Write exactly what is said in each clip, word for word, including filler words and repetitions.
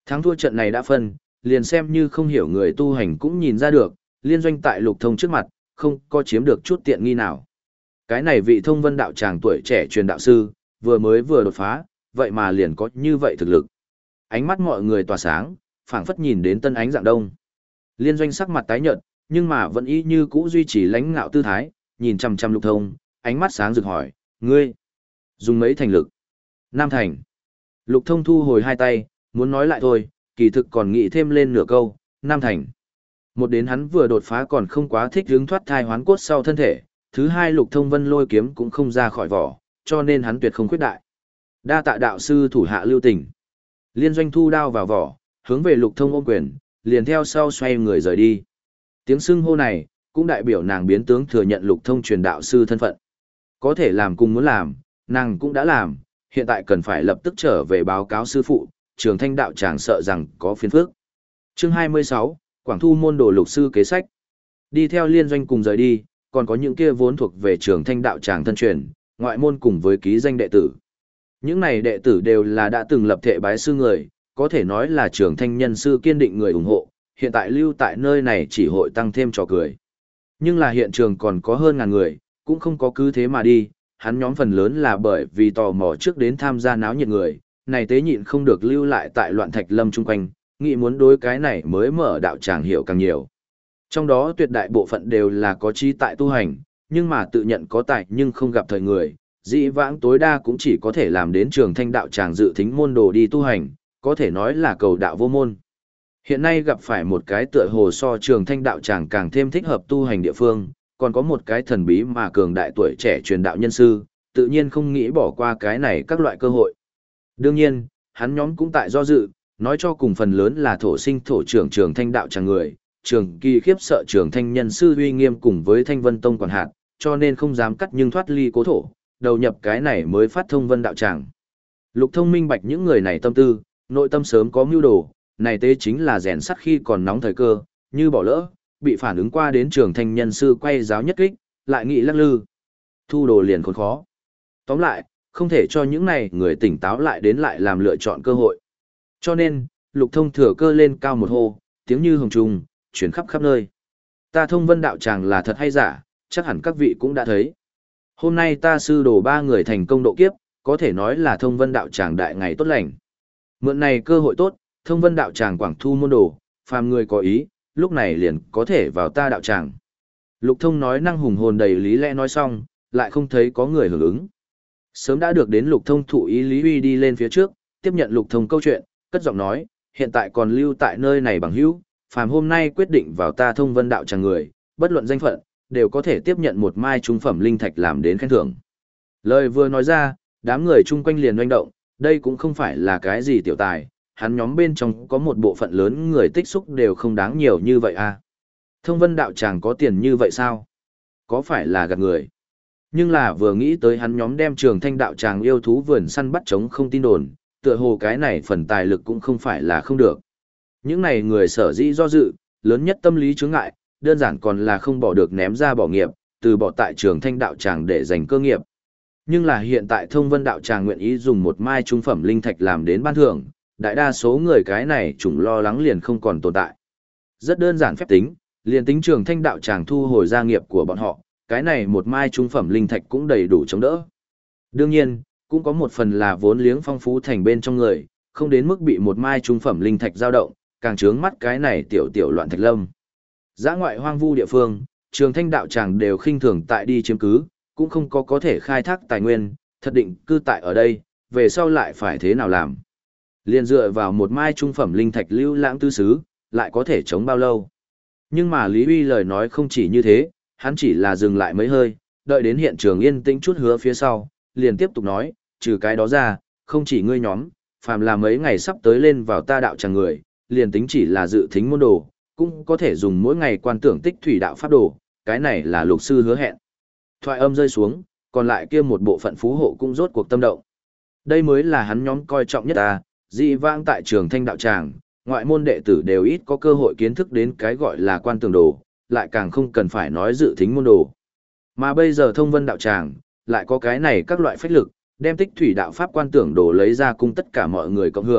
Thắng thua trận này đã phân, liền xem như không hiểu người tu hành cũng nhìn ra được, liên doanh tại Lục Thông trước mặt, không có chiếm được chút tiện nghi nào. Cái này vị Thông Vân đạo tràng tuổi trẻ truyền đạo sư, vừa mới vừa đột phá, vậy mà liền có như vậy thực lực. Ánh mắt mọi người tỏa sáng, phảng phất nhìn đến tân ánh dạng đông. Liên doanh sắc mặt tái nhợt, nhưng mà vẫn y như cũ duy trì lãnh ngạo tư thái, nhìn chằm chằm Lục Thông, ánh mắt sáng rực hỏi, ngươi, dùng mấy thành lực? Nam thành. Lục Thông thu hồi hai tay, muốn nói lại thôi, kỳ thực còn nghĩ thêm lên nửa câu, Nam thành. Một đến hắn vừa đột phá còn không quá thích hướng thoát thai hoán cốt sau thân thể, thứ hai Lục Thông Vân lôi kiếm cũng không ra khỏi vỏ, cho nên hắn tuyệt không khuyết đại. Đa tạ đạo sư thủ hạ lưu tình. Liên doanh thu đao vào vỏ, hướng về Lục Thông ôm quyền, liền theo sau xoay người rời đi. Tiếng xưng hô này, cũng đại biểu nàng biến tướng thừa nhận Lục Thông truyền đạo sư thân phận. Có thể làm cùng muốn làm, nàng cũng đã làm, hiện tại cần phải lập tức trở về báo cáo sư phụ, Trường Thanh đạo tràng sợ rằng có phiền phức. Chương hai mươi sáu, Quảng Thu môn đồ lục sư kế sách. Đi theo liên doanh cùng rời đi, còn có những kia vốn thuộc về Trường Thanh đạo tràng thân truyền, ngoại môn cùng với ký danh đệ tử. Những này đệ tử đều là đã từng lập thệ bái sư người, có thể nói là Trường Thanh nhân sư kiên định người ủng hộ, hiện tại lưu tại nơi này chỉ hội tăng thêm trò cười. Nhưng là hiện trường còn có hơn ngàn người, cũng không có cứ thế mà đi, hắn nhóm phần lớn là bởi vì tò mò trước đến tham gia náo nhiệt người, này tế nhịn không được lưu lại tại loạn thạch lâm chung quanh, nghĩ muốn đối cái này mới mở đạo tràng hiểu càng nhiều. Trong đó tuyệt đại bộ phận đều là có trí tại tu hành, nhưng mà tự nhận có tài nhưng không gặp thời người, dĩ vãng tối đa cũng chỉ có thể làm đến Trường Thanh đạo tràng dự thính môn đồ đi tu hành, có thể nói là cầu đạo vô môn. Hiện nay gặp phải một cái tựa hồ so Trường Thanh đạo tràng càng thêm thích hợp tu hành địa phương, còn có một cái thần bí mà cường đại tuổi trẻ truyền đạo nhân sư, tự nhiên không nghĩ bỏ qua cái này các loại cơ hội. Đương nhiên, hắn nhóm cũng tại do dự, nói cho cùng phần lớn là thổ sinh thổ trưởng Trường Thanh đạo tràng người, Trường Kỳ khiếp sợ Trường Thanh nhân sư uy nghiêm cùng với Thanh Vân Tông quản hạt, cho nên không dám cắt nhưng thoát ly cố thổ, đầu nhập cái này mới phát thông vân đạo tràng. Lục Thông minh bạch những người này tâm tư, nội tâm sớm có mưu đồ, này tế chính là rèn sắt khi còn nóng thời cơ, như bỏ lỡ, bị phản ứng qua đến Trường Thanh nhân sư quay giáo nhất kích, lại nghị lắc lư. Thu đồ liền khốn khó. Tóm lại, không thể cho những này người tỉnh táo lại đến lại làm lựa chọn cơ hội. Cho nên, Lục Thông thừa cơ lên cao một hô, tiếng như hồng trùng, chuyển khắp khắp nơi. Ta thông vân đạo tràng là thật hay giả, chắc hẳn các vị cũng đã thấy. Hôm nay ta sư đồ ba người thành công độ kiếp, có thể nói là thông vân đạo tràng đại ngày tốt lành. Mượn này cơ hội tốt, thông vân đạo tràng Quảng Thu môn đồ, phàm người có ý, lúc này liền có thể vào ta đạo tràng. Lục Thông nói năng hùng hồn đầy lý lẽ nói xong, lại không thấy có người hưởng ứng. Sớm đã được đến Lục Thông thụ ý Lý Huy đi lên phía trước, tiếp nhận Lục Thông câu chuyện, cất giọng nói, hiện tại còn lưu tại nơi này bằng hữu, phàm hôm nay quyết định vào ta thông vân đạo tràng người, bất luận danh phận, đều có thể tiếp nhận một mai trung phẩm linh thạch làm đến khen thưởng. Lời vừa nói ra, đám người chung quanh liền oanh động, đây cũng không phải là cái gì tiểu tài, hắn nhóm bên trong có một bộ phận lớn người tích xúc đều không đáng nhiều như vậy à. Thông vân đạo tràng có tiền như vậy sao? Có phải là gạt người? Nhưng là vừa nghĩ tới hắn nhóm đem Trường Thanh đạo tràng yêu thú vườn săn bắt trống không tin đồn, tựa hồ cái này phần tài lực cũng không phải là không được. Những này người sở dĩ do dự, lớn nhất tâm lý chướng ngại, đơn giản còn là không bỏ được ném ra bỏ nghiệp, từ bỏ tại Trường Thanh đạo tràng để giành cơ nghiệp. Nhưng là hiện tại thông vân đạo tràng nguyện ý dùng một mai trung phẩm linh thạch làm đến ban thưởng, đại đa số người cái này chúng lo lắng liền không còn tồn tại. Rất đơn giản phép tính, liền tính Trường Thanh đạo tràng thu hồi gia nghiệp của bọn họ, cái này một mai trung phẩm linh thạch cũng đầy đủ chống đỡ. Đương nhiên, cũng có một phần là vốn liếng phong phú thành bên trong người, không đến mức bị một mai trung phẩm linh thạch dao động, càng trướng mắt cái này tiểu tiểu loạn thạch lâm. Dã ngoại hoang vu địa phương, Trường Thanh đạo tràng đều khinh thường tại đi chiếm cứ, cũng không có có thể khai thác tài nguyên, thật định cư tại ở đây, về sau lại phải thế nào làm. Liên dựa vào một mai trung phẩm linh thạch lưu lãng tư xứ, lại có thể chống bao lâu. Nhưng mà Lý Uy lời nói không chỉ như thế, hắn chỉ là dừng lại mấy hơi, đợi đến hiện trường yên tĩnh chút hứa phía sau, liền tiếp tục nói, trừ cái đó ra, không chỉ ngươi nhóm, phàm là mấy ngày sắp tới lên vào ta đạo tràng người, liền tính chỉ là dự thính môn đồ, cũng có thể dùng mỗi ngày quan tưởng tích thủy đạo pháp đồ, cái này là lục sư hứa hẹn. Thoại âm rơi xuống, còn lại kia một bộ phận phú hộ cũng rốt cuộc tâm động. Đây mới là hắn nhóm coi trọng nhất ta, dị vãng tại Trường Thanh đạo tràng, ngoại môn đệ tử đều ít có cơ hội kiến thức đến cái gọi là quan tưởng đồ, lại càng không cần phải nói dự thính môn đồ. Mà bây giờ thông vân đạo tràng, lại có cái này các loại phách lực, đem tích thủy đạo pháp quan tưởng đồ lấy ra cung tất cả mọi người cộng hưởng,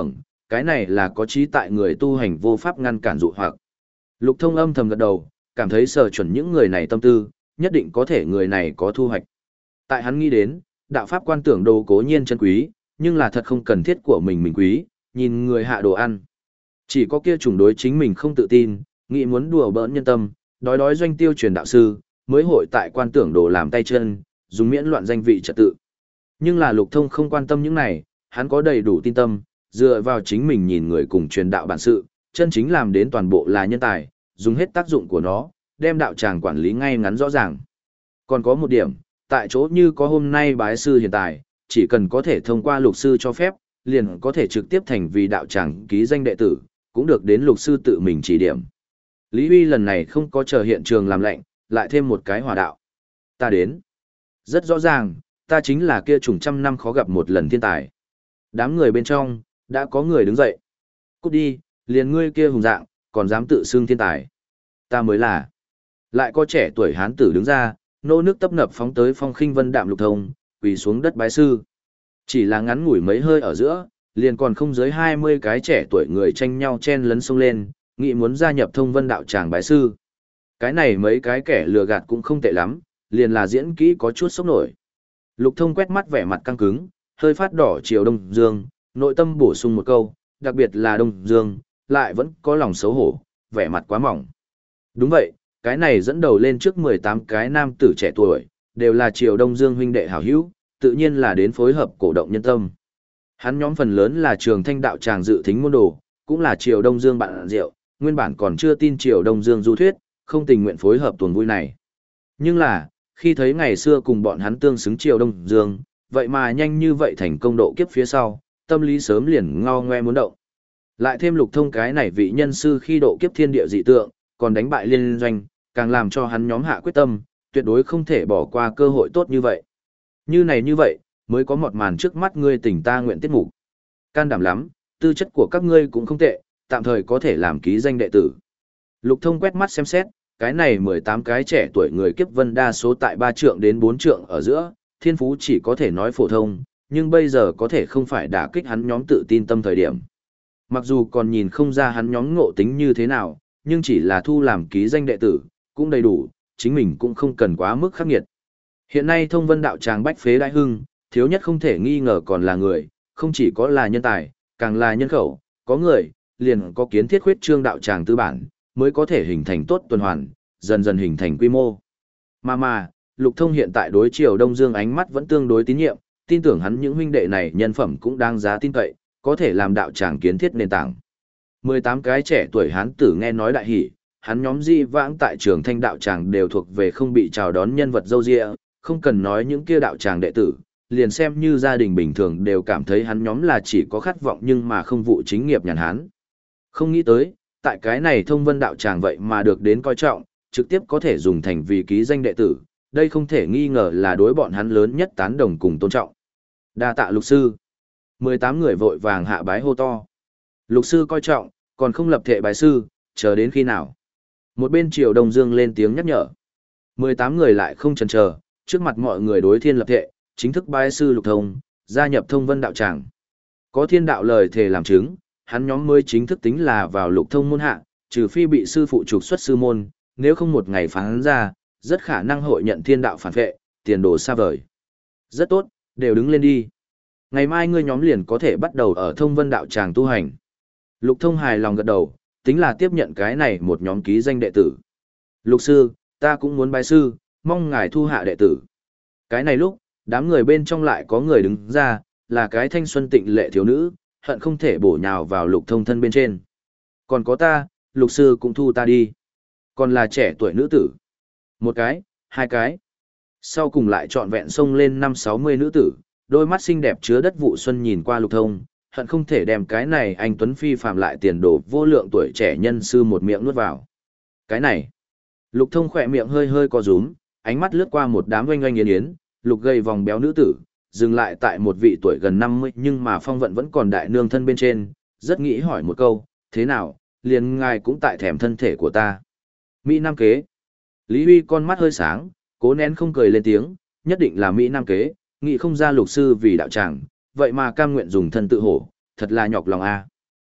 cái này là có trí tại người tu hành vô pháp ngăn cản dụ hoặc. Lục Thông âm thầm gật đầu, cảm thấy sở chuẩn những người này tâm tư, nhất định có thể người này có thu hoạch. Tại hắn nghĩ đến, đạo pháp quan tưởng đồ cố nhiên chân quý, nhưng là thật không cần thiết của mình mình quý, nhìn người hạ đồ ăn. Chỉ có kia chủng đối chính mình không tự tin, nghĩ muốn đùa bỡn nhân tâm, đói đói doanh tiêu truyền đạo sư, mới hội tại quan tưởng đồ làm tay chân, dùng miễn loạn danh vị trật tự. Nhưng là Lục Thông không quan tâm những này, hắn có đầy đủ tin tâm, dựa vào chính mình nhìn người cùng truyền đạo bản sự, chân chính làm đến toàn bộ là nhân tài, dùng hết tác dụng của nó, đem đạo tràng quản lý ngay ngắn rõ ràng. Còn có một điểm, tại chỗ như có hôm nay bái sư hiện tại, chỉ cần có thể thông qua lục sư cho phép, liền có thể trực tiếp thành vì đạo tràng ký danh đệ tử, cũng được đến lục sư tự mình chỉ điểm. Lý Huy lần này không có chờ hiện trường làm lệnh, lại thêm một cái hòa đạo. Ta đến. Rất rõ ràng, ta chính là kia trùng trăm năm khó gặp một lần thiên tài. Đám người bên trong, đã có người đứng dậy. Cút đi, liền ngươi kia hùng dạng, còn dám tự xưng thiên tài. Ta mới là. Lại có trẻ tuổi hán tử đứng ra, nô nước tấp nập phóng tới Phong Khinh Vân Đạm Lục Thông, quỳ xuống đất bái sư. Chỉ là ngắn ngủi mấy hơi ở giữa, liền còn không dưới hai mươi cái trẻ tuổi người tranh nhau chen lấn sông lên, nghĩ muốn gia nhập Thông Vân đạo tràng bái sư. Cái này mấy cái kẻ lừa gạt cũng không tệ lắm, liền là diễn kỹ có chút sốc nổi. Lục Thông quét mắt vẻ mặt căng cứng, hơi phát đỏ chiều Đông Dương, nội tâm bổ sung một câu, đặc biệt là Đông Dương, lại vẫn có lòng xấu hổ, vẻ mặt quá mỏng. Đúng vậy, cái này dẫn đầu lên trước mười tám cái nam tử trẻ tuổi, đều là triều Đông Dương huynh đệ hảo hữu, tự nhiên là đến phối hợp cổ động nhân tâm. Hắn nhóm phần lớn là trường thanh đạo tràng dự thính môn đồ, cũng là triều Đông Dương bạn rượu, nguyên bản còn chưa tin triều Đông Dương du thuyết, không tình nguyện phối hợp tuần vui này. Nhưng là, khi thấy ngày xưa cùng bọn hắn tương xứng triều Đông Dương, vậy mà nhanh như vậy thành công độ kiếp phía sau, tâm lý sớm liền ngao ngoe muốn động. Lại thêm Lục Thông cái này vị nhân sư khi độ kiếp thiên địa dị tượng, còn đánh bại liên doanh, càng làm cho hắn nhóm hạ quyết tâm, tuyệt đối không thể bỏ qua cơ hội tốt như vậy. Như này như vậy, mới có một màn trước mắt ngươi tỉnh ta nguyện tiết mục. Can đảm lắm, tư chất của các ngươi cũng không tệ, tạm thời có thể làm ký danh đệ tử. Lục Thông quét mắt xem xét, cái này mười tám cái trẻ tuổi người kiếp vân đa số tại ba trượng đến bốn trượng ở giữa, thiên phú chỉ có thể nói phổ thông, nhưng bây giờ có thể không phải đả kích hắn nhóm tự tin tâm thời điểm. Mặc dù còn nhìn không ra hắn nhóm ngộ tính như thế nào, nhưng chỉ là thu làm ký danh đệ tử, cũng đầy đủ, chính mình cũng không cần quá mức khắc nghiệt. Hiện nay Thông Vân đạo tràng bách phế đại hưng, thiếu nhất không thể nghi ngờ còn là người, không chỉ có là nhân tài, càng là nhân khẩu, có người, liền có kiến thiết khuyết trương đạo tràng tư bản, mới có thể hình thành tốt tuần hoàn, dần dần hình thành quy mô. Mà mà, Lục Thông hiện tại đối triều Đông Dương ánh mắt vẫn tương đối tín nhiệm, tin tưởng hắn những huynh đệ này nhân phẩm cũng đáng giá tin cậy, có thể làm đạo tràng kiến thiết nền tảng. mười tám cái trẻ tuổi hán tử nghe nói đại hỉ, hắn nhóm di vãng tại trường thanh đạo tràng đều thuộc về không bị chào đón nhân vật dâu dịa, không cần nói những kia đạo tràng đệ tử, liền xem như gia đình bình thường đều cảm thấy hắn nhóm là chỉ có khát vọng nhưng mà không vụ chính nghiệp nhàn hán. Không nghĩ tới, tại cái này Thông Vân đạo tràng vậy mà được đến coi trọng, trực tiếp có thể dùng thành vì ký danh đệ tử, đây không thể nghi ngờ là đối bọn hắn lớn nhất tán đồng cùng tôn trọng. Đa tạ lục sư. mười tám người vội vàng hạ bái hô to. Lục sư coi trọng, còn không lập thệ bái sư, chờ đến khi nào? Một bên triều Đông Dương lên tiếng nhắc nhở. mười tám người lại không chần chờ, trước mặt mọi người đối thiên lập thệ, chính thức bái sư Lục Thông, gia nhập Thông Vân đạo tràng. Có thiên đạo lời thề làm chứng, hắn nhóm mới chính thức tính là vào Lục Thông môn hạ, trừ phi bị sư phụ trục xuất sư môn, nếu không một ngày phán ra, rất khả năng hội nhận thiên đạo phản vệ, tiền đồ xa vời. Rất tốt, đều đứng lên đi. Ngày mai ngươi nhóm liền có thể bắt đầu ở Thông Vân đạo tràng tu hành. Lục Thông hài lòng gật đầu, tính là tiếp nhận cái này một nhóm ký danh đệ tử. Lục sư, ta cũng muốn bái sư, mong ngài thu hạ đệ tử. Cái này lúc, đám người bên trong lại có người đứng ra, là cái thanh xuân tịnh lệ thiếu nữ, hận không thể bổ nhào vào Lục Thông thân bên trên. Còn có ta, lục sư cũng thu ta đi. Còn là trẻ tuổi nữ tử. Một cái, hai cái. Sau cùng lại trọn vẹn xông lên năm sáu mươi nữ tử, đôi mắt xinh đẹp chứa đất vụ xuân nhìn qua Lục Thông, hận không thể đem cái này anh Tuấn Phi phàm lại tiền đồ vô lượng tuổi trẻ nhân sư một miệng nuốt vào. Cái này, Lục Thông khỏe miệng hơi hơi co rúm, ánh mắt lướt qua một đám oanh oanh yến yến, lục gầy vòng béo nữ tử, dừng lại tại một vị tuổi gần năm mươi nhưng mà phong vận vẫn còn đại nương thân bên trên, rất nghĩ hỏi một câu, thế nào, liền ngài cũng tại thèm thân thể của ta. Mỹ Nam kế. Lý Huy con mắt hơi sáng, cố nén không cười lên tiếng, nhất định là Mỹ Nam kế, nghĩ không ra lục sư vì đạo tràng, vậy mà cam nguyện dùng thân tự hổ, thật là nhọc lòng a.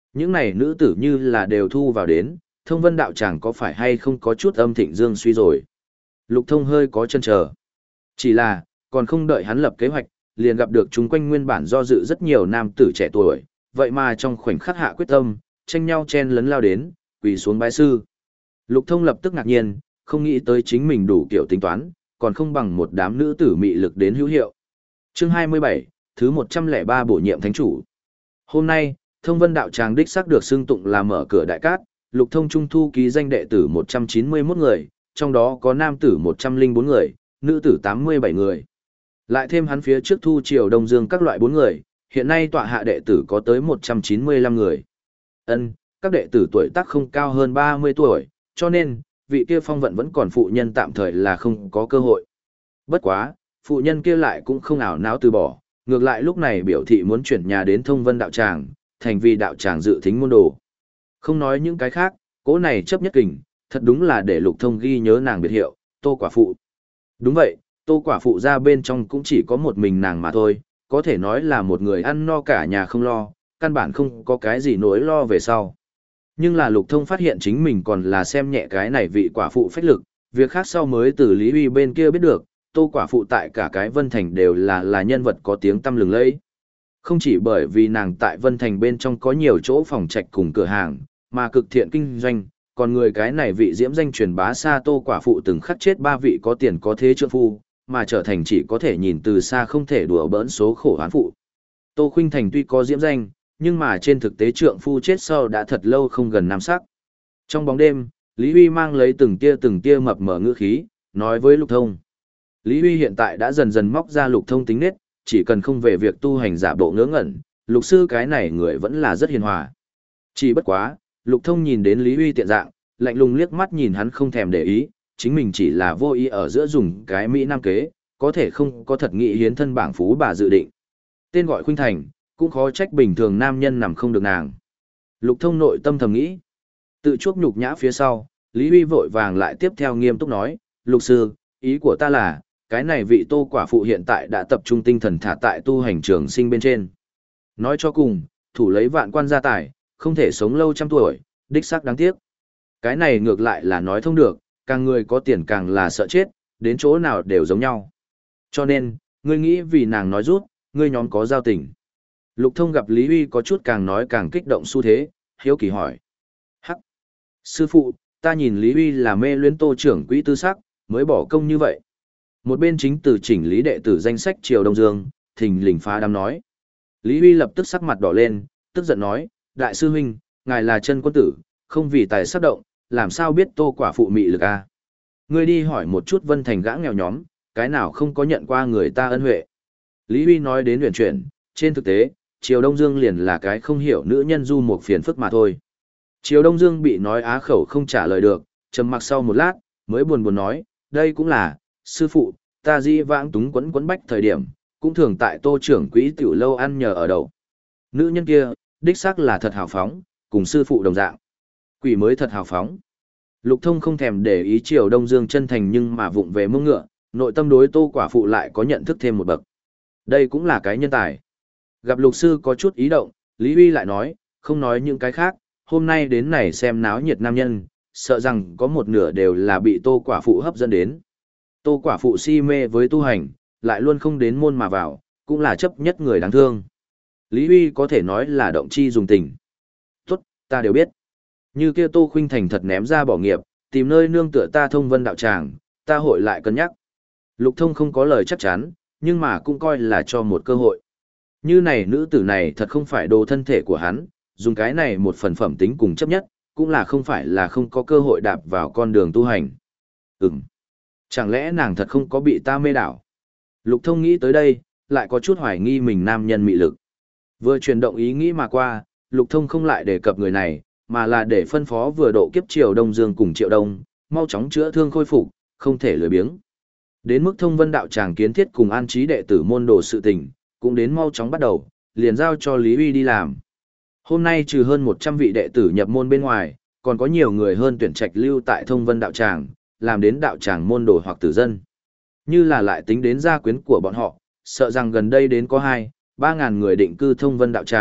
Những này nữ tử như là đều thu vào đến, thông vân đạo tràng có phải hay không có chút âm thịnh dương suy rồi. Lục thông hơi có chân chờ. Chỉ là, còn không đợi hắn lập kế hoạch, liền gặp được chúng quanh nguyên bản do dự rất nhiều nam tử trẻ tuổi, vậy mà trong khoảnh khắc hạ quyết tâm, tranh nhau chen lấn lao đến, quỳ xuống bái sư. Lục thông lập tức ngạc nhiên, không nghĩ tới chính mình đủ kiểu tính toán, còn không bằng một đám nữ tử mị lực đến hữu hiệu. Chương hai mươi bảy, thứ một trăm lẻ ba bổ nhiệm thánh chủ. Hôm nay, thông vân đạo tràng đích xác được xưng tụng là mở cửa đại cát, lục thông trung thu ký danh đệ tử một trăm chín mươi mốt người, trong đó có nam tử một trăm lẻ bốn người, nữ tử tám mươi bảy người. Lại thêm hắn phía trước thu triều Đông Dương các loại bốn người, hiện nay tọa hạ đệ tử có tới một trăm chín mươi lăm người. Ân, các đệ tử tuổi tác không cao hơn ba mươi tuổi, cho nên, vị kia phong vận vẫn còn phụ nhân tạm thời là không có cơ hội. Bất quá, phụ nhân kia lại cũng không ảo não từ bỏ, ngược lại lúc này biểu thị muốn chuyển nhà đến thông vân đạo tràng, thành vì đạo tràng dự thính môn đồ. Không nói những cái khác, cố này chấp nhất kình, thật đúng là để lục thông ghi nhớ nàng biệt hiệu, Tô Quả Phụ. Đúng vậy, Tô Quả Phụ ra bên trong cũng chỉ có một mình nàng mà thôi, có thể nói là một người ăn no cả nhà không lo, căn bản không có cái gì nỗi lo về sau. Nhưng là lục thông phát hiện chính mình còn là xem nhẹ cái này vị quả phụ phách lực, việc khác sau mới từ Lý Huy bên kia biết được, Tô Quả Phụ tại cả cái Vân Thành đều là là nhân vật có tiếng tăm lừng lẫy. Không chỉ bởi vì nàng tại Vân Thành bên trong có nhiều chỗ phòng trạch cùng cửa hàng, mà cực thiện kinh doanh, còn người cái này vị diễm danh truyền bá xa Tô Quả Phụ từng khắc chết ba vị có tiền có thế trượng phu, mà trở thành chỉ có thể nhìn từ xa không thể đùa bỡn số khổ hoán phụ. Tô Khuynh Thành tuy có diễm danh, nhưng mà trên thực tế trượng phu chết sau đã thật lâu không gần nam sắc. Trong bóng đêm, Lý Huy mang lấy từng tia từng tia mập mờ ngữ khí, nói với Lục Thông. Lý Huy hiện tại đã dần dần móc ra Lục Thông tính nết, chỉ cần không về việc tu hành giả bộ ngớ ngẩn, Lục sư cái này người vẫn là rất hiền hòa. Chỉ bất quá, Lục Thông nhìn đến Lý Huy tiện dạng, lạnh lùng liếc mắt nhìn hắn không thèm để ý, chính mình chỉ là vô ý ở giữa dùng cái Mỹ Nam kế, có thể không có thật nghị hiến thân bảng phú bà dự định. Tên gọi Khuynh Thành, cũng khó trách bình thường nam nhân nằm không được nàng. Lục Thông nội tâm thầm nghĩ. Tự chuốc nhục nhã phía sau, Lý Huy vội vàng lại tiếp theo nghiêm túc nói, Lục sư, ý của ta là, cái này vị Tô Quả Phụ hiện tại đã tập trung tinh thần thả tại tu hành trường sinh bên trên. Nói cho cùng, thủ lấy vạn quan gia tài, không thể sống lâu trăm tuổi, đích xác đáng tiếc. Cái này ngược lại là nói thông được, càng người có tiền càng là sợ chết, đến chỗ nào đều giống nhau. Cho nên, ngươi nghĩ vì nàng nói rút, ngươi nhóm có giao tình. Lục Thông gặp Lý Huy có chút càng nói càng kích động xu thế, hiếu kỳ hỏi. Hắc! Sư phụ, ta nhìn Lý Huy là mê luyến Tô trưởng quỹ tư sắc, mới bỏ công như vậy. Một bên chính từ chỉnh lý đệ tử danh sách Triều Đông Dương, thình lình phá đám nói. Lý Huy lập tức sắc mặt đỏ lên, tức giận nói, Đại sư huynh, ngài là chân quân tử, không vì tài sắc động, làm sao biết Tô Quả Phụ mị lực a? Ngươi đi hỏi một chút Vân Thành gã nghèo nhóm, cái nào không có nhận qua người ta ân huệ. Lý Huy nói đến huyền chuyển, trên thực tế, Triều Đông Dương liền là cái không hiểu nữ nhân du một phiền phức mà thôi. Triều Đông Dương bị nói á khẩu không trả lời được, trầm mặc sau một lát, mới buồn buồn nói, đây cũng là, sư phụ, ta di vãng túng quấn quấn bách thời điểm, cũng thường tại Tô trưởng quỹ tiểu lâu ăn nhờ ở đậu. Nữ nhân kia, đích xác là thật hào phóng, cùng sư phụ đồng dạng. Quỷ mới thật hào phóng. Lục Thông không thèm để ý Triều Đông Dương chân thành nhưng mà vụng về mông ngựa, nội tâm đối Tô Quả Phụ lại có nhận thức thêm một bậc. Đây cũng là cái nhân tài. Gặp lục sư có chút ý động, Lý Huy lại nói, không nói những cái khác, hôm nay đến này xem náo nhiệt nam nhân, sợ rằng có một nửa đều là bị Tô Quả Phụ hấp dẫn đến. Tô Quả Phụ si mê với tu hành, lại luôn không đến môn mà vào, cũng là chấp nhất người đáng thương. Lý Huy có thể nói là động chi dùng tình. Tốt, ta đều biết. Như kia Tô Khuynh Thành thật ném ra bỏ nghiệp, tìm nơi nương tựa ta thông vân đạo tràng, ta hội lại cân nhắc. Lục Thông không có lời chắc chắn, nhưng mà cũng coi là cho một cơ hội. Như này nữ tử này thật không phải đồ thân thể của hắn, dùng cái này một phần phẩm tính cùng chấp nhất, cũng là không phải là không có cơ hội đạp vào con đường tu hành. Ừm. Chẳng lẽ nàng thật không có bị ta mê đảo? Lục Thông nghĩ tới đây, lại có chút hoài nghi mình nam nhân mị lực. Vừa chuyển động ý nghĩ mà qua, Lục Thông không lại đề cập người này, mà là để phân phó vừa độ kiếp Triều Đông Dương cùng Triệu Đông, mau chóng chữa thương khôi phục, không thể lười biếng. Đến mức thông vân đạo tràng kiến thiết cùng an trí đệ tử môn đồ sự tình, cũng đến mau chóng bắt đầu, liền giao cho Lý Huy đi làm. Hôm nay trừ hơn một trăm vị đệ tử nhập môn bên ngoài, còn có nhiều người hơn tuyển trạch lưu tại thông vân đạo tràng, làm đến đạo tràng môn đồ hoặc tử dân. Như là lại tính đến gia quyến của bọn họ, sợ rằng gần đây đến có hai, ba ngàn người định cư thông vân đạo tràng,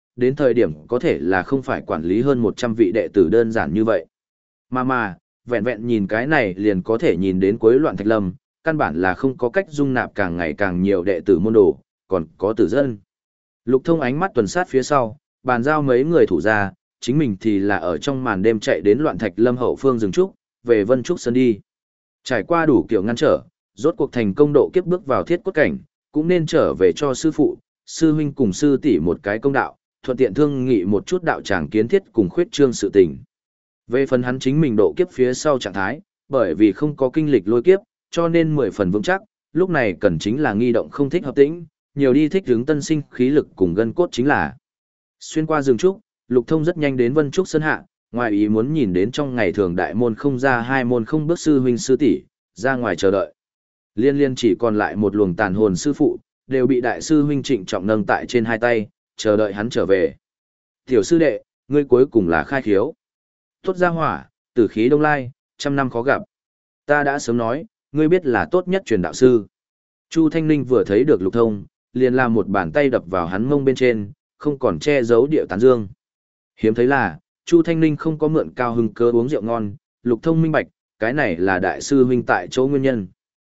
đến thời điểm có thể là không phải quản lý hơn một trăm vị đệ tử đơn giản như vậy. Mà mà, vẹn vẹn nhìn cái này liền có thể nhìn đến cuối loạn thạch lâm, căn bản là không có cách dung nạp càng ngày càng nhiều đệ tử môn đồ, còn có tử dân. Lục Thông ánh mắt tuần sát phía sau, bàn giao mấy người thủ ra, chính mình thì là ở trong màn đêm chạy đến loạn thạch lâm hậu phương rừng trúc, về Vân Trúc Sơn đi. Trải qua đủ kiểu ngăn trở, rốt cuộc thành công độ kiếp bước vào thiết cốt cảnh, cũng nên trở về cho sư phụ, sư huynh cùng sư tỷ một cái công đạo, thuận tiện thương nghị một chút đạo tràng kiến thiết cùng khuyết trương sự tình. Về phần hắn chính mình độ kiếp phía sau trạng thái, bởi vì không có kinh lịch lôi kiếp, cho nên mười phần vững chắc, lúc này cần chính là nghi động không thích hợp tĩnh, nhiều đi thích hướng tân sinh khí lực cùng gân cốt chính là. Xuyên qua rừng trúc, Lục Thông rất nhanh đến Vân Trúc Sơn hạ, ngoài ý muốn nhìn đến trong ngày thường đại môn không ra hai môn không bước sư huynh sư tỷ ra ngoài chờ đợi. Liên liên chỉ còn lại một luồng tàn hồn sư phụ, đều bị đại sư huynh trịnh trọng nâng tại trên hai tay, chờ đợi hắn trở về. Tiểu sư đệ, ngươi cuối cùng là khai khiếu. Tốt gia hỏa, tử khí đông lai, trăm năm khó gặp. Ta đã sớm nói, ngươi biết là tốt nhất truyền đạo sư. Chu Thanh Ninh vừa thấy được Lục Thông, liền làm một bàn tay đập vào hắn mông bên trên, không còn che giấu điệu tán dương. Hiếm thấy là, Chu Thanh Ninh không có mượn cao hưng cớ uống rượu ngon, Lục Thông minh bạch, cái này là đại sư huynh tại chỗ nguyên nhân.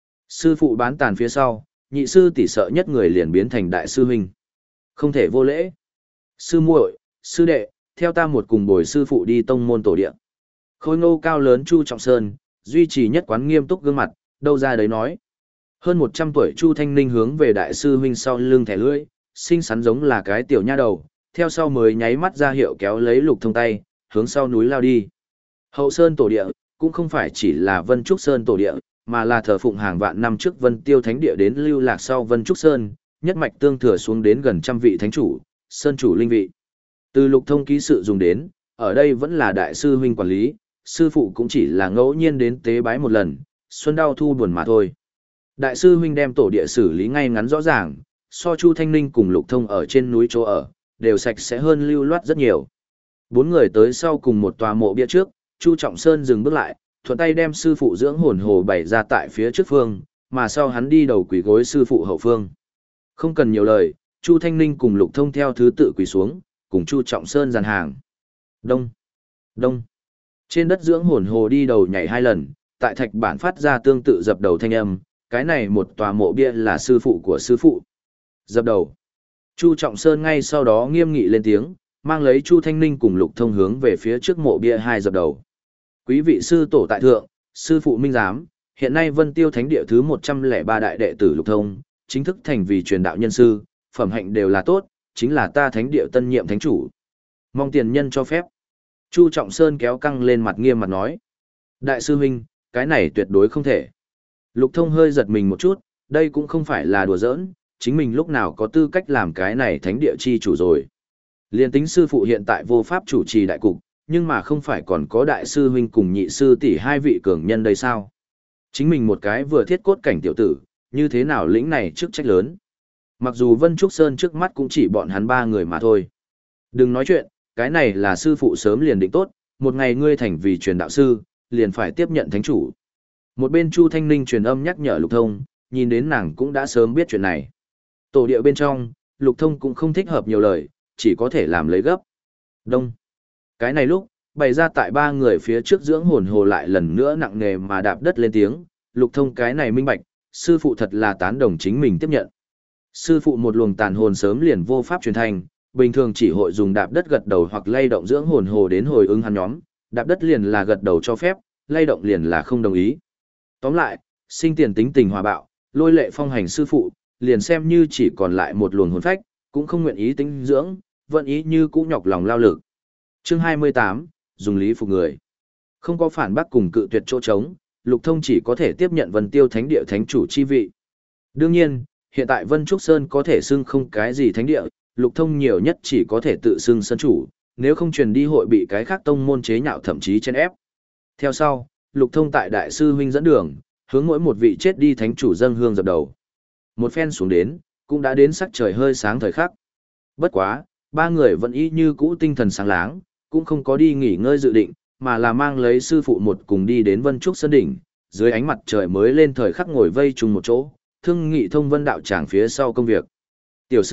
Sư phụ bán tàn phía sau, nhị sư tỷ sợ nhất người liền biến thành đại sư huynh. Không thể vô lễ. Sư muội, sư đệ, theo ta một cùng bồi sư phụ đi tông môn tổ địa. Khôi ngô cao lớn Chu Trọng Sơn, duy trì nhất quán nghiêm túc gương mặt, đâu ra đấy nói. Hơn một trăm tuổi Chu Thanh Ninh hướng về đại sư huynh sau lưng thẻ lưỡi, xinh xắn giống là cái tiểu nha đầu, theo sau mới nháy mắt ra hiệu kéo lấy Lục Thông tay, hướng sau núi lao đi. Hậu Sơn tổ địa, cũng không phải chỉ là Vân Trúc Sơn tổ địa, mà là thờ phụng hàng vạn năm trước Vân Tiêu Thánh địa đến lưu lạc sau Vân Trúc Sơn, nhất mạch tương thừa xuống đến gần trăm vị thánh chủ, sơn chủ linh vị. Từ Lục Thông ký sự dùng đến, ở đây vẫn là đại sư huynh quản lý, sư phụ cũng chỉ là ngẫu nhiên đến tế bái một lần, xuân đau thu buồn mà thôi. Đại sư huynh đem tổ địa xử lý ngay ngắn rõ ràng, so Chu Thanh Ninh cùng Lục Thông ở trên núi chỗ ở, đều sạch sẽ hơn lưu loát rất nhiều. Bốn người tới sau cùng một tòa mộ bia trước, Chu Trọng Sơn dừng bước lại, thuận tay đem sư phụ dưỡng hồn hồ bày ra tại phía trước phương, mà sau hắn đi đầu quỳ gối sư phụ hậu phương. Không cần nhiều lời, Chu Thanh Ninh cùng Lục Thông theo thứ tự quỳ xuống, cùng Chu Trọng Sơn dàn hàng. Đông, đông. Trên đất dưỡng hồn hồ đi đầu nhảy hai lần, tại thạch bản phát ra tương tự dập đầu thanh âm, cái này một tòa mộ bia là sư phụ của sư phụ. Dập đầu. Chu Trọng Sơn ngay sau đó nghiêm nghị lên tiếng, mang lấy Chu Thanh Ninh cùng Lục Thông hướng về phía trước mộ bia hai dập đầu. Quý vị sư tổ tại thượng, sư phụ minh giám, hiện nay Vân Tiêu Thánh địa thứ một trăm lẻ ba đại đệ tử Lục Thông, chính thức thành vì truyền đạo nhân sư, phẩm hạnh đều là tốt, chính là ta thánh địa tân nhiệm thánh chủ. Mong tiền nhân cho phép. Chu Trọng Sơn kéo căng lên mặt nghiêm mặt nói. Đại sư huynh, cái này tuyệt đối không thể. Lục Thông hơi giật mình một chút, đây cũng không phải là đùa giỡn, chính mình lúc nào có tư cách làm cái này thánh địa chi chủ rồi. Liên tính sư phụ hiện tại vô pháp chủ trì đại cục, nhưng mà không phải còn có đại sư huynh cùng nhị sư tỷ hai vị cường nhân đây sao? Chính mình một cái vừa thiết cốt cảnh tiểu tử, như thế nào lĩnh này chức trách lớn? Mặc dù Vân Trúc Sơn trước mắt cũng chỉ bọn hắn ba người mà thôi. Đừng nói chuyện, cái này là sư phụ sớm liền định tốt, một ngày ngươi thành vì truyền đạo sư, liền phải tiếp nhận thánh chủ. Một bên Chu Thanh Ninh truyền âm nhắc nhở Lục Thông, nhìn đến nàng cũng đã sớm biết chuyện này. Tổ địa bên trong, Lục Thông cũng không thích hợp nhiều lời, chỉ có thể làm lấy gấp. Đông. Cái này lúc, bày ra tại ba người phía trước dưỡng hồn hồ lại lần nữa nặng nề mà đạp đất lên tiếng, Lục Thông cái này minh bạch, sư phụ thật là tán đồng chính mình tiếp nhận. Sư phụ một luồng tàn hồn sớm liền vô pháp truyền thành, bình thường chỉ hội dùng đạp đất gật đầu hoặc lay động dưỡng hồn hồ đến hồi ứng hắn nhóm, đạp đất liền là gật đầu cho phép, lay động liền là không đồng ý. Tóm lại, sinh tiền tính tình hòa bạo, lôi lệ phong hành sư phụ, liền xem như chỉ còn lại một luồng hồn phách, cũng không nguyện ý tính dưỡng, vẫn ý như cũ nhọc lòng lao lực. Chương hai mươi tám, dùng lý phục người. Không có phản bác cùng cự tuyệt chỗ trống, Lục Thông chỉ có thể tiếp nhận Vân Tiêu Thánh địa thánh chủ chi vị. Đương nhiên, hiện tại Vân Trúc Sơn có thể xưng không cái gì thánh địa, Lục Thông nhiều nhất chỉ có thể tự xưng sơn chủ, nếu không truyền đi hội bị cái khác tông môn chế nhạo thậm chí chen ép. Theo sau, Lục Thông tại đại sư huynh dẫn đường, hướng mỗi một vị chết đi thánh chủ dâng hương dập đầu. Một phen xuống đến, cũng đã đến sắc trời hơi sáng thời khắc. Bất quá, ba người vẫn y như cũ tinh thần sáng láng, cũng không có đi nghỉ ngơi dự định, mà là mang lấy sư phụ một cùng đi đến Vân Trúc Sơn đỉnh, dưới ánh mặt trời mới lên thời khắc ngồi vây chung một chỗ, thương nghị thông vân đạo tràng phía sau công việc. Tiểu sư đệ,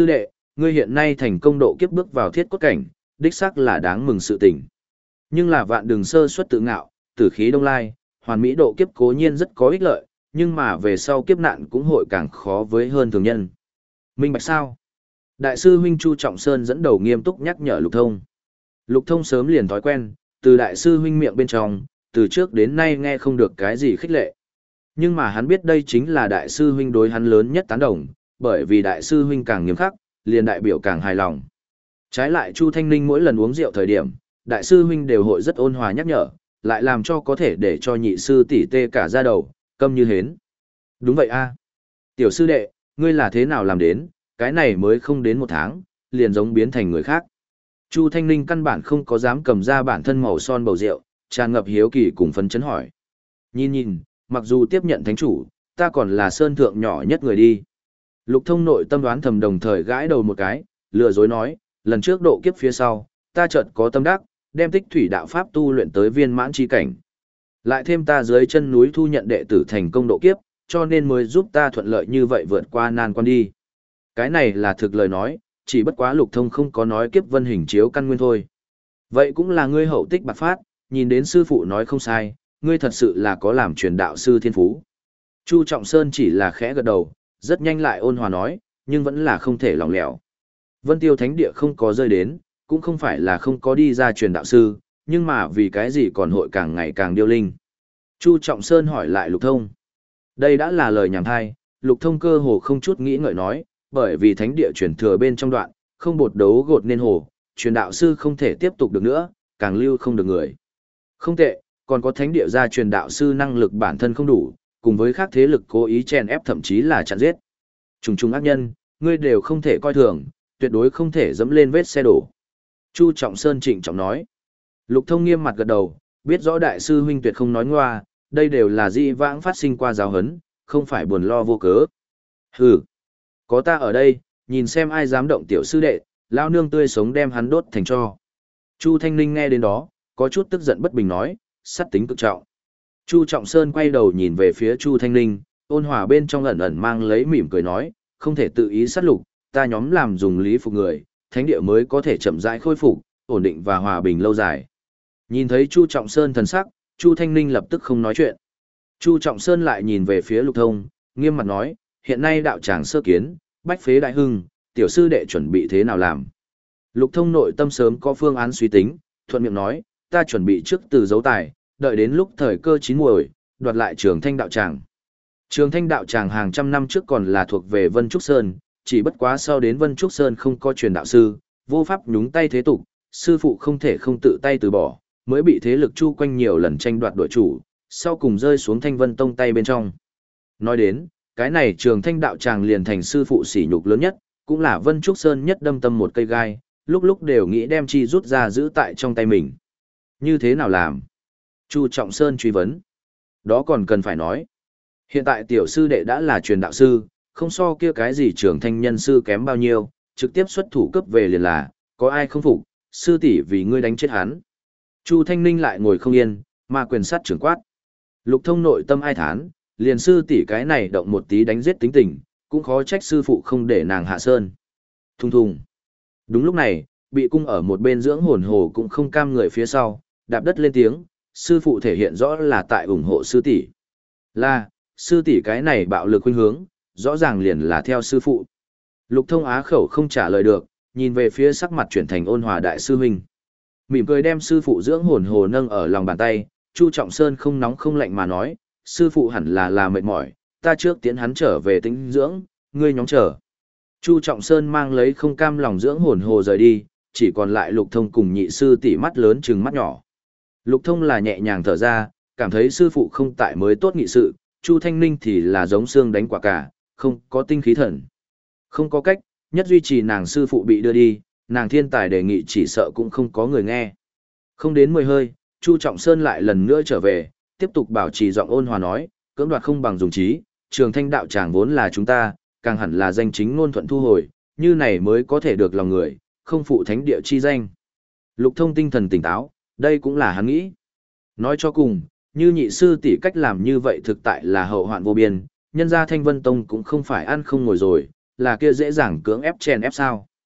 ngươi hiện nay thành công độ kiếp bước vào thiết cốt cảnh, đích xác là đáng mừng sự tình. Nhưng là vạn đừng sơ suất tự ngạo, tử khí đông lai, hoàn mỹ độ kiếp cố nhiên rất có ích lợi, nhưng mà về sau kiếp nạn cũng hội càng khó với hơn thường nhân. Minh bạch sao? Đại sư huynh Chu Trọng Sơn dẫn đầu nghiêm túc nhắc nhở Lục Thông. Lục Thông sớm liền thói quen, từ đại sư huynh miệng bên trong, từ trước đến nay nghe không được cái gì khích lệ. Nhưng mà hắn biết đây chính là đại sư huynh đối hắn lớn nhất tán đồng, bởi vì đại sư huynh càng nghiêm khắc, liền đại biểu càng hài lòng. Trái lại Chu Thanh Ninh mỗi lần uống rượu thời điểm, đại sư huynh đều hội rất ôn hòa nhắc nhở, lại làm cho có thể để cho nhị sư tỷ tê cả da đầu, câm như hến. Đúng vậy a, tiểu sư đệ, ngươi là thế nào làm đến, cái này mới không đến một tháng, liền giống biến thành người khác. Chu Thanh Ninh căn bản không có dám cầm ra bản thân màu son bầu rượu, tràn ngập hiếu kỳ cùng phấn chấn hỏi. Nhìn nhìn, mặc dù tiếp nhận thánh chủ, ta còn là sơn thượng nhỏ nhất người đi. Lục Thông nội tâm đoán thầm đồng thời gãi đầu một cái, lừa dối nói, lần trước độ kiếp phía sau, ta chợt có tâm đắc, đem tích thủy đạo pháp tu luyện tới viên mãn chi cảnh. Lại thêm ta dưới chân núi thu nhận đệ tử thành công độ kiếp, cho nên mới giúp ta thuận lợi như vậy vượt qua nan quan đi. Cái này là thực lời nói, chỉ bất quá Lục Thông không có nói kiếp vân hình chiếu căn nguyên thôi. Vậy cũng là ngươi hậu tích bạc phát, nhìn đến sư phụ nói không sai, ngươi thật sự là có làm truyền đạo sư thiên phú. Chu Trọng Sơn chỉ là khẽ gật đầu, rất nhanh lại ôn hòa nói, nhưng vẫn là không thể lòng lẻo. Vân Tiêu Thánh Địa không có rơi đến, cũng không phải là không có đi ra truyền đạo sư, nhưng mà vì cái gì còn hội càng ngày càng điêu linh. Chu Trọng Sơn hỏi lại Lục Thông. Đây đã là lời nhảm thai, Lục Thông cơ hồ không chút nghĩ ngợi nói, bởi vì Thánh Địa truyền thừa bên trong đoạn, không bột đấu gột nên hồ, truyền đạo sư không thể tiếp tục được nữa, càng lưu không được người. Không tệ, còn có Thánh Địa gia truyền đạo sư năng lực bản thân không đủ, cùng với các thế lực cố ý chèn ép thậm chí là chặn giết. Trùng trùng ác nhân, ngươi đều không thể coi thường, tuyệt đối không thể dẫm lên vết xe đổ. Chu Trọng Sơn trịnh trọng nói. Lục Thông nghiêm mặt gật đầu, biết rõ đại sư huynh tuyệt không nói ngoa, đây đều là dị vãng phát sinh qua giáo hấn, không phải buồn lo vô cớ. Hừ, có ta ở đây, nhìn xem ai dám động tiểu sư đệ, lao nương tươi sống đem hắn đốt thành tro. Chu Thanh Ninh nghe đến đó, có chút tức giận bất bình nói, sát tính cực trọng. Chu Trọng Sơn quay đầu nhìn về phía Chu Thanh Ninh, ôn hòa bên trong ẩn ẩn mang lấy mỉm cười nói, không thể tự ý sát lục, ta nhóm làm dùng lý phục người, thánh địa mới có thể chậm rãi khôi phục, ổn định và hòa bình lâu dài. Nhìn thấy Chu Trọng Sơn thần sắc, Chu Thanh Ninh lập tức không nói chuyện. Chu Trọng Sơn lại nhìn về phía Lục Thông, nghiêm mặt nói, hiện nay đạo tràng sơ kiến, bách phế đại hưng, tiểu sư đệ chuẩn bị thế nào làm. Lục Thông nội tâm sớm có phương án suy tính, thuận miệng nói, ta chuẩn bị trước từ dấu tài, đợi đến lúc thời cơ chín muồi, đoạt lại Trường Thanh đạo tràng. Trường Thanh đạo tràng hàng trăm năm trước còn là thuộc về Vân Trúc Sơn, chỉ bất quá sau đến Vân Trúc Sơn không có truyền đạo sư, vô pháp nhúng tay thế tục, sư phụ không thể không tự tay từ bỏ, mới bị thế lực chu quanh nhiều lần tranh đoạt đội chủ, sau cùng rơi xuống Thanh Vân Tông tay bên trong. Nói đến, cái này Trường Thanh đạo tràng liền thành sư phụ sỉ nhục lớn nhất, cũng là Vân Trúc Sơn nhất đâm tâm một cây gai, lúc lúc đều nghĩ đem chi rút ra giữ tại trong tay mình. Như thế nào làm? Chu Trọng Sơn truy vấn. Đó còn cần phải nói. Hiện tại tiểu sư đệ đã là truyền đạo sư, không so kia cái gì Trường Thanh nhân sư kém bao nhiêu, trực tiếp xuất thủ cấp về liền là, có ai không phục, sư tỷ vì ngươi đánh chết hắn. Chu Thanh Ninh lại ngồi không yên, mà quyền sát trưởng quát. Lục Thông nội tâm ai thán, liền sư tỷ cái này động một tí đánh giết tính tình, cũng khó trách sư phụ không để nàng hạ sơn. Thùng thùng. Đúng lúc này, bị cung ở một bên dưỡng hồn hồ cũng không cam người phía sau, đạp đất lên tiếng, sư phụ thể hiện rõ là tại ủng hộ sư tỷ. Là, sư tỷ cái này bạo lực khuynh hướng, rõ ràng liền là theo sư phụ. Lục Thông á khẩu không trả lời được, nhìn về phía sắc mặt chuyển thành ôn hòa đại sư huynh. Mỉm cười đem sư phụ dưỡng hồn hồ nâng ở lòng bàn tay, Chu Trọng Sơn không nóng không lạnh mà nói, sư phụ hẳn là là mệt mỏi, ta trước tiễn hắn trở về tĩnh dưỡng, ngươi nhóm chờ. Chu Trọng Sơn mang lấy không cam lòng dưỡng hồn hồ rời đi, chỉ còn lại Lục Thông cùng nhị sư tỷ mắt lớn trừng mắt nhỏ. Lục Thông là nhẹ nhàng thở ra, cảm thấy sư phụ không tại mới tốt nghị sự, Chu Thanh Ninh thì là giống xương đánh quả cả, không có tinh khí thần. Không có cách, nhất duy trì nàng sư phụ bị đưa đi, nàng thiên tài đề nghị chỉ sợ cũng không có người nghe. Không đến mười hơi, Chu Trọng Sơn lại lần nữa trở về, tiếp tục bảo trì giọng ôn hòa nói, cưỡng đoạt không bằng dùng trí, Trường Thanh đạo tràng vốn là chúng ta, càng hẳn là danh chính ngôn thuận thu hồi, như này mới có thể được lòng người, không phụ thánh địa chi danh. Lục Thông tinh thần tỉnh táo, đây cũng là hắn nghĩ. Nói cho cùng, như nhị sư tỷ cách làm như vậy thực tại là hậu hoạn vô biên, nhân gia Thanh Vân Tông cũng không phải ăn không ngồi rồi, là kia dễ dàng cưỡng ép chèn ép sao.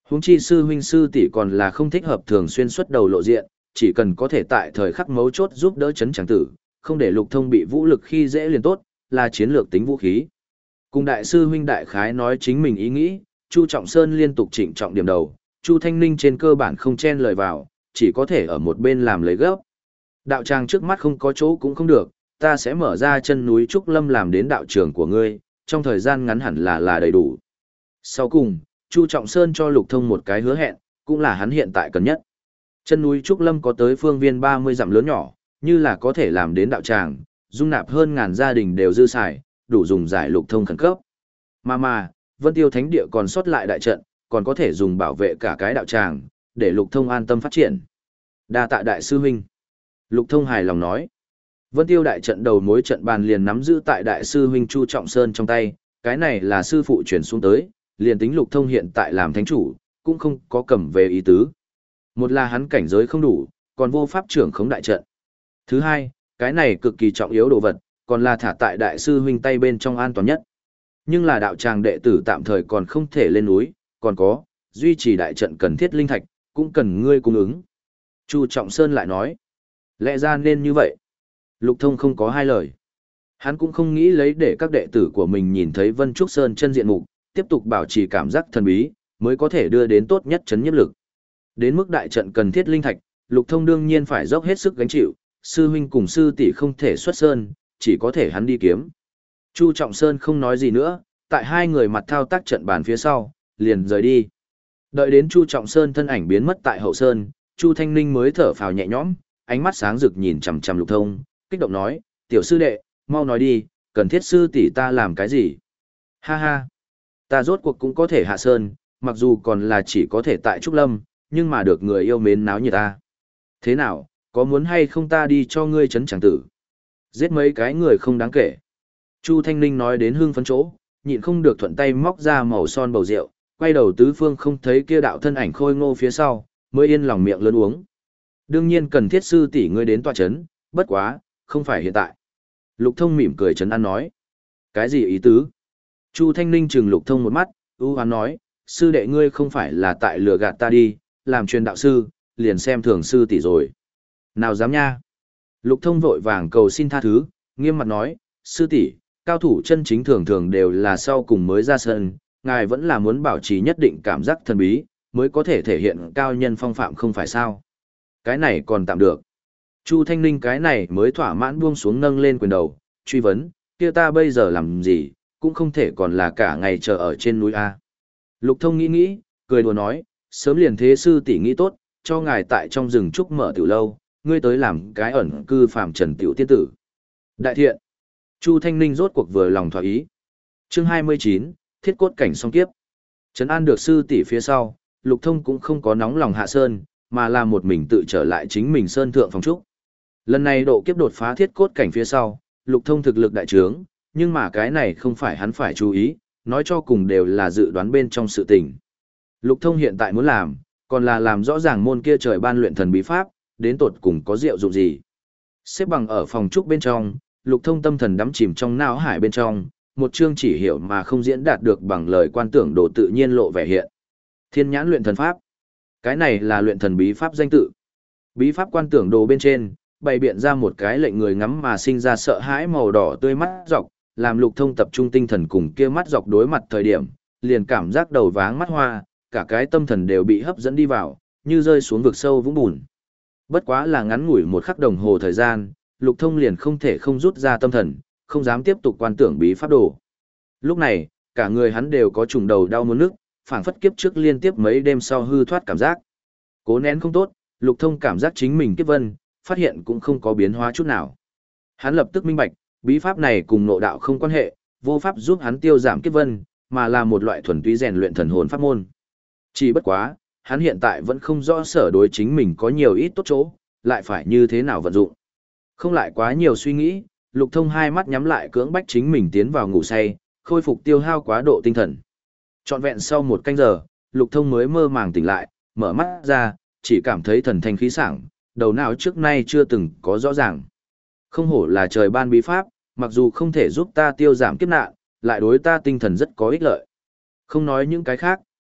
Huống chi sư huynh sư tỷ còn là không thích hợp thường xuyên xuất đầu lộ diện, chỉ cần có thể tại thời khắc mấu chốt giúp đỡ chấn tràng tử, không để Lục Thông bị vũ lực khi dễ liền tốt, là chiến lược tính vũ khí. Cùng đại sư huynh đại khái nói chính mình ý nghĩ, Chu Trọng Sơn liên tục chỉnh trọng điểm đầu, Chu Thanh Ninh trên cơ bản không chen lời vào, chỉ có thể ở một bên làm lấy gấp. Đạo tràng trước mắt không có chỗ cũng không được, ta sẽ mở ra chân núi Trúc Lâm làm đến đạo trường của ngươi, trong thời gian ngắn hẳn là là đầy đủ. Sau cùng, Chu Trọng Sơn cho Lục Thông một cái hứa hẹn, cũng là hắn hiện tại cần nhất. Chân núi Trúc Lâm có tới phương viên ba mươi dặm lớn nhỏ, như là có thể làm đến đạo tràng, dung nạp hơn ngàn gia đình đều dư xài, đủ dùng giải Lục Thông khẩn cấp. Mà mà, Vân Tiêu Thánh Địa còn sót lại đại trận, còn có thể dùng bảo vệ cả cái đạo tràng, để Lục Thông an tâm phát triển. Đa tạ đại sư huynh. Lục Thông hài lòng nói. Vân Tiêu đại trận đầu mối trận bàn liền nắm giữ tại đại sư huynh Chu Trọng Sơn trong tay, cái này là sư phụ chuyển xuống tới, liền tính Lục Thông hiện tại làm thánh chủ, cũng không có cầm về ý tứ. Một là hắn cảnh giới không đủ, còn vô pháp trưởng khống đại trận. Thứ hai, cái này cực kỳ trọng yếu đồ vật, còn là thả tại đại sư huynh tay bên trong an toàn nhất. Nhưng là đạo tràng đệ tử tạm thời còn không thể lên núi, còn có, duy trì đại trận cần thiết linh thạch, cũng cần ngươi cung ứng. Chu Trọng Sơn lại nói, lẽ ra nên như vậy. Lục Thông không có hai lời. Hắn cũng không nghĩ lấy để các đệ tử của mình nhìn thấy Vân Trúc Sơn chân diện mục, tiếp tục bảo trì cảm giác thần bí, mới có thể đưa đến tốt nhất chấn nhiếp lực. Đến mức đại trận cần thiết linh thạch, Lục Thông đương nhiên phải dốc hết sức gánh chịu, sư huynh cùng sư tỷ không thể xuất sơn, chỉ có thể hắn đi kiếm. Chu Trọng Sơn không nói gì nữa, tại hai người mặt thao tác trận bàn phía sau, liền rời đi. Đợi đến Chu Trọng Sơn thân ảnh biến mất tại hậu sơn, Chu Thanh Ninh mới thở phào nhẹ nhõm, ánh mắt sáng rực nhìn chằm chằm Lục Thông, kích động nói, tiểu sư đệ, mau nói đi, cần thiết sư tỷ ta làm cái gì? Ha ha, ta rốt cuộc cũng có thể hạ sơn, mặc dù còn là chỉ có thể tại Trúc Lâm, nhưng mà được người yêu mến náo như ta. Thế nào, có muốn hay không ta đi cho ngươi chấn chẳng tử? Giết mấy cái người không đáng kể. Chu Thanh Ninh nói đến hương phấn chỗ, nhịn không được thuận tay móc ra màu son bầu rượu, quay đầu tứ phương không thấy kia đạo thân ảnh khôi ngô phía sau, mới yên lòng miệng lớn uống. Đương nhiên cần thiết sư tỷ ngươi đến tọa chấn, bất quá, không phải hiện tại. Lục Thông mỉm cười trấn an nói. Cái gì ý tứ? Chu Thanh Ninh trừng Lục Thông một mắt, ưu hoán nói, sư đệ ngươi không phải là tại lừa gạt ta đi, làm truyền đạo sư, liền xem thường sư tỷ rồi. Nào dám nha. Lục Thông vội vàng cầu xin tha thứ, nghiêm mặt nói, sư tỷ, cao thủ chân chính thường thường đều là sau cùng mới ra sân, ngài vẫn là muốn bảo trì nhất định cảm giác thần bí, mới có thể thể hiện cao nhân phong phạm không phải sao. Cái này còn tạm được. Chu Thanh Ninh cái này mới thỏa mãn buông xuống nâng lên quyền đầu, truy vấn, kia ta bây giờ làm gì, cũng không thể còn là cả ngày chờ ở trên núi A. Lục Thông nghĩ nghĩ, cười đùa nói, sớm liền thế sư tỷ nghĩ tốt, cho ngài tại trong rừng trúc mở tiểu lâu, ngươi tới làm cái ẩn cư phàm trần tiểu tiên tử. Đại thiện. Chu Thanh Ninh rốt cuộc vừa lòng thỏa ý. Chương hai mươi chín, thiết cốt cảnh song kiếp. Trấn an được sư tỷ phía sau, Lục Thông cũng không có nóng lòng hạ sơn, mà là một mình tự trở lại chính mình sơn thượng phòng trúc. Lần này độ kiếp đột phá thiết cốt cảnh phía sau, Lục Thông thực lực đại trướng, nhưng mà cái này không phải hắn phải chú ý, nói cho cùng đều là dự đoán bên trong sự tình. Lục Thông hiện tại muốn làm, còn là làm rõ ràng môn kia trời ban luyện thần bí pháp, đến tột cùng có diệu dụng gì. Xếp bằng ở phòng trúc bên trong, Lục Thông tâm thần đắm chìm trong não hải bên trong, một chương chỉ hiểu mà không diễn đạt được bằng lời quan tưởng đồ tự nhiên lộ vẻ hiện. Thiên nhãn luyện thần pháp. Cái này là luyện thần bí pháp danh tự. Bí pháp quan tưởng đồ bên trên, bày biện ra một cái lệnh người ngắm mà sinh ra sợ hãi màu đỏ tươi mắt dọc, làm Lục Thông tập trung tinh thần cùng kia mắt dọc đối mặt thời điểm, liền cảm giác đầu váng mắt hoa, cả cái tâm thần đều bị hấp dẫn đi vào, như rơi xuống vực sâu vũng bùn. Bất quá là ngắn ngủi một khắc đồng hồ thời gian, Lục Thông liền không thể không rút ra tâm thần, không dám tiếp tục quan tưởng bí pháp đồ. Lúc này, cả người hắn đều có trùng đầu đau muốn nức, phảng phất kiếp trước liên tiếp mấy đêm sau hư thoát cảm giác. Cố nén không tốt, Lục Thông cảm giác chính mình kiếp vân, phát hiện cũng không có biến hóa chút nào. Hắn lập tức minh bạch, bí pháp này cùng nội đạo không quan hệ, vô pháp giúp hắn tiêu giảm kiếp vân, mà là một loại thuần túy rèn luyện thần hồn pháp môn. Chỉ bất quá, hắn hiện tại vẫn không rõ sở đối chính mình có nhiều ít tốt chỗ, lại phải như thế nào vận dụng. Không lại quá nhiều suy nghĩ, Lục Thông hai mắt nhắm lại cưỡng bách chính mình tiến vào ngủ say, khôi phục tiêu hao quá độ tinh thần. Trọn vẹn sau một canh giờ, Lục Thông mới mơ màng tỉnh lại, mở mắt ra, chỉ cảm thấy thần thanh khí sảng, đầu não trước nay chưa từng có rõ ràng. Không hổ là trời ban bí pháp, mặc dù không thể giúp ta tiêu giảm kiếp nạn, lại đối ta tinh thần rất có ích lợi. Không nói những cái khác,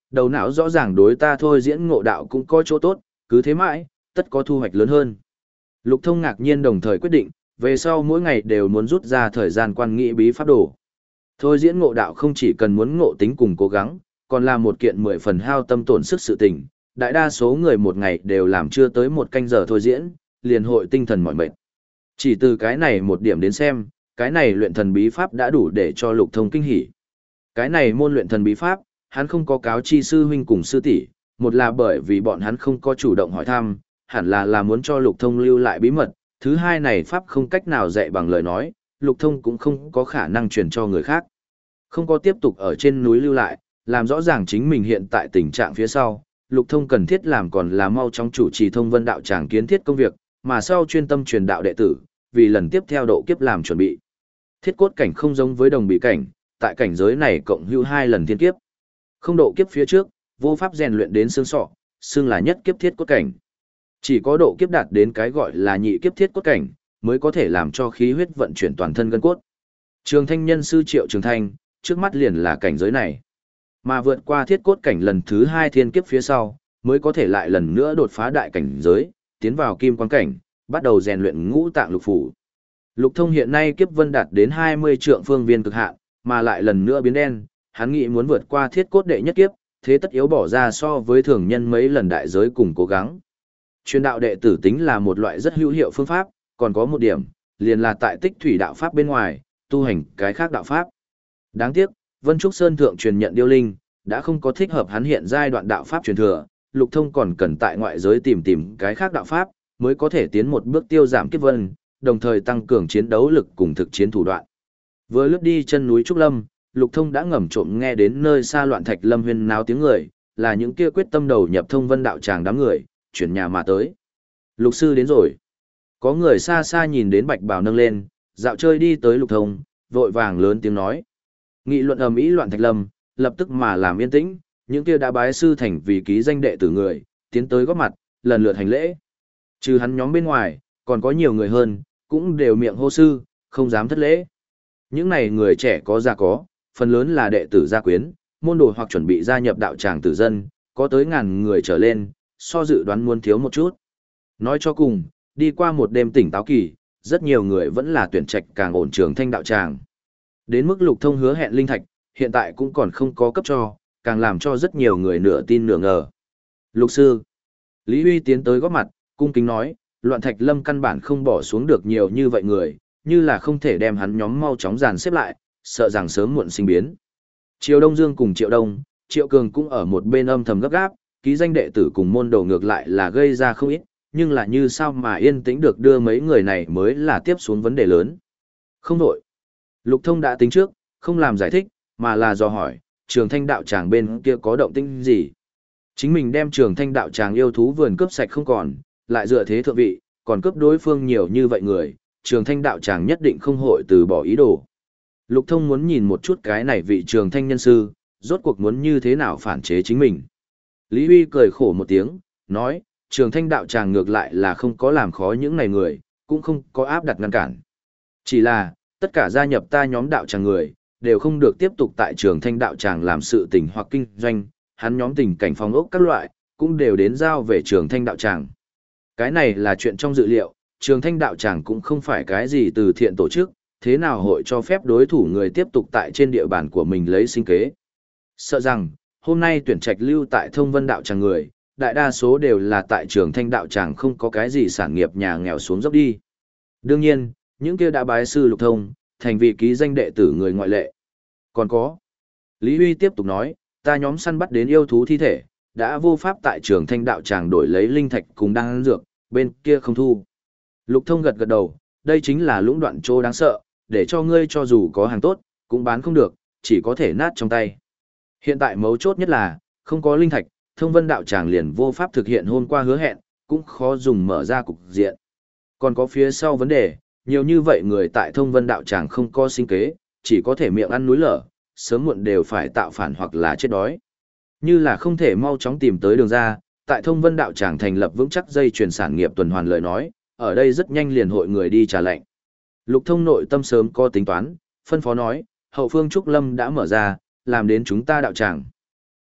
đầu não rõ ràng đối ta thôi diễn ngộ đạo cũng có chỗ tốt, cứ thế mãi, tất có thu hoạch lớn hơn. Lục Thông ngạc nhiên đồng thời quyết định, về sau mỗi ngày đều muốn rút ra thời gian quan nghĩ bí pháp đồ. Thôi diễn ngộ đạo không chỉ cần muốn ngộ tính cùng cố gắng, còn là một kiện mười phần hao tâm tổn sức sự tình. Đại đa số người một ngày đều làm chưa tới một canh giờ thôi diễn, liền hội tinh thần mỏi mệt. Chỉ từ cái này một điểm đến xem, cái này luyện thần bí pháp đã đủ để cho Lục Thông kinh hỉ. Cái này môn luyện thần bí pháp, hắn không có cáo chi sư huynh cùng sư tỷ, một là bởi vì bọn hắn không có chủ động hỏi thăm, hẳn là là muốn cho Lục Thông lưu lại bí mật, thứ hai này pháp không cách nào dạy bằng lời nói, Lục Thông cũng không có khả năng truyền cho người khác. Không có tiếp tục ở trên núi lưu lại, làm rõ ràng chính mình hiện tại tình trạng phía sau, Lục Thông cần thiết làm còn là mau chóng chủ trì thông vân đạo tràng kiến thiết công việc, mà sau chuyên tâm truyền đạo đệ tử, vì lần tiếp theo độ kiếp làm chuẩn bị. Thiết cốt cảnh không giống với đồng bị cảnh, tại cảnh giới này cộng hữu hai lần thiên kiếp. Không độ kiếp phía trước, vô pháp rèn luyện đến xương sọ, xương là nhất kiếp thiết cốt cảnh. Chỉ có độ kiếp đạt đến cái gọi là nhị kiếp thiết cốt cảnh, mới có thể làm cho khí huyết vận chuyển toàn thân gân cốt. Trường Thanh nhân sư Triệu Trường Thanh, trước mắt liền là cảnh giới này. Mà vượt qua thiết cốt cảnh lần thứ hai thiên kiếp phía sau, mới có thể lại lần nữa đột phá đại cảnh giới, tiến vào kim quang cảnh, bắt đầu rèn luyện ngũ tạng lục phủ. Lục Thông hiện nay kiếp vân đạt đến hai mươi trượng phương viên cực hạn, mà lại lần nữa biến đen, hắn nghĩ muốn vượt qua thiết cốt đệ nhất kiếp, thế tất yếu bỏ ra so với thường nhân mấy lần đại giới cùng cố gắng. Truyền đạo đệ tử tính là một loại rất hữu hiệu phương pháp, còn có một điểm, liền là tại tích thủy đạo pháp bên ngoài, tu hành cái khác đạo pháp. Đáng tiếc, Vân Trúc Sơn thượng truyền nhận điêu linh, đã không có thích hợp hắn hiện giai đoạn đạo pháp truyền thừa, Lục Thông còn cần tại ngoại giới tìm tìm cái khác đạo pháp, mới có thể tiến một bước tiêu giảm kiếp vân, đồng thời tăng cường chiến đấu lực cùng thực chiến thủ đoạn. Vừa lướt đi chân núi Trúc Lâm, Lục Thông đã ngầm trộm nghe đến nơi xa loạn thạch lâm huyên náo tiếng người, là những kia quyết tâm đầu nhập thông vân đạo tràng đám người, chuyển nhà mà tới. Lục sư đến rồi. Có người xa xa nhìn đến bạch bào nâng lên, dạo chơi đi tới Lục Thông, vội vàng lớn tiếng nói. Nghị luận ầm ĩ loạn thạch lâm, lập tức mà làm yên tĩnh, những kia đã bái sư thành vì ký danh đệ tử người, tiến tới góp mặt, lần lượt hành lễ. Trừ hắn nhóm bên ngoài, còn có nhiều người hơn, cũng đều miệng hô sư, không dám thất lễ. Những này người trẻ có già có, phần lớn là đệ tử gia quyến, môn đồ hoặc chuẩn bị gia nhập đạo tràng tử dân, có tới ngàn người trở lên, so dự đoán muốn thiếu một chút. Nói cho cùng, đi qua một đêm tỉnh táo kỳ, rất nhiều người vẫn là tuyển trạch càng ổn trường thanh đạo tràng. Đến mức Lục Thông hứa hẹn linh thạch, hiện tại cũng còn không có cấp cho, càng làm cho rất nhiều người nửa tin nửa ngờ. Lục sư, Lý Huy tiến tới góp mặt, cung kính nói, loạn thạch lâm căn bản không bỏ xuống được nhiều như vậy người, như là không thể đem hắn nhóm mau chóng dàn xếp lại, sợ rằng sớm muộn sinh biến. Triệu Đông Dương cùng Triệu Đông, Triệu Cường cũng ở một bên âm thầm gấp gáp, ký danh đệ tử cùng môn đồ ngược lại là gây ra không ít, nhưng là như sao mà yên tĩnh được đưa mấy người này mới là tiếp xuống vấn đề lớn. Không đổi. Lục Thông đã tính trước, không làm giải thích, mà là dò hỏi, Trường Thanh đạo tràng bên kia có động tĩnh gì? Chính mình đem Trường Thanh đạo tràng yêu thú vườn cướp sạch không còn, lại dựa thế thượng vị, còn cướp đối phương nhiều như vậy người, Trường Thanh đạo tràng nhất định không hội từ bỏ ý đồ. Lục Thông muốn nhìn một chút cái này vị Trường Thanh nhân sư, rốt cuộc muốn như thế nào phản chế chính mình. Lý Huy cười khổ một tiếng, nói, Trường Thanh đạo tràng ngược lại là không có làm khó những này người, cũng không có áp đặt ngăn cản. Chỉ là, tất cả gia nhập ta nhóm đạo tràng người, đều không được tiếp tục tại Trường Thanh đạo tràng làm sự tình hoặc kinh doanh, hắn nhóm tình cảnh phòng ốc các loại, cũng đều đến giao về Trường Thanh đạo tràng. Cái này là chuyện trong dự liệu, Trường Thanh đạo tràng cũng không phải cái gì từ thiện tổ chức, thế nào hội cho phép đối thủ người tiếp tục tại trên địa bàn của mình lấy sinh kế. Sợ rằng, hôm nay tuyển trạch lưu tại thông vân đạo tràng người, đại đa số đều là tại Trường Thanh đạo tràng không có cái gì sản nghiệp nhà nghèo xuống dốc đi. Đương nhiên, những kia đã bái sư Lục Thông, thành vị ký danh đệ tử người ngoại lệ. Còn có, Lý Huy tiếp tục nói, ta nhóm săn bắt đến yêu thú thi thể, đã vô pháp tại Trường Thanh đạo tràng đổi lấy linh thạch cùng đan dược, bên kia không thu. Lục Thông gật gật đầu, đây chính là lũng đoạn chỗ đáng sợ, để cho ngươi cho dù có hàng tốt, cũng bán không được, chỉ có thể nát trong tay. Hiện tại mấu chốt nhất là, không có linh thạch, thông vân đạo tràng liền vô pháp thực hiện hôm qua hứa hẹn, cũng khó dùng mở ra cục diện. Còn có phía sau vấn đề, nhiều như vậy người tại thông vân đạo tràng không có sinh kế, chỉ có thể miệng ăn núi lở, sớm muộn đều phải tạo phản hoặc là chết đói. Như là không thể mau chóng tìm tới đường ra, tại thông vân đạo tràng thành lập vững chắc dây chuyển sản nghiệp tuần hoàn lời nói, ở đây rất nhanh liền hội người đi trả lệnh. Lục Thông nội tâm sớm có tính toán, phân phó nói, hậu phương Trúc Lâm đã mở ra, làm đến chúng ta đạo tràng.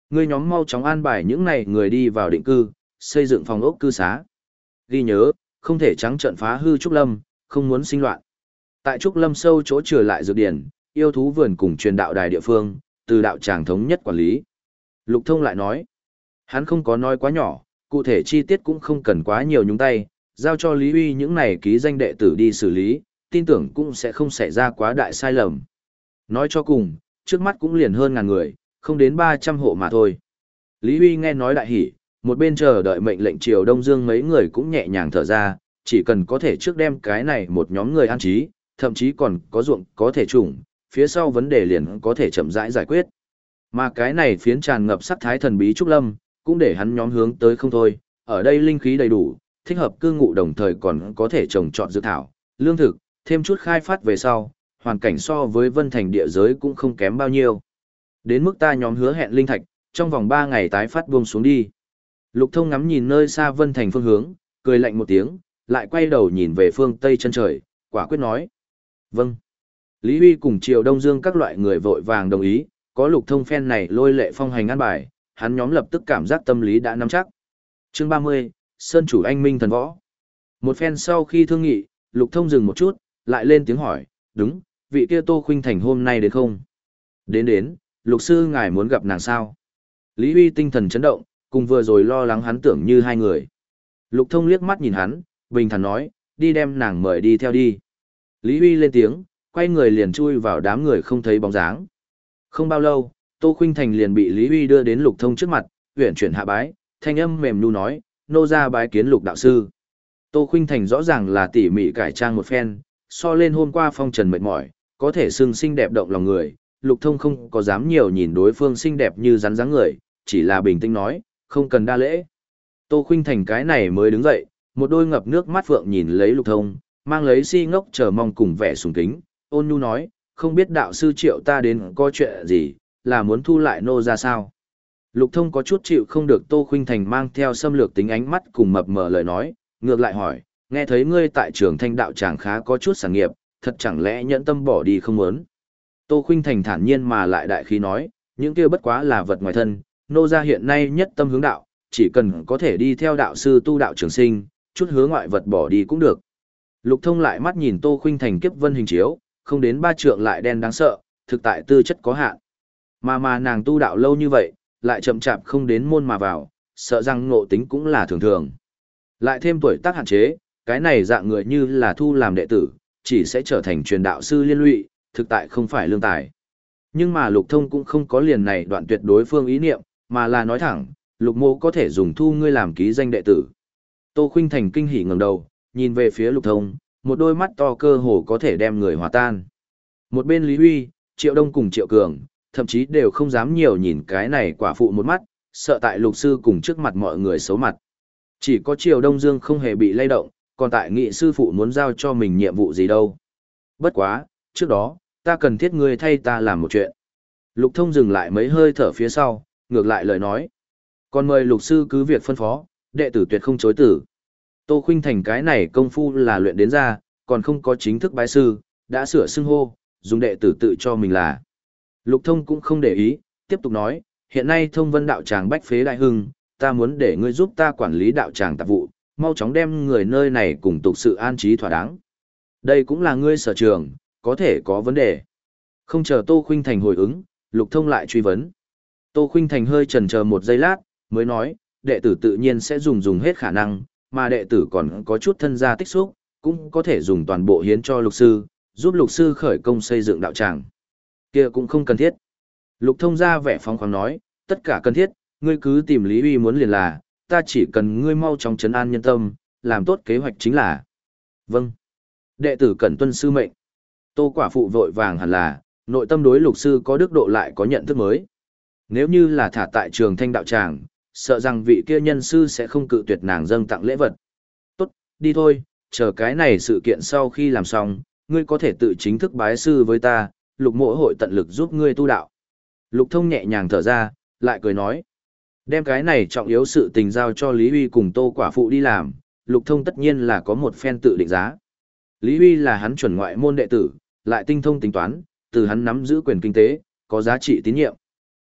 Ngươi nhóm mau chóng an bài những này người đi vào định cư, xây dựng phòng ốc cư xá. Ghi nhớ, không thể trắng trợn phá hư Trúc Lâm, không muốn sinh loạn. Tại Trúc Lâm sâu chỗ trừ lại dược điển, yêu thú vườn cùng truyền đạo đài địa phương, từ đạo tràng thống nhất quản lý. Lục Thông lại nói, hắn không có nói quá nhỏ, cụ thể chi tiết cũng không cần quá nhiều nhúng tay, giao cho Lý Uy những này ký danh đệ tử đi xử lý, tin tưởng cũng sẽ không xảy ra quá đại sai lầm. Nói cho cùng, trước mắt cũng liền hơn ngàn người, không đến ba trăm hộ mà thôi. Lý Uy nghe nói đại hỉ, một bên chờ đợi mệnh lệnh Triều Đông Dương mấy người cũng nhẹ nhàng thở ra, chỉ cần có thể trước đem cái này một nhóm người an trí, thậm chí còn có ruộng có thể trùng, phía sau vấn đề liền có thể chậm rãi giải quyết. Mà cái này phiến tràn ngập sắc thái thần bí Trúc Lâm, cũng để hắn nhóm hướng tới không thôi, ở đây linh khí đầy đủ, thích hợp cư ngụ đồng thời còn có thể trồng trọt dược thảo, lương thực, thêm chút khai phát về sau, hoàn cảnh so với Vân Thành địa giới cũng không kém bao nhiêu. Đến mức ta nhóm hứa hẹn linh thạch, trong vòng ba ngày tái phát buông xuống đi. Lục Thông ngắm nhìn nơi xa Vân Thành phương hướng, cười lạnh một tiếng, lại quay đầu nhìn về phương tây chân trời, quả quyết nói. Vâng. Lý Huy cùng Triều Đông Dương các loại người vội vàng đồng ý, có Lục Thông phen này lôi lệ phong hành an bài, hắn nhóm lập tức cảm giác tâm lý đã nắm chắc. Chương ba mươi, Sơn chủ anh minh thần võ. Một phen sau khi thương nghị, Lục Thông dừng một chút, lại lên tiếng hỏi, đúng, vị kia Tô Khuynh Thành hôm nay đến không? Đến đến, Lục sư ngài muốn gặp nàng sao? Lý Huy tinh thần chấn động, cùng vừa rồi lo lắng hắn tưởng như hai người. Lục Thông liếc mắt nhìn hắn, bình thản nói, đi đem nàng mời đi theo đi. Lý Huy lên tiếng, quay người liền chui vào đám người không thấy bóng dáng. Không bao lâu, Tô Khuynh Thành liền bị Lý Huy đưa đến Lục Thông trước mặt, uyển chuyển hạ bái, thanh âm mềm nu nói, nô ra bái kiến Lục đạo sư. Tô Khuynh Thành rõ ràng là tỉ mỉ cải trang một phen, so lên hôm qua phong trần mệt mỏi, có thể xưng xinh đẹp động lòng người. Lục Thông không có dám nhiều nhìn đối phương xinh đẹp như rắn dáng người, chỉ là bình tĩnh nói, không cần đa lễ. Tô Khuynh Thành cái này mới đứng dậy, một đôi ngập nước mắt phượng nhìn lấy Lục Thông, mang lấy si ngốc chờ mong cùng vẻ sùng kính, ôn nhu nói, không biết đạo sư triệu ta đến có chuyện gì, là muốn thu lại nô ra sao. Lục Thông có chút chịu không được Tô Khuynh Thành mang theo xâm lược tính ánh mắt cùng mập mờ lời nói, ngược lại hỏi, nghe thấy ngươi tại trường thanh đạo tràng khá có chút sản nghiệp, thật chẳng lẽ nhẫn tâm bỏ đi không muốn. Tô Khuynh Thành thản nhiên mà lại đại khí nói, những kia bất quá là vật ngoài thân, nô gia hiện nay nhất tâm hướng đạo, chỉ cần có thể đi theo đạo sư tu đạo trường sinh, chút hứa ngoại vật bỏ đi cũng được. Lục Thông lại mắt nhìn Tô Khuynh Thành kiếp vân hình chiếu, không đến ba trượng lại đen đáng sợ, thực tại tư chất có hạn. Mà mà nàng tu đạo lâu như vậy, lại chậm chạp không đến môn mà vào, sợ rằng ngộ tính cũng là thường thường. Lại thêm tuổi tác hạn chế, cái này dạng người như là thu làm đệ tử, chỉ sẽ trở thành truyền đạo sư liên lụy, thực tại không phải lương tài. Nhưng mà Lục Thông cũng không có liền này đoạn tuyệt đối phương ý niệm, mà là nói thẳng, Lục mô có thể dùng thu ngươi làm ký danh đệ tử. Tô Khuynh Thành kinh hỉ ngẩng đầu, nhìn về phía Lục Thông, một đôi mắt to cơ hồ có thể đem người hòa tan. Một bên Lý Huy, Triệu Đông cùng Triệu Cường, thậm chí đều không dám nhiều nhìn cái này quả phụ một mắt, sợ tại Lục sư cùng trước mặt mọi người xấu mặt. Chỉ có Triều Đông Dương không hề bị lay động, còn tại nghị sư phụ muốn giao cho mình nhiệm vụ gì đâu. Bất quá, trước đó, ta cần thiết ngươi thay ta làm một chuyện. Lục Thông dừng lại mấy hơi thở phía sau, ngược lại lời nói. Còn mời Lục sư cứ việc phân phó, đệ tử tuyệt không chối tử. Tô Khuynh Thành cái này công phu là luyện đến ra, còn không có chính thức bái sư, đã sửa xưng hô, dùng đệ tử tự cho mình là. Lục Thông cũng không để ý, tiếp tục nói, hiện nay Thông Vân đạo tràng bách phế đại hưng, ta muốn để ngươi giúp ta quản lý đạo tràng tạp vụ, mau chóng đem người nơi này cùng tục sự an trí thỏa đáng. Đây cũng là ngươi sở trường, có thể có vấn đề. Không chờ Tô Khuynh Thành hồi ứng, Lục Thông lại truy vấn. Tô Khuynh Thành hơi chần chờ một giây lát, mới nói, đệ tử tự nhiên sẽ dùng dùng hết khả năng, mà đệ tử còn có chút thân gia tích xúc, cũng có thể dùng toàn bộ hiến cho Lục sư, giúp Lục sư khởi công xây dựng đạo tràng. Kia cũng không cần thiết. Lục Thông ra vẻ phóng khoáng nói, tất cả cần thiết, ngươi cứ tìm Lý Uy muốn liền là, ta chỉ cần ngươi mau chóng trấn an nhân tâm, làm tốt kế hoạch chính là. Vâng. Đệ tử cần tuân sư mệnh. Tô quả phụ vội vàng hẳn là, nội tâm đối Lục sư có đức độ lại có nhận thức mới. Nếu như là thả tại trường thanh đạo tràng, sợ rằng vị kia nhân sư sẽ không cự tuyệt nàng dâng tặng lễ vật. Tốt, đi thôi, chờ cái này sự kiện sau khi làm xong, ngươi có thể tự chính thức bái sư với ta, Lục mỗ hội tận lực giúp ngươi tu đạo. Lục Thông nhẹ nhàng thở ra, lại cười nói. Đem cái này trọng yếu sự tình giao cho Lý Huy cùng Tô quả phụ đi làm, Lục Thông tất nhiên là có một phen tự định giá. Lý Huy là hắn chuẩn ngoại môn đệ tử, lại tinh thông tính toán, từ hắn nắm giữ quyền kinh tế, có giá trị tín nhiệm.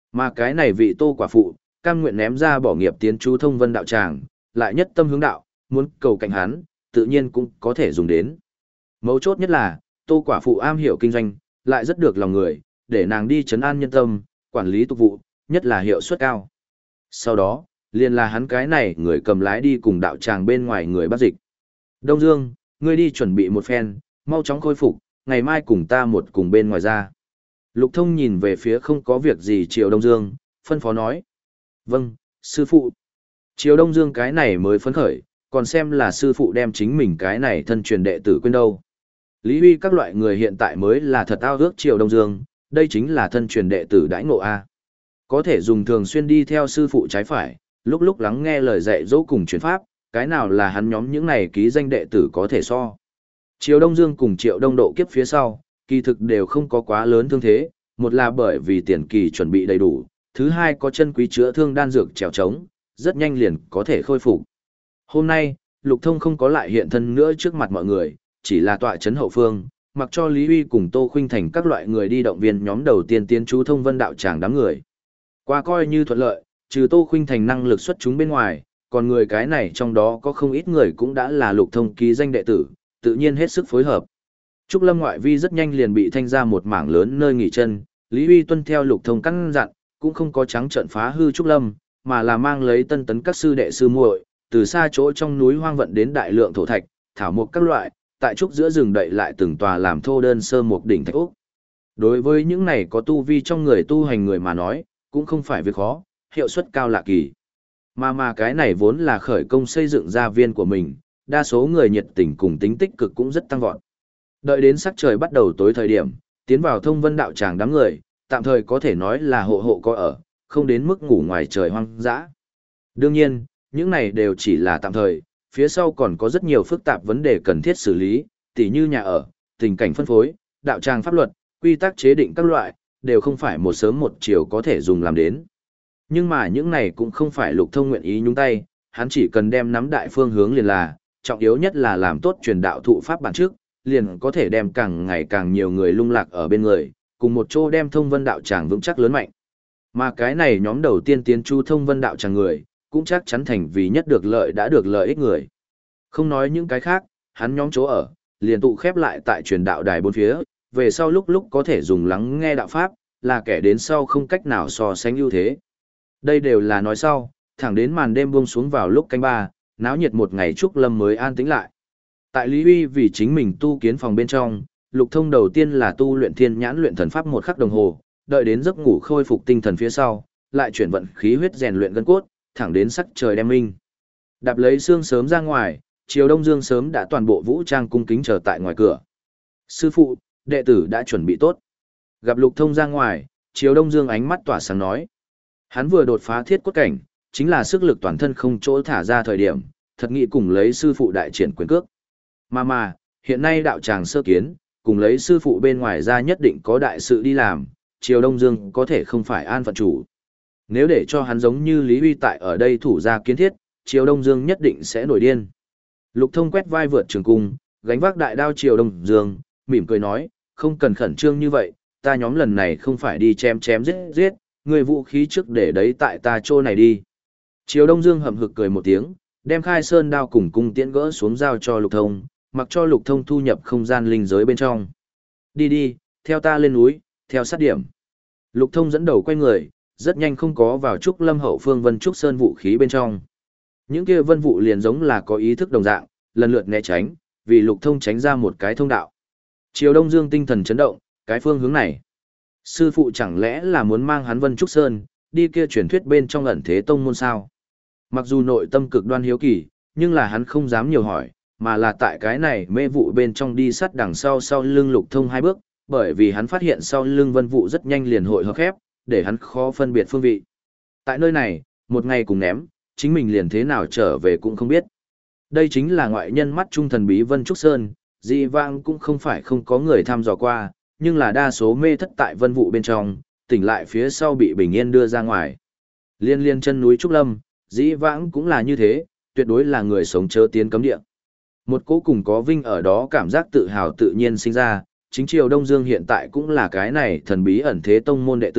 Mà cái này vị Tô quả phụ, cam nguyện ném ra bỏ nghiệp tiến chú thông vân đạo tràng, lại nhất tâm hướng đạo, muốn cầu cạnh hắn, tự nhiên cũng có thể dùng đến. Mấu chốt nhất là, Tô quả phụ am hiểu kinh doanh, lại rất được lòng người, để nàng đi trấn an nhân tâm, quản lý tục vụ, nhất là hiệu suất cao. Sau đó, liền là hắn cái này người cầm lái đi cùng đạo tràng bên ngoài người bắt dịch. Đông Dương, ngươi đi chuẩn bị một phen, mau chóng khôi phục, ngày mai cùng ta một cùng bên ngoài ra. Lục Thông nhìn về phía không có việc gì Triều Đông Dương, phân phó nói. Vâng, sư phụ. Triều Đông Dương cái này mới phấn khởi, còn xem là sư phụ đem chính mình cái này thân truyền đệ tử quên đâu. Lý Huy các loại người hiện tại mới là thật ao ước Triều Đông Dương, đây chính là thân truyền đệ tử đãi ngộ A. Có thể dùng thường xuyên đi theo sư phụ trái phải, lúc lúc lắng nghe lời dạy dỗ cùng truyền pháp, cái nào là hắn nhóm những này ký danh đệ tử có thể so. Triều Đông Dương cùng Triệu Đông Độ kiếp phía sau, kỳ thực đều không có quá lớn thương thế, một là bởi vì tiền kỳ chuẩn bị đầy đủ, thứ hai có chân quý chữa thương đan dược trèo trống, rất nhanh liền có thể khôi phục. Hôm nay, Lục Thông không có lại hiện thân nữa trước mặt mọi người, chỉ là tọa chấn hậu phương, mặc cho Lý Huy cùng Tô Khuynh Thành các loại người đi động viên nhóm đầu tiên tiến chú thông vân đạo tràng đám người. Qua coi như thuận lợi, trừ Tô Khuynh Thành năng lực xuất chúng bên ngoài, còn người cái này trong đó có không ít người cũng đã là Lục Thông ký danh đệ tử, tự nhiên hết sức phối hợp. Trúc Lâm ngoại vi rất nhanh liền bị thanh ra một mảng lớn nơi nghỉ chân, Lý Huy tuân theo Lục Thông căn dặn, cũng không có trắng trợn phá hư Trúc Lâm, mà là mang lấy tân tấn các sư đệ sư muội, từ xa chỗ trong núi hoang vận đến đại lượng thổ thạch, thảo mộc các loại, tại trúc giữa rừng đậy lại từng tòa làm thô đơn sơ mộc đỉnh thạch ốc. Đối với những này có tu vi trong người tu hành người mà nói, cũng không phải việc khó, hiệu suất cao lạ kỳ. Mà mà cái này vốn là khởi công xây dựng gia viên của mình, đa số người nhiệt tình cùng tính tích cực cũng rất tăng vọt. Đợi đến sắc trời bắt đầu tối thời điểm, tiến vào thông vân đạo tràng đám người, tạm thời có thể nói là hộ hộ có ở, không đến mức ngủ ngoài trời hoang dã. Đương nhiên, những này đều chỉ là tạm thời, phía sau còn có rất nhiều phức tạp vấn đề cần thiết xử lý, tỉ như nhà ở, tình cảnh phân phối, đạo tràng pháp luật, quy tắc chế định các loại, đều không phải một sớm một chiều có thể dùng làm đến. Nhưng mà những này cũng không phải Lục Thông nguyện ý nhúng tay, hắn chỉ cần đem nắm đại phương hướng liền là, trọng yếu nhất là làm tốt truyền đạo thụ pháp bản trước, liền có thể đem càng ngày càng nhiều người lung lạc ở bên người, cùng một chỗ đem thông vân đạo tràng vững chắc lớn mạnh. Mà cái này nhóm đầu tiên tiến chu thông vân đạo tràng người, cũng chắc chắn thành vì nhất được lợi đã được lợi ích người. Không nói những cái khác, hắn nhóm chỗ ở, liền tụ khép lại tại truyền đạo đài bốn phía, về sau lúc lúc có thể dùng lắng nghe đạo pháp, là kẻ đến sau không cách nào so sánh ưu thế. Đây đều là nói sau, thẳng đến màn đêm buông xuống vào lúc canh ba, náo nhiệt một ngày Trúc Lâm mới an tĩnh lại. Tại Lý Huy vì chính mình tu kiến phòng bên trong, Lục Thông đầu tiên là tu luyện thiên nhãn luyện thần pháp một khắc đồng hồ, đợi đến giấc ngủ khôi phục tinh thần phía sau, lại chuyển vận khí huyết rèn luyện gân cốt, thẳng đến sắc trời đem minh. Đạp lấy xương sớm ra ngoài, Triều Đông Dương sớm đã toàn bộ vũ trang cung kính chờ tại ngoài cửa. Sư phụ, đệ tử đã chuẩn bị tốt. Gặp Lục Thông ra ngoài, Triều Đông Dương ánh mắt tỏa sáng nói. Hắn vừa đột phá thiết cốt cảnh, chính là sức lực toàn thân không chỗ thả ra thời điểm, thật nghĩ cùng lấy sư phụ đại triển quyền cước. Mà mà, hiện nay đạo tràng sơ kiến, cùng lấy sư phụ bên ngoài ra nhất định có đại sự đi làm, Triều Đông Dương có thể không phải an phận chủ. Nếu để cho hắn giống như Lý Huy tại ở đây thủ ra kiến thiết, Triều Đông Dương nhất định sẽ nổi điên. Lục Thông quét vai vượt trường cung, gánh vác đại đao Triều Đông Dương, mỉm cười nói, không cần khẩn trương như vậy, ta nhóm lần này không phải đi chém chém giết giết, người vũ khí trước để đấy tại ta chỗ này đi. Triều Đông Dương hậm hực cười một tiếng, đem khai sơn đao cùng cung tiễn gỡ xuống giao cho Lục Thông, mặc cho Lục Thông thu nhập không gian linh giới bên trong. Đi đi, theo ta lên núi, theo sát điểm. Lục Thông dẫn đầu quay người, rất nhanh không có vào Trúc Lâm hậu phương Vân Trúc Sơn vũ khí bên trong. Những kia vân vụ liền giống là có ý thức đồng dạng, lần lượt né tránh, vì Lục Thông tránh ra một cái thông đạo. Triều Đông Dương tinh thần chấn động, cái phương hướng này. Sư phụ chẳng lẽ là muốn mang hắn Vân Trúc Sơn, đi kia truyền thuyết bên trong ẩn thế tông môn sao? Mặc dù nội tâm cực đoan hiếu kỳ, nhưng là hắn không dám nhiều hỏi, mà là tại cái này mê vụ bên trong đi sát đằng sau sau lưng Lục Thông hai bước, bởi vì hắn phát hiện sau lưng vân vụ rất nhanh liền hội hợp khép, để hắn khó phân biệt phương vị. Tại nơi này, một ngày cùng ném, chính mình liền thế nào trở về cũng không biết. Đây chính là ngoại nhân mắt trung thần bí Vân Trúc Sơn, dị vãng cũng không phải không có người thăm dò qua, nhưng là đa số mê thất tại vân vụ bên trong, tỉnh lại phía sau bị bình yên đưa ra ngoài. Liên liên chân núi Trúc Lâm, dĩ vãng cũng là như thế, tuyệt đối là người sống chớ tiến cấm địa. Một cố cùng có vinh ở đó cảm giác tự hào tự nhiên sinh ra, chính Triều Đông Dương hiện tại cũng là cái này thần bí ẩn thế tông môn đệ tử,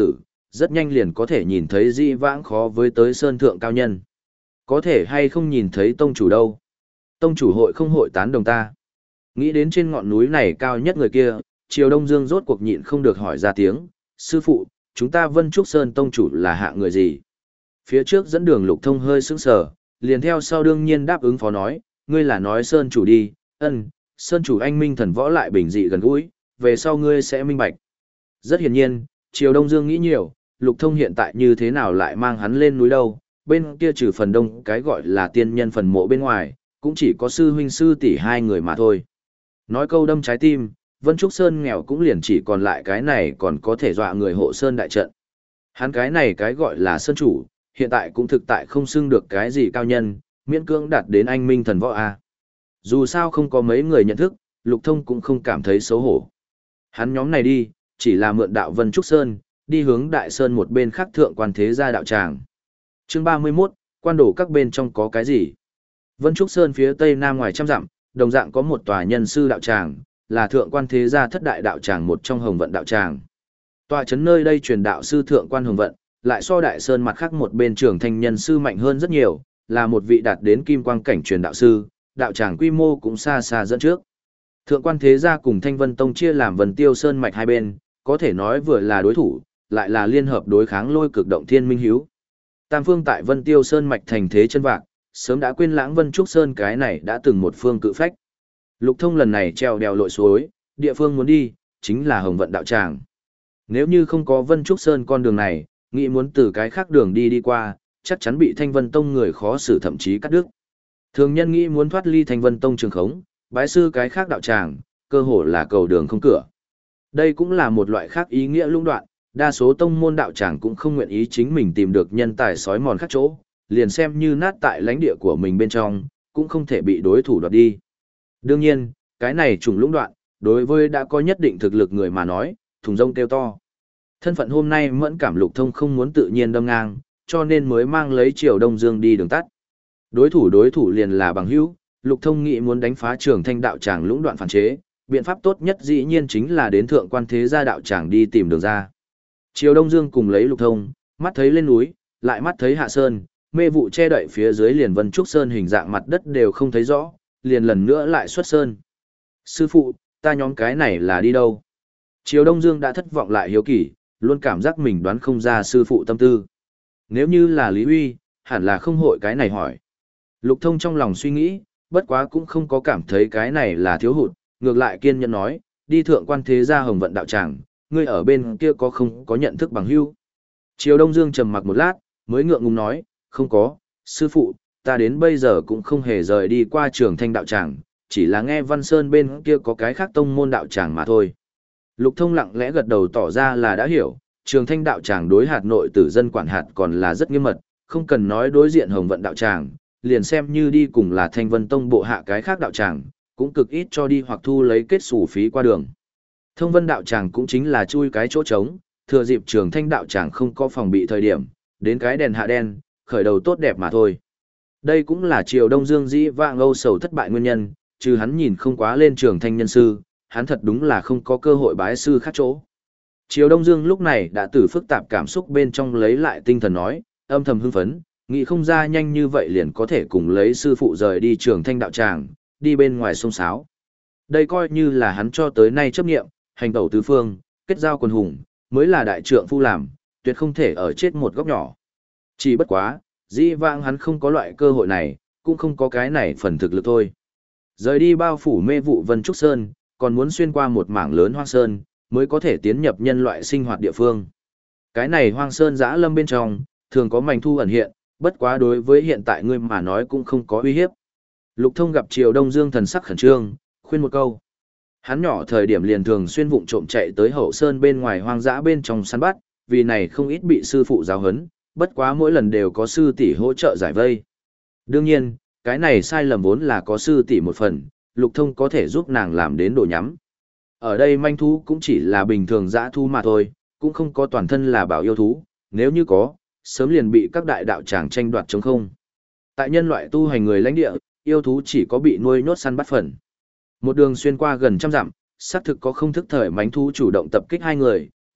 rất nhanh liền có thể nhìn thấy dĩ vãng khó với tới sơn thượng cao nhân. Có thể hay không nhìn thấy tông chủ đâu. Tông chủ hội không hội tán đồng ta. Nghĩ đến trên ngọn núi này cao nhất người kia, Triều Đông Dương rốt cuộc nhịn không được hỏi ra tiếng, sư phụ, chúng ta Vân Trúc Sơn tông chủ là hạ người gì? Phía trước dẫn đường Lục Thông hơi sững sờ, liền theo sau đương nhiên đáp ứng phó nói, ngươi là nói Sơn chủ đi, ân, Sơn chủ anh minh thần võ lại bình dị gần gũi, về sau ngươi sẽ minh bạch. Rất hiển nhiên, Triều Đông Dương nghĩ nhiều, Lục Thông hiện tại như thế nào lại mang hắn lên núi đâu, bên kia trừ phần đông cái gọi là tiên nhân phần mộ bên ngoài, cũng chỉ có sư huynh sư tỷ hai người mà thôi. Nói câu đâm trái tim, Vân Trúc Sơn nghèo cũng liền chỉ còn lại cái này còn có thể dọa người hộ Sơn đại trận. Hắn cái này cái gọi là Sơn chủ, hiện tại cũng thực tại không xưng được cái gì cao nhân, miễn cưỡng đạt đến anh minh thần võ A. Dù sao không có mấy người nhận thức, Lục Thông cũng không cảm thấy xấu hổ. Hắn nhóm này đi, chỉ là mượn đạo Vân Trúc Sơn, đi hướng Đại Sơn một bên khác thượng quan thế gia đạo tràng. Chương ba mươi mốt, quan đổ các bên trong có cái gì? Vân Trúc Sơn phía tây nam ngoài trăm dặm, đồng dạng có một tòa nhân sư đạo tràng, là thượng quan thế gia thất đại đạo tràng một trong Hồng Vận đạo tràng. Tòa trấn nơi đây truyền đạo sư thượng quan Hồng Vận, lại so Đại Sơn mặt khác một bên trưởng thành nhân sư mạnh hơn rất nhiều, là một vị đạt đến kim quang cảnh truyền đạo sư, đạo tràng quy mô cũng xa xa dẫn trước. Thượng quan thế gia cùng Thanh Vân Tông chia làm Vân Tiêu Sơn mạch hai bên, có thể nói vừa là đối thủ, lại là liên hợp đối kháng Lôi Cực Động Thiên Minh Hiếu. Tam phương tại Vân Tiêu Sơn mạch thành thế chân vạc, sớm đã quên lãng Vân Trúc Sơn cái này đã từng một phương cự phách. Lục Thông lần này treo đèo lội suối, địa phương muốn đi, chính là Hồng Vận đạo tràng. Nếu như không có Vân Trúc Sơn con đường này, nghĩ muốn từ cái khác đường đi đi qua, chắc chắn bị Thanh Vân Tông người khó xử thậm chí cắt đứt. Thường nhân nghĩ muốn thoát ly Thanh Vân Tông trường khống, bái sư cái khác đạo tràng, cơ hồ là cầu đường không cửa. Đây cũng là một loại khác ý nghĩa lũng đoạn, đa số tông môn đạo tràng cũng không nguyện ý chính mình tìm được nhân tài sói mòn khác chỗ, liền xem như nát tại lãnh địa của mình bên trong, cũng không thể bị đối thủ đoạt đi. Đương nhiên, cái này trùng lũng đoạn, đối với đã có nhất định thực lực người mà nói, thùng rông kêu to. Thân phận hôm nay Mẫn Cảm Lục Thông không muốn tự nhiên đâm ngang, cho nên mới mang lấy Triều Đông Dương đi đường tắt. Đối thủ đối thủ liền là bằng hữu, Lục Thông nghĩ muốn đánh phá Trường Thanh đạo tràng lũng đoạn phản chế, biện pháp tốt nhất dĩ nhiên chính là đến thượng quan thế gia đạo tràng đi tìm đường ra. Triều Đông Dương cùng lấy Lục Thông, mắt thấy lên núi, lại mắt thấy hạ sơn, mê vụ che đậy phía dưới liền Vân Trúc Sơn hình dạng mặt đất đều không thấy rõ, liền lần nữa lại xuất sơn. Sư phụ, ta nhóm cái này là đi đâu? Triều Đông Dương đã thất vọng lại hiếu kỳ, luôn cảm giác mình đoán không ra sư phụ tâm tư. Nếu như là Lý Huy, hẳn là không hội cái này hỏi. Lục Thông trong lòng suy nghĩ, bất quá cũng không có cảm thấy cái này là thiếu hụt, ngược lại kiên nhẫn nói, đi thượng quan thế gia Hồng Vận đạo tràng, ngươi ở bên kia có không có nhận thức bằng hữu? Triều Đông Dương trầm mặc một lát, mới ngượng ngùng nói, không có, sư phụ, ta đến bây giờ cũng không hề rời đi qua Trường Thanh đạo tràng, chỉ là nghe Văn Sơn bên kia có cái khác tông môn đạo tràng mà thôi. Lục Thông lặng lẽ gật đầu tỏ ra là đã hiểu, Trường Thanh đạo tràng đối hạt nội tử dân quản hạt còn là rất nghiêm mật, không cần nói đối diện Hồng Vận đạo tràng, liền xem như đi cùng là Thanh Vân Tông bộ hạ cái khác đạo tràng, cũng cực ít cho đi hoặc thu lấy kết sủ phí qua đường. Thông Vân đạo tràng cũng chính là chui cái chỗ trống, thừa dịp Trường Thanh đạo tràng không có phòng bị thời điểm, đến cái đèn hạ đen, khởi đầu tốt đẹp mà thôi. Đây cũng là Triều Đông Dương dĩ vãng âu sầu thất bại nguyên nhân, trừ hắn nhìn không quá lên Trường Thanh nhân sư, hắn thật đúng là không có cơ hội bái sư khác chỗ. Triều Đông Dương lúc này đã từ phức tạp cảm xúc bên trong lấy lại tinh thần nói, âm thầm hưng phấn, nghĩ không ra nhanh như vậy liền có thể cùng lấy sư phụ rời đi Trường Thanh đạo tràng, đi bên ngoài sông sáo. Đây coi như là hắn cho tới nay chấp nghiệm, hành tẩu tứ phương, kết giao quần hùng, mới là đại trượng phu làm, tuyệt không thể ở chết một góc nhỏ. Chỉ bất quá, dĩ vãng hắn không có loại cơ hội này, cũng không có cái này phần thực lực thôi. Rời đi bao phủ mê vụ Vân Trúc Sơn, còn muốn xuyên qua một mảng lớn hoang sơn, mới có thể tiến nhập nhân loại sinh hoạt địa phương. Cái này hoang sơn dã lâm bên trong, thường có mảnh thu ẩn hiện, bất quá đối với hiện tại ngươi mà nói cũng không có uy hiếp. Lục Thông gặp Triều Đông Dương thần sắc khẩn trương, khuyên một câu. Hắn nhỏ thời điểm liền thường xuyên vụng trộm chạy tới hậu sơn bên ngoài hoang dã bên trong săn bắt, vì này không ít bị sư phụ giáo huấn, bất quá mỗi lần đều có sư tỷ hỗ trợ giải vây. Đương nhiên, cái này sai lầm vốn là có sư tỷ một phần, Lục Thông có thể giúp nàng làm đến đồ nhắm. Ở đây manh thú cũng chỉ là bình thường dã thú mà thôi, cũng không có toàn thân là bảo yêu thú, nếu như có, sớm liền bị các đại đạo tràng tranh đoạt chống không. Tại nhân loại tu hành người lãnh địa, yêu thú chỉ có bị nuôi nhốt săn bắt phần. Một đường xuyên qua gần trăm dặm, xác thực có không thức thời mánh thú chủ động tập kích hai người,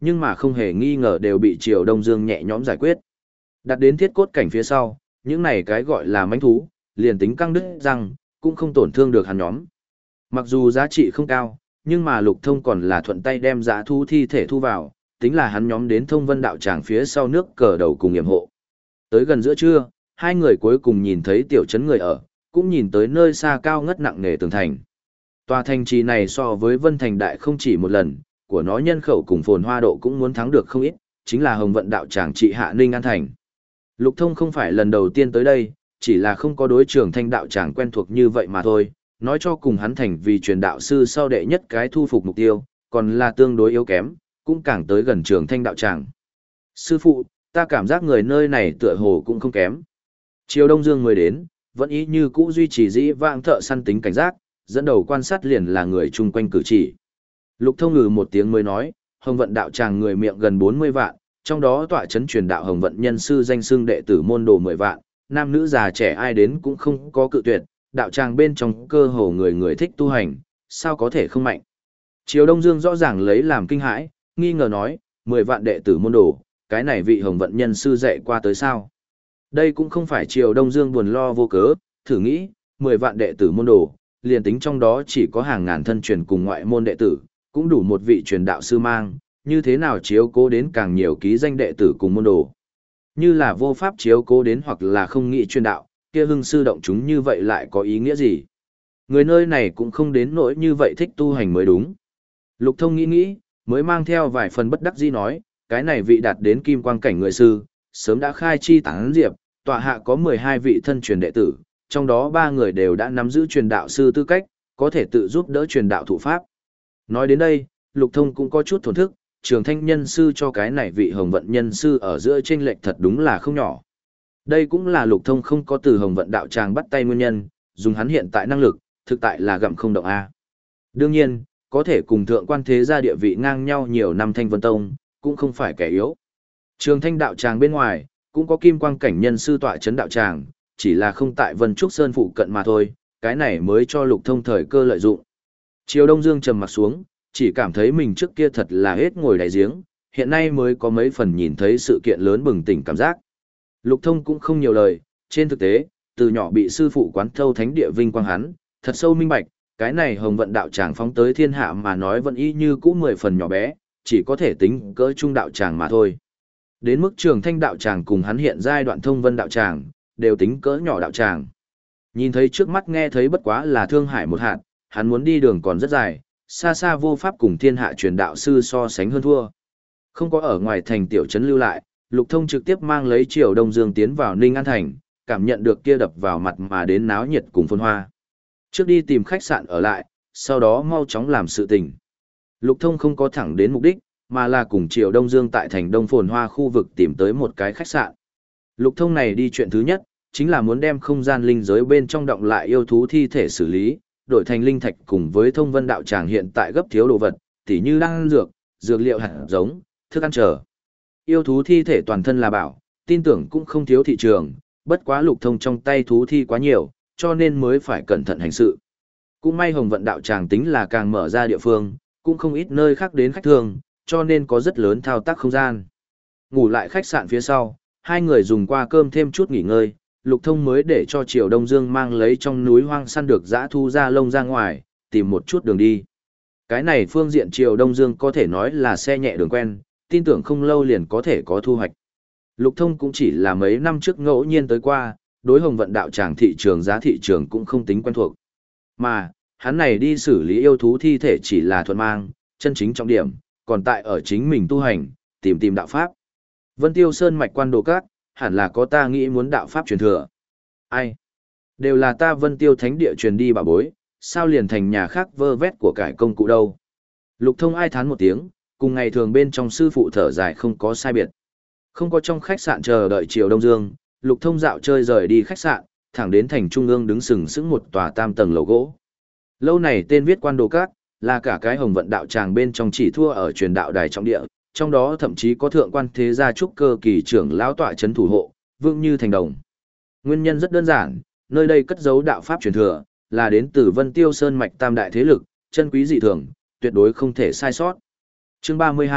nhưng mà không hề nghi ngờ đều bị Triều Đông Dương nhẹ nhõm giải quyết. Đặt đến thiết cốt cảnh phía sau, những này cái gọi là mãnh thú, liền tính căng đứt răng, cũng không tổn thương được hắn nhóm. Mặc dù giá trị không cao, nhưng mà Lục Thông còn là thuận tay đem dã thú thi thể thu vào, tính là hắn nhóm đến Thông Vân đạo tràng phía sau nước cờ đầu cùng yểm hộ. Tới gần giữa trưa, hai người cuối cùng nhìn thấy tiểu trấn người ở, cũng nhìn tới nơi xa cao ngất nặng nề tường thành. Tòa thành trì này so với Vân Thành đại không chỉ một lần, của nó nhân khẩu cùng phồn hoa độ cũng muốn thắng được không ít, chính là Hồng Vận đạo tràng trị hạ Ninh An Thành. Lục Thông không phải lần đầu tiên tới đây, chỉ là không có đối trưởng thanh đạo tràng quen thuộc như vậy mà thôi, nói cho cùng hắn thành vì truyền đạo sư sau đệ nhất cái thu phục mục tiêu, còn là tương đối yếu kém, cũng càng tới gần trường thanh đạo tràng. Sư phụ, ta cảm giác người nơi này tựa hồ cũng không kém. Triều Đông Dương mới đến, vẫn ý như cũ duy trì dĩ vãng thợ săn tính cảnh giác, dẫn đầu quan sát liền là người chung quanh cử chỉ. Lục Thông ngừ một tiếng mới nói, Hồng Vận đạo tràng người miệng gần bốn mươi vạn, trong đó tọa chấn truyền đạo Hồng Vận nhân sư danh xưng đệ tử môn đồ mười vạn, nam nữ già trẻ ai đến cũng không có cự tuyệt, đạo tràng bên trong cơ hồ người người thích tu hành, sao có thể không mạnh. Triều Đông Dương rõ ràng lấy làm kinh hãi, nghi ngờ nói, mười vạn đệ tử môn đồ, cái này vị Hồng Vận nhân sư dạy qua tới sao? Đây cũng không phải Triều Đông Dương buồn lo vô cớ, thử nghĩ, mười vạn đệ tử môn đồ, liền tính trong đó chỉ có hàng ngàn thân truyền cùng ngoại môn đệ tử, cũng đủ một vị truyền đạo sư mang, như thế nào chiếu cố đến càng nhiều ký danh đệ tử cùng môn đồ. Như là vô pháp chiếu cố đến hoặc là không nghĩ truyền đạo, kia hưng sư động chúng như vậy lại có ý nghĩa gì? Người nơi này cũng không đến nỗi như vậy thích tu hành mới đúng. Lục Thông nghĩ nghĩ, mới mang theo vài phần bất đắc dĩ nói, cái này vị đạt đến kim quang cảnh người sư, sớm đã khai chi tán diệp, tọa hạ có mười hai vị thân truyền đệ tử, trong đó ba người đều đã nắm giữ truyền đạo sư tư cách, có thể tự giúp đỡ truyền đạo thủ pháp. Nói đến đây, Lục Thông cũng có chút thổn thức, trường thanh nhân sư cho cái này vị Hồng Vận nhân sư ở giữa chênh lệch thật đúng là không nhỏ. Đây cũng là Lục Thông không có từ Hồng Vận đạo tràng bắt tay nguyên nhân, dùng hắn hiện tại năng lực, thực tại là gặm không động A. Đương nhiên, có thể cùng thượng quan thế gia địa vị ngang nhau nhiều năm Thanh Vân Tông, cũng không phải kẻ yếu. Trường thanh đạo tràng bên ngoài, cũng có kim quang cảnh nhân sư tọa chấn đạo tràng, chỉ là không tại Vân Trúc Sơn phụ cận mà thôi, cái này mới cho Lục Thông thời cơ lợi dụng. Triều Đông Dương trầm mặt xuống, chỉ cảm thấy mình trước kia thật là hết ngồi đáy giếng, hiện nay mới có mấy phần nhìn thấy sự kiện lớn bừng tỉnh cảm giác. Lục Thông cũng không nhiều lời, trên thực tế, từ nhỏ bị sư phụ quán thâu thánh địa vinh quang hắn, thật sâu minh bạch, cái này Hồng Vận đạo tràng phóng tới thiên hạ mà nói vẫn y như cũ mười phần nhỏ bé, chỉ có thể tính cỡ trung đạo tràng mà thôi. Đến mức Trường Thanh đạo tràng cùng hắn hiện giai đoạn Thông Vân đạo tràng, đều tính cỡ nhỏ đạo tràng. Nhìn thấy trước mắt nghe thấy bất quá là thương hải một hạt, hắn muốn đi đường còn rất dài, xa xa vô pháp cùng thiên hạ truyền đạo sư so sánh hơn thua. Không có ở ngoài thành tiểu trấn lưu lại, Lục Thông trực tiếp mang lấy Triều Đông Dương tiến vào Ninh An Thành, cảm nhận được kia đập vào mặt mà đến náo nhiệt cùng phồn hoa. Trước đi tìm khách sạn ở lại, sau đó mau chóng làm sự tình. Lục Thông không có thẳng đến mục đích, mà là cùng Triều Đông Dương tại thành Đông phồn hoa khu vực tìm tới một cái khách sạn. Lục Thông này đi chuyện thứ nhất, chính là muốn đem không gian linh giới bên trong động lại yêu thú thi thể xử lý, đổi thành linh thạch cùng với Thông Vân đạo tràng hiện tại gấp thiếu đồ vật, tỉ như đan dược, dược liệu hạt giống, thức ăn chờ. Yêu thú thi thể toàn thân là bảo, tin tưởng cũng không thiếu thị trường, bất quá Lục Thông trong tay thú thi quá nhiều, cho nên mới phải cẩn thận hành sự. Cũng may Hồng Vận đạo tràng tính là càng mở ra địa phương, cũng không ít nơi khác đến khách thường, cho nên có rất lớn thao tác không gian. Ngủ lại khách sạn phía sau, hai người dùng qua cơm thêm chút nghỉ ngơi, Lục Thông mới để cho Triều Đông Dương mang lấy trong núi hoang săn được dã thu ra lông ra ngoài, tìm một chút đường đi. Cái này phương diện Triều Đông Dương có thể nói là xe nhẹ đường quen, tin tưởng không lâu liền có thể có thu hoạch. Lục Thông cũng chỉ là mấy năm trước ngẫu nhiên tới qua, đối Hồng Vận đạo tràng thị trường giá thị trường cũng không tính quen thuộc. Mà, hắn này đi xử lý yêu thú thi thể chỉ là thuận mang, chân chính trọng điểm, còn tại ở chính mình tu hành, tìm tìm đạo pháp. Vân Tiêu Sơn mạch quan đồ cát, hẳn là có ta nghĩ muốn đạo pháp truyền thừa. Ai? Đều là ta Vân Tiêu thánh địa truyền đi bà bối, sao liền thành nhà khác vơ vét của cải công cụ đâu. Lục Thông ai thán một tiếng, cùng ngày thường bên trong sư phụ thở dài không có sai biệt. Không có trong khách sạn chờ đợi Triều Đông Dương, Lục Thông dạo chơi rời đi khách sạn, thẳng đến thành trung ương đứng sừng sững một tòa tam tầng lầu gỗ. Lâu này tên viết quan đồ cát, là cả cái Hồng Vận đạo tràng bên trong chỉ thua ở truyền đạo đài trọng địa, trong đó thậm chí có thượng quan thế gia trúc cơ kỳ trưởng lão tọa trấn thủ hộ, vững như thành đồng. Nguyên nhân rất đơn giản, nơi đây cất giấu đạo pháp truyền thừa, là đến từ Vân Tiêu Sơn mạch tam đại thế lực, chân quý dị thường, tuyệt đối không thể sai sót. Chương ba mươi hai,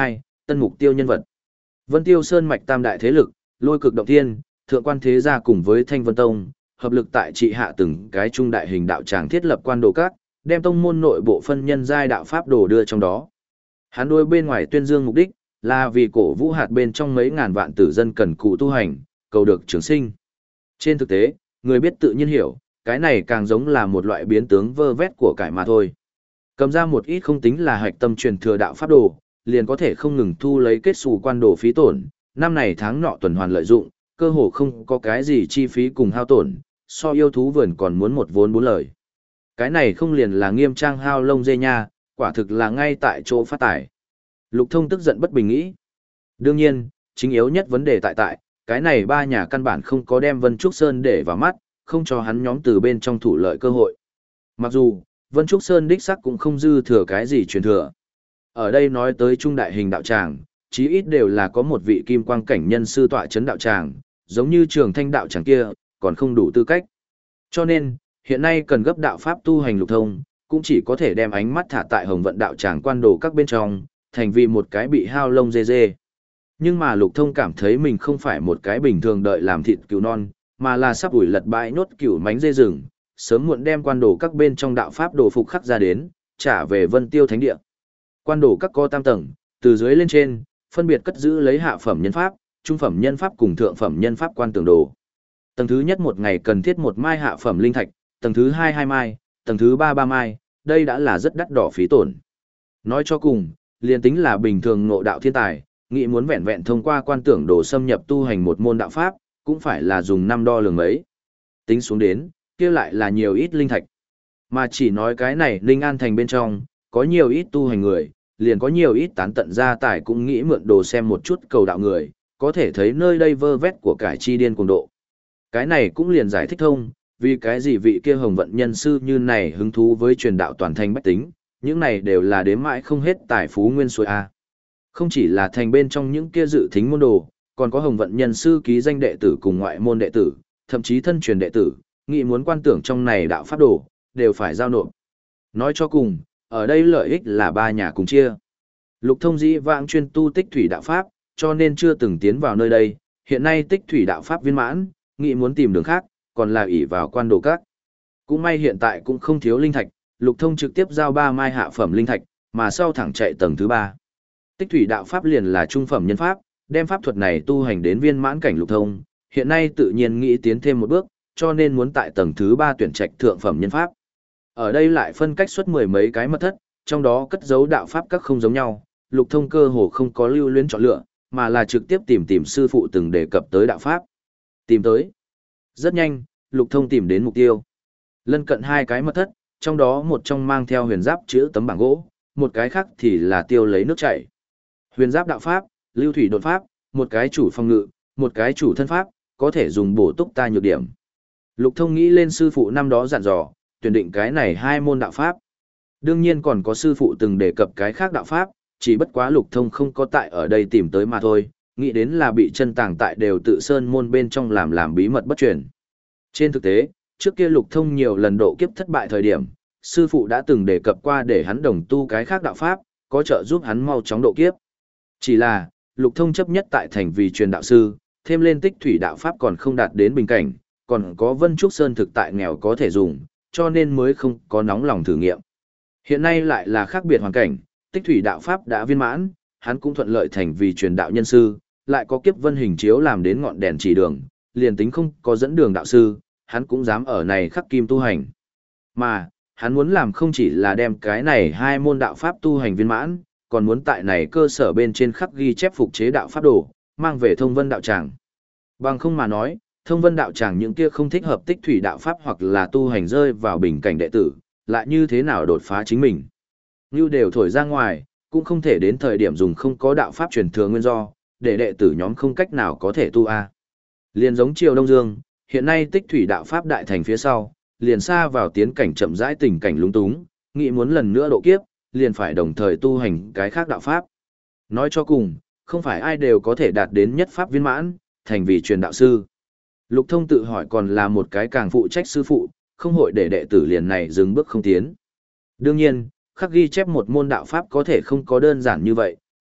tân mục tiêu nhân vật. Vân Tiêu Sơn mạch tam đại thế lực, Lôi Cực Động Thiên, Thượng Quan Thế Gia cùng với Thanh Vân Tông, hợp lực tại trị hạ từng cái trung đại hình đạo tràng thiết lập quan đồ các, đem tông môn nội bộ phân nhân giai đạo pháp đồ đưa trong đó. Hắn đối bên ngoài tuyên dương mục đích là vì cổ vũ hạt bên trong mấy ngàn vạn tử dân cần cù tu hành, cầu được trường sinh. Trên thực tế, người biết tự nhiên hiểu, cái này càng giống là một loại biến tướng vơ vét của cải mà thôi. Cầm ra một ít không tính là hạch tâm truyền thừa đạo pháp đồ, liền có thể không ngừng thu lấy kết xù quan đồ phí tổn, năm này tháng nọ tuần hoàn lợi dụng, cơ hồ không có cái gì chi phí cùng hao tổn, so yêu thú vườn còn muốn một vốn bốn lời. Cái này không liền là nghiêm trang hao lông dê nha, quả thực là ngay tại chỗ phát tài. Lục Thông tức giận bất bình nghĩ. Đương nhiên, chính yếu nhất vấn đề tại tại, cái này ba nhà căn bản không có đem Vân Trúc Sơn để vào mắt, không cho hắn nhóm từ bên trong thủ lợi cơ hội. Mặc dù, Vân Trúc Sơn đích sắc cũng không dư thừa cái gì truyền thừa. Ở đây nói tới trung đại hình đạo tràng, chí ít đều là có một vị kim quang cảnh nhân sư tọa chấn đạo tràng, giống như Trường Thanh đạo tràng kia, còn không đủ tư cách. Cho nên, hiện nay cần gấp đạo pháp tu hành Lục Thông, cũng chỉ có thể đem ánh mắt thả tại Hồng Vận đạo tràng quan đồ các bên trong, thành vì một cái bị hao lông dê dê. Nhưng mà Lục Thông cảm thấy mình không phải một cái bình thường đợi làm thịt cừu non, mà là sắp ủi lật bãi nốt cừu mánh dê rừng, sớm muộn đem quan đồ các bên trong đạo pháp đồ phục khắc ra đến, trả về Vân Tiêu Thánh Địa. Quan đồ các có tam tầng, từ dưới lên trên, phân biệt cất giữ lấy hạ phẩm nhân pháp, trung phẩm nhân pháp cùng thượng phẩm nhân pháp quan tưởng đồ. Tầng thứ nhất một ngày cần thiết một mai hạ phẩm linh thạch, tầng thứ hai hai mai, tầng thứ ba ba mai, đây đã là rất đắt đỏ phí tổn. Nói cho cùng, liền tính là bình thường ngộ đạo thiên tài, nghĩ muốn vẹn vẹn thông qua quan tưởng đồ xâm nhập tu hành một môn đạo pháp, cũng phải là dùng năm đo lường mấy. Tính xuống đến, kia lại là nhiều ít linh thạch. Mà chỉ nói cái này Linh An thành bên trong, có nhiều ít tu hành người, liền có nhiều ít tán tận gia tài cũng nghĩ mượn đồ xem một chút cầu đạo người, có thể thấy nơi đây vơ vét của cải chi điên cuồng độ. Cái này cũng liền giải thích thông, vì cái gì vị kia hồng vận nhân sư như này hứng thú với truyền đạo toàn thành bách tính, những này đều là đếm mãi không hết tài phú nguyên suối A. Không chỉ là thành bên trong những kia dự thính môn đồ, còn có hồng vận nhân sư ký danh đệ tử cùng ngoại môn đệ tử, thậm chí thân truyền đệ tử, nghĩ muốn quan tưởng trong này đạo pháp đồ, đều phải giao nộp. Nói cho cùng, ở đây lợi ích là ba nhà cùng chia. Lục Thông dĩ vãng chuyên tu tích thủy đạo pháp, cho nên chưa từng tiến vào nơi đây, hiện nay tích thủy đạo pháp viên mãn, nghĩ muốn tìm đường khác, còn là ỷ vào quan đồ các. Cũng may hiện tại cũng không thiếu linh thạch, Lục Thông trực tiếp giao ba mai hạ phẩm linh thạch, mà sau thẳng chạy tầng thứ ba. Tích thủy đạo pháp liền là trung phẩm nhân pháp, đem pháp thuật này tu hành đến viên mãn cảnh Lục Thông, hiện nay tự nhiên nghĩ tiến thêm một bước, cho nên muốn tại tầng thứ ba tuyển trạch thượng phẩm nhân pháp. Ở đây lại phân cách xuất mười mấy cái mật thất, trong đó cất giấu đạo pháp các không giống nhau, Lục Thông cơ hồ không có lưu luyến chọn lựa, mà là trực tiếp tìm tìm sư phụ từng đề cập tới đạo pháp. Tìm tới. Rất nhanh, Lục Thông tìm đến mục tiêu. Lân cận hai cái mật thất, trong đó một trong mang theo huyền giáp chữ tấm bảng gỗ, một cái khác thì là tiêu lấy nước chảy. Huyền giáp đạo pháp, lưu thủy đột pháp, một cái chủ phòng ngự, một cái chủ thân pháp, có thể dùng bổ túc ta nhược điểm. Lục Thông nghĩ lên sư phụ năm đó dặn dò, tuyển định cái này hai môn đạo pháp. Đương nhiên còn có sư phụ từng đề cập cái khác đạo pháp, chỉ bất quá Lục Thông không có tại ở đây tìm tới mà thôi, nghĩ đến là bị chân tàng tại đều tự sơn môn bên trong làm làm bí mật bất truyền. Trên thực tế, trước kia Lục Thông nhiều lần độ kiếp thất bại thời điểm, sư phụ đã từng đề cập qua để hắn đồng tu cái khác đạo pháp, có trợ giúp hắn mau chóng độ kiếp. Chỉ là, Lục Thông chấp nhất tại thành vì truyền đạo sư, thêm lên tích thủy đạo pháp còn không đạt đến bình cảnh, còn có Vân Trúc Sơn thực tại nghèo có thể dùng, cho nên mới không có nóng lòng thử nghiệm. Hiện nay lại là khác biệt hoàn cảnh, tích thủy đạo pháp đã viên mãn, hắn cũng thuận lợi thành vì truyền đạo nhân sư, lại có kiếp vân hình chiếu làm đến ngọn đèn chỉ đường, liền tính không có dẫn đường đạo sư, hắn cũng dám ở này khắc kim tu hành. Mà, hắn muốn làm không chỉ là đem cái này hai môn đạo pháp tu hành viên mãn, còn muốn tại này cơ sở bên trên khắc ghi chép phục chế đạo pháp đồ, mang về thông vân đạo tràng. Bằng không mà nói, thông vân đạo tràng những kia không thích hợp tích thủy đạo pháp hoặc là tu hành rơi vào bình cảnh đệ tử, lại như thế nào đột phá chính mình. Như đều thổi ra ngoài, cũng không thể đến thời điểm dùng không có đạo pháp truyền thừa nguyên do, để đệ tử nhóm không cách nào có thể tu a. Liền giống Triều Đông Dương, hiện nay tích thủy đạo pháp đại thành phía sau, liền xa vào tiến cảnh chậm rãi tình cảnh lúng túng, nghĩ muốn lần nữa độ kiếp, liền phải đồng thời tu hành cái khác đạo pháp. Nói cho cùng, không phải ai đều có thể đạt đến nhất pháp viên mãn, thành vì truyền đạo sư. Lục Thông tự hỏi còn là một cái càng phụ trách sư phụ, không hội để đệ tử liền này dừng bước không tiến. Đương nhiên, khắc ghi chép một môn đạo pháp có thể không có đơn giản như vậy,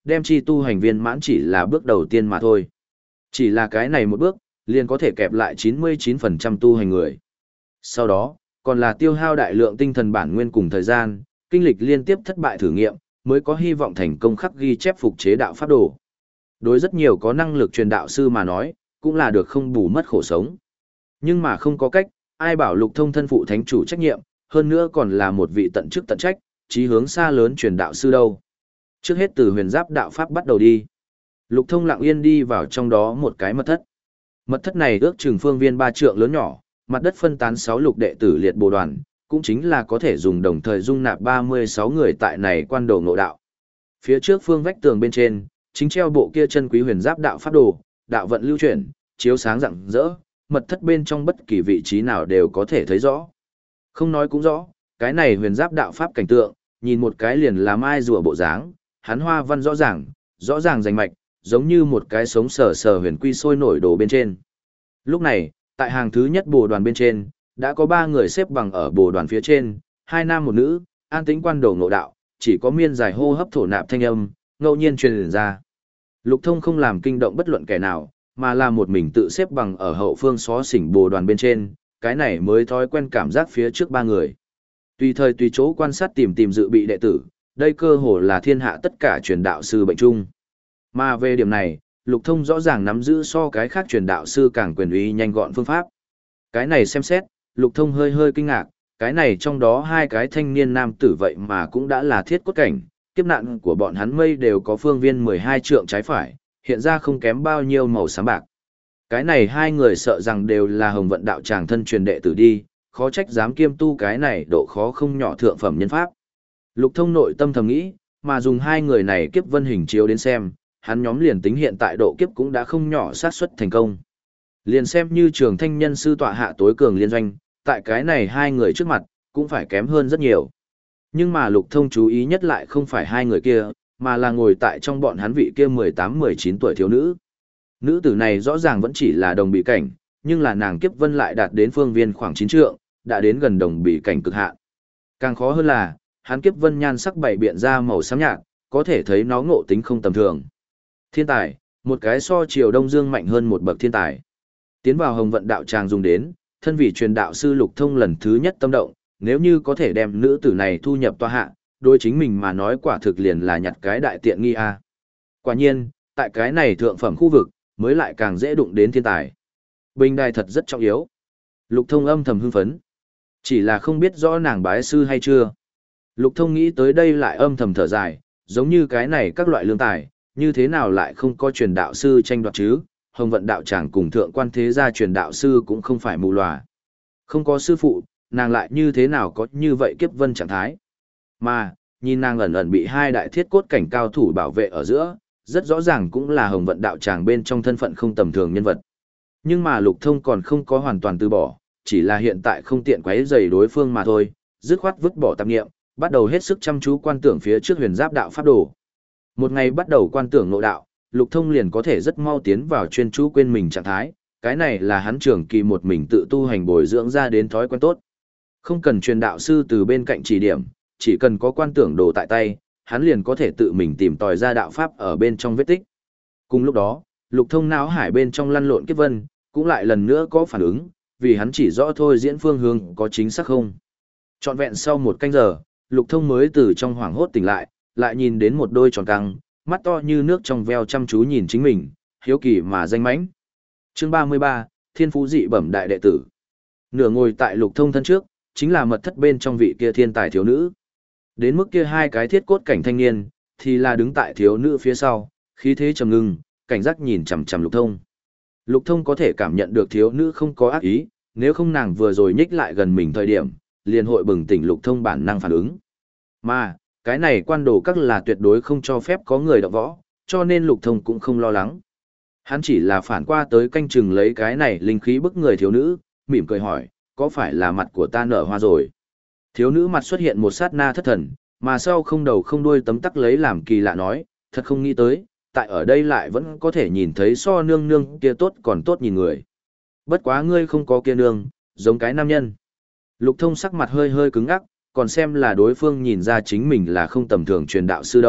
đem chi tu hành viên mãn chỉ là bước đầu tiên mà thôi. Chỉ là cái này một bước, liền có thể kẹp lại chín mươi chín phần trăm tu hành người. Sau đó, còn là tiêu hao đại lượng tinh thần bản nguyên cùng thời gian, kinh lịch liên tiếp thất bại thử nghiệm, mới có hy vọng thành công khắc ghi chép phục chế đạo pháp đồ. Đối rất nhiều có năng lực truyền đạo sư mà nói, cũng là được không bù mất khổ sống. Nhưng mà không có cách, ai bảo Lục Thông thân phụ thánh chủ trách nhiệm, hơn nữa còn là một vị tận chức tận trách, chí hướng xa lớn truyền đạo sư đâu. Trước hết từ huyền giáp đạo pháp bắt đầu đi. Lục Thông lặng yên đi vào trong đó một cái mật thất. Mật thất này ước chừng phương viên ba trượng lớn nhỏ, mặt đất phân tán sáu lục đệ tử liệt bồ đoàn, cũng chính là có thể dùng đồng thời dung nạp ba mươi sáu người tại này quan đồ ngộ đạo. Phía trước phương vách tường bên trên, chính treo bộ kia chân quý huyền giáp đạo pháp đồ, đạo vận lưu chuyển, chiếu sáng rạng rỡ, mật thất bên trong bất kỳ vị trí nào đều có thể thấy rõ. Không nói cũng rõ, cái này huyền giáp đạo pháp cảnh tượng, nhìn một cái liền là mai rùa bộ dáng, hắn hoa văn rõ ràng, rõ ràng rành mạch, giống như một cái sống sờ sờ huyền quy sôi nổi đồ bên trên. Lúc này, tại hàng thứ nhất bồ đoàn bên trên, đã có ba người xếp bằng ở bồ đoàn phía trên, hai nam một nữ, an tĩnh quan đồ ngộ đạo, chỉ có miên dài hô hấp thổ nạp thanh âm, ngẫu nhiên truyền ra. Lục Thông không làm kinh động bất luận kẻ nào, mà là một mình tự xếp bằng ở hậu phương xó xỉnh bồ đoàn bên trên, cái này mới thói quen cảm giác phía trước ba người. Tùy thời tùy chỗ quan sát tìm tìm dự bị đệ tử, đây cơ hồ là thiên hạ tất cả truyền đạo sư bệnh chung. Mà về điểm này, Lục Thông rõ ràng nắm giữ so cái khác truyền đạo sư càng quyền uy nhanh gọn phương pháp. Cái này xem xét, Lục Thông hơi hơi kinh ngạc, cái này trong đó hai cái thanh niên nam tử vậy mà cũng đã là thiết cốt cảnh, kiếp nạn của bọn hắn mây đều có phương viên mười hai trượng trái phải, hiện ra không kém bao nhiêu màu xám bạc. Cái này hai người sợ rằng đều là Hồng Vận đạo tràng thân truyền đệ tử đi, khó trách dám kiêm tu cái này độ khó không nhỏ thượng phẩm nhân pháp. Lục Thông nội tâm thầm nghĩ, mà dùng hai người này kiếp vân hình chiếu đến xem, hắn nhóm liền tính hiện tại độ kiếp cũng đã không nhỏ xác suất thành công. Liền xem như trường thanh nhân sư tọa hạ tối cường liên doanh, tại cái này hai người trước mặt, cũng phải kém hơn rất nhiều. Nhưng mà Lục Thông chú ý nhất lại không phải hai người kia, mà là ngồi tại trong bọn hắn vị kia mười tám mười chín tuổi thiếu nữ. Nữ tử này rõ ràng vẫn chỉ là đồng bị cảnh, nhưng là nàng kiếp vân lại đạt đến phương viên khoảng chín trượng, đã đến gần đồng bị cảnh cực hạn. Càng khó hơn là, hắn kiếp vân nhan sắc bảy biện ra màu xám nhạt, có thể thấy nó ngộ tính không tầm thường. Thiên tài, một cái so Triều Đông Dương mạnh hơn một bậc thiên tài. Tiến vào Hồng Vận đạo tràng dùng đến, thân vị truyền đạo sư Lục Thông lần thứ nhất tâm động, nếu như có thể đem nữ tử này thu nhập tòa hạ, đối chính mình mà nói quả thực liền là nhặt cái đại tiện nghi a. Quả nhiên, tại cái này thượng phẩm khu vực, mới lại càng dễ đụng đến thiên tài. Bình đài thật rất trọng yếu. Lục Thông âm thầm hưng phấn. Chỉ là không biết rõ nàng bái sư hay chưa. Lục Thông nghĩ tới đây lại âm thầm thở dài, giống như cái này các loại lương tài, như thế nào lại không có truyền đạo sư tranh đoạt chứ, Hồng Vận đạo tràng cùng thượng quan thế gia truyền đạo sư cũng không phải mù lòa. Không có sư phụ, nàng lại như thế nào có như vậy kiếp vân trạng thái. Mà, nhìn nàng ẩn ẩn bị hai đại thiết cốt cảnh cao thủ bảo vệ ở giữa, rất rõ ràng cũng là Hồng Vận đạo tràng bên trong thân phận không tầm thường nhân vật. Nhưng mà Lục Thông còn không có hoàn toàn từ bỏ, chỉ là hiện tại không tiện quấy rầy đối phương mà thôi, dứt khoát vứt bỏ tạp niệm, bắt đầu hết sức chăm chú quan tưởng phía trước huyền giáp đạo pháp đồ. Một ngày bắt đầu quan tưởng nội đạo, Lục Thông liền có thể rất mau tiến vào chuyên chú quên mình trạng thái, cái này là hắn trường kỳ một mình tự tu hành bồi dưỡng ra đến thói quen tốt. Không cần truyền đạo sư từ bên cạnh chỉ điểm, chỉ cần có quan tưởng đồ tại tay, hắn liền có thể tự mình tìm tòi ra đạo pháp ở bên trong vết tích. Cùng lúc đó, Lục Thông não hải bên trong lăn lộn kiếp vân, cũng lại lần nữa có phản ứng, vì hắn chỉ rõ thôi diễn phương hướng có chính xác không. Trọn vẹn sau một canh giờ, Lục Thông mới từ trong hoảng hốt tỉnh lại, lại nhìn đến một đôi tròn căng, mắt to như nước trong veo chăm chú nhìn chính mình, hiếu kỳ mà danh mãnh. Chương ba mươi ba, Thiên Phú dị bẩm đại đệ tử. Nửa ngồi tại Lục Thông thân trước, chính là mật thất bên trong vị kia thiên tài thiếu nữ. Đến mức kia hai cái thiết cốt cảnh thanh niên, thì là đứng tại thiếu nữ phía sau, khí thế trầm ngưng, cảnh giác nhìn chằm chằm Lục Thông. Lục Thông có thể cảm nhận được thiếu nữ không có ác ý, nếu không nàng vừa rồi nhích lại gần mình thời điểm, liền hội bừng tỉnh Lục Thông bản năng phản ứng. Mà, cái này quan đồ các là tuyệt đối không cho phép có người động võ, cho nên Lục Thông cũng không lo lắng. Hắn chỉ là phản qua tới canh chừng lấy cái này linh khí bức người thiếu nữ, mỉm cười hỏi, có phải là mặt của ta nở hoa rồi? Thiếu nữ mặt xuất hiện một sát na thất thần, mà sau không đầu không đuôi tấm tắc lấy làm kỳ lạ nói, thật không nghĩ tới, tại ở đây lại vẫn có thể nhìn thấy so nương nương kia tốt còn tốt nhìn người. Bất quá ngươi không có kia nương, giống cái nam nhân. Lục Thông sắc mặt hơi hơi cứng ngắc, còn xem là đối phương nhìn ra chính mình là không tầm thường truyền đạo sư đâu,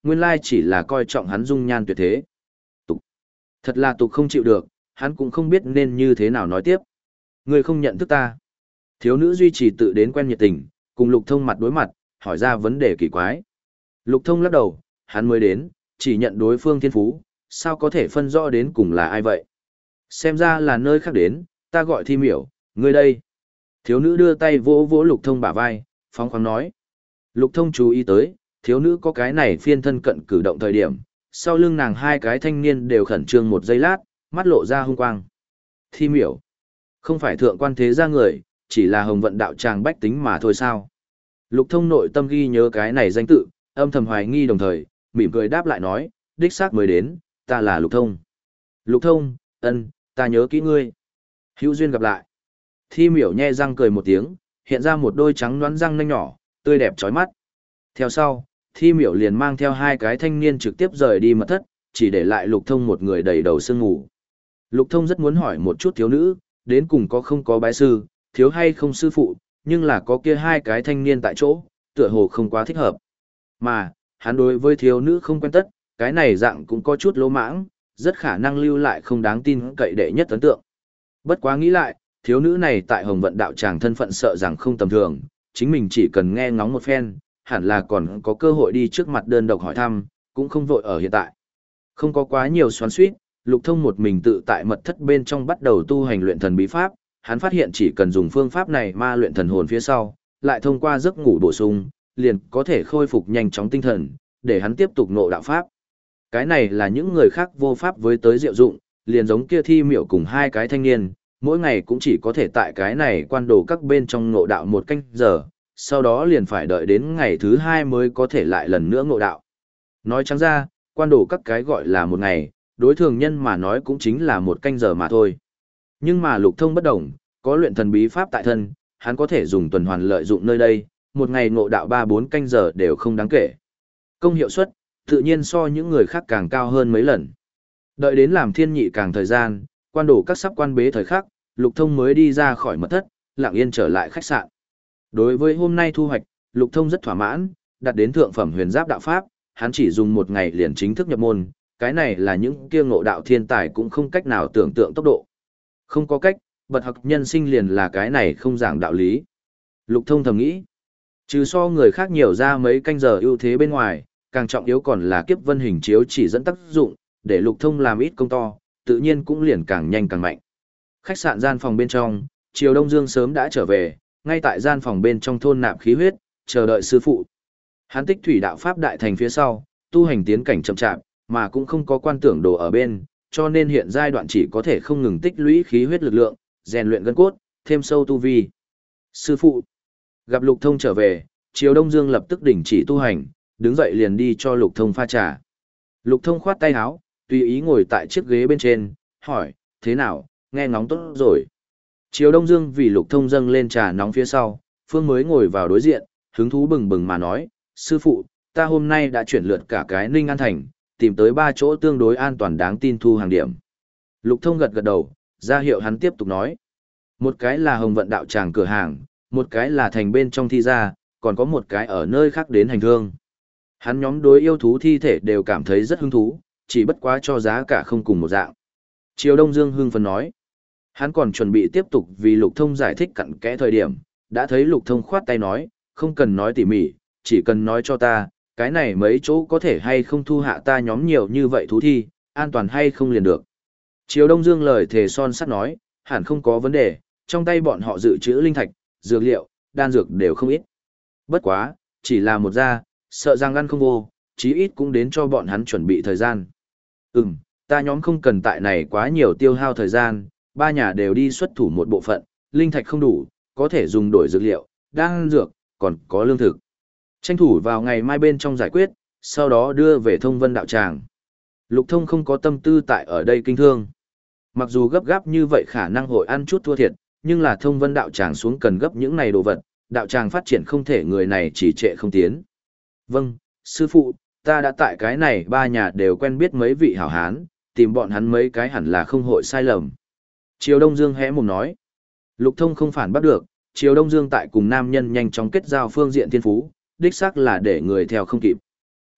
nguyên lai chỉ là coi trọng hắn dung nhan tuyệt thế. Tục. Thật là tục không chịu được, hắn cũng không biết nên như thế nào nói tiếp. Ngươi không nhận thức ta. Thiếu nữ duy trì tự đến quen nhiệt tình, cùng Lục Thông mặt đối mặt, hỏi ra vấn đề kỳ quái. Lục Thông lắc đầu, hắn mới đến, chỉ nhận đối phương thiên phú, sao có thể phân rõ đến cùng là ai vậy? Xem ra là nơi khác đến, ta gọi Thi Miểu, ngươi đây. Thiếu nữ đưa tay vỗ vỗ Lục Thông bả vai, phóng khoáng nói. Lục Thông chú ý tới, thiếu nữ có cái này phiên thân cận cử động thời điểm, sau lưng nàng hai cái thanh niên đều khẩn trương một giây lát, mắt lộ ra hung quang. Thi Miểu, không phải thượng quan thế gia người, chỉ là hồng vận đạo tràng bách tính mà thôi sao? Lục Thông nội tâm ghi nhớ cái này danh tự, âm thầm hoài nghi đồng thời, mỉm cười đáp lại nói, đích xác mới đến, ta là Lục Thông. Lục Thông, ân, ta nhớ kỹ ngươi. Hữu duyên gặp lại. Thi Miểu nhe răng cười một tiếng, hiện ra một đôi trắng nõn răng nanh nhỏ, tươi đẹp chói mắt. Theo sau, Thi Miểu liền mang theo hai cái thanh niên trực tiếp rời đi mật thất, chỉ để lại Lục Thông một người đầy đầu sương ngủ. Lục Thông rất muốn hỏi một chút thiếu nữ, đến cùng có không có bái sư, thiếu hay không sư phụ, nhưng là có kia hai cái thanh niên tại chỗ, tựa hồ không quá thích hợp. Mà, hắn đối với thiếu nữ không quen tất, cái này dạng cũng có chút lỗ mãng, rất khả năng lưu lại không đáng tin cậy đệ nhất ấn tượng. Bất quá nghĩ lại, thiếu nữ này tại Hồng Vận đạo tràng thân phận sợ rằng không tầm thường, chính mình chỉ cần nghe ngóng một phen, hẳn là còn có cơ hội đi trước mặt đơn độc hỏi thăm, cũng không vội ở hiện tại. Không có quá nhiều xoắn xuýt, Lục Thông một mình tự tại mật thất bên trong bắt đầu tu hành luyện thần bí pháp, hắn phát hiện chỉ cần dùng phương pháp này ma luyện thần hồn phía sau, lại thông qua giấc ngủ bổ sung, liền có thể khôi phục nhanh chóng tinh thần, để hắn tiếp tục ngộ đạo pháp. Cái này là những người khác vô pháp với tới diệu dụng, liền giống kia Thi Miểu cùng hai cái thanh niên, mỗi ngày cũng chỉ có thể tại cái này quan đồ các bên trong ngộ đạo một canh giờ, sau đó liền phải đợi đến ngày thứ hai mới có thể lại lần nữa ngộ đạo. Nói trắng ra, quan đồ các cái gọi là một ngày, đối thường nhân mà nói cũng chính là một canh giờ mà thôi. Nhưng mà Lục Thông bất đồng, có luyện thần bí pháp tại thân, hắn có thể dùng tuần hoàn lợi dụng nơi đây, một ngày ngộ đạo ba bốn canh giờ đều không đáng kể. Công hiệu suất, tự nhiên so những người khác càng cao hơn mấy lần. Đợi đến làm thiên nhị càng thời gian, quan đổ các sắp quan bế thời khắc, Lục Thông mới đi ra khỏi mật thất, lặng yên trở lại khách sạn. Đối với hôm nay thu hoạch, Lục Thông rất thỏa mãn, đạt đến thượng phẩm huyền giáp đạo pháp, hắn chỉ dùng một ngày liền chính thức nhập môn, cái này là những kia ngộ đạo thiên tài cũng không cách nào tưởng tượng tốc độ. Không có cách, bật học nhân sinh liền là cái này không giảng đạo lý. Lục Thông thầm nghĩ, trừ so người khác nhiều ra mấy canh giờ ưu thế bên ngoài, càng trọng yếu còn là kiếp vân hình chiếu chỉ dẫn tác dụng, để Lục Thông làm ít công to, tự nhiên cũng liền càng nhanh càng mạnh. Khách sạn gian phòng bên trong, Triều Đông Dương sớm đã trở về, ngay tại gian phòng bên trong thôn nạp khí huyết, chờ đợi sư phụ. Hắn tích thủy đạo pháp đại thành phía sau, tu hành tiến cảnh chậm chạp, mà cũng không có quan tưởng đồ ở bên, cho nên hiện giai đoạn chỉ có thể không ngừng tích lũy khí huyết lực lượng, rèn luyện gân cốt, thêm sâu tu vi. Sư phụ, gặp Lục Thông trở về, Triều Đông Dương lập tức đình chỉ tu hành, đứng dậy liền đi cho Lục Thông pha trà. Lục Thông khoát tay áo, tùy ý ngồi tại chiếc ghế bên trên, hỏi, thế nào, nghe ngóng tốt rồi. Triều Đông Dương vì Lục Thông dâng lên trà nóng phía sau, Phương mới ngồi vào đối diện, hứng thú bừng bừng mà nói, sư phụ, ta hôm nay đã chuyển lượt cả cái Ninh An Thành, tìm tới ba chỗ tương đối an toàn đáng tin thu hàng điểm. Lục Thông gật gật đầu, ra hiệu hắn tiếp tục nói. Một cái là Hồng Vận đạo tràng cửa hàng, một cái là thành bên trong thi gia, còn có một cái ở nơi khác đến hành thương. Hắn nhóm đối yêu thú thi thể đều cảm thấy rất hứng thú, chỉ bất quá cho giá cả không cùng một dạng. Triều Đông Dương hưng phấn nói. Hắn còn chuẩn bị tiếp tục vì Lục Thông giải thích cặn kẽ thời điểm, đã thấy Lục Thông khoát tay nói, không cần nói tỉ mỉ, chỉ cần nói cho ta, cái này mấy chỗ có thể hay không thu hạ ta nhóm nhiều như vậy thú thi, an toàn hay không liền được. Triều Đông Dương lời thề son sắt nói, hẳn không có vấn đề, trong tay bọn họ dự trữ linh thạch, dược liệu, đan dược đều không ít. Bất quá, chỉ là một gia, sợ rằng ăn không vô, chí ít cũng đến cho bọn hắn chuẩn bị thời gian. Ừm, ta nhóm không cần tại này quá nhiều tiêu hao thời gian, ba nhà đều đi xuất thủ một bộ phận, linh thạch không đủ, có thể dùng đổi dược liệu, đan dược, còn có lương thực. Tranh thủ vào ngày mai bên trong giải quyết, sau đó đưa về Thông Vân đạo tràng. Lục Thông không có tâm tư tại ở đây kinh thương. Mặc dù gấp gáp như vậy khả năng hội ăn chút thua thiệt, nhưng là Thông Vân đạo tràng xuống cần gấp những này đồ vật, đạo tràng phát triển không thể người này chỉ trệ không tiến. Vâng, sư phụ, ta đã tại cái này ba nhà đều quen biết mấy vị hảo hán, tìm bọn hắn mấy cái hẳn là không hội sai lầm. Triều Đông Dương hé mồm nói. Lục Thông không phản bắt được, Triều Đông Dương tại cùng nam nhân nhanh chóng kết giao phương diện thiên phú, đích xác là để người theo không kịp.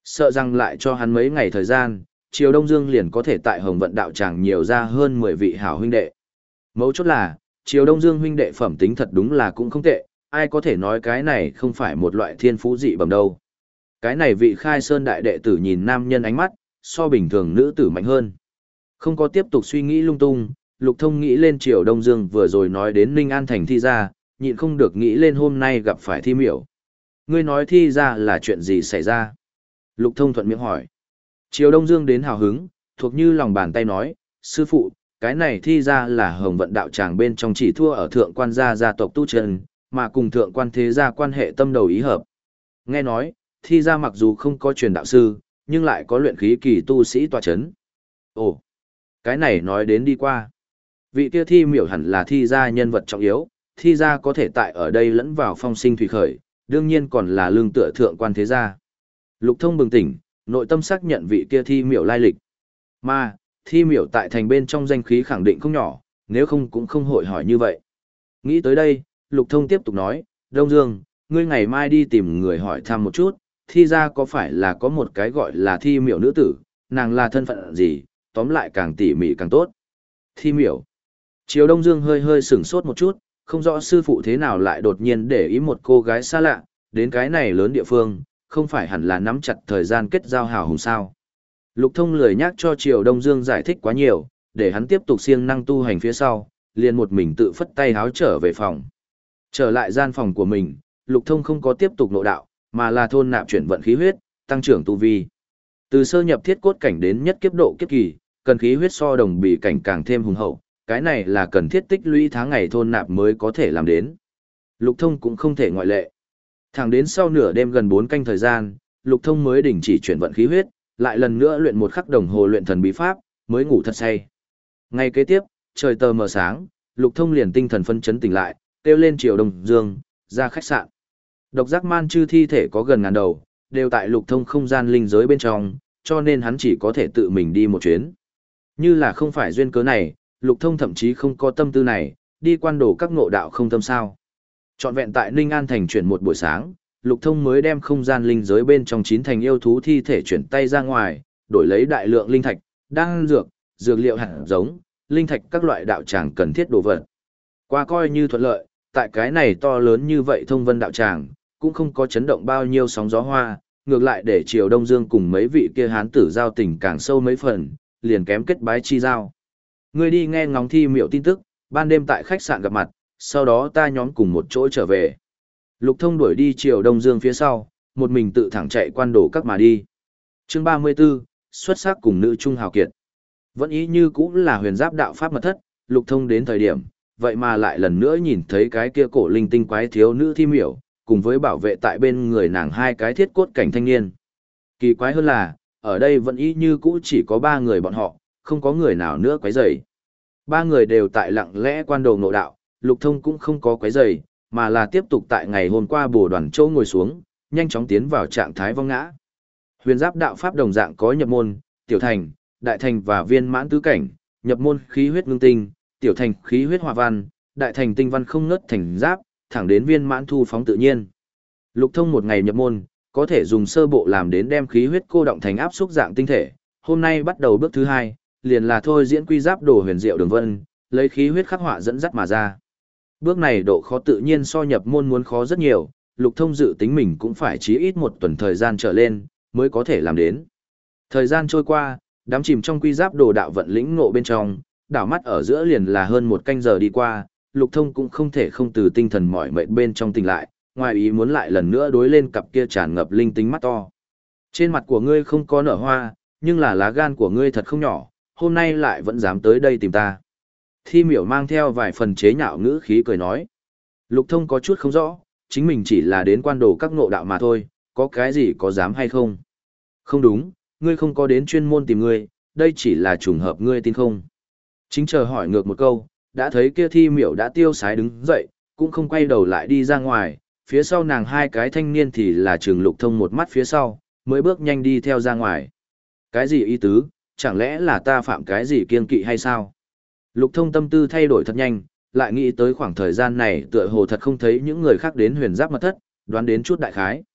Sợ rằng lại cho hắn mấy ngày thời gian, Triều Đông Dương liền có thể tại Hồng Vận đạo tràng nhiều ra hơn mười vị hảo huynh đệ. Mấu chốt là, Triều Đông Dương huynh đệ phẩm tính thật đúng là cũng không tệ, ai có thể nói cái này không phải một loại thiên phú dị bẩm đâu. Cái này vị Khai Sơn đại đệ tử nhìn nam nhân ánh mắt, so bình thường nữ tử mạnh hơn. Không có tiếp tục suy nghĩ lung tung, Lục Thông nghĩ lên Triều Đông Dương vừa rồi nói đến Ninh An thành thi ra, nhịn không được nghĩ lên hôm nay gặp phải thi miểu. Ngươi nói thi ra là chuyện gì xảy ra? Lục Thông thuận miệng hỏi. Triều Đông Dương đến hào hứng, thuộc như lòng bàn tay nói, sư phụ, cái này thi ra là Hồng Vận đạo tràng bên trong chỉ thua ở thượng quan gia gia tộc tu trần, mà cùng thượng quan thế gia quan hệ tâm đầu ý hợp. Nghe nói, thi ra mặc dù không có truyền đạo sư, nhưng lại có luyện khí kỳ tu sĩ tọa chấn. Ồ, cái này nói đến đi qua. Vị kia thi miểu hẳn là thi ra nhân vật trọng yếu, thi ra có thể tại ở đây lẫn vào phong sinh thủy khởi, đương nhiên còn là lương tựa thượng quan thế gia. Lục Thông bừng tỉnh, nội tâm xác nhận vị kia thi miểu lai lịch. Mà, thi miểu tại thành bên trong danh khí khẳng định không nhỏ, nếu không cũng không hội hỏi như vậy. Nghĩ tới đây, Lục Thông tiếp tục nói, Đông Dương, ngươi ngày mai đi tìm người hỏi thăm một chút, thi ra có phải là có một cái gọi là thi miểu nữ tử, nàng là thân phận gì, tóm lại càng tỉ mỉ càng tốt. Thi miểu. Triều Đông Dương hơi hơi sửng sốt một chút, không rõ sư phụ thế nào lại đột nhiên để ý một cô gái xa lạ, đến cái này lớn địa phương, không phải hẳn là nắm chặt thời gian kết giao hào hùng sao. Lục Thông lười nhắc cho Triều Đông Dương giải thích quá nhiều, để hắn tiếp tục siêng năng tu hành phía sau, liền một mình tự phất tay háo trở về phòng. Trở lại gian phòng của mình, Lục Thông không có tiếp tục nội đạo, mà là thôn nạp chuyển vận khí huyết, tăng trưởng tu vi. Từ sơ nhập thiết cốt cảnh đến nhất kiếp độ kiếp kỳ, cần khí huyết so đồng bì cảnh càng thêm hùng hậu, cái này là cần thiết tích lũy tháng ngày thôn nạp mới có thể làm đến. Lục Thông cũng không thể ngoại lệ. Thẳng đến sau nửa đêm gần bốn canh thời gian, Lục Thông mới đình chỉ chuyển vận khí huyết, lại lần nữa luyện một khắc đồng hồ luyện thần bí pháp, mới ngủ thật say. Ngay kế tiếp, trời tờ mờ sáng, Lục Thông liền tinh thần phân chấn tỉnh lại, kêu lên Triều Đông Dương, ra khách sạn. Độc giác man chư thi thể có gần ngàn đầu, đều tại Lục Thông không gian linh giới bên trong, cho nên hắn chỉ có thể tự mình đi một chuyến. Như là không phải duyên cớ này, Lục Thông thậm chí không có tâm tư này, đi quan đồ các ngộ đạo không tâm sao. Trọn vẹn tại Ninh An thành chuyển một buổi sáng, Lục Thông mới đem không gian linh giới bên trong chín thành yêu thú thi thể chuyển tay ra ngoài, đổi lấy đại lượng linh thạch, đan dược, dược liệu hạt giống, linh thạch các loại đạo tràng cần thiết đồ vật. Qua coi như thuận lợi, tại cái này to lớn như vậy thông vân đạo tràng, cũng không có chấn động bao nhiêu sóng gió hoa, ngược lại để Triều Đông Dương cùng mấy vị kia hán tử giao tình càng sâu mấy phần, liền kém kết bái chi giao. Ngươi đi nghe ngóng thi miệu tin tức, ban đêm tại khách sạn gặp mặt, sau đó ta nhóm cùng một chỗ trở về. Lục Thông đuổi đi Triều Đông Dương phía sau, một mình tự thẳng chạy quan đổ các mà đi. Chương ba mươi 34, xuất sắc cùng nữ trung hào kiệt. Vẫn ý như cũng là huyền giáp đạo pháp mật thất, Lục Thông đến thời điểm, vậy mà lại lần nữa nhìn thấy cái kia cổ linh tinh quái thiếu nữ thi miểu, cùng với bảo vệ tại bên người nàng hai cái thiết cốt cảnh thanh niên. Kỳ quái hơn là, ở đây vẫn ý như cũ chỉ có ba người bọn họ, không có người nào nữa quấy rầy. Ba người đều tại lặng lẽ quan đồ ngộ đạo, Lục Thông cũng không có quấy rầy, mà là tiếp tục tại ngày hôm qua bổ đoàn châu ngồi xuống, nhanh chóng tiến vào trạng thái vong ngã. Huyền giáp đạo pháp đồng dạng có nhập môn, tiểu thành, đại thành và viên mãn tứ cảnh, nhập môn khí huyết ngưng tinh, tiểu thành khí huyết hòa văn, đại thành tinh văn không ngớt thành giáp, thẳng đến viên mãn thu phóng tự nhiên. Lục Thông một ngày nhập môn, có thể dùng sơ bộ làm đến đem khí huyết cô động thành áp xúc dạng tinh thể. Hôm nay bắt đầu bước thứ hai, liền là thôi diễn quy giáp đồ huyền diệu đường vân, lấy khí huyết khắc họa dẫn dắt mà ra. Bước này độ khó tự nhiên so nhập môn muốn khó rất nhiều, Lục Thông dự tính mình cũng phải chí ít một tuần thời gian trở lên, mới có thể làm đến. Thời gian trôi qua, đám chìm trong quy giáp đồ đạo vận lĩnh ngộ bên trong, đảo mắt ở giữa liền là hơn một canh giờ đi qua, Lục Thông cũng không thể không từ tinh thần mỏi mệt bên trong tỉnh lại, ngoài ý muốn lại lần nữa đối lên cặp kia tràn ngập linh tính mắt to. Trên mặt của ngươi không có nở hoa, nhưng là lá gan của ngươi thật không nhỏ, hôm nay lại vẫn dám tới đây tìm ta. Thi miểu mang theo vài phần chế nhạo ngữ khí cười nói. Lục Thông có chút không rõ, chính mình chỉ là đến quan đồ các ngộ đạo mà thôi, có cái gì có dám hay không? Không đúng, ngươi không có đến chuyên môn tìm ngươi, đây chỉ là trùng hợp ngươi tin không? Chính chờ hỏi ngược một câu, đã thấy kia thi miểu đã tiêu sái đứng dậy, cũng không quay đầu lại đi ra ngoài, phía sau nàng hai cái thanh niên thì là trường Lục Thông một mắt phía sau, mới bước nhanh đi theo ra ngoài. Cái gì ý tứ, chẳng lẽ là ta phạm cái gì kiêng kỵ hay sao? Lục Thông tâm tư thay đổi thật nhanh, lại nghĩ tới khoảng thời gian này tựa hồ thật không thấy những người khác đến huyền giáp mật thất, đoán đến chút đại khái.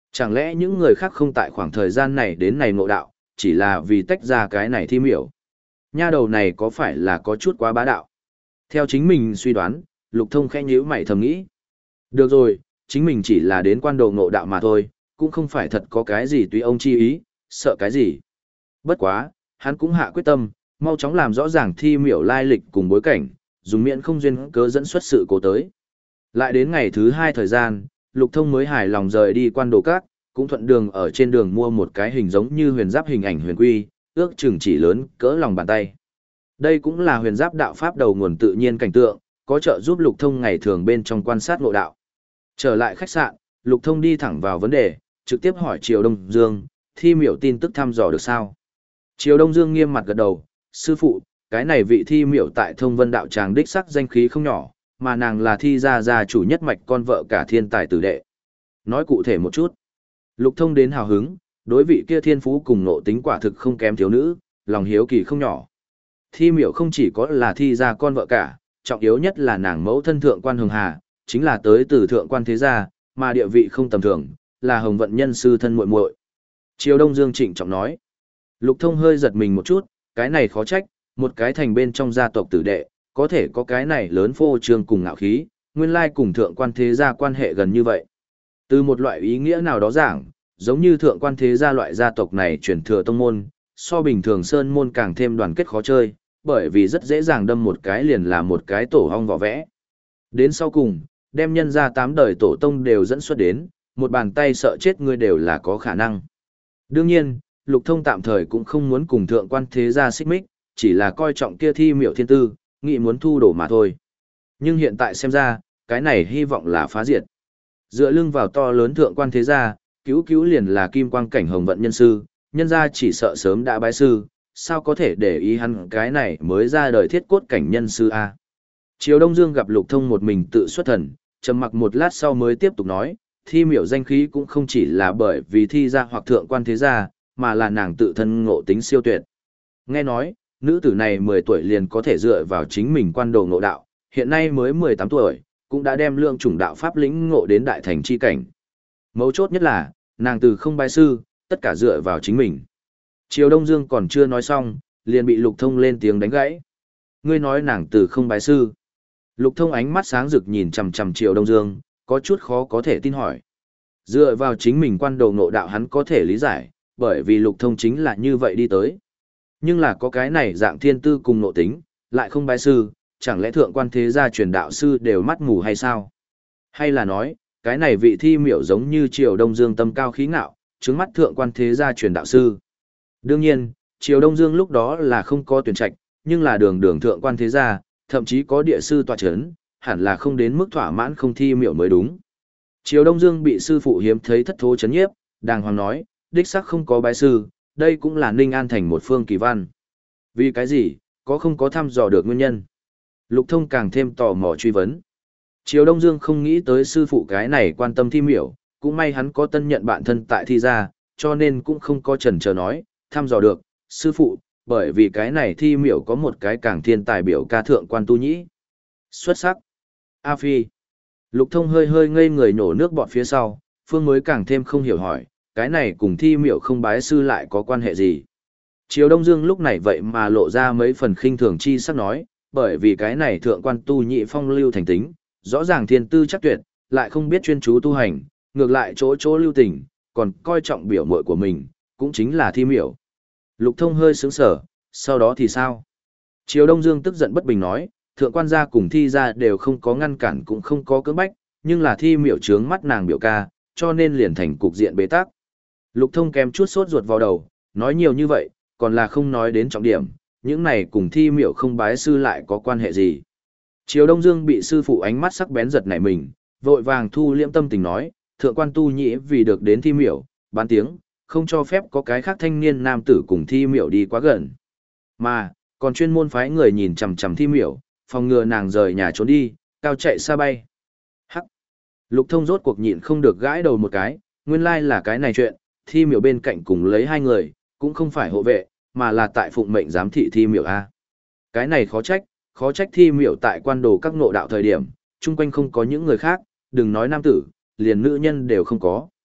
Chẳng lẽ những người khác không tại khoảng thời gian này đến này ngộ đạo, chỉ là vì tách ra cái này thi miểu. Nha đầu này có phải là có chút quá bá đạo? Theo chính mình suy đoán, Lục Thông khẽ nhíu mày thầm nghĩ. Được rồi, chính mình chỉ là đến quan đồ ngộ đạo mà thôi, cũng không phải thật có cái gì tùy ông chi ý, sợ cái gì. Bất quá, hắn cũng hạ quyết tâm, mau chóng làm rõ ràng thi miểu lai lịch cùng bối cảnh, dùng miễn không duyên cớ dẫn xuất sự cố tới. Lại đến ngày thứ hai thời gian, Lục Thông mới hài lòng rời đi quan đồ các, cũng thuận đường ở trên đường mua một cái hình giống như huyền giáp hình ảnh huyền quy, ước chừng chỉ lớn cỡ lòng bàn tay. Đây cũng là huyền giáp đạo pháp đầu nguồn tự nhiên cảnh tượng, có trợ giúp Lục Thông ngày thường bên trong quan sát ngộ đạo. Trở lại khách sạn, Lục Thông đi thẳng vào vấn đề, trực tiếp hỏi Triều Đông Dương, thi miểu tin tức thăm dò được sao? Triều Đông Dương nghiêm mặt gật đầu, sư phụ, cái này vị thi miểu tại thông vân đạo tràng đích sắc danh khí không nhỏ, mà nàng là thi gia gia chủ nhất mạch con vợ cả thiên tài tử đệ. Nói cụ thể một chút. Lục Thông đến hào hứng, đối vị kia thiên phú cùng nộ tính quả thực không kém thiếu nữ, lòng hiếu kỳ không nhỏ. Thi miểu không chỉ có là thi gia con vợ cả, trọng yếu nhất là nàng mẫu thân thượng quan Hồng Hà, chính là tới từ thượng quan thế gia, mà địa vị không tầm thường, là Hồng Vận Nhân sư thân muội muội. Triều Đông Dương trịnh trọng nói. Lục Thông hơi giật mình một chút, cái này khó trách, một cái thành bên trong gia tộc tử đệ, có thể có cái này lớn phô trương cùng ngạo khí, nguyên lai cùng thượng quan thế gia quan hệ gần như vậy. Từ một loại ý nghĩa nào đó giảng, giống như thượng quan thế gia loại gia tộc này truyền thừa tông môn, so bình thường sơn môn càng thêm đoàn kết khó chơi, bởi vì rất dễ dàng đâm một cái liền là một cái tổ hong vỏ vẽ. Đến sau cùng, đem nhân ra tám đời tổ tông đều dẫn xuất đến, một bàn tay sợ chết người đều là có khả năng. Đương nhiên, Lục Thông tạm thời cũng không muốn cùng thượng quan thế gia xích mích, chỉ là coi trọng kia thi miểu thiên tư, nghĩ muốn thu đổ mà thôi. Nhưng hiện tại xem ra, cái này hy vọng là phá diệt. Dựa lưng vào to lớn thượng quan thế gia, cứu cứu liền là kim quang cảnh Hồng Vận Nhân sư, nhân gia chỉ sợ sớm đã bái sư, sao có thể để ý hắn cái này mới ra đời thiết cốt cảnh nhân sư a. Triều Đông Dương gặp Lục Thông một mình tự xuất thần, trầm mặc một lát sau mới tiếp tục nói, thi miểu danh khí cũng không chỉ là bởi vì thi gia hoặc thượng quan thế gia, mà là nàng tự thân ngộ tính siêu tuyệt. Nghe nói, nữ tử này mười tuổi liền có thể dựa vào chính mình quan đồ ngộ đạo, hiện nay mới mười tám tuổi, cũng đã đem lượng chủng đạo pháp lĩnh ngộ đến đại thành chi cảnh. Mấu chốt nhất là, nàng từ không bái sư, tất cả dựa vào chính mình. Triều Đông Dương còn chưa nói xong, liền bị Lục Thông lên tiếng đánh gãy. Ngươi nói nàng từ không bái sư. Lục Thông ánh mắt sáng rực nhìn chằm chằm Triều Đông Dương, có chút khó có thể tin hỏi. Dựa vào chính mình quan đồ ngộ đạo hắn có thể lý giải, bởi vì Lục Thông chính là như vậy đi tới. Nhưng là có cái này dạng thiên tư cùng ngộ tính, lại không bái sư, chẳng lẽ thượng quan thế gia truyền đạo sư đều mắt mù hay sao? Hay là nói, cái này vị thi miểu giống như Triều Đông Dương tâm cao khí ngạo, trứng mắt thượng quan thế gia truyền đạo sư. Đương nhiên, Triều Đông Dương lúc đó là không có tuyển trạch, nhưng là đường đường thượng quan thế gia, thậm chí có địa sư tọa chấn, hẳn là không đến mức thỏa mãn không thi miểu mới đúng. Triều Đông Dương bị sư phụ hiếm thấy thất thố chấn nhiếp, đàng hoàng nói, đích xác không có bái sư, đây cũng là Ninh An thành một phương kỳ văn. Vì cái gì, có không có thăm dò được nguyên nhân? Lục Thông càng thêm tò mò truy vấn. Triều Đông Dương không nghĩ tới sư phụ cái này quan tâm thi miểu, cũng may hắn có tân nhận bạn thân tại thi gia, cho nên cũng không có chần chờ nói, thăm dò được, sư phụ, bởi vì cái này thi miểu có một cái càng thiên tài biểu ca thượng quan tu nhĩ. Xuất sắc. A Phi. Lục Thông hơi hơi ngây người nổ nước bọt phía sau, Phương mới càng thêm không hiểu hỏi, cái này cùng thi miểu không bái sư lại có quan hệ gì? Triều Đông Dương lúc này vậy mà lộ ra mấy phần khinh thường chi sắc nói, bởi vì cái này thượng quan tu nhị phong lưu thành tính, rõ ràng thiên tư chắc tuyệt, lại không biết chuyên chú tu hành, ngược lại chỗ chỗ lưu tình, còn coi trọng biểu muội của mình, cũng chính là thi miểu. Lục Thông hơi sướng sở, sau đó thì sao? Triều Đông Dương tức giận bất bình nói, thượng quan gia cùng thi gia đều không có ngăn cản cũng không có cưỡng bách, nhưng là thi miểu trướng mắt nàng biểu ca, cho nên liền thành cục diện bế tắc. Lục Thông kèm chút sốt ruột vào đầu, nói nhiều như vậy, còn là không nói đến trọng điểm, những này cùng thi miểu không bái sư lại có quan hệ gì. Triều Đông Dương bị sư phụ ánh mắt sắc bén giật nảy mình, vội vàng thu liễm tâm tình nói, thượng quan tu nhĩ vì được đến thi miểu, bán tiếng, không cho phép có cái khác thanh niên nam tử cùng thi miểu đi quá gần. Mà, còn chuyên môn phái người nhìn chằm chằm thi miểu, phòng ngừa nàng rời nhà trốn đi, cao chạy xa bay. Hắc. Lục Thông rốt cuộc nhịn không được gãi đầu một cái, nguyên lai là cái này chuyện, thi miểu bên cạnh cùng lấy hai người, cũng không phải hộ vệ, mà là tại phụng mệnh giám thị thi miểu A. Cái này khó trách, khó trách thi miểu tại quan đồ các ngộ đạo thời điểm, chung quanh không có những người khác, đừng nói nam tử, liền nữ nhân đều không có.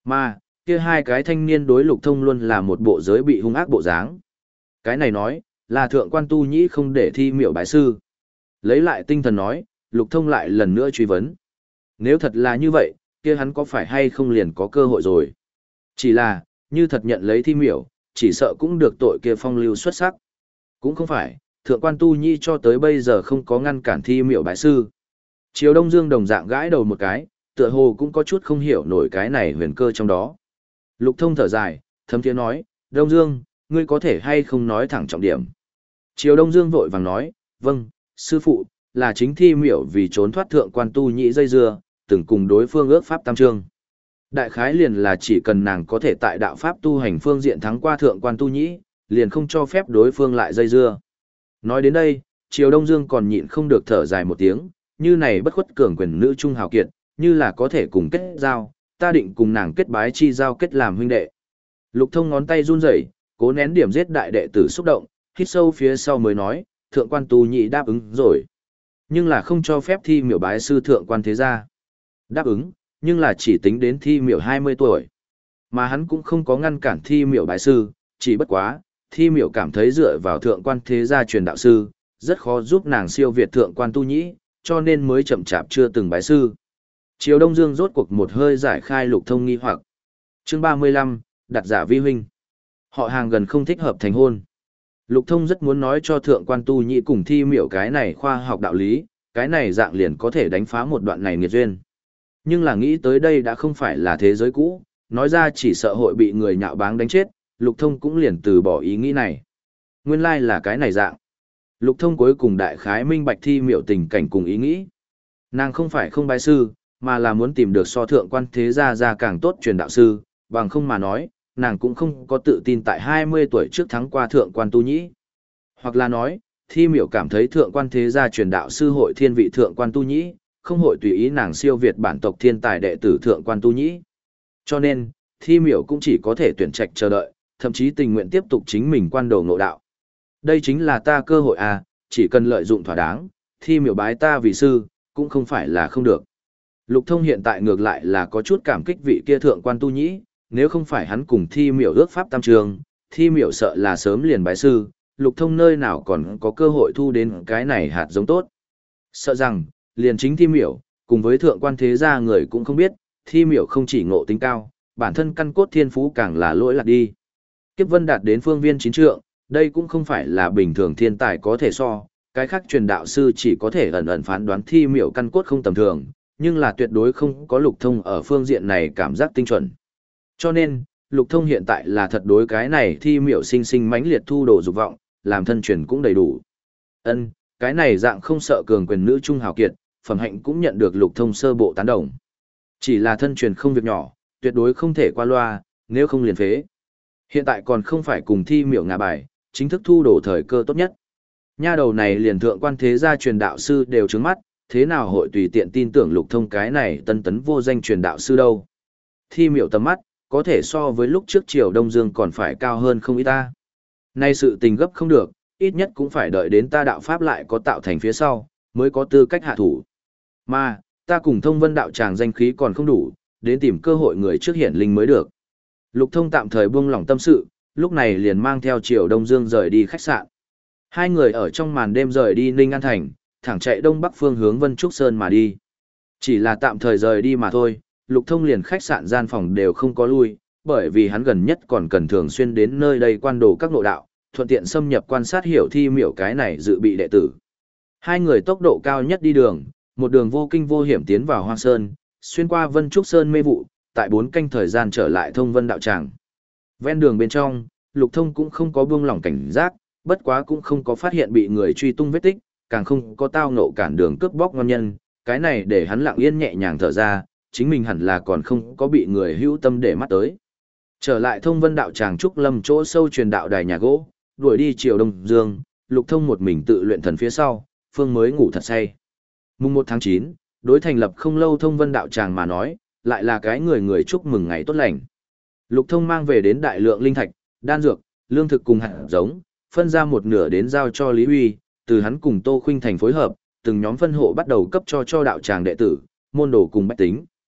Mà, kia hai cái thanh niên đối Lục Thông luôn là một bộ giới bị hung ác bộ dáng. Cái này nói, là thượng quan tu nhĩ không để thi miểu bái sư. Lấy lại tinh thần nói, Lục Thông lại lần nữa truy vấn. Nếu thật là như vậy, kia hắn có phải hay không liền có cơ hội rồi. Chỉ là, như thật nhận lấy thi miểu, chỉ sợ cũng được tội kia phong lưu xuất sắc. Cũng không phải, thượng quan tu nhĩ cho tới bây giờ không có ngăn cản thi miểu bái sư. Triều Đông Dương đồng dạng gãi đầu một cái, tựa hồ cũng có chút không hiểu nổi cái này huyền cơ trong đó. Lục Thông thở dài, thấm thiế nói, Đông Dương, ngươi có thể hay không nói thẳng trọng điểm. Triều Đông Dương vội vàng nói, vâng, sư phụ, là chính thi miểu vì trốn thoát thượng quan tu nhĩ dây dưa, từng cùng đối phương ước pháp tam trương. Đại khái liền là chỉ cần nàng có thể tại đạo pháp tu hành phương diện thắng qua thượng quan tu nhĩ, liền không cho phép đối phương lại dây dưa. Nói đến đây, Triều Đông Dương còn nhịn không được thở dài một tiếng, như này bất khuất cường quyền nữ trung hào kiệt, như là có thể cùng kết giao, ta định cùng nàng kết bái chi giao kết làm huynh đệ. Lục Thông ngón tay run rẩy, cố nén điểm giết đại đệ tử xúc động, hít sâu phía sau mới nói, thượng quan tu nhĩ đáp ứng rồi. Nhưng là không cho phép thi miểu bái sư thượng quan thế gia. Đáp ứng, nhưng là chỉ tính đến thi miểu hai mươi tuổi. Mà hắn cũng không có ngăn cản thi miểu bái sư, chỉ bất quá, thi miểu cảm thấy dựa vào thượng quan thế gia truyền đạo sư, rất khó giúp nàng siêu việt thượng quan tu nhĩ, cho nên mới chậm chạp chưa từng bái sư. Triều Đông Dương rốt cuộc một hơi giải khai Lục Thông nghi hoặc. Chương ba mươi lăm, đặt giả vi huynh. Họ hàng gần không thích hợp thành hôn. Lục Thông rất muốn nói cho thượng quan tu nhĩ cùng thi miểu cái này khoa học đạo lý, cái này dạng liền có thể đánh phá một đoạn này nghiệt duyên. Nhưng là nghĩ tới đây đã không phải là thế giới cũ, nói ra chỉ sợ hội bị người nhạo báng đánh chết, Lục Thông cũng liền từ bỏ ý nghĩ này. Nguyên lai like là cái này dạng. Lục Thông cuối cùng đại khái minh bạch thi miểu tình cảnh cùng ý nghĩ. Nàng không phải không bái sư, mà là muốn tìm được so thượng quan thế gia ra càng tốt truyền đạo sư, bằng không mà nói, nàng cũng không có tự tin tại hai mươi tuổi trước thắng qua thượng quan tu nhĩ. Hoặc là nói, thi miểu cảm thấy thượng quan thế gia truyền đạo sư hội thiên vị thượng quan tu nhĩ, không hội tùy ý nàng siêu việt bản tộc thiên tài đệ tử thượng quan tu nhĩ. Cho nên, thi miểu cũng chỉ có thể tuyển trạch chờ đợi, thậm chí tình nguyện tiếp tục chính mình quan đồ ngộ đạo. Đây chính là ta cơ hội à, chỉ cần lợi dụng thỏa đáng, thi miểu bái ta vì sư, cũng không phải là không được. Lục Thông hiện tại ngược lại là có chút cảm kích vị kia thượng quan tu nhĩ, nếu không phải hắn cùng thi miểu ước pháp tam trường, thi miểu sợ là sớm liền bái sư, Lục Thông nơi nào còn có cơ hội thu đến cái này hạt giống tốt. Sợ rằng, liền chính thi miểu, cùng với thượng quan thế gia người cũng không biết, thi miểu không chỉ ngộ tính cao, bản thân căn cốt thiên phú càng là lỗi lạc đi. Kiếp vân đạt đến phương viên chín trượng, đây cũng không phải là bình thường thiên tài có thể so, cái khác truyền đạo sư chỉ có thể ẩn ẩn phán đoán thi miểu căn cốt không tầm thường, nhưng là tuyệt đối không có Lục Thông ở phương diện này cảm giác tinh chuẩn. Cho nên, Lục Thông hiện tại là thật đối cái này thi miểu sinh sinh mãnh liệt thu đồ dục vọng, làm thân truyền cũng đầy đủ. Ân, cái này dạng không sợ cường quyền nữ trung hào kiệt, phẩm hạnh cũng nhận được Lục Thông sơ bộ tán đồng. Chỉ là thân truyền không việc nhỏ, tuyệt đối không thể qua loa, nếu không liền phế. Hiện tại còn không phải cùng thi miểu ngả bài, chính thức thu đổ thời cơ tốt nhất. Nha đầu này liền thượng quan thế gia truyền đạo sư đều trướng mắt, thế nào hội tùy tiện tin tưởng Lục Thông cái này tân tấn vô danh truyền đạo sư đâu. Thi miểu tầm mắt, có thể so với lúc trước Triều Đông Dương còn phải cao hơn không ít ta. Nay sự tình gấp không được, ít nhất cũng phải đợi đến ta đạo pháp lại có tạo thành phía sau, mới có tư cách hạ thủ. Mà, ta cùng Thông Vân đạo tràng danh khí còn không đủ, đến tìm cơ hội người trước hiển linh mới được. Lục Thông tạm thời buông lỏng tâm sự, lúc này liền mang theo Triều Đông Dương rời đi khách sạn. Hai người ở trong màn đêm rời đi Ninh An Thành, thẳng chạy đông bắc phương hướng Vân Trúc Sơn mà đi. Chỉ là tạm thời rời đi mà thôi, Lục Thông liền khách sạn gian phòng đều không có lui, bởi vì hắn gần nhất còn cần thường xuyên đến nơi đây quan đồ các nội đạo, thuận tiện xâm nhập quan sát hiểu thi miểu cái này dự bị đệ tử. Hai người tốc độ cao nhất đi đường, một đường vô kinh vô hiểm tiến vào Hoang Sơn, xuyên qua Vân Trúc Sơn mê vụ, tại bốn canh thời gian trở lại Thông Vân đạo tràng. Ven đường bên trong, Lục Thông cũng không có buông lỏng cảnh giác, bất quá cũng không có phát hiện bị người truy tung vết tích, càng không có tao ngộ cản đường cướp bóc ngon nhân, cái này để hắn lặng yên nhẹ nhàng thở ra, chính mình hẳn là còn không có bị người hữu tâm để mắt tới. Trở lại Thông Vân đạo tràng trúc lâm chỗ sâu truyền đạo đài nhà gỗ, đuổi đi Triều Đông Dương, Lục Thông một mình tự luyện thần phía sau, phương mới ngủ thật say. Mùng một tháng chín, đối thành lập không lâu Thông Vân đạo tràng mà nói, lại là cái người người chúc mừng ngày tốt lành. Lục Thông mang về đến đại lượng linh thạch, đan dược, lương thực cùng hạt giống, phân ra một nửa đến giao cho Lý Huy, từ hắn cùng Tô Khuynh Thành phối hợp, từng nhóm phân hộ bắt đầu cấp cho cho đạo tràng đệ tử, môn đồ cùng bách tính.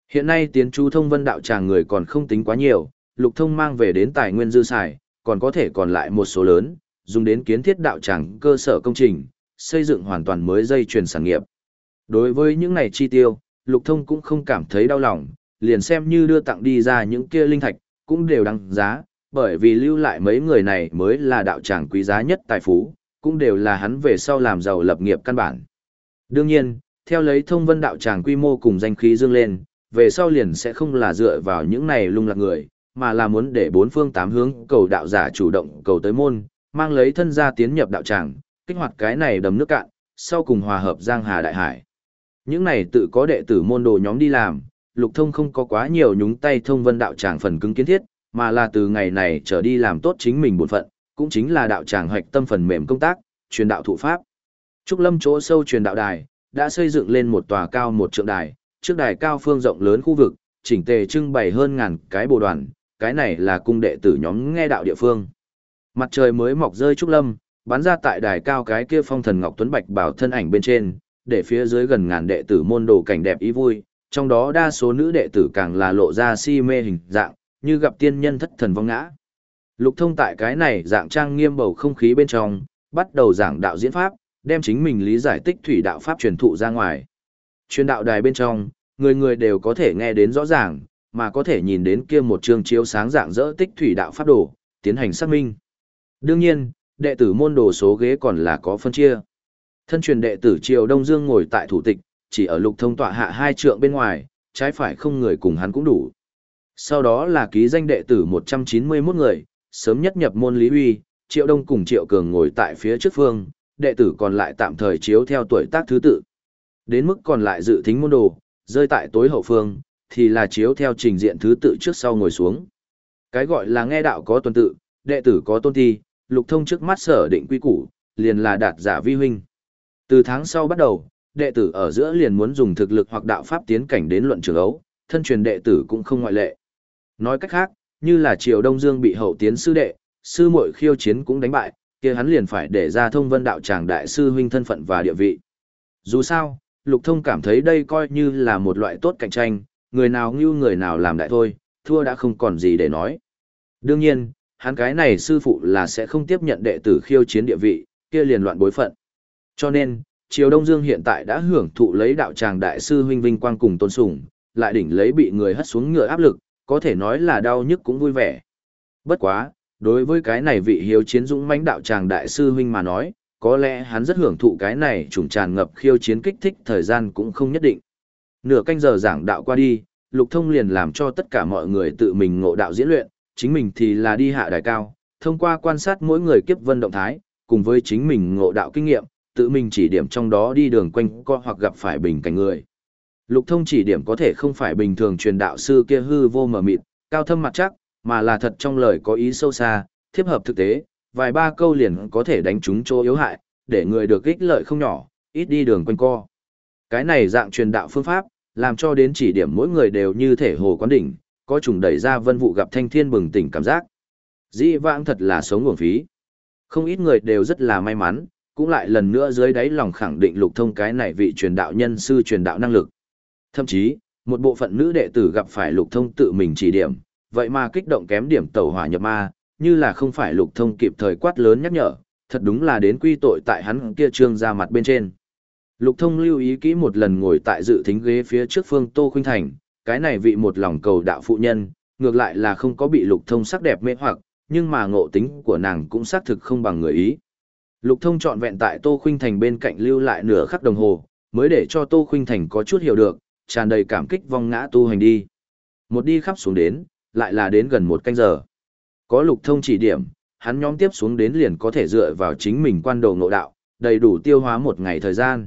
Hiện nay tiến chú thông vân đạo tràng người còn không tính quá nhiều, Lục Thông mang về đến tài nguyên dư xài, còn có thể còn lại một số lớn, dùng đến kiến thiết đạo tràng cơ sở công trình, xây dựng hoàn toàn mới dây chuyền sản nghiệp. Đối với những này chi tiêu, Lục Thông cũng không cảm thấy đau lòng, liền xem như đưa tặng đi ra những kia linh thạch, cũng đều đáng giá, bởi vì lưu lại mấy người này mới là đạo tràng quý giá nhất tài phú, cũng đều là hắn về sau làm giàu lập nghiệp căn bản. Đương nhiên, theo lấy thông vân đạo tràng quy mô cùng danh khí dương lên, về sau liền sẽ không là dựa vào những này lung lạc người, mà là muốn để bốn phương tám hướng cầu đạo giả chủ động cầu tới môn, mang lấy thân gia tiến nhập đạo tràng, kích hoạt cái này đầm nước cạn, sau cùng hòa hợp giang hà đại hải. Những này tự có đệ tử môn đồ nhóm đi làm, Lục Thông không có quá nhiều nhúng tay thông vân đạo tràng phần cứng kiến thiết, mà là từ ngày này trở đi làm tốt chính mình bổn phận, cũng chính là đạo tràng hoạch tâm phần mềm công tác, truyền đạo thụ pháp. Trúc Lâm chỗ sâu truyền đạo đài, đã xây dựng lên một tòa cao một trượng đài, trước đài cao phương rộng lớn khu vực, chỉnh tề trưng bày hơn ngàn cái bồ đoàn, cái này là cung đệ tử nhóm nghe đạo địa phương. Mặt trời mới mọc rơi Trúc Lâm, bắn ra tại đài cao cái kia phong thần ngọc tuấn bạch bảo thân ảnh bên trên, để phía dưới gần ngàn đệ tử môn đồ cảnh đẹp ý vui, trong đó đa số nữ đệ tử càng là lộ ra si mê hình dạng, như gặp tiên nhân thất thần vong ngã. Lục Thông tại cái này dạng trang nghiêm bầu không khí bên trong, bắt đầu giảng đạo diễn pháp, đem chính mình lý giải tích thủy đạo pháp truyền thụ ra ngoài. Truyền đạo đài bên trong, người người đều có thể nghe đến rõ ràng, mà có thể nhìn đến kia một chương chiếu sáng dạng dỡ tích thủy đạo pháp đồ, tiến hành xác minh. Đương nhiên, đệ tử môn đồ số ghế còn là có phân chia. Thân truyền đệ tử Triều Đông Dương ngồi tại thủ tịch, chỉ ở Lục Thông tọa hạ hai trượng bên ngoài, trái phải không người cùng hắn cũng đủ. Sau đó là ký danh đệ tử một trăm chín mươi mốt người, sớm nhất nhập môn Lý Huy, Triệu Đông cùng Triệu Cường ngồi tại phía trước phương, đệ tử còn lại tạm thời chiếu theo tuổi tác thứ tự. Đến mức còn lại dự thính môn đồ, rơi tại tối hậu phương, thì là chiếu theo trình diện thứ tự trước sau ngồi xuống. Cái gọi là nghe đạo có tuần tự, đệ tử có tôn thi, Lục Thông trước mắt sở định quy củ, liền là đạt giả vi huynh. Từ tháng sau bắt đầu, đệ tử ở giữa liền muốn dùng thực lực hoặc đạo pháp tiến cảnh đến luận trường ấu, thân truyền đệ tử cũng không ngoại lệ. Nói cách khác, như là Triều Đông Dương bị hậu tiến sư đệ, sư muội khiêu chiến cũng đánh bại, kia hắn liền phải để ra thông vân đạo tràng đại sư huynh thân phận và địa vị. Dù sao, Lục Thông cảm thấy đây coi như là một loại tốt cạnh tranh, người nào ngưu người nào làm đại thôi, thua đã không còn gì để nói. Đương nhiên, hắn cái này sư phụ là sẽ không tiếp nhận đệ tử khiêu chiến địa vị, kia liền loạn bối phận. Cho nên, Triều Đông Dương hiện tại đã hưởng thụ lấy đạo tràng đại sư huynh vinh quang cùng tôn sùng, lại đỉnh lấy bị người hất xuống ngựa áp lực, có thể nói là đau nhức cũng vui vẻ. Bất quá, đối với cái này vị hiếu chiến dũng mãnh đạo tràng đại sư huynh mà nói, có lẽ hắn rất hưởng thụ cái này trùng tràn ngập khiêu chiến kích thích thời gian cũng không nhất định. Nửa canh giờ giảng đạo qua đi, Lục Thông liền làm cho tất cả mọi người tự mình ngộ đạo diễn luyện, chính mình thì là đi hạ đài cao, thông qua quan sát mỗi người kiếp vân động thái, cùng với chính mình ngộ đạo kinh nghiệm, tự mình chỉ điểm trong đó đi đường quanh co hoặc gặp phải bình cảnh người. Lục Thông chỉ điểm có thể không phải bình thường truyền đạo sư kia hư vô mờ mịt, cao thâm mặt chắc, mà là thật trong lời có ý sâu xa, thiếp hợp thực tế, vài ba câu liền có thể đánh trúng chỗ yếu hại, để người được ích lợi không nhỏ, ít đi đường quanh co. Cái này dạng truyền đạo phương pháp, làm cho đến chỉ điểm mỗi người đều như thể hồ quán đỉnh, có trùng đẩy ra vân vụ gặp thanh thiên bừng tỉnh cảm giác. Dĩ vãng thật là sống uổng phí. Không ít người đều rất là may mắn, cũng lại lần nữa dưới đáy lòng khẳng định Lục Thông cái này vị truyền đạo nhân sư truyền đạo năng lực. Thậm chí, một bộ phận nữ đệ tử gặp phải Lục Thông tự mình chỉ điểm, vậy mà kích động kém điểm tẩu hỏa nhập ma, như là không phải Lục Thông kịp thời quát lớn nhắc nhở, thật đúng là đến quy tội tại hắn kia trương ra mặt bên trên. Lục Thông lưu ý kỹ một lần ngồi tại dự thính ghế phía trước phương Tô Khuynh Thành, cái này vị một lòng cầu đạo phụ nhân, ngược lại là không có bị Lục Thông sắc đẹp mê hoặc, nhưng mà ngộ tính của nàng cũng xác thực không bằng người ý. Lục Thông trọn vẹn tại Tô Khuynh Thành bên cạnh lưu lại nửa khắc đồng hồ, mới để cho Tô Khuynh Thành có chút hiểu được, tràn đầy cảm kích vong ngã tu hành đi. Một đi khắp xuống đến, lại là đến gần một canh giờ. Có Lục Thông chỉ điểm, hắn nhóm tiếp xuống đến liền có thể dựa vào chính mình quan đồ ngộ đạo, đầy đủ tiêu hóa một ngày thời gian.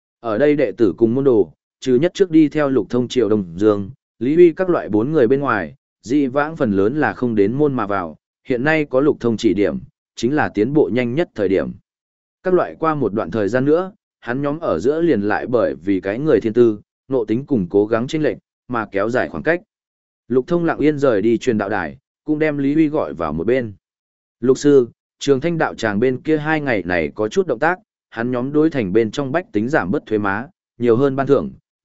Ở đây đệ tử cùng môn đồ, trừ nhất trước đi theo Lục Thông Triều Đông Dương, Lý Huy các loại bốn người bên ngoài, dị vãng phần lớn là không đến môn mà vào, hiện nay có Lục Thông chỉ điểm, chính là tiến bộ nhanh nhất thời điểm. Các loại qua một đoạn thời gian nữa, hắn nhóm ở giữa liền lại bởi vì cái người thiên tư, nộ tính cùng cố gắng chênh lệch, mà kéo dài khoảng cách. Lục Thông lặng yên rời đi truyền đạo đài, cũng đem Lý Huy gọi vào một bên. Lục sư, Trường Thanh đạo tràng bên kia hai ngày này có chút động tác, hắn nhóm đối thành bên trong bách tính giảm bớt thuế má, nhiều hơn ban thưởng,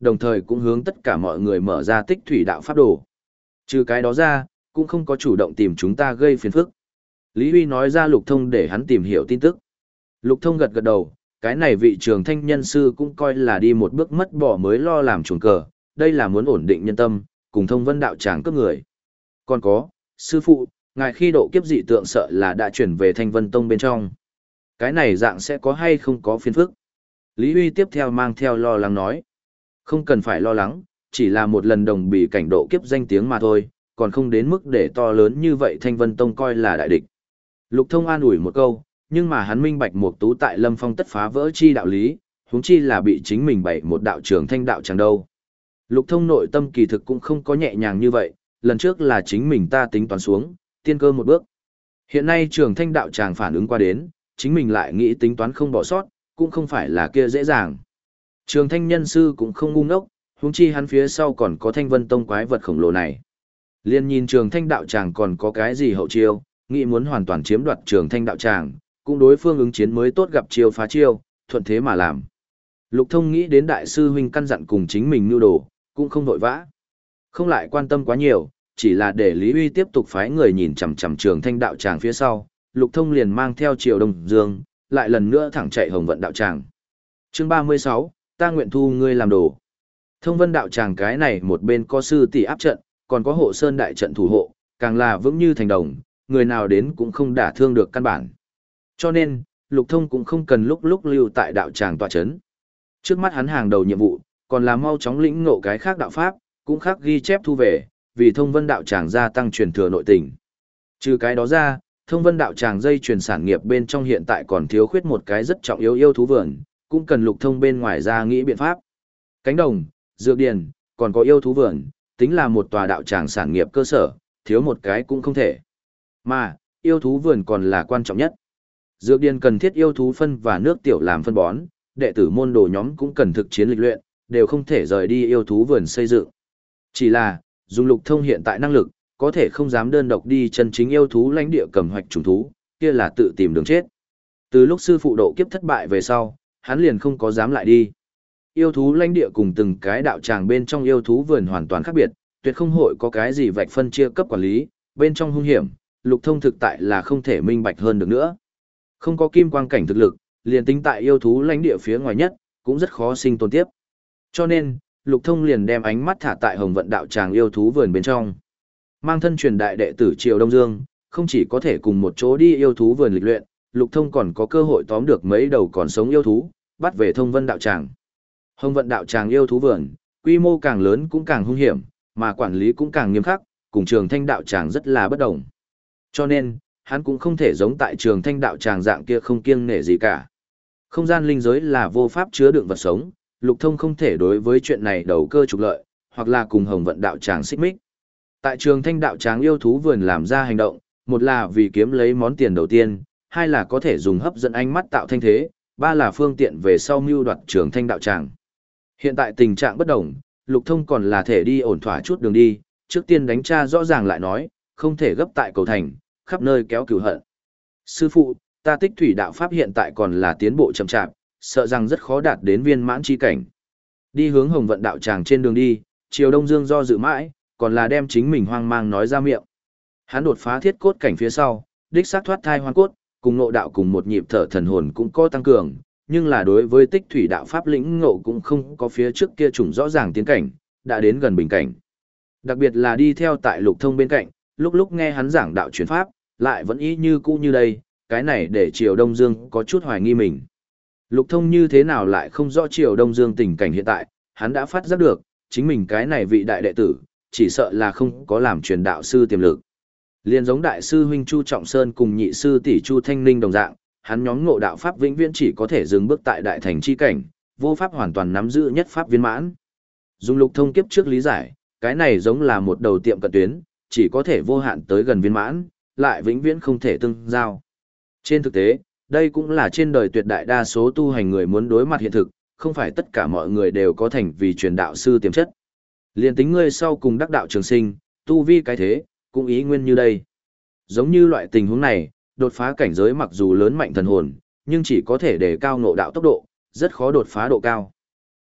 đồng thời cũng hướng tất cả mọi người mở ra tích thủy đạo pháp đồ. Trừ cái đó ra, cũng không có chủ động tìm chúng ta gây phiền phức. Lý Huy nói ra Lục Thông để hắn tìm hiểu tin tức. Lục Thông gật gật đầu, cái này vị Trường Thanh nhân sư cũng coi là đi một bước mất bỏ mới lo làm chuồng cờ, đây là muốn ổn định nhân tâm, cùng Thông Vân đạo tràng cướp người. Còn có, sư phụ, ngài khi độ kiếp dị tượng sợ là đã chuyển về Thanh Vân Tông bên trong. Cái này dạng sẽ có hay không có phiền phức? Lý Huy tiếp theo mang theo lo lắng nói. Không cần phải lo lắng, chỉ là một lần đồng bị cảnh độ kiếp danh tiếng mà thôi, còn không đến mức để to lớn như vậy Thanh Vân Tông coi là đại địch. Lục Thông an ủi một câu, nhưng mà hắn minh bạch một tú tại Lâm Phong tất phá vỡ chi đạo lý, huống chi là bị chính mình bày một đạo trưởng thanh đạo chẳng đâu. Lục Thông nội tâm kỳ thực cũng không có nhẹ nhàng như vậy, lần trước là chính mình ta tính toán xuống, tiên cơ một bước. Hiện nay trường thanh đạo tràng phản ứng qua đến, chính mình lại nghĩ tính toán không bỏ sót, cũng không phải là kia dễ dàng. Trường thanh nhân sư cũng không ngu ngốc, huống chi hắn phía sau còn có Thanh Vân Tông quái vật khổng lồ này. Liên nhìn trường thanh đạo tràng còn có cái gì hậu chiêu, nghĩ muốn hoàn toàn chiếm đoạt trường thanh đạo tràng, cũng đối phương ứng chiến mới tốt gặp chiêu phá chiêu, thuận thế mà làm. Lục Thông nghĩ đến đại sư huynh căn dặn cùng chính mình nưu đồ, cũng không vội vã. Không lại quan tâm quá nhiều, chỉ là để Lý Uy tiếp tục phái người nhìn chằm chằm trường thanh đạo tràng phía sau, Lục Thông liền mang theo Triều Đông Dương, lại lần nữa thẳng chạy Hồng Vận đạo tràng. Chương ba mươi sáu, ta nguyện thu ngươi làm đồ. Thông Vân đạo tràng cái này một bên có sư tỷ áp trận, còn có hộ sơn đại trận thủ hộ, càng là vững như thành đồng, người nào đến cũng không đả thương được căn bản. Cho nên, Lục Thông cũng không cần lúc lúc lưu tại đạo tràng tọa chấn. Trước mắt hắn hàng đầu nhiệm vụ, còn là mau chóng lĩnh ngộ cái khác đạo pháp, cũng khác ghi chép thu về, vì Thông Vân đạo tràng gia tăng truyền thừa nội tình. Trừ cái đó ra, Thông Vân đạo tràng dây truyền sản nghiệp bên trong hiện tại còn thiếu khuyết một cái rất trọng yếu yêu thú vườn, cũng cần Lục Thông bên ngoài ra nghĩ biện pháp. Cánh đồng, dược điền, còn có yêu thú vườn, tính là một tòa đạo tràng sản nghiệp cơ sở, thiếu một cái cũng không thể. Mà, yêu thú vườn còn là quan trọng nhất. Dược điền cần thiết yêu thú phân và nước tiểu làm phân bón, đệ tử môn đồ nhóm cũng cần thực chiến lịch luyện, đều không thể rời đi yêu thú vườn xây dựng. Chỉ là, dùng Lục Thông hiện tại năng lực, có thể không dám đơn độc đi chân chính yêu thú lãnh địa cầm hoạch trùng thú, kia là tự tìm đường chết. Từ lúc sư phụ độ kiếp thất bại về sau, hắn liền không có dám lại đi. Yêu thú lãnh địa cùng từng cái đạo tràng bên trong yêu thú vườn hoàn toàn khác biệt, tuyệt không hội có cái gì vạch phân chia cấp quản lý, bên trong hung hiểm, Lục Thông thực tại là không thể minh bạch hơn được nữa. Không có kim quang cảnh thực lực, liền tính tại yêu thú lãnh địa phía ngoài nhất, cũng rất khó sinh tồn tiếp. Cho nên, Lục Thông liền đem ánh mắt thả tại Hồng Vận đạo tràng yêu thú vườn bên trong. Mang thân truyền đại đệ tử Triều Đông Dương, không chỉ có thể cùng một chỗ đi yêu thú vườn lịch luyện, Lục Thông còn có cơ hội tóm được mấy đầu còn sống yêu thú, bắt về Thông Vân đạo tràng. Hồng Vận đạo tràng yêu thú vườn, quy mô càng lớn cũng càng hung hiểm, mà quản lý cũng càng nghiêm khắc, cùng Trường Thanh đạo tràng rất là bất đồng. Cho nên, hắn cũng không thể giống tại Trường Thanh đạo tràng dạng kia không kiêng nể gì cả. Không gian linh giới là vô pháp chứa đựng vật sống, Lục Thông không thể đối với chuyện này đầu cơ trục lợi, hoặc là cùng Hồng Vận đạo tràng xích mích. Tại Trường Thanh đạo tràng yêu thú vườn làm ra hành động, một là vì kiếm lấy món tiền đầu tiên, hai là có thể dùng hấp dẫn ánh mắt tạo thanh thế, ba là phương tiện về sau mưu đoạt Trường Thanh đạo tràng. Hiện tại tình trạng bất đồng, Lục Thông còn là thể đi ổn thỏa chút đường đi, trước tiên đánh tra rõ ràng lại nói, không thể gấp tại cầu thành, khắp nơi kéo cửu hận. Sư phụ, ta tích thủy đạo pháp hiện tại còn là tiến bộ chậm chạp, sợ rằng rất khó đạt đến viên mãn chi cảnh. Đi hướng Hồng Vận đạo tràng trên đường đi, Triều Đông Dương do dự mãi, còn là đem chính mình hoang mang nói ra miệng. Hắn đột phá thiết cốt cảnh phía sau, đích xác thoát thai hoang cốt, cùng ngộ đạo cùng một nhịp thở thần hồn cũng có tăng cường, nhưng là đối với tích thủy đạo pháp lĩnh ngộ cũng không có phía trước kia trùng rõ ràng tiến cảnh, đã đến gần bình cảnh. Đặc biệt là đi theo tại Lục Thông bên cạnh, lúc lúc nghe hắn giảng đạo truyền pháp, lại vẫn y như cũ như đây, cái này để Triều Đông Dương có chút hoài nghi mình. Lục Thông như thế nào lại không rõ Triều Đông Dương tình cảnh hiện tại, hắn đã phát giác được, chính mình cái này vị đại đệ tử, chỉ sợ là không có làm truyền đạo sư tiềm lực. Liên giống đại sư huynh Chu Trọng Sơn cùng nhị sư tỷ Chu Thanh Ninh đồng dạng, hắn nhóm ngộ đạo pháp vĩnh viễn chỉ có thể dừng bước tại đại thành chi cảnh, vô pháp hoàn toàn nắm giữ nhất pháp viên mãn. Dùng Lục Thông kiếp trước lý giải, cái này giống là một đầu tiệm cận tuyến, chỉ có thể vô hạn tới gần viên mãn, lại vĩnh viễn không thể tương giao. Trên thực tế, đây cũng là trên đời tuyệt đại đa số tu hành người muốn đối mặt hiện thực, không phải tất cả mọi người đều có thành vì truyền đạo sư tiềm chất. Liên tính ngươi sau cùng đắc đạo trường sinh, tu vi cái thế, cũng ý nguyên như đây. Giống như loại tình huống này, đột phá cảnh giới mặc dù lớn mạnh thần hồn, nhưng chỉ có thể để cao ngộ đạo tốc độ, rất khó đột phá độ cao.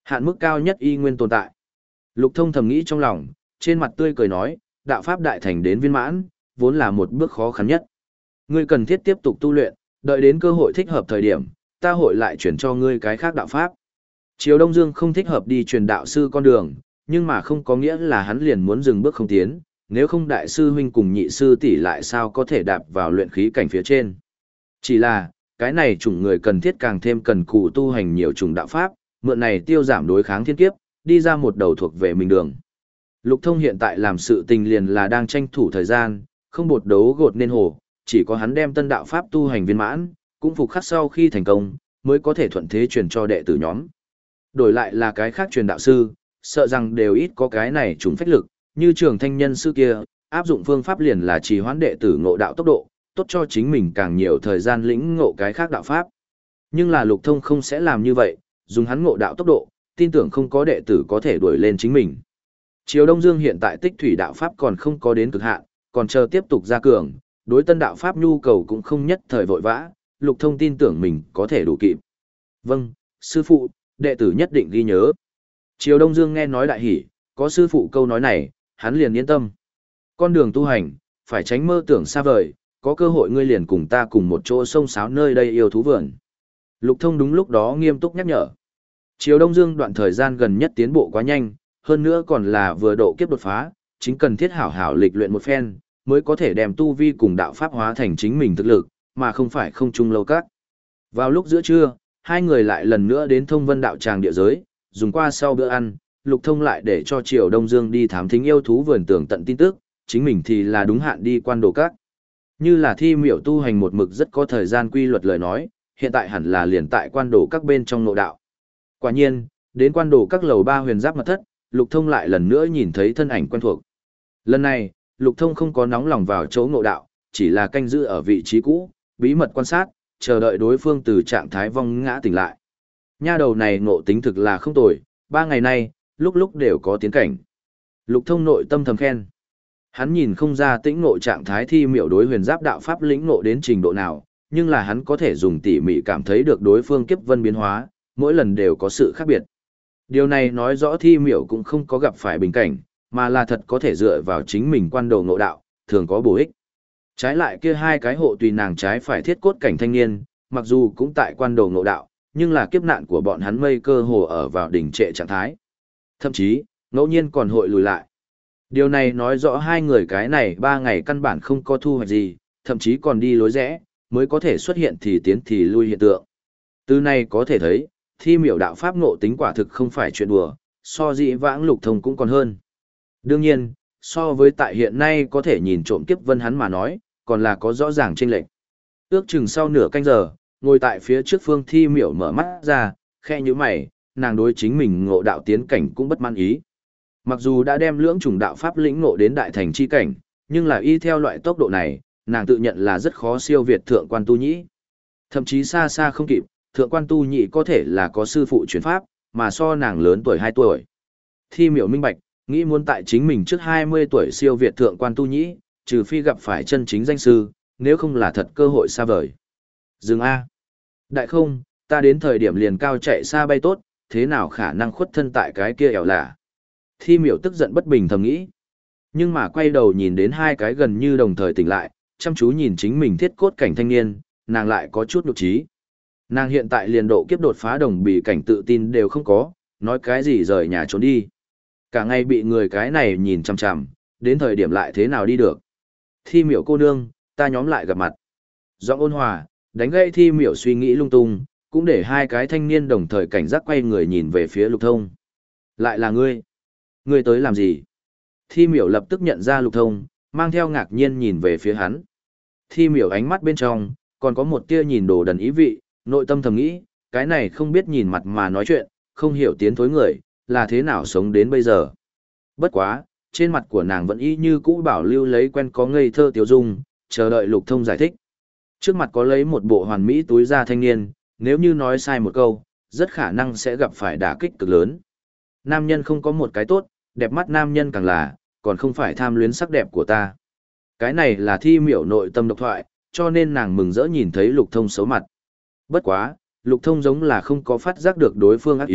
Hạn mức cao nhất y nguyên tồn tại. Lục Thông thầm nghĩ trong lòng, trên mặt tươi cười nói, đạo pháp đại thành đến viên mãn, vốn là một bước khó khăn nhất. Ngươi cần thiết tiếp tục tu luyện, đợi đến cơ hội thích hợp thời điểm, ta hội lại chuyển cho ngươi cái khác đạo pháp. Triều Đông Dương không thích hợp đi truyền đạo sư con đường, nhưng mà không có nghĩa là hắn liền muốn dừng bước không tiến, nếu không đại sư huynh cùng nhị sư tỷ lại sao có thể đạp vào luyện khí cảnh phía trên. Chỉ là, cái này chủng người cần thiết càng thêm cần cù tu hành nhiều chủng đạo pháp, mượn này tiêu giảm đối kháng thiên kiếp, đi ra một đầu thuộc về mình đường. Lục Thông hiện tại làm sự tình liền là đang tranh thủ thời gian, không bột đấu gột nên hồ, chỉ có hắn đem tân đạo pháp tu hành viên mãn, cũng phục khắc sau khi thành công, mới có thể thuận thế truyền cho đệ tử nhóm. Đổi lại là cái khác truyền đạo sư, sợ rằng đều ít có cái này trùng phách lực, như Trường Thanh Nhân sư kia, áp dụng phương pháp liền là trì hoãn đệ tử ngộ đạo tốc độ, tốt cho chính mình càng nhiều thời gian lĩnh ngộ cái khác đạo pháp. Nhưng là Lục Thông không sẽ làm như vậy, dùng hắn ngộ đạo tốc độ, tin tưởng không có đệ tử có thể đuổi lên chính mình. Triều Đông Dương hiện tại tích thủy đạo pháp còn không có đến cực hạn, còn chờ tiếp tục gia cường, đối tân đạo pháp nhu cầu cũng không nhất thời vội vã, Lục Thông tin tưởng mình có thể đủ kịp. Vâng, sư phụ, đệ tử nhất định ghi nhớ. Triều Đông Dương nghe nói đại hỉ, có sư phụ câu nói này, hắn liền yên tâm. Con đường tu hành, phải tránh mơ tưởng xa vời, có cơ hội ngươi liền cùng ta cùng một chỗ sông sáo nơi đây yêu thú vườn. Lục Thông đúng lúc đó nghiêm túc nhắc nhở. Triều Đông Dương đoạn thời gian gần nhất tiến bộ quá nhanh, hơn nữa còn là vừa độ kiếp đột phá, chính cần thiết hảo hảo lịch luyện một phen, mới có thể đem tu vi cùng đạo pháp hóa thành chính mình thực lực, mà không phải không chung lâu các. Vào lúc giữa trưa, hai người lại lần nữa đến Thông Vân đạo tràng địa giới, dùng qua sau bữa ăn, Lục Thông lại để cho Triều Đông Dương đi thám thính yêu thú vườn tường tận tin tức, chính mình thì là đúng hạn đi quan đồ các. Như là thi miểu tu hành một mực rất có thời gian quy luật lời nói, hiện tại hẳn là liền tại quan đồ các bên trong nội đạo. Quả nhiên, đến quan đồ các lầu ba huyền giáp mật thất, Lục Thông lại lần nữa nhìn thấy thân ảnh quen thuộc. Lần này, Lục Thông không có nóng lòng vào chỗ ngộ đạo, chỉ là canh giữ ở vị trí cũ, bí mật quan sát, chờ đợi đối phương từ trạng thái vong ngã tỉnh lại. Nha đầu này ngộ tính thực là không tồi, ba ngày nay, lúc lúc đều có tiến cảnh. Lục Thông nội tâm thầm khen. Hắn nhìn không ra tĩnh ngộ trạng thái thi miểu đối huyền giáp đạo pháp lĩnh ngộ đến trình độ nào, nhưng là hắn có thể dùng tỉ mỉ cảm thấy được đối phương kiếp vân biến hóa, mỗi lần đều có sự khác biệt. Điều này nói rõ thi miểu cũng không có gặp phải bình cảnh, mà là thật có thể dựa vào chính mình quan đồ ngộ đạo, thường có bổ ích. Trái lại kia hai cái hộ tùy nàng trái phải thiết cốt cảnh thanh niên, mặc dù cũng tại quan đồ ngộ đạo, nhưng là kiếp nạn của bọn hắn mây cơ hồ ở vào đỉnh trệ trạng thái. Thậm chí, ngẫu nhiên còn hội lùi lại. Điều này nói rõ hai người cái này ba ngày căn bản không có thu hoạch gì, thậm chí còn đi lối rẽ, mới có thể xuất hiện thì tiến thì lui hiện tượng. Từ này có thể thấy, thi miểu đạo pháp ngộ tính quả thực không phải chuyện đùa, so dĩ vãng Lục Thông cũng còn hơn. Đương nhiên, so với tại hiện nay có thể nhìn trộm kiếp vân hắn mà nói, còn là có rõ ràng chênh lệch. Ước chừng sau nửa canh giờ, ngồi tại phía trước phương thi miểu mở mắt ra, khe như mày, nàng đối chính mình ngộ đạo tiến cảnh cũng bất mãn ý. Mặc dù đã đem lưỡng chủng đạo pháp lĩnh ngộ đến đại thành chi cảnh, nhưng là y theo loại tốc độ này, nàng tự nhận là rất khó siêu việt thượng quan tu nhĩ. Thậm chí xa xa không kịp, thượng quan tu nhĩ có thể là có sư phụ truyền pháp, mà so nàng lớn tuổi hai tuổi. Thi miểu minh bạch, nghĩ muốn tại chính mình trước hai mươi tuổi siêu việt thượng quan tu nhĩ, trừ phi gặp phải chân chính danh sư, nếu không là thật cơ hội xa vời. Dừng A. Đại không, ta đến thời điểm liền cao chạy xa bay tốt, thế nào khả năng khuất thân tại cái kia ẻo lả. Thi miểu tức giận bất bình thầm nghĩ. Nhưng mà quay đầu nhìn đến hai cái gần như đồng thời tỉnh lại, chăm chú nhìn chính mình thiết cốt cảnh thanh niên, nàng lại có chút nhục trí. Nàng hiện tại liền độ kiếp đột phá đồng bì cảnh tự tin đều không có, nói cái gì rời nhà trốn đi. Cả ngày bị người cái này nhìn chằm chằm, đến thời điểm lại thế nào đi được. Thi miểu cô nương, ta nhóm lại gặp mặt. Giọng ôn hòa, đánh gãy thi miểu suy nghĩ lung tung, cũng để hai cái thanh niên đồng thời cảnh giác quay người nhìn về phía Lục Thông. Lại là ngươi. Ngươi tới làm gì? Thi miểu lập tức nhận ra Lục Thông, mang theo ngạc nhiên nhìn về phía hắn. Thi miểu ánh mắt bên trong, còn có một tia nhìn đồ đần ý vị, nội tâm thầm nghĩ, cái này không biết nhìn mặt mà nói chuyện, không hiểu tiến thối người, là thế nào sống đến bây giờ. Bất quá, trên mặt của nàng vẫn y như cũ bảo lưu lấy quen có ngây thơ tiểu dung, chờ đợi Lục Thông giải thích. Trước mặt có lấy một bộ hoàn mỹ túi da thanh niên, nếu như nói sai một câu, rất khả năng sẽ gặp phải đả kích cực lớn. Nam nhân không có một cái tốt, đẹp mắt nam nhân càng là, còn không phải tham luyến sắc đẹp của ta. Cái này là thi miểu nội tâm độc thoại, cho nên nàng mừng rỡ nhìn thấy Lục Thông xấu mặt. Bất quá, Lục Thông giống là không có phát giác được đối phương ác ý,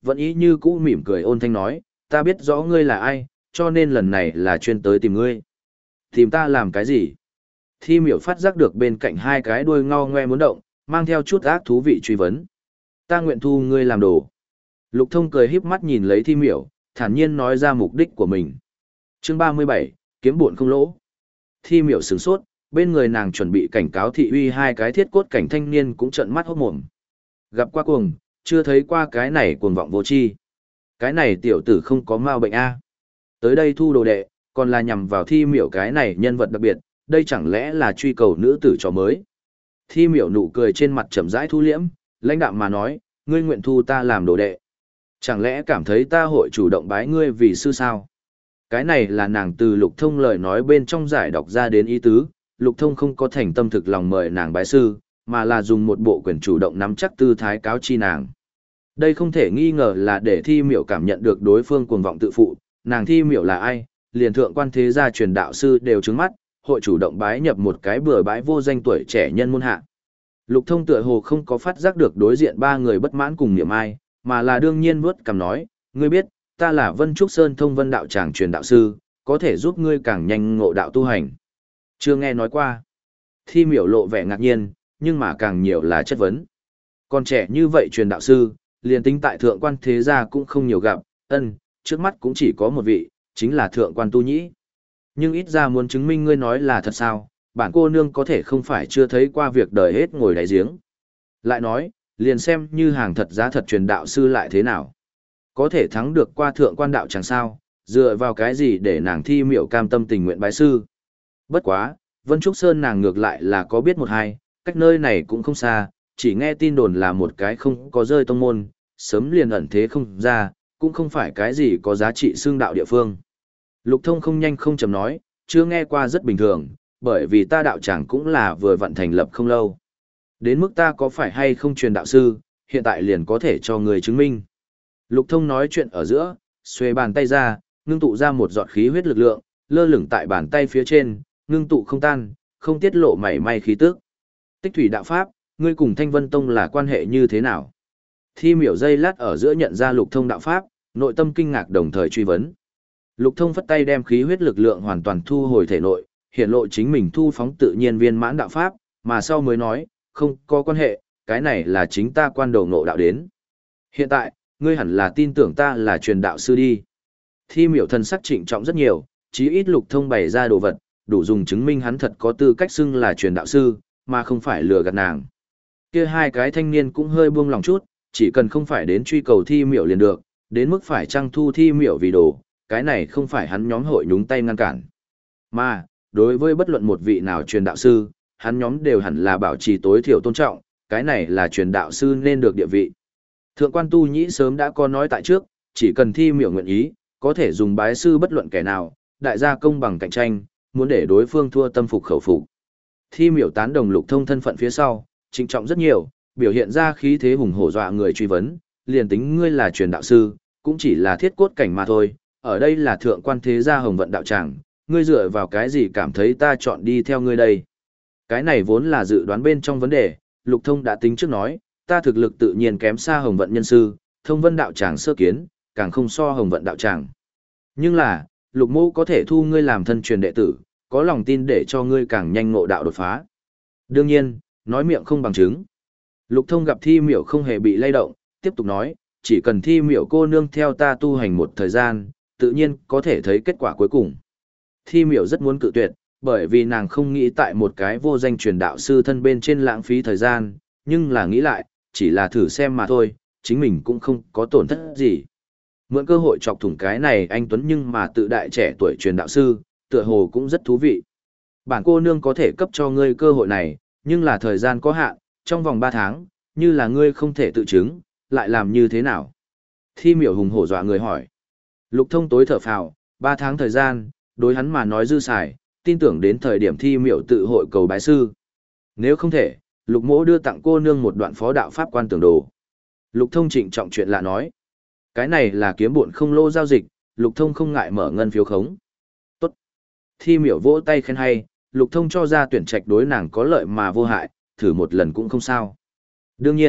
vẫn ý như cũ mỉm cười ôn thanh nói, ta biết rõ ngươi là ai, cho nên lần này là chuyên tới tìm ngươi. Tìm ta làm cái gì? Thi miểu phát giác được bên cạnh hai cái đuôi ngao ngoe muốn động, mang theo chút ác thú vị truy vấn. Ta nguyện thu ngươi làm đồ. Lục Thông cười híp mắt nhìn lấy Thi miểu, thản nhiên nói ra mục đích của mình. Chương ba mươi bảy, kiếm buồn không lỗ. Thi miểu sửng sốt, bên người nàng chuẩn bị cảnh cáo thị uy hai cái thiết cốt cảnh thanh niên cũng trợn mắt hốt mồm. Gặp qua cuồng, chưa thấy qua cái này cuồng vọng vô tri. Cái này tiểu tử không có mau bệnh a. Tới đây thu đồ đệ, còn là nhằm vào Thi miểu cái này nhân vật đặc biệt, đây chẳng lẽ là truy cầu nữ tử trò mới. Thi miểu nụ cười trên mặt chậm rãi thu liễm, lãnh đạm mà nói, ngươi nguyện thu ta làm đồ đệ. Chẳng lẽ cảm thấy ta hội chủ động bái ngươi vì sư sao? Cái này là nàng từ Lục Thông lời nói bên trong giải đọc ra đến ý tứ, Lục Thông không có thành tâm thực lòng mời nàng bái sư, mà là dùng một bộ quyền chủ động nắm chắc tư thái cáo chi nàng. Đây không thể nghi ngờ là để Thi miểu cảm nhận được đối phương cuồng vọng tự phụ, nàng Thi miểu là ai, liền thượng quan thế gia truyền đạo sư đều trứng mắt, hội chủ động bái nhập một cái bừa bãi vô danh tuổi trẻ nhân môn hạ. Lục Thông tựa hồ không có phát giác được đối diện ba người bất mãn cùng niệm ai, mà là đương nhiên vuốt cằm nói, ngươi biết, ta là Vân Trúc Sơn Thông Vân đạo tràng truyền đạo sư, có thể giúp ngươi càng nhanh ngộ đạo tu hành. Chưa nghe nói qua. Thi miểu lộ vẻ ngạc nhiên, nhưng mà càng nhiều là chất vấn. Còn trẻ như vậy truyền đạo sư, liền tính tại thượng quan thế gia cũng không nhiều gặp, ân, trước mắt cũng chỉ có một vị, chính là thượng quan tu nhĩ. Nhưng ít ra muốn chứng minh ngươi nói là thật sao, bản cô nương có thể không phải chưa thấy qua việc đời hết ngồi đáy giếng. Lại nói, liền xem như hàng thật giá thật truyền đạo sư lại thế nào. Có thể thắng được qua thượng quan đạo chẳng sao, dựa vào cái gì để nàng Thi miểu cam tâm tình nguyện bái sư. Bất quá, Vân Trúc Sơn nàng ngược lại là có biết một hai, cách nơi này cũng không xa, chỉ nghe tin đồn là một cái không có rơi tông môn, sớm liền ẩn thế không ra, cũng không phải cái gì có giá trị xương đạo địa phương. Lục Thông không nhanh không chậm nói, chưa nghe qua rất bình thường, bởi vì ta đạo tràng cũng là vừa vận thành lập không lâu. Đến mức ta có phải hay không truyền đạo sư, hiện tại liền có thể cho người chứng minh. Lục Thông nói chuyện ở giữa, xuề bàn tay ra, ngưng tụ ra một giọt khí huyết lực lượng, lơ lửng tại bàn tay phía trên, ngưng tụ không tan, không tiết lộ mảy may khí tức. Tích thủy đạo pháp, ngươi cùng Thanh Vân Tông là quan hệ như thế nào? Thi miểu dây lát ở giữa nhận ra Lục Thông đạo pháp, nội tâm kinh ngạc đồng thời truy vấn. Lục Thông phất tay đem khí huyết lực lượng hoàn toàn thu hồi thể nội, hiện lộ chính mình thu phóng tự nhiên viên mãn đạo pháp, mà sau mới nói, không có quan hệ, cái này là chính ta quan đầu ngộ đạo đến. Hiện tại, ngươi hẳn là tin tưởng ta là truyền đạo sư đi. Thi miểu thần sắc trịnh trọng rất nhiều, chí ít Lục Thông bày ra đồ vật, đủ dùng chứng minh hắn thật có tư cách xưng là truyền đạo sư, mà không phải lừa gạt nàng. Kia hai cái thanh niên cũng hơi buông lòng chút, chỉ cần không phải đến truy cầu Thi miểu liền được, đến mức phải trang thu Thi miểu vì đồ, cái này không phải hắn nhóm hội nhúng tay ngăn cản. Mà, đối với bất luận một vị nào truyền đạo sư, hắn nhóm đều hẳn là bảo trì tối thiểu tôn trọng, cái này là truyền đạo sư nên được địa vị. Thượng quan tu nhĩ sớm đã có nói tại trước, chỉ cần Thi miểu nguyện ý, có thể dùng bái sư bất luận kẻ nào, đại gia công bằng cạnh tranh, muốn để đối phương thua tâm phục khẩu phục. Thi miểu tán đồng Lục Thông thân phận phía sau, trịnh trọng rất nhiều, biểu hiện ra khí thế hùng hổ dọa người truy vấn, liền tính ngươi là truyền đạo sư, cũng chỉ là thiết cốt cảnh mà thôi, ở đây là thượng quan thế gia Hồng Vận đạo tràng, ngươi dựa vào cái gì cảm thấy ta chọn đi theo ngươi đây? Cái này vốn là dự đoán bên trong vấn đề, Lục Thông đã tính trước nói, ta thực lực tự nhiên kém xa Hồng Vận nhân sư, Thông Vân đạo tràng sơ kiến, càng không so Hồng Vận đạo tràng. Nhưng là, Lục Mô có thể thu ngươi làm thân truyền đệ tử, có lòng tin để cho ngươi càng nhanh ngộ đạo đột phá. Đương nhiên, nói miệng không bằng chứng. Lục Thông gặp Thi miểu không hề bị lay động, tiếp tục nói, chỉ cần Thi miểu cô nương theo ta tu hành một thời gian, tự nhiên có thể thấy kết quả cuối cùng. Thi miểu rất muốn cự tuyệt, bởi vì nàng không nghĩ tại một cái vô danh truyền đạo sư thân bên trên lãng phí thời gian, nhưng là nghĩ lại, chỉ là thử xem mà thôi, chính mình cũng không có tổn thất gì. Mượn cơ hội chọc thủng cái này anh Tuấn nhưng mà tự đại trẻ tuổi truyền đạo sư, tựa hồ cũng rất thú vị. Bản cô nương có thể cấp cho ngươi cơ hội này, nhưng là thời gian có hạn, trong vòng ba tháng, như là ngươi không thể tự chứng, lại làm như thế nào? Thi miểu hùng hổ dọa người hỏi. Lục Thông tối thở phào, ba tháng thời gian, đối hắn mà nói dư xài, tin tưởng đến thời điểm Thi miểu tự hội cầu bái sư. Nếu không thể, Lục Mỗ đưa tặng cô nương một đoạn phó đạo pháp quan tưởng đồ. Lục Thông trịnh trọng chuyện lạ nói. Cái này là kiếm bộn không lô giao dịch, Lục Thông không ngại mở ngân phiếu khống. Tốt. Thi miểu vỗ tay khen hay, Lục Thông cho ra tuyển trạch đối nàng có lợi mà vô hại, thử một lần cũng không sao. Đương nhiên,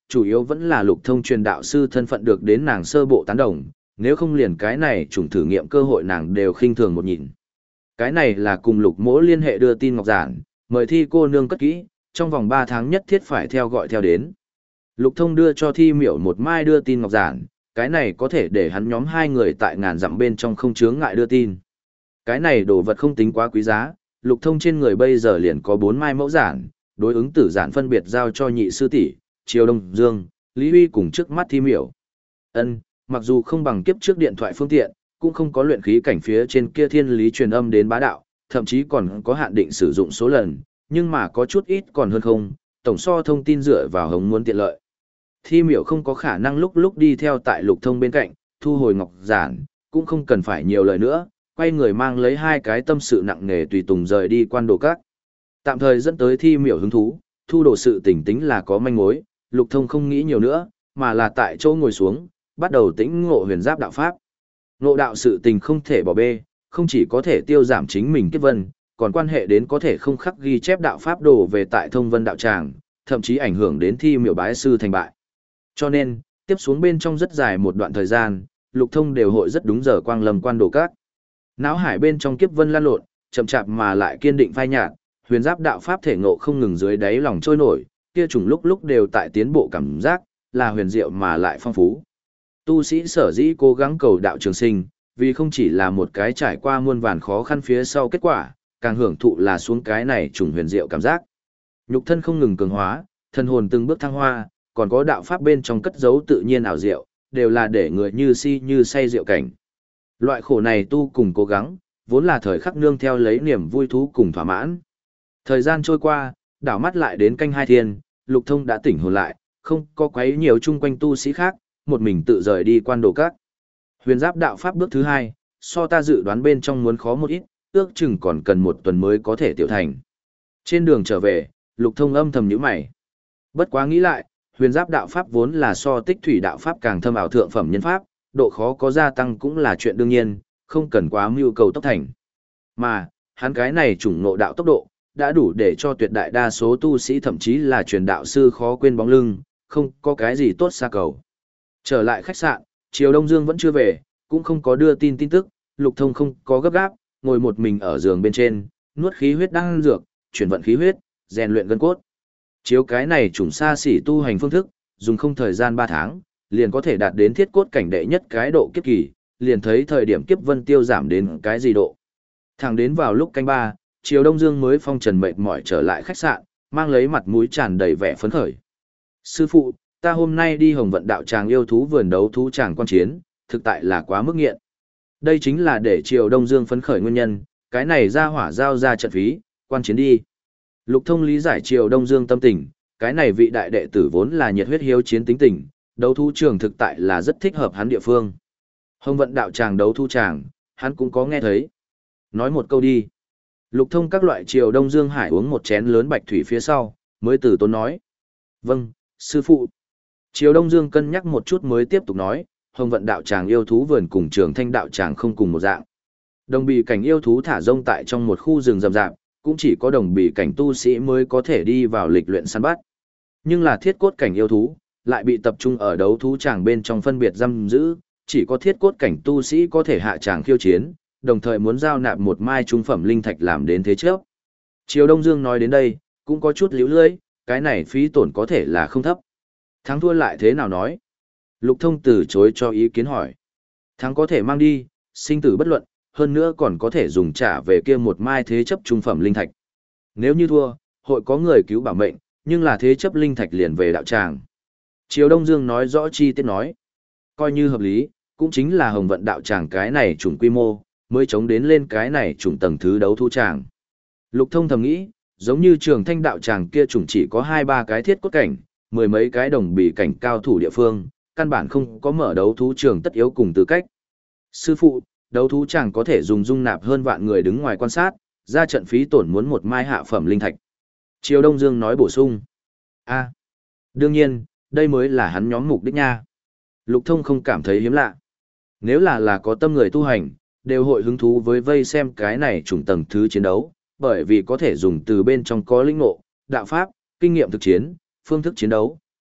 chủ yếu vẫn là Lục Thông truyền đạo sư thân phận được đến nàng sơ bộ tán đồng, nếu không liền cái này trùng thử nghiệm cơ hội nàng đều khinh thường một nhìn. Cái này là cùng Lục Mỗ liên hệ đưa tin ngọc giản, mời thi cô nương cất kỹ, trong vòng ba tháng nhất thiết phải theo gọi theo đến. Lục Thông đưa cho Thi Miểu một mai đưa tin ngọc giản, cái này có thể để hắn nhóm hai người tại ngàn dặm bên trong không chướng ngại đưa tin. Cái này đồ vật không tính quá quý giá, Lục Thông trên người bây giờ liền có bốn mai mẫu giản, đối ứng tử giản phân biệt giao cho nhị sư tỷ, Triều Đông Dương, Lý Huy cùng trước mắt Thi Miểu. Ân, mặc dù không bằng kiếp trước điện thoại phương tiện, cũng không có luyện khí cảnh phía trên kia thiên lý truyền âm đến bá đạo, thậm chí còn có hạn định sử dụng số lần, nhưng mà có chút ít còn hơn không, tổng so thông tin dựa vào hống muốn tiện lợi. Thi Miểu không có khả năng lúc lúc đi theo tại Lục Thông bên cạnh, thu hồi ngọc giản, cũng không cần phải nhiều lời nữa, quay người mang lấy hai cái tâm sự nặng nề tùy tùng rời đi quan đồ các. Tạm thời dẫn tới Thi Miểu hứng thú, thu đồ sự tỉnh tính là có manh mối, Lục Thông không nghĩ nhiều nữa, mà là tại chỗ ngồi xuống, bắt đầu tĩnh ngộ huyền giáp đạo pháp. Ngộ đạo sự tình không thể bỏ bê, không chỉ có thể tiêu giảm chính mình kiếp vân, còn quan hệ đến có thể không khắc ghi chép đạo pháp đồ về tại thông vân đạo tràng, thậm chí ảnh hưởng đến Thi Miểu bái sư thành bại. Cho nên, tiếp xuống bên trong rất dài một đoạn thời gian, Lục Thông đều hội rất đúng giờ quang lâm quan đồ các. Náo hải bên trong kiếp vân lan lộn, chậm chạp mà lại kiên định phai nhạt, huyền giáp đạo pháp thể ngộ không ngừng dưới đáy lòng trôi nổi, kia trùng lúc lúc đều tại tiến bộ cảm giác, là huyền diệu mà lại phong phú. Tu sĩ sở dĩ cố gắng cầu đạo trường sinh, vì không chỉ là một cái trải qua muôn vàn khó khăn phía sau kết quả, càng hưởng thụ là xuống cái này trùng huyền diệu cảm giác. Nhục thân không ngừng cường hóa, thân hồn từng bước thăng hoa, còn có đạo pháp bên trong cất giấu tự nhiên ảo diệu, đều là để người như si như say diệu cảnh. Loại khổ này tu cùng cố gắng, vốn là thời khắc nương theo lấy niềm vui thú cùng thỏa mãn. Thời gian trôi qua, đảo mắt lại đến canh hai thiên, Lục Thông đã tỉnh hồn lại, không có quấy nhiều chung quanh tu sĩ khác, một mình tự rời đi quan đồ các. Huyền giáp đạo pháp bước thứ hai, so ta dự đoán bên trong muốn khó một ít, ước chừng còn cần một tuần mới có thể tiểu thành. Trên đường trở về, Lục Thông âm thầm nhíu mày. Bất quá nghĩ lại, huyền giáp đạo pháp vốn là so tích thủy đạo pháp càng thâm ảo thượng phẩm nhân pháp, độ khó có gia tăng cũng là chuyện đương nhiên, không cần quá mưu cầu tốc thành. Mà, hắn cái này chủng ngộ đạo tốc độ, đã đủ để cho tuyệt đại đa số tu sĩ thậm chí là truyền đạo sư khó quên bóng lưng, không có cái gì tốt xa cầu. Trở lại khách sạn, Triều Đông Dương vẫn chưa về, cũng không có đưa tin tin tức, Lục Thông không có gấp gáp, ngồi một mình ở giường bên trên, nuốt khí huyết đang dược, chuyển vận khí huyết, rèn luyện gân cốt. Chiếu cái này chủng xa xỉ tu hành phương thức, dùng không thời gian ba tháng, liền có thể đạt đến thiết cốt cảnh đệ nhất cái độ kiếp kỳ, liền thấy thời điểm kiếp vân tiêu giảm đến cái gì độ. Thẳng đến vào lúc canh ba, Triều Đông Dương mới phong trần mệt mỏi trở lại khách sạn, mang lấy mặt mũi tràn đầy vẻ phấn khởi. Sư phụ, ta hôm nay đi Hồng Vận đạo tràng yêu thú vườn đấu thú tràng quan chiến, thực tại là quá mức nghiện. Đây chính là để Triều Đông Dương phấn khởi nguyên nhân, cái này ra hỏa giao ra trận phí, quan chiến đi. Lục Thông lý giải Triều Đông Dương tâm tình, cái này vị đại đệ tử vốn là nhiệt huyết hiếu chiến tính tình, đấu thú trường thực tại là rất thích hợp hắn địa phương. Hồng Vận đạo tràng đấu thú tràng, hắn cũng có nghe thấy. Nói một câu đi. Lục Thông các loại Triều Đông Dương Hải uống một chén lớn bạch thủy phía sau, mới từ tốn nói. Vâng, sư phụ. Triều Đông Dương cân nhắc một chút mới tiếp tục nói, Hồng Vận đạo tràng yêu thú vườn cùng Trường Thanh đạo tràng không cùng một dạng. Đồng bì cảnh yêu thú thả rông tại trong một khu rừng rậm rạp, cũng chỉ có đồng bì cảnh tu sĩ mới có thể đi vào lịch luyện săn bắt. Nhưng là thiết cốt cảnh yêu thú, lại bị tập trung ở đấu thú tràng bên trong phân biệt giam giữ, chỉ có thiết cốt cảnh tu sĩ có thể hạ tràng khiêu chiến, đồng thời muốn giao nạp một mai trung phẩm linh thạch làm đến thế trước. Triều Đông Dương nói đến đây, cũng có chút liễu lưỡi, cái này phí tổn có thể là không thấp. Thắng thua lại thế nào nói? Lục Thông từ chối cho ý kiến hỏi. Thắng có thể mang đi, sinh tử bất luận, hơn nữa còn có thể dùng trả về kia một mai thế chấp trung phẩm linh thạch. Nếu như thua, hội có người cứu bảo mệnh, nhưng là thế chấp linh thạch liền về đạo tràng. Triều Đông Dương nói rõ chi tiết nói. Coi như hợp lý, cũng chính là Hồng Vận đạo tràng cái này trùng quy mô, mới chống đến lên cái này trùng tầng thứ đấu thu tràng. Lục Thông thầm nghĩ, giống như Trường Thanh đạo tràng kia trùng chỉ có hai ba cái thiết cốt cảnh, mười mấy cái đồng bì cảnh cao thủ địa phương, căn bản không có mở đấu thú trường tất yếu cùng tư cách. Sư phụ, đấu thú tràng có thể dùng dung nạp hơn vạn người đứng ngoài quan sát, ra trận phí tổn muốn một mai hạ phẩm linh thạch. Triều Đông Dương nói bổ sung. A, đương nhiên, đây mới là hắn nhóm mục đích nha. Lục Thông không cảm thấy hiếm lạ. Nếu là là có tâm người tu hành, đều hội hứng thú với vây xem cái này trùng tầng thứ chiến đấu, bởi vì có thể dùng từ bên trong có linh ngộ, đạo pháp, kinh nghiệm thực chiến, phương thức chiến đấu,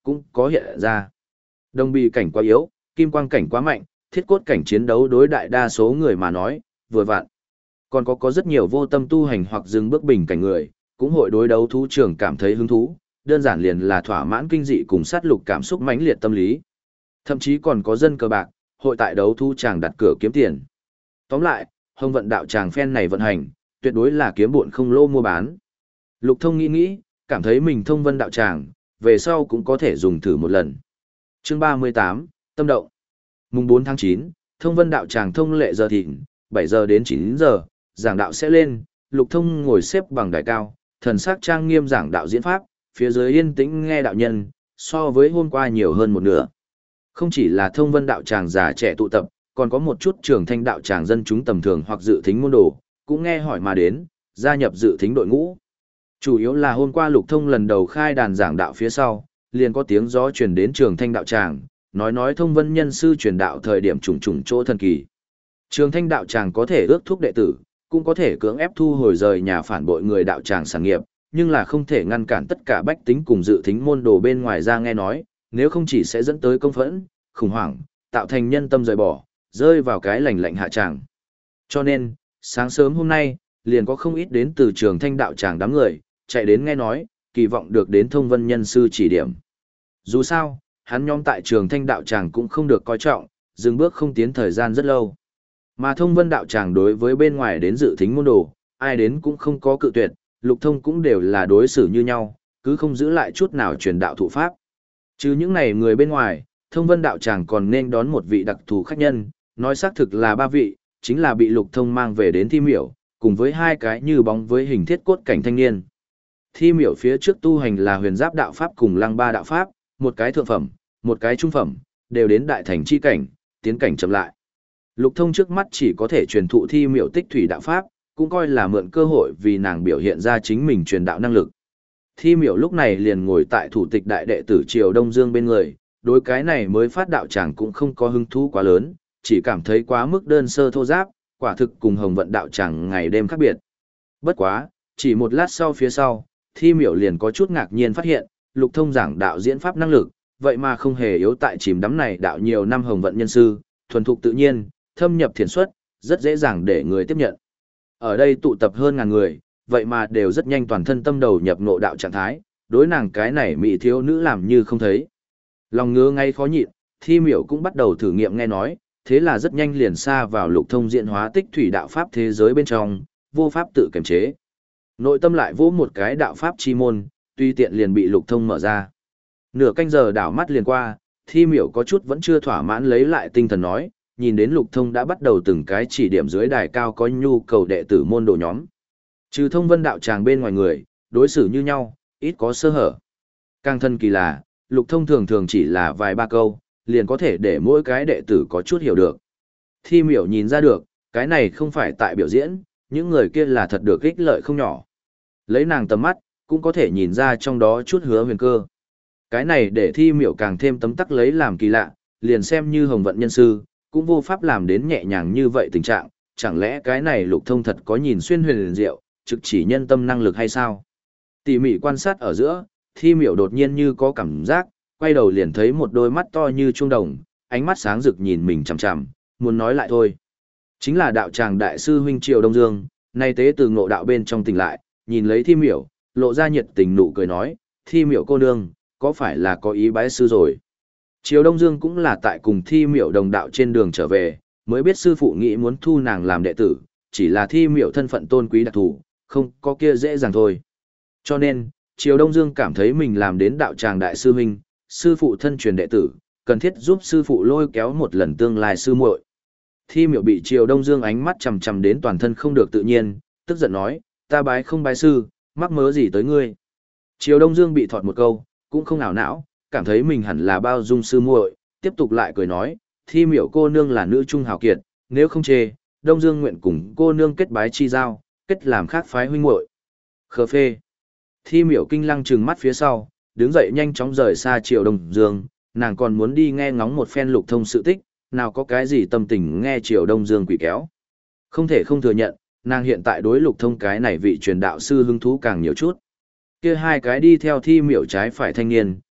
cũng có hiện ra. Đồng bì cảnh quá yếu, kim quang cảnh quá mạnh, thiết cốt cảnh chiến đấu đối đại đa số người mà nói, vừa vặn. Còn có có rất nhiều vô tâm tu hành hoặc dừng bước bình cảnh người, cũng hội đối đấu thú trường cảm thấy hứng thú, đơn giản liền là thỏa mãn kinh dị cùng sát lục cảm xúc mãnh liệt tâm lý. Thậm chí còn có dân cờ bạc, hội tại đấu thú tràng đặt cửa kiếm tiền. Tóm lại, hồng vận đạo tràng phen này vận hành, tuyệt đối là kiếm bộn không lô mua bán. Lục Thông nghĩ nghĩ, cảm thấy mình thông vân đạo tràng, về sau cũng có thể dùng thử một lần. Chương ba mươi tám, Tâm động. Mùng bốn tháng chín, thông vân đạo tràng thông lệ giờ thịnh, bảy giờ đến chín giờ, giảng đạo sẽ lên, Lục Thông ngồi xếp bằng đài cao, thần sắc trang nghiêm giảng đạo diễn pháp, phía dưới yên tĩnh nghe đạo nhân, so với hôm qua nhiều hơn một nửa. Không chỉ là thông vân đạo tràng già trẻ tụ tập, còn có một chút trường thanh đạo tràng dân chúng tầm thường hoặc dự thính môn đồ, cũng nghe hỏi mà đến, gia nhập dự thính đội ngũ. Chủ yếu là hôm qua Lục Thông lần đầu khai đàn giảng đạo phía sau, liền có tiếng gió truyền đến trường thanh đạo tràng, nói nói thông vân nhân sư truyền đạo thời điểm trùng trùng chỗ thần kỳ. Trường thanh đạo tràng có thể ước thúc đệ tử, cũng có thể cưỡng ép thu hồi rời nhà phản bội người đạo tràng sản nghiệp, nhưng là không thể ngăn cản tất cả bách tính cùng dự thính môn đồ bên ngoài ra nghe nói, nếu không chỉ sẽ dẫn tới công phẫn, khủng hoảng, tạo thành nhân tâm rời bỏ, rơi vào cái lành lạnh hạ tràng. Cho nên, sáng sớm hôm nay, liền có không ít đến từ trường thanh đạo tràng đám người, chạy đến nghe nói, kỳ vọng được đến thông vân nhân sư chỉ điểm. Dù sao, hắn nhóm tại trường thanh đạo tràng cũng không được coi trọng, dừng bước không tiến thời gian rất lâu. Mà thông vân đạo tràng đối với bên ngoài đến dự thính môn đồ, ai đến cũng không có cự tuyệt, Lục Thông cũng đều là đối xử như nhau, cứ không giữ lại chút nào truyền đạo thụ pháp. Chứ những này người bên ngoài, thông vân đạo tràng còn nên đón một vị đặc thù khách nhân, nói xác thực là ba vị, chính là bị Lục Thông mang về đến thi miểu, cùng với hai cái như bóng với hình thiết cốt cảnh thanh niên. Thi miểu phía trước tu hành là huyền giáp đạo pháp cùng lăng ba đạo pháp, một cái thượng phẩm, một cái trung phẩm, đều đến đại thành chi cảnh, tiến cảnh chậm lại. Lục Thông trước mắt chỉ có thể truyền thụ thi miểu tích thủy đạo pháp, cũng coi là mượn cơ hội vì nàng biểu hiện ra chính mình truyền đạo năng lực. Thi miểu lúc này liền ngồi tại thủ tịch đại đệ tử Triều Đông Dương bên người, đối cái này mới phát đạo tràng cũng không có hứng thú quá lớn, chỉ cảm thấy quá mức đơn sơ thô giáp, quả thực cùng hồng vận đạo tràng ngày đêm khác biệt. Bất quá, chỉ một lát sau phía sau, Thi miểu liền có chút ngạc nhiên phát hiện, Lục Thông giảng đạo diễn pháp năng lực, vậy mà không hề yếu tại chìm đắm này đạo nhiều năm hồng vận nhân sư, thuần thục tự nhiên, thâm nhập thiền xuất, rất dễ dàng để người tiếp nhận. Ở đây tụ tập hơn ngàn người, vậy mà đều rất nhanh toàn thân tâm đầu nhập ngộ đạo trạng thái, đối nàng cái này mỹ thiếu nữ làm như không thấy. Lòng ngứa ngay khó nhịn, Thi miểu cũng bắt đầu thử nghiệm nghe nói, thế là rất nhanh liền xa vào Lục Thông diễn hóa tích thủy đạo pháp thế giới bên trong, vô pháp tự kiềm chế. Nội tâm lại vỗ một cái đạo pháp chi môn, tuy tiện liền bị Lục Thông mở ra. Nửa canh giờ đảo mắt liền qua, Thi miểu có chút vẫn chưa thỏa mãn lấy lại tinh thần nói, nhìn đến Lục Thông đã bắt đầu từng cái chỉ điểm dưới đài cao có nhu cầu đệ tử môn đồ nhóm. Trừ thông vân đạo tràng bên ngoài người, đối xử như nhau, ít có sơ hở. Càng thân kỳ là, Lục Thông thường thường chỉ là vài ba câu, liền có thể để mỗi cái đệ tử có chút hiểu được. Thi miểu nhìn ra được, cái này không phải tại biểu diễn, những người kia là thật được ích lợi không nhỏ. Lấy nàng tầm mắt, cũng có thể nhìn ra trong đó chút hứa huyền cơ. Cái này để Thi miểu càng thêm tấm tắc lấy làm kỳ lạ, liền xem như hồng vận nhân sư, cũng vô pháp làm đến nhẹ nhàng như vậy tình trạng, chẳng lẽ cái này Lục Thông thật có nhìn xuyên huyền diệu, trực chỉ nhân tâm năng lực hay sao? Tỉ mỉ quan sát ở giữa, Thi miểu đột nhiên như có cảm giác, quay đầu liền thấy một đôi mắt to như chuông đồng, ánh mắt sáng rực nhìn mình chằm chằm, muốn nói lại thôi. Chính là đạo tràng đại sư huynh Triều Đông Dương, nay tế từ ngộ đạo bên trong tỉnh lại, nhìn lấy Thi miểu, lộ ra nhiệt tình nụ cười nói, Thi miểu cô nương, có phải là có ý bái sư rồi? Triều Đông Dương cũng là tại cùng Thi miểu đồng đạo trên đường trở về, mới biết sư phụ nghĩ muốn thu nàng làm đệ tử, chỉ là Thi miểu thân phận tôn quý đặc thù, không có kia dễ dàng thôi. Cho nên, Triều Đông Dương cảm thấy mình làm đến đạo tràng đại sư huynh, sư phụ thân truyền đệ tử, cần thiết giúp sư phụ lôi kéo một lần tương lai sư muội. Thi miểu bị Triều Đông Dương ánh mắt chằm chằm đến toàn thân không được tự nhiên, tức giận nói, ta bái không bái sư, mắc mớ gì tới ngươi. Triều Đông Dương bị thọt một câu, cũng không ảo não, cảm thấy mình hẳn là bao dung sư muội, tiếp tục lại cười nói, Thi miểu cô nương là nữ trung hào kiệt, nếu không chê, Đông Dương nguyện cùng cô nương kết bái chi giao, kết làm khác phái huynh muội. Khờ phê. Thi miểu kinh lăng trừng mắt phía sau, đứng dậy nhanh chóng rời xa Triều Đông Dương, nàng còn muốn đi nghe ngóng một phen Lục Thông sự tích, nào có cái gì tâm tình nghe Triều Đông Dương quỷ kéo. Không thể không thừa nhận, nàng hiện tại đối Lục Thông cái này vị truyền đạo sư hứng thú càng nhiều chút. Kia hai cái đi theo Thi miểu trái phải thanh niên,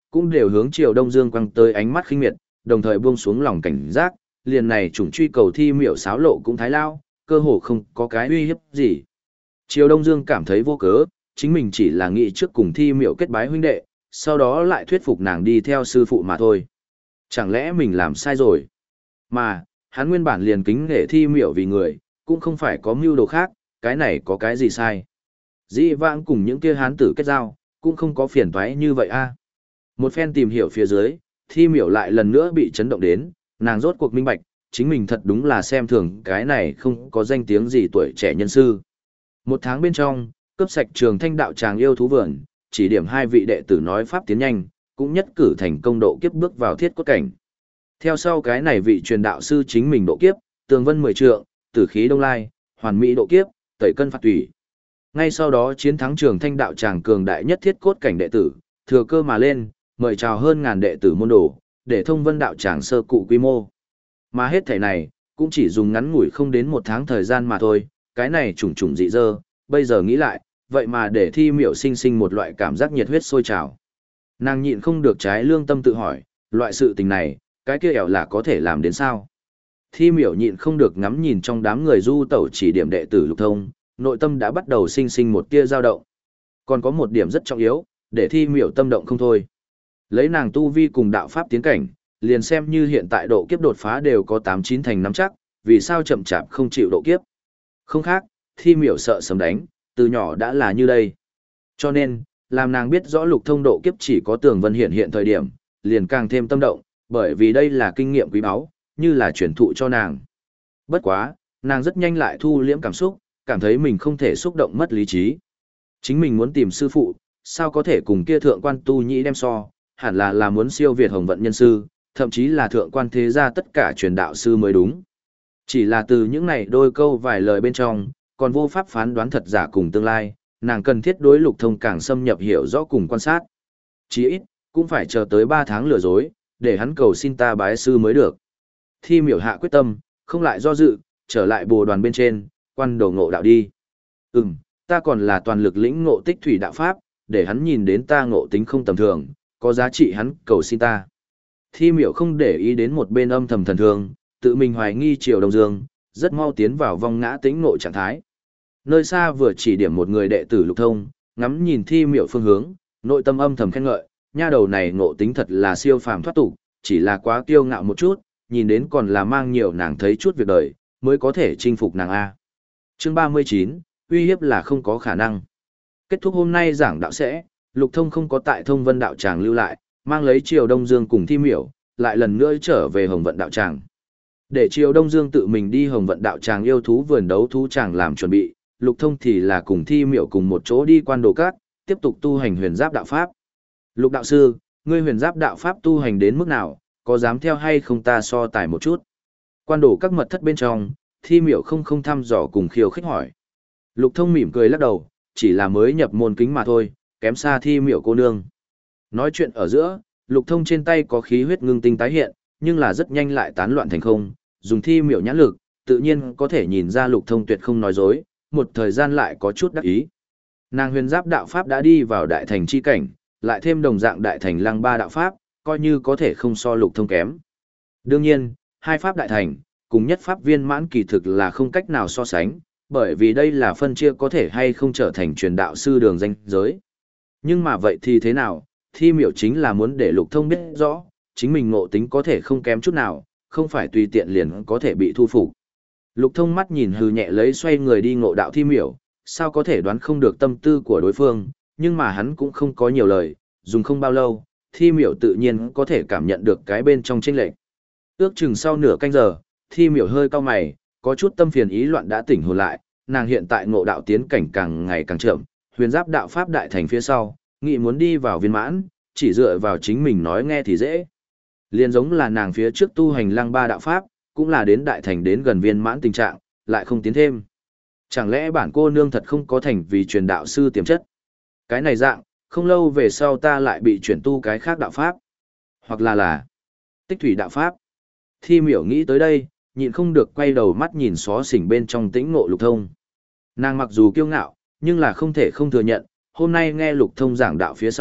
cũng đều hướng Triều Đông Dương quăng tới ánh mắt khinh miệt, đồng thời buông xuống lòng cảnh giác, liền này chủng truy cầu thi miểu xáo lộ cũng thái lao, cơ hồ không có cái uy hiếp gì. Triều Đông Dương cảm thấy vô cớ, chính mình chỉ là nghĩ trước cùng thi miểu kết bái huynh đệ, sau đó lại thuyết phục nàng đi theo sư phụ mà thôi. Chẳng lẽ mình làm sai rồi? Mà, hắn nguyên bản liền kính nể thi miểu vì người, cũng không phải có mưu đồ khác, cái này có cái gì sai. Dĩ vãng cùng những kia hán tử kết giao, cũng không có phiền toái như vậy a. Một phen tìm hiểu phía dưới, thi miểu lại lần nữa bị chấn động đến, nàng rốt cuộc minh bạch, chính mình thật đúng là xem thường cái này không có danh tiếng gì tuổi trẻ nhân sư. Một tháng bên trong, cướp sạch trường thanh đạo tràng yêu thú vườn, chỉ điểm hai vị đệ tử nói pháp tiến nhanh, cũng nhất cử thành công độ kiếp bước vào thiết cốt cảnh. Theo sau cái này vị truyền đạo sư chính mình độ kiếp, tường vân mười trượng, tử khí đông lai, hoàn mỹ độ kiếp, tẩy cân phạt tủy. Ngay sau đó chiến thắng trường thanh đạo tràng cường đại nhất thiết cốt cảnh đệ tử, thừa cơ mà lên, mời chào hơn ngàn đệ tử môn đồ, để thông vân đạo tràng sơ cụ quy mô. Mà hết thể này, cũng chỉ dùng ngắn ngủi không đến một tháng thời gian mà thôi, cái này trùng trùng dị dơ, bây giờ nghĩ lại, vậy mà để thi miểu sinh sinh một loại cảm giác nhiệt huyết sôi trào. Nàng nhịn không được trái lương tâm tự hỏi, loại sự tình này, cái kia ẻo là có thể làm đến sao? Thi miểu nhịn không được ngắm nhìn trong đám người du tẩu chỉ điểm đệ tử lục thông, nội tâm đã bắt đầu sinh sinh một tia dao động. Còn có một điểm rất trọng yếu, để thi miểu tâm động không thôi. Lấy nàng tu vi cùng đạo pháp tiến cảnh, liền xem như hiện tại độ kiếp đột phá đều có tám chín thành nắm chắc, vì sao chậm chạp không chịu độ kiếp. Không khác, thi miểu sợ sấm đánh, từ nhỏ đã là như đây. Cho nên, làm nàng biết rõ lục thông độ kiếp chỉ có tường vân hiện hiện thời điểm, liền càng thêm tâm động, bởi vì đây là kinh nghiệm quý báu, như là truyền thụ cho nàng. Bất quá, nàng rất nhanh lại thu liễm cảm xúc, cảm thấy mình không thể xúc động mất lý trí. Chính mình muốn tìm sư phụ, sao có thể cùng kia thượng quan tu nhĩ đem so, hẳn là là muốn siêu việt hồng vận nhân sư, thậm chí là thượng quan thế gia tất cả truyền đạo sư mới đúng. Chỉ là từ những này đôi câu vài lời bên trong, còn vô pháp phán đoán thật giả cùng tương lai, nàng cần thiết đối lục thông càng xâm nhập hiểu rõ cùng quan sát. Chỉ ít, cũng phải chờ tới ba tháng lừa dối, để hắn cầu xin ta bái sư mới được. Thi miểu hạ quyết tâm, không lại do dự, trở lại bồ đoàn bên trên, quan đầu ngộ đạo đi. Ừm, ta còn là toàn lực lĩnh ngộ tích thủy đạo pháp, để hắn nhìn đến ta ngộ tính không tầm thường, có giá trị hắn cầu xin ta. Thi miểu không để ý đến một bên âm thầm thần thường, tự mình hoài nghi Triều Đông Dương, rất mau tiến vào vong ngã tĩnh ngộ trạng thái. Nơi xa vừa chỉ điểm một người đệ tử lục thông, ngắm nhìn thi miểu phương hướng, nội tâm âm thầm khen ngợi, nha đầu này ngộ tính thật là siêu phàm thoát tục, chỉ là quá kiêu ngạo một chút, nhìn đến còn là mang nhiều nàng thấy chút việc đời, mới có thể chinh phục nàng A. Chương ba mươi chín, uy hiếp là không có khả năng. Kết thúc hôm nay giảng đạo sẽ, lục thông không có tại thông vân đạo tràng lưu lại, mang lấy Triều Đông Dương cùng thi miểu, lại lần nữa trở về hồng vận đạo tràng. Để Triều Đông Dương tự mình đi hồng vận đạo tràng yêu thú vườn đấu thú tràng làm chuẩn bị, lục thông thì là cùng thi miểu cùng một chỗ đi quan đồ cát, tiếp tục tu hành huyền giáp đạo pháp. Lục đạo sư, ngươi huyền giáp đạo pháp tu hành đến mức nào, có dám theo hay không ta so tài một chút? Quan đồ các mật thất bên trong, thi miểu không không thăm dò cùng khiêu khích hỏi. Lục thông mỉm cười lắc đầu, chỉ là mới nhập môn kính mà thôi, kém xa thi miểu cô nương. Nói chuyện ở giữa, lục thông trên tay có khí huyết ngưng tinh tái hiện, nhưng là rất nhanh lại tán loạn thành không, dùng thi miểu nhãn lực, tự nhiên có thể nhìn ra lục thông tuyệt không nói dối, một thời gian lại có chút đắc ý. Nàng huyền giáp đạo pháp đã đi vào đại thành chi cảnh, lại thêm đồng dạng đại thành lăng ba đạo pháp, coi như có thể không so lục thông kém. Đương nhiên, hai pháp đại thành, cùng nhất pháp viên mãn kỳ thực là không cách nào so sánh, bởi vì đây là phân chia có thể hay không trở thành truyền đạo sư đường danh giới. Nhưng mà vậy thì thế nào, thi miểu chính là muốn để lục thông biết rõ, chính mình ngộ tính có thể không kém chút nào, không phải tùy tiện liền có thể bị thu phục. Lục thông mắt nhìn hừ nhẹ lấy xoay người đi ngộ đạo thi miểu, sao có thể đoán không được tâm tư của đối phương, nhưng mà hắn cũng không có nhiều lời, dùng không bao lâu, thi miểu tự nhiên có thể cảm nhận được cái bên trong chênh lệch. Ước chừng sau nửa canh giờ, thi miểu hơi cau mày, có chút tâm phiền ý loạn đã tỉnh hồn lại, nàng hiện tại ngộ đạo tiến cảnh càng ngày càng chậm, huyền giáp đạo pháp đại thành phía sau, nghĩ muốn đi vào viên mãn, chỉ dựa vào chính mình nói nghe thì dễ. Liên giống là nàng phía trước tu hành lăng ba đạo pháp, cũng là đến đại thành đến gần viên mãn tình trạng, lại không tiến thêm. Chẳng lẽ bản cô nương thật không có thành vì truyền đạo sư tiềm chất? Cái này dạng, không lâu về sau ta lại bị chuyển tu cái khác đạo pháp. Hoặc là là tích thủy đạo pháp. Thi miểu nghĩ tới đây, nhịn không được quay đầu mắt nhìn xó xỉnh bên trong tĩnh ngộ lục thông. Nàng mặc dù kiêu ngạo, nhưng là không thể không thừa nhận, hôm nay nghe lục thông giảng đạo phía sau,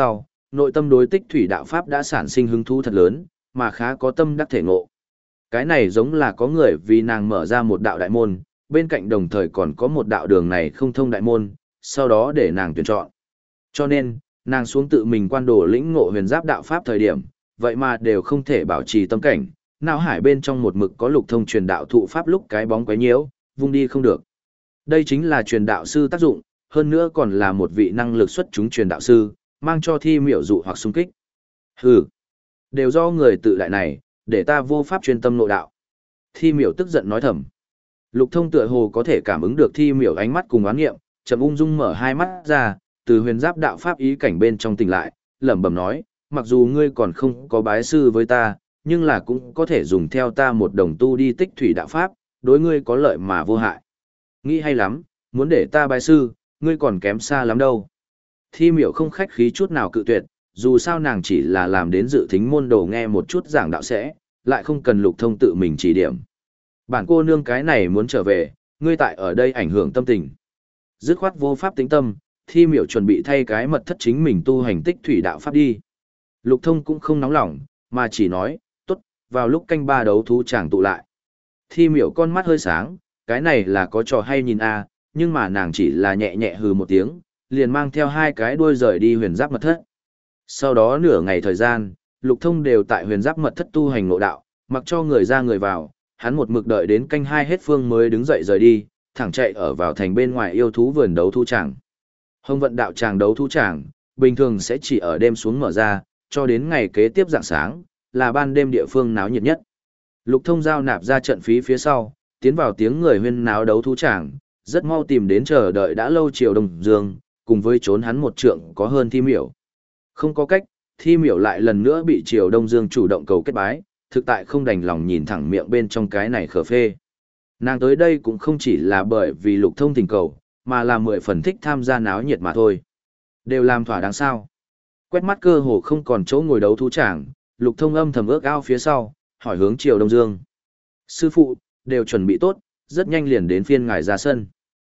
nội tâm đối tích thủy đạo pháp đã sản sinh hứng thú thật lớn, mà khá có tâm đắc thể ngộ. Cái này giống là có người vì nàng mở ra một đạo đại môn, bên cạnh đồng thời còn có một đạo đường này không thông đại môn, sau đó để nàng tuyển chọn. Cho nên, nàng xuống tự mình quan đồ lĩnh ngộ huyền giáp đạo pháp thời điểm, vậy mà đều không thể bảo trì tâm cảnh, não hải bên trong một mực có lục thông truyền đạo thụ pháp lúc cái bóng quấy nhiễu, vung đi không được. Đây chính là truyền đạo sư tác dụng, hơn nữa còn là một vị năng lực xuất chúng truyền đạo sư, mang cho thi miểu dụ hoặc xung kích. Hừ, đều do người tự đại này, để ta vô pháp chuyên tâm nội đạo. Thi miểu tức giận nói thầm. Lục thông tựa hồ có thể cảm ứng được thi miểu ánh mắt cùng oán nghiệm, chậm ung dung mở hai mắt ra, từ huyền giáp đạo pháp ý cảnh bên trong tỉnh lại, lẩm bẩm nói, mặc dù ngươi còn không có bái sư với ta, nhưng là cũng có thể dùng theo ta một đồng tu đi tích thủy đạo pháp, đối ngươi có lợi mà vô hại. Nghĩ hay lắm, muốn để ta bái sư, ngươi còn kém xa lắm đâu. Thi miểu không khách khí chút nào cự tuyệt, dù sao nàng chỉ là làm đến dự thính môn đồ nghe một chút giảng đạo sẽ, lại không cần lục thông tự mình chỉ điểm. Bản cô nương cái này muốn trở về, ngươi tại ở đây ảnh hưởng tâm tình. Dứt khoát vô pháp tính tâm, thi miểu chuẩn bị thay cái mật thất chính mình tu hành tích thủy đạo pháp đi. Lục thông cũng không nóng lòng, mà chỉ nói, tốt, vào lúc canh ba đấu thú chàng tụ lại. Thi miểu con mắt hơi sáng, cái này là có trò hay nhìn a, nhưng mà nàng chỉ là nhẹ nhẹ hừ một tiếng, liền mang theo hai cái đuôi rời đi huyền giáp mật thất. Sau đó nửa ngày thời gian, lục thông đều tại huyền giáp mật thất tu hành ngộ đạo, mặc cho người ra người vào, hắn một mực đợi đến canh hai hết phương mới đứng dậy rời đi, thẳng chạy ở vào thành bên ngoài yêu thú vườn đấu thú tràng. Hồng vận đạo tràng đấu thú tràng, bình thường sẽ chỉ ở đêm xuống mở ra, cho đến ngày kế tiếp rạng sáng, là ban đêm địa phương náo nhiệt nhất. Lục thông giao nạp ra trận phí phía sau, tiến vào tiếng người huyên náo đấu thú tràng, rất mau tìm đến chờ đợi đã lâu Triều Đông Dương, cùng với trốn hắn một trượng có hơn thi miểu. Không có cách, thi miểu lại lần nữa bị Triều Đông Dương chủ động cầu kết bái, thực tại không đành lòng nhìn thẳng miệng bên trong cái này khờ phê. Nàng tới đây cũng không chỉ là bởi vì lục thông tình cầu, mà là mười phần thích tham gia náo nhiệt mà thôi. Đều làm thỏa đáng sao. Quét mắt cơ hồ không còn chỗ ngồi đấu thú tràng, lục thông âm thầm ước ao phía sau, hỏi hướng Triều Đông Dương. Sư phụ, đều chuẩn bị tốt, rất nhanh liền đến phiên ngài ra sân.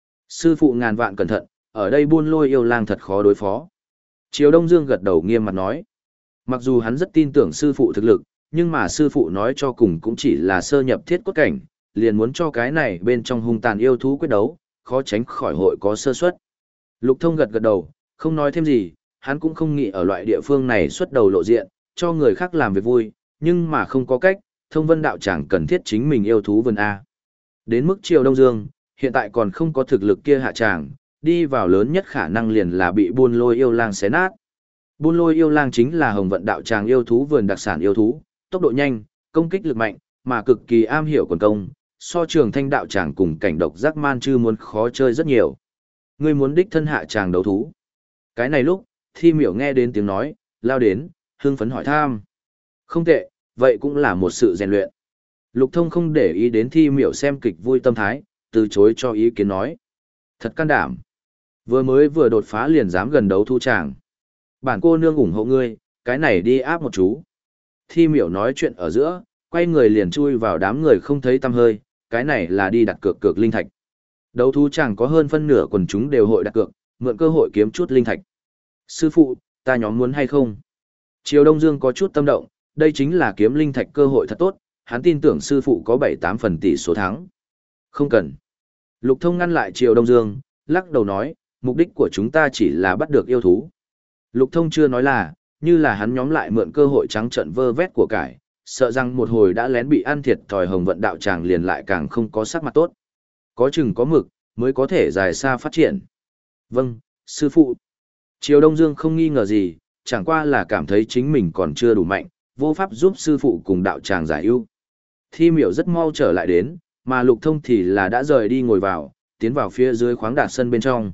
Sư phụ ngàn vạn cẩn thận, ở đây buôn lôi yêu lang thật khó đối phó. Triều Đông Dương gật đầu nghiêm mặt nói. Mặc dù hắn rất tin tưởng sư phụ thực lực, nhưng mà sư phụ nói cho cùng cũng chỉ là sơ nhập thiết cốt cảnh, liền muốn cho cái này bên trong hung tàn yêu thú quyết đấu, khó tránh khỏi hội có sơ suất. Lục thông gật gật đầu, không nói thêm gì, hắn cũng không nghĩ ở loại địa phương này xuất đầu lộ diện, cho người khác làm việc vui, nhưng mà không có cách, thông vân đạo chẳng cần thiết chính mình yêu thú vân A. Đến mức Triều Đông Dương, hiện tại còn không có thực lực kia hạ tràng, đi vào lớn nhất khả năng liền là bị buôn lôi yêu lang xé nát. Buôn lôi yêu lang chính là hồng vận đạo tràng yêu thú vườn đặc sản yêu thú, tốc độ nhanh, công kích lực mạnh, mà cực kỳ am hiểu quần công, so trường thanh đạo tràng cùng cảnh độc giác man chư muốn khó chơi rất nhiều. Ngươi muốn đích thân hạ tràng đấu thú. Cái này lúc, thi miểu nghe đến tiếng nói, lao đến, hưng phấn hỏi thăm. Không tệ, vậy cũng là một sự rèn luyện. Lục thông không để ý đến thi miểu xem kịch vui tâm thái, từ chối cho ý kiến nói. Thật can đảm. Vừa mới vừa đột phá liền dám gần đấu thu tràng. Bản cô nương ủng hộ ngươi, cái này đi áp một chú. Thi miểu nói chuyện ở giữa, quay người liền chui vào đám người không thấy tăm hơi, cái này là đi đặt cược cược linh thạch. Đấu thú chẳng có hơn phân nửa quần chúng đều hội đặt cược, mượn cơ hội kiếm chút linh thạch. Sư phụ, ta nhóm muốn hay không? Triều Đông Dương có chút tâm động, đây chính là kiếm linh thạch cơ hội thật tốt, hắn tin tưởng sư phụ có bảy tám phần tỷ số thắng. Không cần. Lục thông ngăn lại Triều Đông Dương, lắc đầu nói, mục đích của chúng ta chỉ là bắt được yêu thú. Lục thông chưa nói là, như là hắn nhóm lại mượn cơ hội trắng trợn vơ vét của cải, sợ rằng một hồi đã lén bị ăn thiệt thòi hồng vận đạo tràng liền lại càng không có sắc mặt tốt. Có chừng có mực, mới có thể dài xa phát triển. Vâng, sư phụ. Triều Đông Dương không nghi ngờ gì, chẳng qua là cảm thấy chính mình còn chưa đủ mạnh, vô pháp giúp sư phụ cùng đạo tràng giải ưu. Thi miểu rất mau trở lại đến, mà lục thông thì là đã rời đi ngồi vào, tiến vào phía dưới khoáng đạt sân bên trong.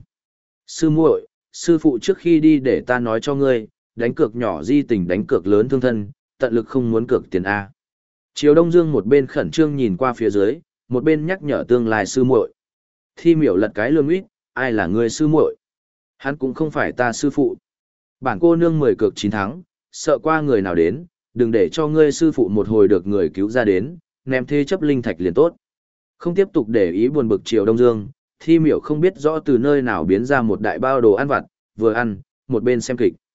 Sư muội, sư phụ trước khi đi để ta nói cho ngươi, đánh cược nhỏ di tình đánh cược lớn thương thân, tận lực không muốn cược tiền A. Triều Đông Dương một bên khẩn trương nhìn qua phía dưới, một bên nhắc nhở tương lai sư muội. Thi miểu lật cái lương uýt, ai là ngươi sư muội? Hắn cũng không phải ta sư phụ. Bản cô nương mười cược chín thắng, sợ qua người nào đến, đừng để cho ngươi sư phụ một hồi được người cứu ra đến, ném thế chấp linh thạch liền tốt. Không tiếp tục để ý buồn bực Triều Đông Dương, Thi miểu không biết rõ từ nơi nào biến ra một đại bao đồ ăn vặt, vừa ăn, một bên xem kịch.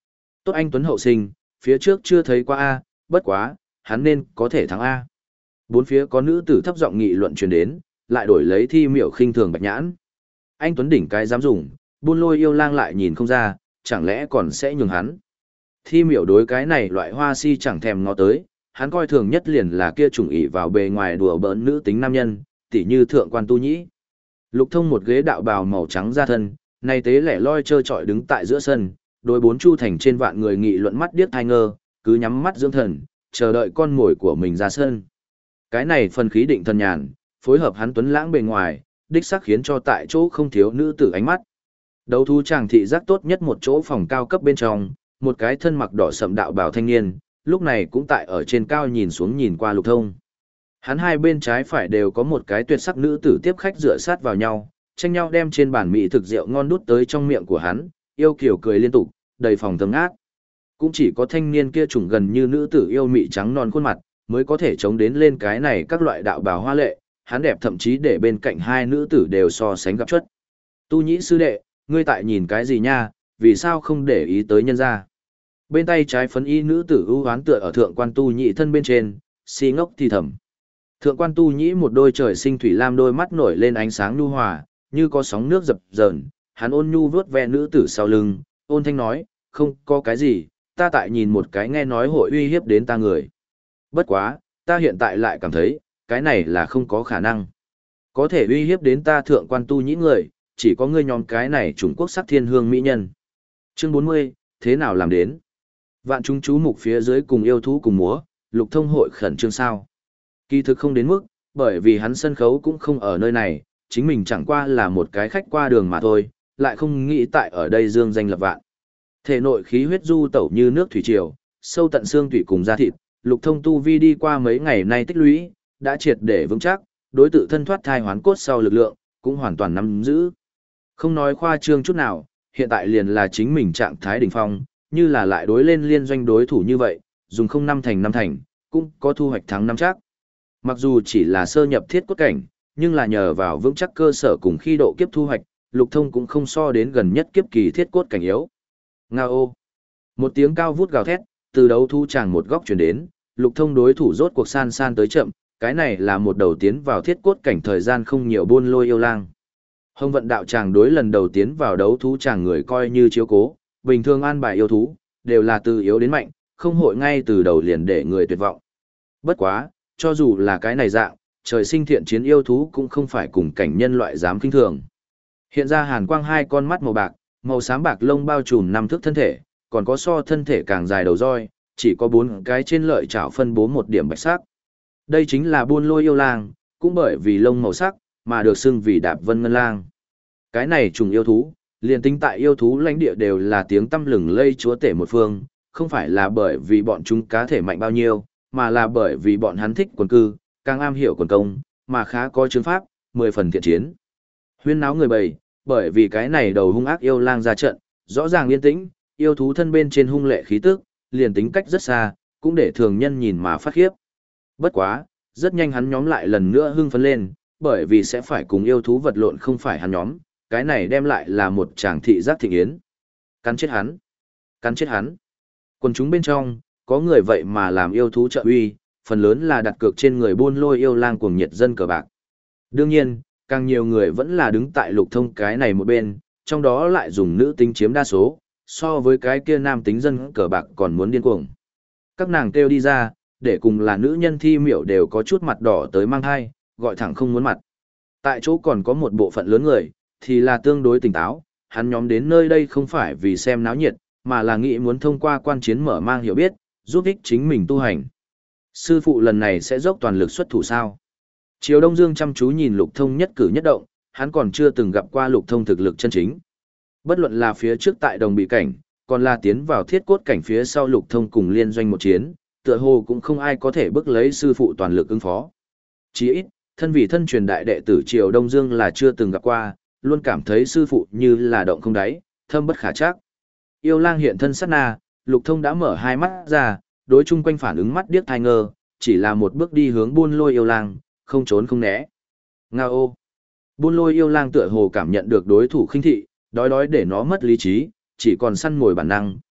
Tốt anh Tuấn hậu sinh, phía trước chưa thấy qua A, bất quá, hắn nên có thể thắng A. Bốn phía có nữ tử thấp giọng nghị luận truyền đến, lại đổi lấy Thi Miểu khinh thường Bạch Nhãn. Anh Tuấn đỉnh cái dám dùng, buôn lôi yêu lang lại nhìn không ra, chẳng lẽ còn sẽ nhường hắn. Thi Miểu đối cái này loại hoa si chẳng thèm ngó tới, hắn coi thường nhất liền là kia trùng ỷ vào bề ngoài đùa bỡn nữ tính nam nhân, tỉ như thượng quan tu nhĩ. Lục Thông một ghế đạo bào màu trắng ra thân, nay tế lẻ loi trơ trọi đứng tại giữa sân, đối bốn chu thành trên vạn người nghị luận mắt điếc thai ngơ, cứ nhắm mắt dưỡng thần, chờ đợi con mồi của mình ra sân. Cái này phần khí định thần nhàn, phối hợp hắn tuấn lãng bề ngoài, đích xác khiến cho tại chỗ không thiếu nữ tử ánh mắt. Đấu thú chàng thị giác tốt nhất một chỗ phòng cao cấp bên trong, một cái thân mặc đỏ sậm đạo bào thanh niên, lúc này cũng tại ở trên cao nhìn xuống nhìn qua Lục Thông. Hắn hai bên trái phải đều có một cái tuyệt sắc nữ tử tiếp khách dựa sát vào nhau, tranh nhau đem trên bàn mỹ thực rượu ngon đút tới trong miệng của hắn, yêu kiều cười liên tục, đầy phòng thơm ngát. Cũng chỉ có thanh niên kia trùng gần như nữ tử yêu mị trắng non khuôn mặt, mới có thể chống đến lên cái này các loại đạo bào hoa lệ, hắn đẹp thậm chí để bên cạnh hai nữ tử đều so sánh gặp chất. Tu Nhĩ sư đệ, ngươi tại nhìn cái gì nha, vì sao không để ý tới nhân gia? Bên tay trái phấn y nữ tử ưu hoán tựa ở thượng quan Tu Nhĩ thân bên trên, si ngốc thì thầm. Thượng quan Tu Nhĩ một đôi trời sinh thủy lam đôi mắt nổi lên ánh sáng nhu hòa, như có sóng nước dập dờn, hắn ôn nhu vuốt ve nữ tử sau lưng, ôn thanh nói, không có cái gì, ta tại nhìn một cái nghe nói hội uy hiếp đến ta người. Bất quá, ta hiện tại lại cảm thấy, cái này là không có khả năng. Có thể uy hiếp đến ta thượng quan Tu Nhĩ người, chỉ có ngươi nhóm cái này Trung Quốc sắc thiên hương mỹ nhân. Chương bốn mươi, thế nào làm đến? Vạn chúng chú mục phía dưới cùng yêu thú cùng múa, Lục Thông hội khẩn trương sao? Kỳ thực không đến mức, bởi vì hắn sân khấu cũng không ở nơi này, chính mình chẳng qua là một cái khách qua đường mà thôi, lại không nghĩ tại ở đây dương danh lập vạn. Thể nội khí huyết du tẩu như nước thủy triều, sâu tận xương tủy cùng da thịt, Lục Thông tu vi đi qua mấy ngày nay tích lũy, đã triệt để vững chắc, đối tự thân thoát thai hoán cốt sau lực lượng, cũng hoàn toàn nắm giữ. Không nói khoa trương chút nào, hiện tại liền là chính mình trạng thái đỉnh phong, như là lại đối lên liên doanh đối thủ như vậy, dùng không năm thành năm thành, cũng có thu hoạch thắng năm chắc. Mặc dù chỉ là sơ nhập thiết cốt cảnh, nhưng là nhờ vào vững chắc cơ sở cùng khi độ kiếp thu hoạch, Lục Thông cũng không so đến gần nhất kiếp kỳ thiết cốt cảnh yếu. Ngao. Một tiếng cao vút gào thét, từ đấu thu chàng một góc truyền đến, Lục Thông đối thủ rốt cuộc san san tới chậm, cái này là một đầu tiến vào thiết cốt cảnh thời gian không nhiều buôn lôi yêu lang. Hồng vận đạo chàng đối lần đầu tiến vào đấu thú chàng người coi như chiếu cố, bình thường an bài yêu thú, đều là từ yếu đến mạnh, không hội ngay từ đầu liền để người tuyệt vọng. Bất quá, cho dù là cái này dạng, trời sinh thiện chiến yêu thú cũng không phải cùng cảnh nhân loại dám kinh thường. Hiện ra hàn quang hai con mắt màu bạc, màu xám bạc lông bao trùm năm thước thân thể, còn có so thân thể càng dài đầu roi, chỉ có bốn cái trên lợi chảo phân bố một điểm bạch sắc. Đây chính là buôn lôi yêu lang, cũng bởi vì lông màu sắc, mà được xưng vì đạp vân ngân lang. Cái này trùng yêu thú, liền tính tại yêu thú lãnh địa đều là tiếng tăm lừng lây chúa tể một phương, không phải là bởi vì bọn chúng cá thể mạnh bao nhiêu, mà là bởi vì bọn hắn thích quần cư, càng am hiểu quần công, mà khá có chứng pháp, mười phần thiện chiến. Huyên náo người bầy, bởi vì cái này đầu hung ác yêu lang ra trận, rõ ràng yên tĩnh, yêu thú thân bên trên hung lệ khí tức, liền tính cách rất xa, cũng để thường nhân nhìn mà phát khiếp. Bất quá, rất nhanh hắn nhóm lại lần nữa hưng phấn lên, bởi vì sẽ phải cùng yêu thú vật lộn không phải hắn nhóm, cái này đem lại là một tràng thị giác thịnh yến. Cắn chết hắn, cắn chết hắn. Quần chúng bên trong, có người vậy mà làm yêu thú trợ uy, phần lớn là đặt cược trên người buôn lôi yêu lang cuồng nhiệt dân cờ bạc. Đương nhiên, càng nhiều người vẫn là đứng tại Lục Thông cái này một bên, trong đó lại dùng nữ tính chiếm đa số, so với cái kia nam tính dân cờ bạc còn muốn điên cuồng. Các nàng kêu đi ra, để cùng là nữ nhân Thi Miểu đều có chút mặt đỏ tới mang hai, gọi thẳng không muốn mặt. Tại chỗ còn có một bộ phận lớn người, thì là tương đối tỉnh táo, hắn nhóm đến nơi đây không phải vì xem náo nhiệt, mà là nghĩ muốn thông qua quan chiến mở mang hiểu biết, giúp ích chính mình tu hành. Sư phụ lần này sẽ dốc toàn lực xuất thủ sao? Triều Đông Dương chăm chú nhìn Lục Thông nhất cử nhất động, hắn còn chưa từng gặp qua Lục Thông thực lực chân chính. Bất luận là phía trước tại đồng bị cảnh, còn là tiến vào thiết cốt cảnh phía sau Lục Thông cùng liên doanh một chiến, tựa hồ cũng không ai có thể bức lấy sư phụ toàn lực ứng phó. Chỉ ít, thân vì thân truyền đại đệ tử Triều Đông Dương là chưa từng gặp qua, luôn cảm thấy sư phụ như là động không đáy, thâm bất khả trắc. Yêu lang hiện thân sát na, Lục Thông đã mở hai mắt ra, đối chung quanh phản ứng mắt điếc thai ngơ, chỉ là một bước đi hướng buôn lôi yêu lang, không trốn không né. Ngao ô! Buôn lôi yêu lang tựa hồ cảm nhận được đối thủ khinh thị, đói đói để nó mất lý trí, chỉ còn săn mồi bản năng,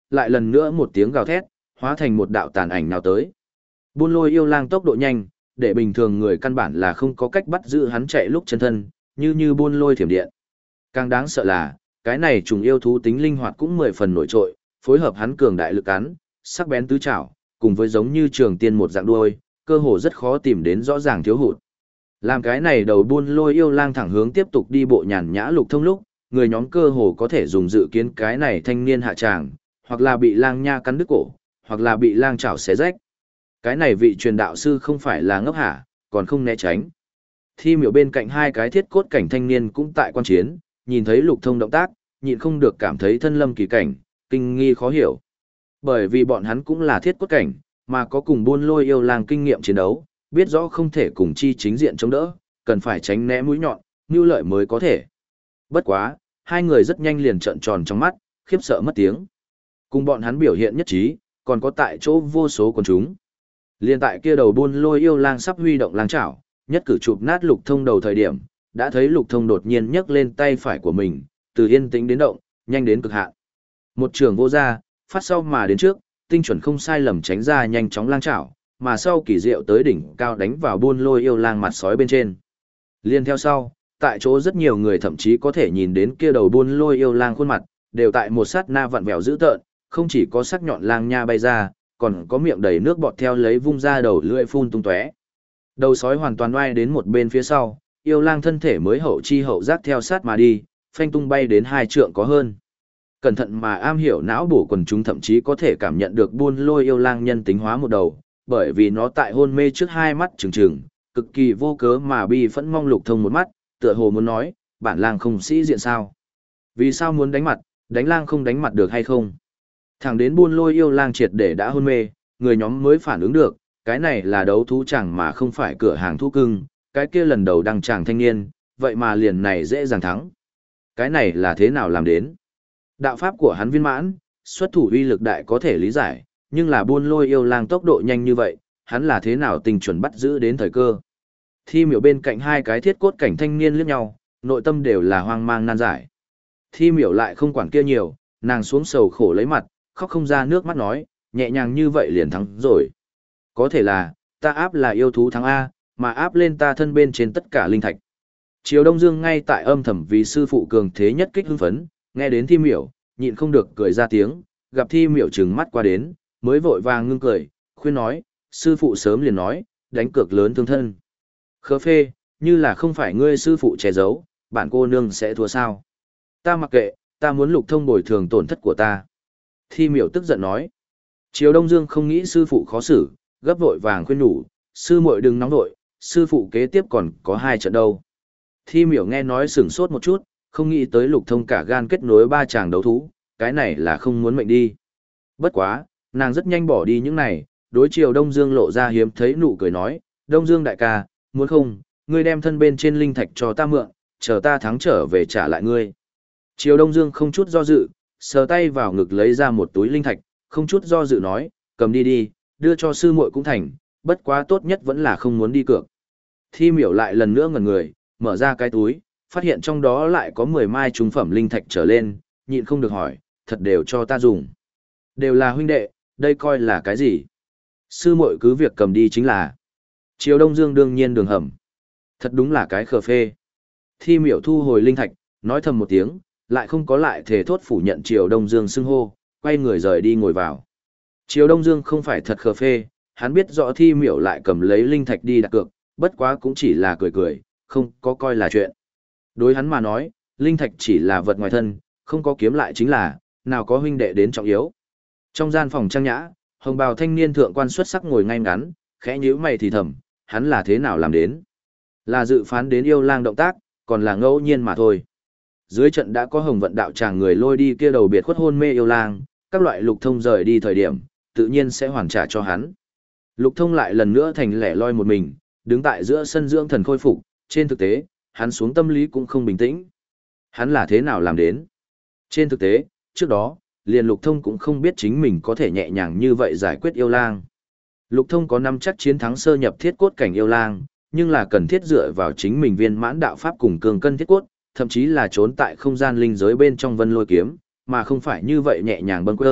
lại lần nữa một tiếng gào thét, hóa thành một đạo tàn ảnh nào tới. Buôn lôi yêu lang tốc độ nhanh, để bình thường người căn bản là không có cách bắt giữ hắn chạy lúc chân thân, như như buôn lôi thiểm điện. Càng đáng sợ là, cái này trùng yêu thú tính linh hoạt cũng mười phần nổi trội, phối hợp hắn cường đại lực cắn, sắc bén tứ trảo, cùng với giống như trường tiên một dạng đuôi, cơ hồ rất khó tìm đến rõ ràng thiếu hụt. Làm cái này đầu buôn lôi yêu lang thẳng hướng tiếp tục đi bộ nhàn nhã Lục Thông lúc, người nhóm cơ hồ có thể dùng dự kiến cái này thanh niên hạ tràng, hoặc là bị lang nha cắn đứt cổ, hoặc là bị lang chảo xé rách. Cái này vị truyền đạo sư không phải là ngốc hả, còn không né tránh. Thi miểu bên cạnh hai cái thiết cốt cảnh thanh niên cũng tại quan chiến, nhìn thấy Lục Thông động tác, nhịn không được cảm thấy thân lâm kỳ cảnh, kinh nghi khó hiểu. Bởi vì bọn hắn cũng là thiết cốt cảnh, mà có cùng buôn lôi yêu lang kinh nghiệm chiến đấu, biết rõ không thể cùng chi chính diện chống đỡ, cần phải tránh né mũi nhọn, mưu lợi mới có thể. Bất quá, hai người rất nhanh liền trợn tròn trong mắt, khiếp sợ mất tiếng. Cùng bọn hắn biểu hiện nhất trí, còn có tại chỗ vô số quần chúng. Liên tại kia đầu buôn lôi yêu lang sắp huy động lang chảo, nhất cử chụp nát Lục Thông đầu thời điểm, đã thấy Lục Thông đột nhiên nhấc lên tay phải của mình, từ yên tĩnh đến động, nhanh đến cực hạn. Một trường vô ra, phát sau mà đến trước, tinh chuẩn không sai lầm tránh ra nhanh chóng lang chảo, mà sau kỳ diệu tới đỉnh cao đánh vào buôn lôi yêu lang mặt sói bên trên. Liên theo sau, tại chỗ rất nhiều người thậm chí có thể nhìn đến kia đầu buôn lôi yêu lang khuôn mặt, đều tại một sát na vặn vẹo dữ tợn, không chỉ có sắc nhọn lang nha bay ra, còn có miệng đầy nước bọt theo lấy vung ra đầu lưỡi phun tung tóe. Đầu sói hoàn toàn oai đến một bên phía sau, yêu lang thân thể mới hậu chi hậu giác theo sát mà đi, phanh tung bay đến hai trượng có hơn. Cẩn thận mà am hiểu não bổ quần chúng thậm chí có thể cảm nhận được buôn lôi yêu lang nhân tính hóa một đầu, bởi vì nó tại hôn mê trước hai mắt trừng trừng, cực kỳ vô cớ mà bi phẫn mong Lục Thông một mắt, tựa hồ muốn nói, bản lang không sĩ diện sao? Vì sao muốn đánh mặt, đánh lang không đánh mặt được hay không? Thẳng đến buôn lôi yêu lang triệt để đã hôn mê, người nhóm mới phản ứng được, cái này là đấu thú chẳng mà không phải cửa hàng thú cưng, cái kia lần đầu đăng tràng thanh niên, vậy mà liền này dễ dàng thắng. Cái này là thế nào làm đến? Đạo pháp của hắn viên mãn, xuất thủ uy lực đại có thể lý giải, nhưng là buôn lôi yêu lang tốc độ nhanh như vậy, hắn là thế nào tình chuẩn bắt giữ đến thời cơ. Thi miểu bên cạnh hai cái thiết cốt cảnh thanh niên liếc nhau, nội tâm đều là hoang mang nan giải. Thi miểu lại không quản kia nhiều, nàng xuống sầu khổ lấy mặt, khóc không ra nước mắt nói, nhẹ nhàng như vậy liền thắng rồi. Có thể là, ta áp là yêu thú thắng A, mà áp lên ta thân bên trên tất cả linh thạch. Triều Đông Dương ngay tại âm thầm vì sư phụ cường thế nhất kích hưng phấn, nghe đến Thi miểu, nhịn không được cười ra tiếng, gặp Thi miểu trừng mắt qua đến, mới vội vàng ngưng cười, khuyên nói, sư phụ sớm liền nói, đánh cược lớn thương thân. Khớ phê, như là không phải ngươi sư phụ che giấu, bản cô nương sẽ thua sao. Ta mặc kệ, ta muốn Lục Thông bồi thường tổn thất của ta. Thi miểu tức giận nói. Triều Đông Dương không nghĩ sư phụ khó xử, gấp vội vàng khuyên nhủ, sư muội đừng nóng vội, sư phụ kế tiếp còn có hai trận đâu. Thi miểu nghe nói sửng sốt một chút, không nghĩ tới Lục Thông cả gan kết nối ba chàng đấu thú, cái này là không muốn mệnh đi. Bất quá, nàng rất nhanh bỏ đi những này, đối Triều Đông Dương lộ ra hiếm thấy nụ cười nói, Đông Dương đại ca, muốn không, ngươi đem thân bên trên linh thạch cho ta mượn, chờ ta thắng trở về trả lại ngươi. Triều Đông Dương không chút do dự, sờ tay vào ngực lấy ra một túi linh thạch, không chút do dự nói, cầm đi đi, đưa cho sư muội cũng thành, bất quá tốt nhất vẫn là không muốn đi cược. Thi miểu lại lần nữa ngẩn người, mở ra cái túi, phát hiện trong đó lại có mười mai trung phẩm linh thạch trở lên, nhịn không được hỏi, thật đều cho ta dùng. Đều là huynh đệ, đây coi là cái gì? Sư muội cứ việc cầm đi chính là. Triều Đông Dương đương nhiên đường hầm. Thật đúng là cái khờ phê. Thi miểu thu hồi linh thạch, nói thầm một tiếng, lại không có lại thể thốt phủ nhận Triều Đông Dương xưng hô, quay người rời đi ngồi vào. Triều Đông Dương không phải thật khờ phê, hắn biết rõ Thi miểu lại cầm lấy linh thạch đi đặt cược, bất quá cũng chỉ là cười cười, không có coi là chuyện. Đối hắn mà nói, linh thạch chỉ là vật ngoài thân, không có kiếm lại chính là, nào có huynh đệ đến trọng yếu. Trong gian phòng trang nhã, hồng bào thanh niên thượng quan xuất sắc ngồi ngay ngắn, khẽ nhíu mày thì thầm, hắn là thế nào làm đến? Là dự phán đến yêu lang động tác, còn là ngẫu nhiên mà thôi. Dưới trận đã có hồng vận đạo tràng người lôi đi kia đầu biệt khuất hôn mê yêu lang, các loại Lục Thông rời đi thời điểm, tự nhiên sẽ hoàn trả cho hắn. Lục Thông lại lần nữa thành lẻ loi một mình, đứng tại giữa sân dưỡng thần khôi phục, trên thực tế, hắn xuống tâm lý cũng không bình tĩnh. Hắn là thế nào làm đến? Trên thực tế, trước đó, liền Lục Thông cũng không biết chính mình có thể nhẹ nhàng như vậy giải quyết yêu lang. Lục Thông có năm chắc chiến thắng sơ nhập thiết cốt cảnh yêu lang, nhưng là cần thiết dựa vào chính mình viên mãn đạo pháp cùng cường cân thiết cốt, thậm chí là trốn tại không gian linh giới bên trong vân lôi kiếm, mà không phải như vậy nhẹ nhàng bâng quơ,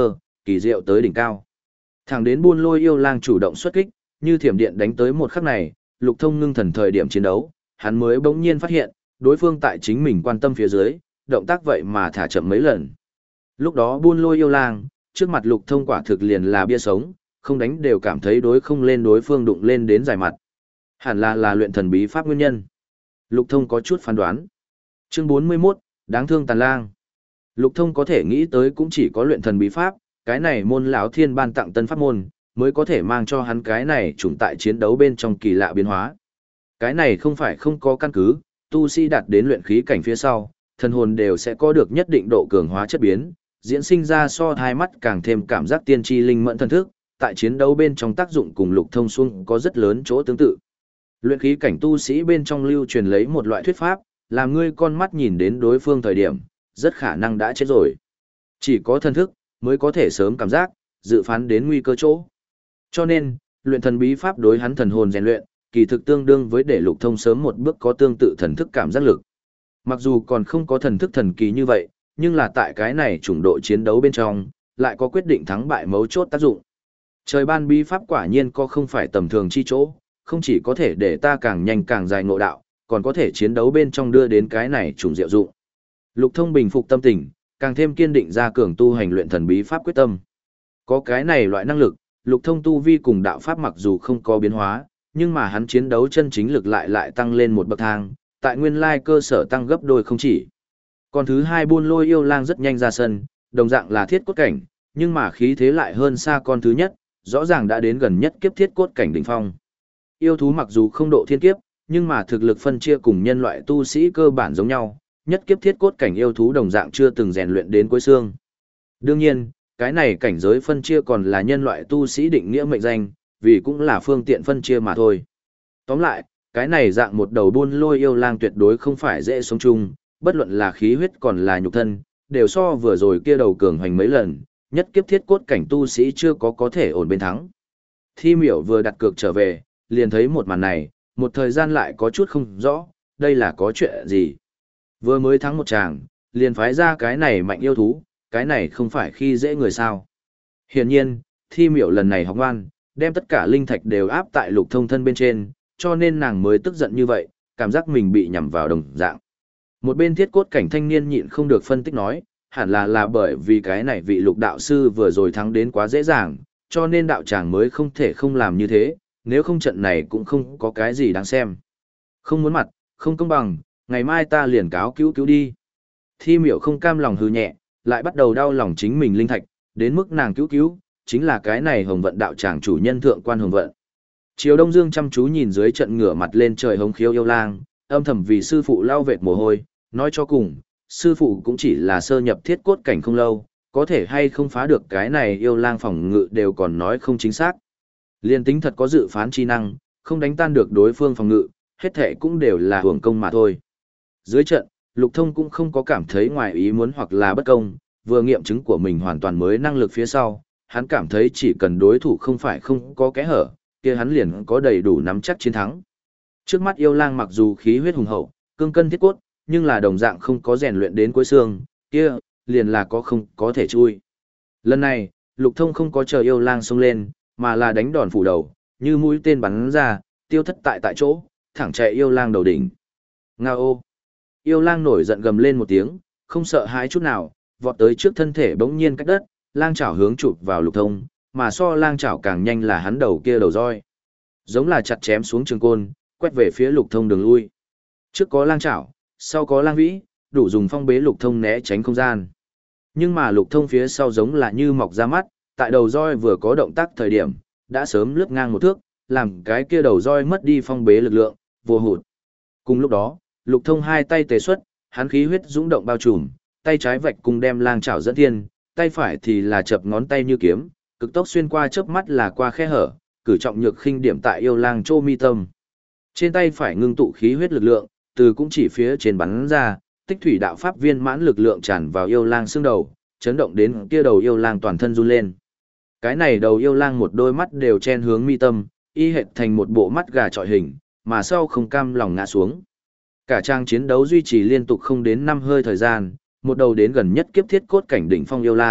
kỳ diệu tới đỉnh cao. Thẳng đến buôn lôi yêu lang chủ động xuất kích, như thiểm điện đánh tới một khắc này, Lục Thông ngưng thần thời điểm chiến đấu, hắn mới bỗng nhiên phát hiện, đối phương tại chính mình quan tâm phía dưới, động tác vậy mà thả chậm mấy lần. Lúc đó buôn lôi yêu lang, trước mặt Lục Thông quả thực liền là bia sống, không đánh đều cảm thấy đối không lên đối phương đụng lên đến dài mặt. Hẳn là là luyện thần bí pháp nguyên nhân. Lục Thông có chút phán đoán. Chương bốn mươi mốt, đáng thương tàn lang. Lục Thông có thể nghĩ tới cũng chỉ có luyện thần bí pháp, cái này môn lão thiên ban tặng tân pháp môn, mới có thể mang cho hắn cái này trùng tại chiến đấu bên trong kỳ lạ biến hóa. Cái này không phải không có căn cứ, tu sĩ đạt đến luyện khí cảnh phía sau, thần hồn đều sẽ có được nhất định độ cường hóa chất biến, diễn sinh ra so hai mắt càng thêm cảm giác tiên tri linh mẫn thần thức, tại chiến đấu bên trong tác dụng cùng Lục Thông xuông có rất lớn chỗ tương tự. Luyện khí cảnh tu sĩ bên trong lưu truyền lấy một loại thuyết pháp, làm ngươi con mắt nhìn đến đối phương thời điểm, rất khả năng đã chết rồi. Chỉ có thần thức mới có thể sớm cảm giác, dự phán đến nguy cơ chỗ. Cho nên, luyện thần bí pháp đối hắn thần hồn rèn luyện, kỳ thực tương đương với để Lục Thông sớm một bước có tương tự thần thức cảm giác lực. Mặc dù còn không có thần thức thần kỳ như vậy, nhưng là tại cái này chủng độ chiến đấu bên trong, lại có quyết định thắng bại mấu chốt tác dụng. Trời ban bí pháp quả nhiên có không phải tầm thường chi chỗ, không chỉ có thể để ta càng nhanh càng dài ngộ đạo, còn có thể chiến đấu bên trong đưa đến cái này trùng diệu dụng. Lục Thông bình phục tâm tình, càng thêm kiên định ra cường tu hành luyện thần bí pháp quyết tâm. Có cái này loại năng lực, Lục Thông tu vi cùng đạo pháp mặc dù không có biến hóa, nhưng mà hắn chiến đấu chân chính lực lại lại tăng lên một bậc thang, tại nguyên lai cơ sở tăng gấp đôi không chỉ. Còn thứ hai buôn lôi yêu lang rất nhanh ra sân, đồng dạng là thiết cốt cảnh, nhưng mà khí thế lại hơn xa con thứ nhất, rõ ràng đã đến gần nhất kiếp thiết cốt cảnh đỉnh phong. Yêu thú mặc dù không độ thiên kiếp, nhưng mà thực lực phân chia cùng nhân loại tu sĩ cơ bản giống nhau, nhất kiếp thiết cốt cảnh yêu thú đồng dạng chưa từng rèn luyện đến cuối xương. Đương nhiên, cái này cảnh giới phân chia còn là nhân loại tu sĩ định nghĩa mệnh danh, vì cũng là phương tiện phân chia mà thôi. Tóm lại, cái này dạng một đầu buôn lôi yêu lang tuyệt đối không phải dễ sống chung, bất luận là khí huyết còn là nhục thân, đều so vừa rồi kia đầu cường hoành mấy lần, nhất kiếp thiết cốt cảnh tu sĩ chưa có có thể ổn bên thắng. Thi miểu vừa đặt cược trở về, liền thấy một màn này, một thời gian lại có chút không rõ, đây là có chuyện gì. Vừa mới thắng một chàng, liền phái ra cái này mạnh yêu thú, cái này không phải khi dễ người sao. Hiển nhiên, thi miểu lần này học ngoan, đem tất cả linh thạch đều áp tại Lục Thông thân bên trên, cho nên nàng mới tức giận như vậy, cảm giác mình bị nhằm vào đồng dạng. Một bên thiết cốt cảnh thanh niên nhịn không được phân tích nói, hẳn là là bởi vì cái này vị Lục đạo sư vừa rồi thắng đến quá dễ dàng, cho nên đạo tràng mới không thể không làm như thế, nếu không trận này cũng không có cái gì đáng xem. Không muốn mặt, không công bằng, ngày mai ta liền cáo cứu cứu đi. Thi miểu không cam lòng hừ nhẹ, lại bắt đầu đau lòng chính mình linh thạch, đến mức nàng cứu cứu, chính là cái này Hồng Vận đạo tràng chủ nhân thượng quan Hồng Vận. Triều Đông Dương chăm chú nhìn dưới trận ngửa mặt lên trời hống khiếu yêu lang, âm thầm vì sư phụ lau vệt mồ hôi, nói cho cùng, sư phụ cũng chỉ là sơ nhập thiết cốt cảnh không lâu, có thể hay không phá được cái này yêu lang phòng ngự đều còn nói không chính xác. Liên tính thật có dự phán chi năng, không đánh tan được đối phương phòng ngự, hết thể cũng đều là hưởng công mà thôi. Dưới trận, Lục Thông cũng không có cảm thấy ngoài ý muốn hoặc là bất công, vừa nghiệm chứng của mình hoàn toàn mới năng lực phía sau, hắn cảm thấy chỉ cần đối thủ không phải không có kẽ hở, kia hắn liền có đầy đủ nắm chắc chiến thắng. Trước mắt yêu lang mặc dù khí huyết hùng hậu, cương cân thiết cốt, nhưng là đồng dạng không có rèn luyện đến cuối xương, kia liền là có không có thể chui. Lần này, Lục Thông không có chờ yêu lang xông lên, mà là đánh đòn phủ đầu, như mũi tên bắn ra, tiêu thất tại tại chỗ, thẳng chạy yêu lang đầu đỉnh. Ngao! Yêu lang nổi giận gầm lên một tiếng, không sợ hãi chút nào, vọt tới trước thân thể bỗng nhiên cách đất, lang chảo hướng chụp vào Lục Thông, mà so lang chảo càng nhanh là hắn đầu kia đầu roi. Giống là chặt chém xuống trường côn, quét về phía Lục Thông đường lui. Trước có lang chảo, sau có lang vĩ, đủ dùng phong bế Lục Thông né tránh không gian. Nhưng mà Lục Thông phía sau giống là như mọc ra mắt, tại đầu roi vừa có động tác thời điểm, đã sớm lướt ngang một thước, làm cái kia đầu roi mất đi phong bế lực lượng, vô hụt. Cùng lúc đó, Lục Thông hai tay tề xuất, hắn khí huyết dũng động bao trùm, tay trái vạch cùng đem lang chảo dẫn thiên, tay phải thì là chập ngón tay như kiếm, cực tốc xuyên qua chớp mắt là qua khe hở, cử trọng nhược khinh điểm tại yêu lang chô mi tâm. Trên tay phải ngưng tụ khí huyết lực lượng, từ cũng chỉ phía trên bắn ra, tích thủy đạo pháp viên mãn lực lượng tràn vào yêu lang xương đầu, chấn động đến kia đầu yêu lang toàn thân run lên. Cái này đầu yêu lang một đôi mắt đều chen hướng mi tâm, y hệt thành một bộ mắt gà trọi hình, mà sau không cam lòng ngã xuống. Cả trang chiến đấu duy trì liên tục không đến năm hơi thời gian, một đầu đến gần nhất kiếp thiết cốt cảnh đỉnh phong yêu lang,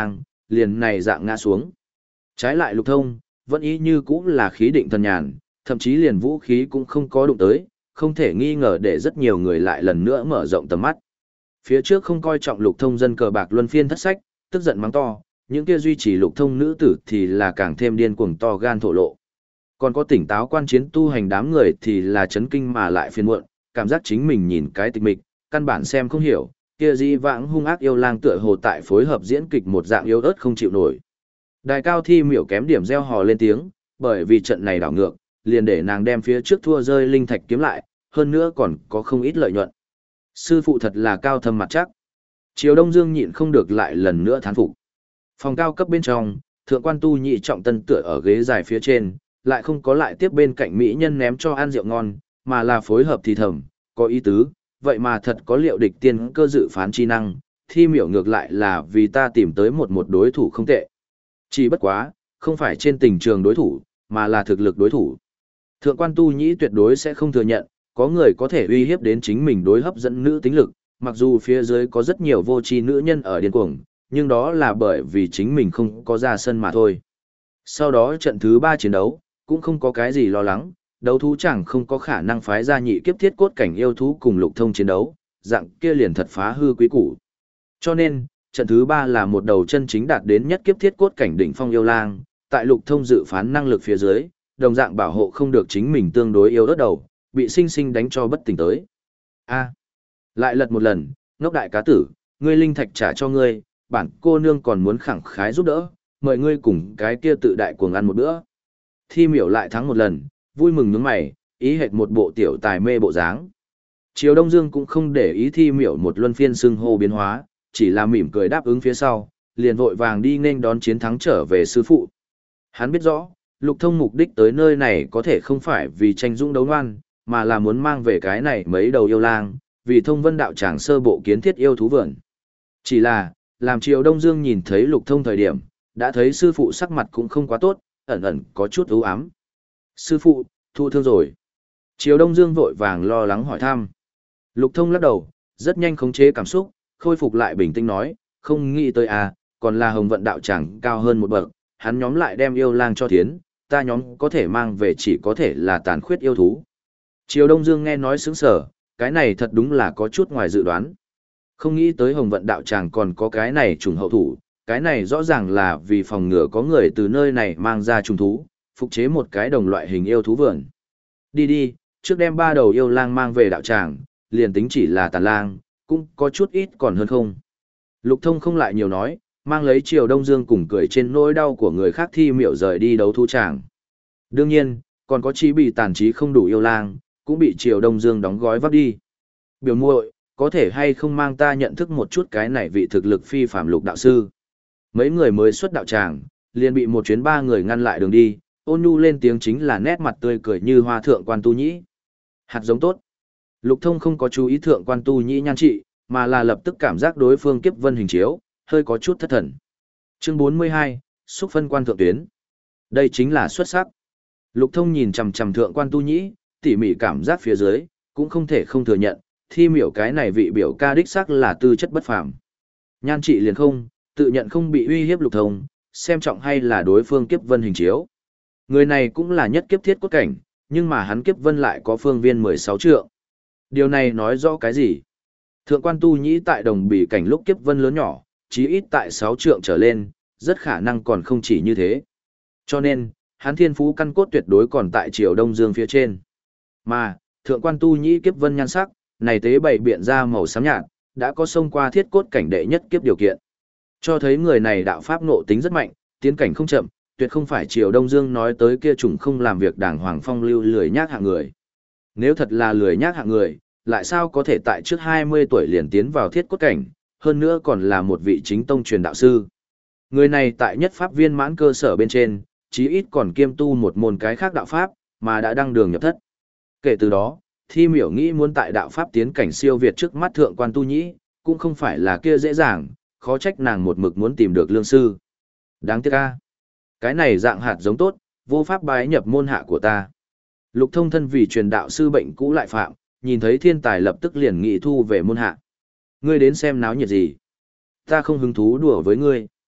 liền này dạng ngã xuống. Trái lại Lục Thông, vẫn ý như cũng là khí định thần nhàn, thậm chí liền vũ khí cũng không có đụng tới, không thể nghi ngờ để rất nhiều người lại lần nữa mở rộng tầm mắt. Phía trước không coi trọng Lục Thông dân cờ bạc luân phiên thất sách, tức giận mắng to, những kia duy trì Lục Thông nữ tử thì là càng thêm điên cuồng to gan thổ lộ. Còn có tỉnh táo quan chiến tu hành đám người thì là chấn kinh mà lại phiền muộn, cảm giác chính mình nhìn cái tịch mịch, căn bản xem không hiểu, kia di vãng hung ác yêu lang tựa hồ tại phối hợp diễn kịch một dạng yếu ớt không chịu nổi. Đài cao thi miểu kém điểm reo hò lên tiếng, bởi vì trận này đảo ngược, liền để nàng đem phía trước thua rơi linh thạch kiếm lại, hơn nữa còn có không ít lợi nhuận. Sư phụ thật là cao thâm mặt chắc. Triều Đông Dương nhịn không được lại lần nữa thán phục. Phòng cao cấp bên trong, thượng quan tu nhị trọng tân tựa ở ghế dài phía trên, lại không có lại tiếp bên cạnh mỹ nhân ném cho ăn rượu ngon, mà là phối hợp thì thầm, có ý tứ, vậy mà thật có liệu địch tiên cơ dự phán chi năng, thi miểu ngược lại là vì ta tìm tới một một đối thủ không tệ. Chỉ bất quá, không phải trên tình trường đối thủ, mà là thực lực đối thủ. Thượng quan tu nhĩ tuyệt đối sẽ không thừa nhận, có người có thể uy hiếp đến chính mình đối hấp dẫn nữ tính lực, mặc dù phía dưới có rất nhiều vô tri nữ nhân ở điên cuồng, nhưng đó là bởi vì chính mình không có ra sân mà thôi. Sau đó trận thứ ba chiến đấu, cũng không có cái gì lo lắng, đấu thú chẳng không có khả năng phái ra nhị kiếp thiết cốt cảnh yêu thú cùng Lục Thông chiến đấu, dạng kia liền thật phá hư quý củ. Cho nên, trận thứ ba là một đầu chân chính đạt đến nhất kiếp thiết cốt cảnh đỉnh phong yêu lang, tại Lục Thông dự phán năng lực phía dưới, đồng dạng bảo hộ không được chính mình tương đối yêu ớt đầu, bị sinh sinh đánh cho bất tỉnh tới. A, lại lật một lần, ngốc đại cá tử, ngươi linh thạch trả cho ngươi, bản cô nương còn muốn khẳng khái giúp đỡ, mời ngươi cùng cái kia tự đại cuồng ăn một bữa. Thi miểu lại thắng một lần, vui mừng nhướng mày, ý hệt một bộ tiểu tài mê bộ dáng. Triều Đông Dương cũng không để ý thi miểu một luân phiên xưng hô biến hóa, chỉ là mỉm cười đáp ứng phía sau, liền vội vàng đi nên đón chiến thắng trở về sư phụ. Hắn biết rõ, Lục Thông mục đích tới nơi này có thể không phải vì tranh dũng đấu ngoan, mà là muốn mang về cái này mấy đầu yêu lang, vì Thông Vân đạo tràng sơ bộ kiến thiết yêu thú vườn. Chỉ là, làm Triều Đông Dương nhìn thấy Lục Thông thời điểm, đã thấy sư phụ sắc mặt cũng không quá tốt, ẩn ẩn có chút u ám. Sư phụ, thụ thương rồi. Triều Đông Dương vội vàng lo lắng hỏi thăm. Lục Thông lắc đầu, rất nhanh khống chế cảm xúc, khôi phục lại bình tĩnh nói, không nghĩ tới à, còn là Hồng Vận đạo tràng cao hơn một bậc, hắn nhóm lại đem yêu lang cho thiến, ta nhóm có thể mang về chỉ có thể là tàn khuyết yêu thú. Triều Đông Dương nghe nói sướng sở, cái này thật đúng là có chút ngoài dự đoán. Không nghĩ tới Hồng Vận đạo tràng còn có cái này trùng hậu thủ, cái này rõ ràng là vì phòng ngừa có người từ nơi này mang ra trùng thú, phục chế một cái đồng loại hình yêu thú vườn. Đi đi, trước đem ba đầu yêu lang mang về đạo tràng, liền tính chỉ là tàn lang, cũng có chút ít còn hơn không. Lục Thông không lại nhiều nói, mang lấy Triều Đông Dương cùng cười trên nỗi đau của người khác thi miểu rời đi đấu thú tràng. Đương nhiên, còn có chí bị tàn trí không đủ yêu lang, cũng bị Triều Đông Dương đóng gói vấp đi. Biểu muội, có thể hay không mang ta nhận thức một chút cái này vị thực lực phi phàm Lục đạo sư. Mấy người mới xuất đạo tràng, liền bị một chuyến ba người ngăn lại đường đi, ôn nhu lên tiếng chính là nét mặt tươi cười như hoa thượng quan tu nhĩ. Hạt giống tốt. Lục Thông không có chú ý thượng quan tu nhĩ nhan trị, mà là lập tức cảm giác đối phương kiếp vân hình chiếu, hơi có chút thất thần. Chương bốn mươi hai, xúc phân quan thượng tuyến. Đây chính là xuất sắc. Lục Thông nhìn chằm chằm thượng quan tu nhĩ, tỉ mỉ cảm giác phía dưới, cũng không thể không thừa nhận, thi miểu cái này vị biểu ca đích sắc là tư chất bất phàm. Nhan trị liền không, tự nhận không bị uy hiếp Lục Thông, xem trọng hay là đối phương kiếp vân hình chiếu. Người này cũng là nhất kiếp thiết cốt cảnh, nhưng mà hắn kiếp vân lại có phương viên mười sáu trượng. Điều này nói rõ cái gì? Thượng quan tu nhĩ tại đồng bỉ cảnh lúc kiếp vân lớn nhỏ, chí ít tại sáu trượng trở lên, rất khả năng còn không chỉ như thế. Cho nên, hắn thiên phú căn cốt tuyệt đối còn tại Triều Đông Dương phía trên. Mà, thượng quan tu nhĩ kiếp vân nhan sắc, này tế bày biện ra màu xám nhạt, đã có xông qua thiết cốt cảnh đệ nhất kiếp điều kiện. Cho thấy người này đạo pháp ngộ tính rất mạnh, tiến cảnh không chậm, tuyệt không phải Triều Đông Dương nói tới kia chủng không làm việc đàng hoàng phong lưu lười nhác hạng người. Nếu thật là lười nhác hạng người, lại sao có thể tại trước hai mươi tuổi liền tiến vào thiết cốt cảnh, hơn nữa còn là một vị chính tông truyền đạo sư. Người này tại nhất pháp viên mãn cơ sở bên trên, chí ít còn kiêm tu một môn cái khác đạo pháp, mà đã đăng đường nhập thất. Kể từ đó, thi miểu nghĩ muốn tại đạo pháp tiến cảnh siêu việt trước mắt thượng quan tu nhĩ, cũng không phải là kia dễ dàng, khó trách nàng một mực muốn tìm được lương sư. Đáng tiếc a, cái này dạng hạt giống tốt, vô pháp bái nhập môn hạ của ta. Lục Thông thân vì truyền đạo sư bệnh cũ lại phạm, nhìn thấy thiên tài lập tức liền nghị thu về môn hạ. Ngươi đến xem náo nhiệt gì? Ta không hứng thú đùa với ngươi.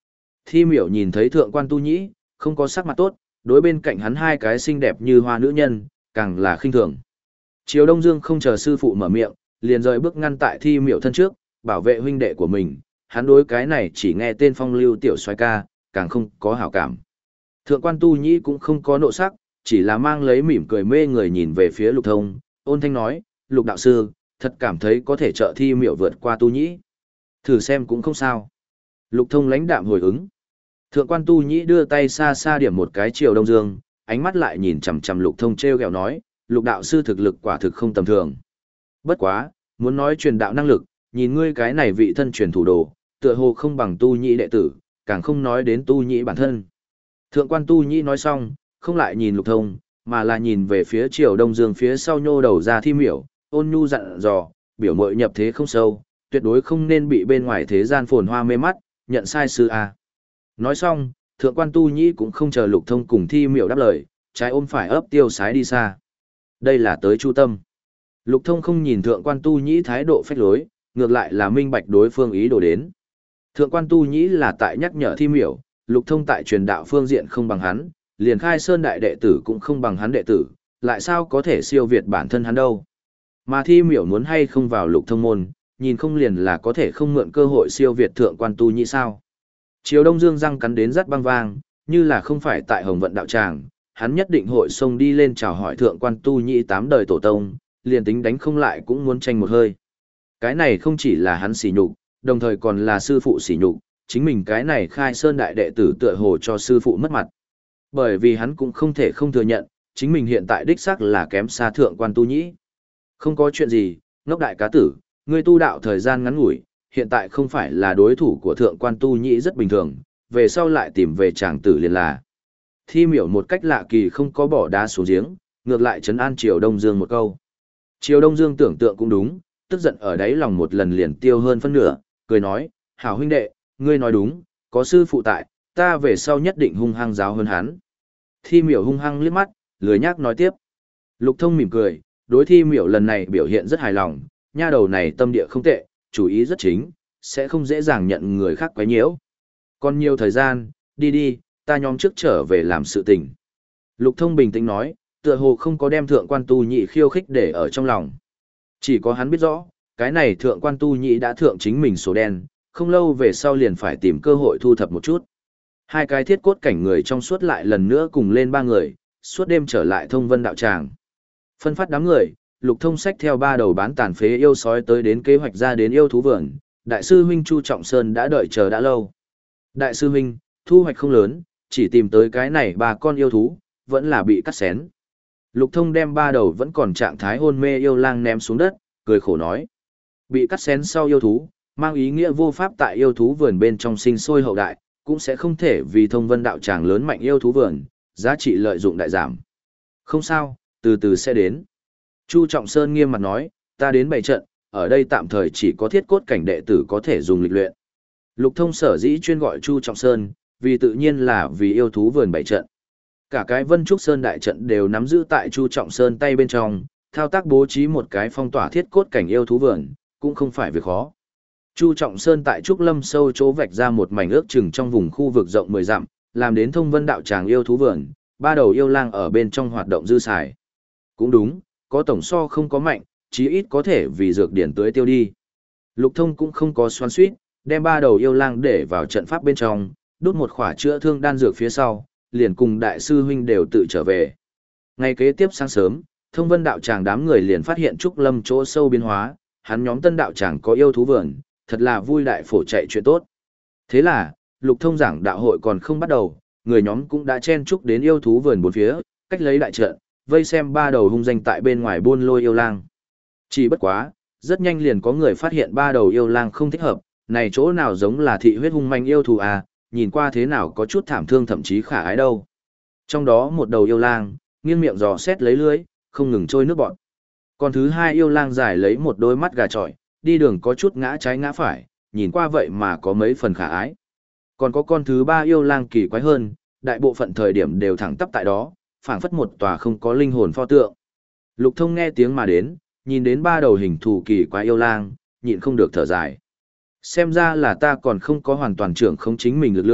Thi miểu nhìn thấy thượng quan tu nhĩ, không có sắc mặt tốt, đối bên cạnh hắn hai cái xinh đẹp như hoa nữ nhân, càng là khinh thường. Triều Đông Dương không chờ sư phụ mở miệng, liền rời bước ngăn tại thi miểu thân trước, bảo vệ huynh đệ của mình, hắn đối cái này chỉ nghe tên phong lưu tiểu soái ca, càng không có hảo cảm. Thượng quan tu nhĩ cũng không có nộ sắc, chỉ là mang lấy mỉm cười mê người nhìn về phía lục thông, ôn thanh nói, lục đạo sư, thật cảm thấy có thể trợ thi miểu vượt qua tu nhĩ. Thử xem cũng không sao. Lục thông lãnh đạm hồi ứng. Thượng quan tu nhĩ đưa tay xa xa điểm một cái Triều Đông Dương, ánh mắt lại nhìn chằm chằm lục thông treo gẹo nói, lục đạo sư thực lực quả thực không tầm thường. Bất quá, muốn nói truyền đạo năng lực, nhìn ngươi cái này vị thân truyền thủ đồ, tựa hồ không bằng tu nhĩ đệ tử, càng không nói đến tu nhĩ bản thân. Thượng quan tu nhĩ nói xong, không lại nhìn lục thông, mà là nhìn về phía Triều Đông Dương phía sau nhô đầu ra thi miểu, ôn nhu dặn dò, biểu mội nhập thế không sâu, tuyệt đối không nên bị bên ngoài thế gian phồn hoa mê mắt, nhận sai sư a. Nói xong, thượng quan tu nhĩ cũng không chờ lục thông cùng thi miểu đáp lời, trái ôm phải ấp tiêu sái đi xa. Đây là tới chu tâm. Lục thông không nhìn thượng quan tu nhĩ thái độ phách lối, ngược lại là minh bạch đối phương ý đồ đến. Thượng quan tu nhĩ là tại nhắc nhở thi miểu, lục thông tại truyền đạo phương diện không bằng hắn, liền khai sơn đại đệ tử cũng không bằng hắn đệ tử, lại sao có thể siêu việt bản thân hắn đâu. Mà thi miểu muốn hay không vào lục thông môn, nhìn không liền là có thể không mượn cơ hội siêu việt thượng quan tu nhĩ sao. Triều Đông Dương răng cắn đến rắt băng vang, như là không phải tại Hồng Vận đạo tràng, hắn nhất định hội xông đi lên chào hỏi thượng quan tu nhĩ tám đời tổ tông, liền tính đánh không lại cũng muốn tranh một hơi. Cái này không chỉ là hắn sỉ nhục, đồng thời còn là sư phụ sỉ nhục, chính mình cái này khai sơn đại đệ tử tựa hồ cho sư phụ mất mặt. Bởi vì hắn cũng không thể không thừa nhận, chính mình hiện tại đích xác là kém xa thượng quan tu nhĩ. Không có chuyện gì, ngốc đại cá tử, ngươi tu đạo thời gian ngắn ngủi, hiện tại không phải là đối thủ của thượng quan tu nhĩ rất bình thường, về sau lại tìm về chàng tử liền là. Thi miểu một cách lạ kỳ không có bỏ đá xuống giếng, ngược lại trấn an Triều Đông Dương một câu. Triều Đông Dương tưởng tượng cũng đúng, tức giận ở đáy lòng một lần liền tiêu hơn phân nửa, cười nói, hảo huynh đệ, ngươi nói đúng, có sư phụ tại, ta về sau nhất định hung hăng giáo hơn hắn. Thi miểu hung hăng liếc mắt, lười nhác nói tiếp. Lục thông mỉm cười, đối thi miểu lần này biểu hiện rất hài lòng, nha đầu này tâm địa không tệ, chủ ý rất chính, sẽ không dễ dàng nhận người khác quấy nhiễu. Còn nhiều thời gian, đi đi, ta nhóm trước trở về làm sự tình. Lục thông bình tĩnh nói, tựa hồ không có đem thượng quan tu nhị khiêu khích để ở trong lòng. Chỉ có hắn biết rõ, cái này thượng quan tu nhị đã thượng chính mình số đen, không lâu về sau liền phải tìm cơ hội thu thập một chút. Hai cái thiết cốt cảnh người trong suốt lại lần nữa cùng lên ba người, suốt đêm trở lại thông vân đạo tràng. Phân phát đám người, lục thông sách theo ba đầu bán tàn phế yêu sói tới đến kế hoạch ra đến yêu thú vườn, đại sư huynh Chu Trọng Sơn đã đợi chờ đã lâu. Đại sư huynh, thu hoạch không lớn, chỉ tìm tới cái này ba con yêu thú, vẫn là bị cắt xén. Lục thông đem ba đầu vẫn còn trạng thái hôn mê yêu lang ném xuống đất, cười khổ nói. Bị cắt xén sau yêu thú, mang ý nghĩa vô pháp tại yêu thú vườn bên trong sinh sôi hậu đại, cũng sẽ không thể vì thông vân đạo tràng lớn mạnh yêu thú vườn, giá trị lợi dụng đại giảm. Không sao, từ từ sẽ đến. Chu Trọng Sơn nghiêm mặt nói, ta đến bày trận, ở đây tạm thời chỉ có thiết cốt cảnh đệ tử có thể dùng lịch luyện. Lục thông sở dĩ chuyên gọi Chu Trọng Sơn, vì tự nhiên là vì yêu thú vườn bày trận. Cả cái Vân Trúc Sơn đại trận đều nắm giữ tại Chu Trọng Sơn tay bên trong, thao tác bố trí một cái phong tỏa thiết cốt cảnh yêu thú vườn, cũng không phải việc khó. Chu Trọng Sơn tại Trúc Lâm sâu chỗ vạch ra một mảnh ước chừng trong vùng khu vực rộng mười dặm, làm đến thông vân đạo tràng yêu thú vườn, ba đầu yêu lang ở bên trong hoạt động dư xài. Cũng đúng, có tổng so không có mạnh, chí ít có thể vì dược điển tưới tiêu đi. Lục thông cũng không có xoắn suýt, đem ba đầu yêu lang để vào trận pháp bên trong, đút một khỏa chữa thương đan dược phía sau, liền cùng đại sư huynh đều tự trở về. Ngày kế tiếp sáng sớm, thông vân đạo tràng đám người liền phát hiện Trúc Lâm chỗ sâu biến hóa, hắn nhóm tân đạo tràng có yêu thú vườn, thật là vui đại phổ chạy chuyện tốt. Thế là, lục thông giảng đạo hội còn không bắt đầu, người nhóm cũng đã chen chúc đến yêu thú vườn bốn phía, cách lấy đại trận, vây xem ba đầu hung danh tại bên ngoài buôn lôi yêu lang. Chỉ bất quá, rất nhanh liền có người phát hiện ba đầu yêu lang không thích hợp, này chỗ nào giống là thị huyết hung manh yêu thú à, nhìn qua thế nào có chút thảm thương thậm chí khả ái đâu. Trong đó một đầu yêu lang, nghiêng miệng dò xét lấy lưới, không ngừng trôi nước bọt. Còn thứ hai yêu lang dài lấy một đôi mắt gà trọi, đi đường có chút ngã trái ngã phải, nhìn qua vậy mà có mấy phần khả ái. Còn có con thứ ba yêu lang kỳ quái hơn, đại bộ phận thời điểm đều thẳng tắp tại đó, phảng phất một tòa không có linh hồn pho tượng. Lục thông nghe tiếng mà đến, nhìn đến ba đầu hình thù kỳ quái yêu lang, nhịn không được thở dài. Xem ra là ta còn không có hoàn toàn trưởng không chính mình lực lượng,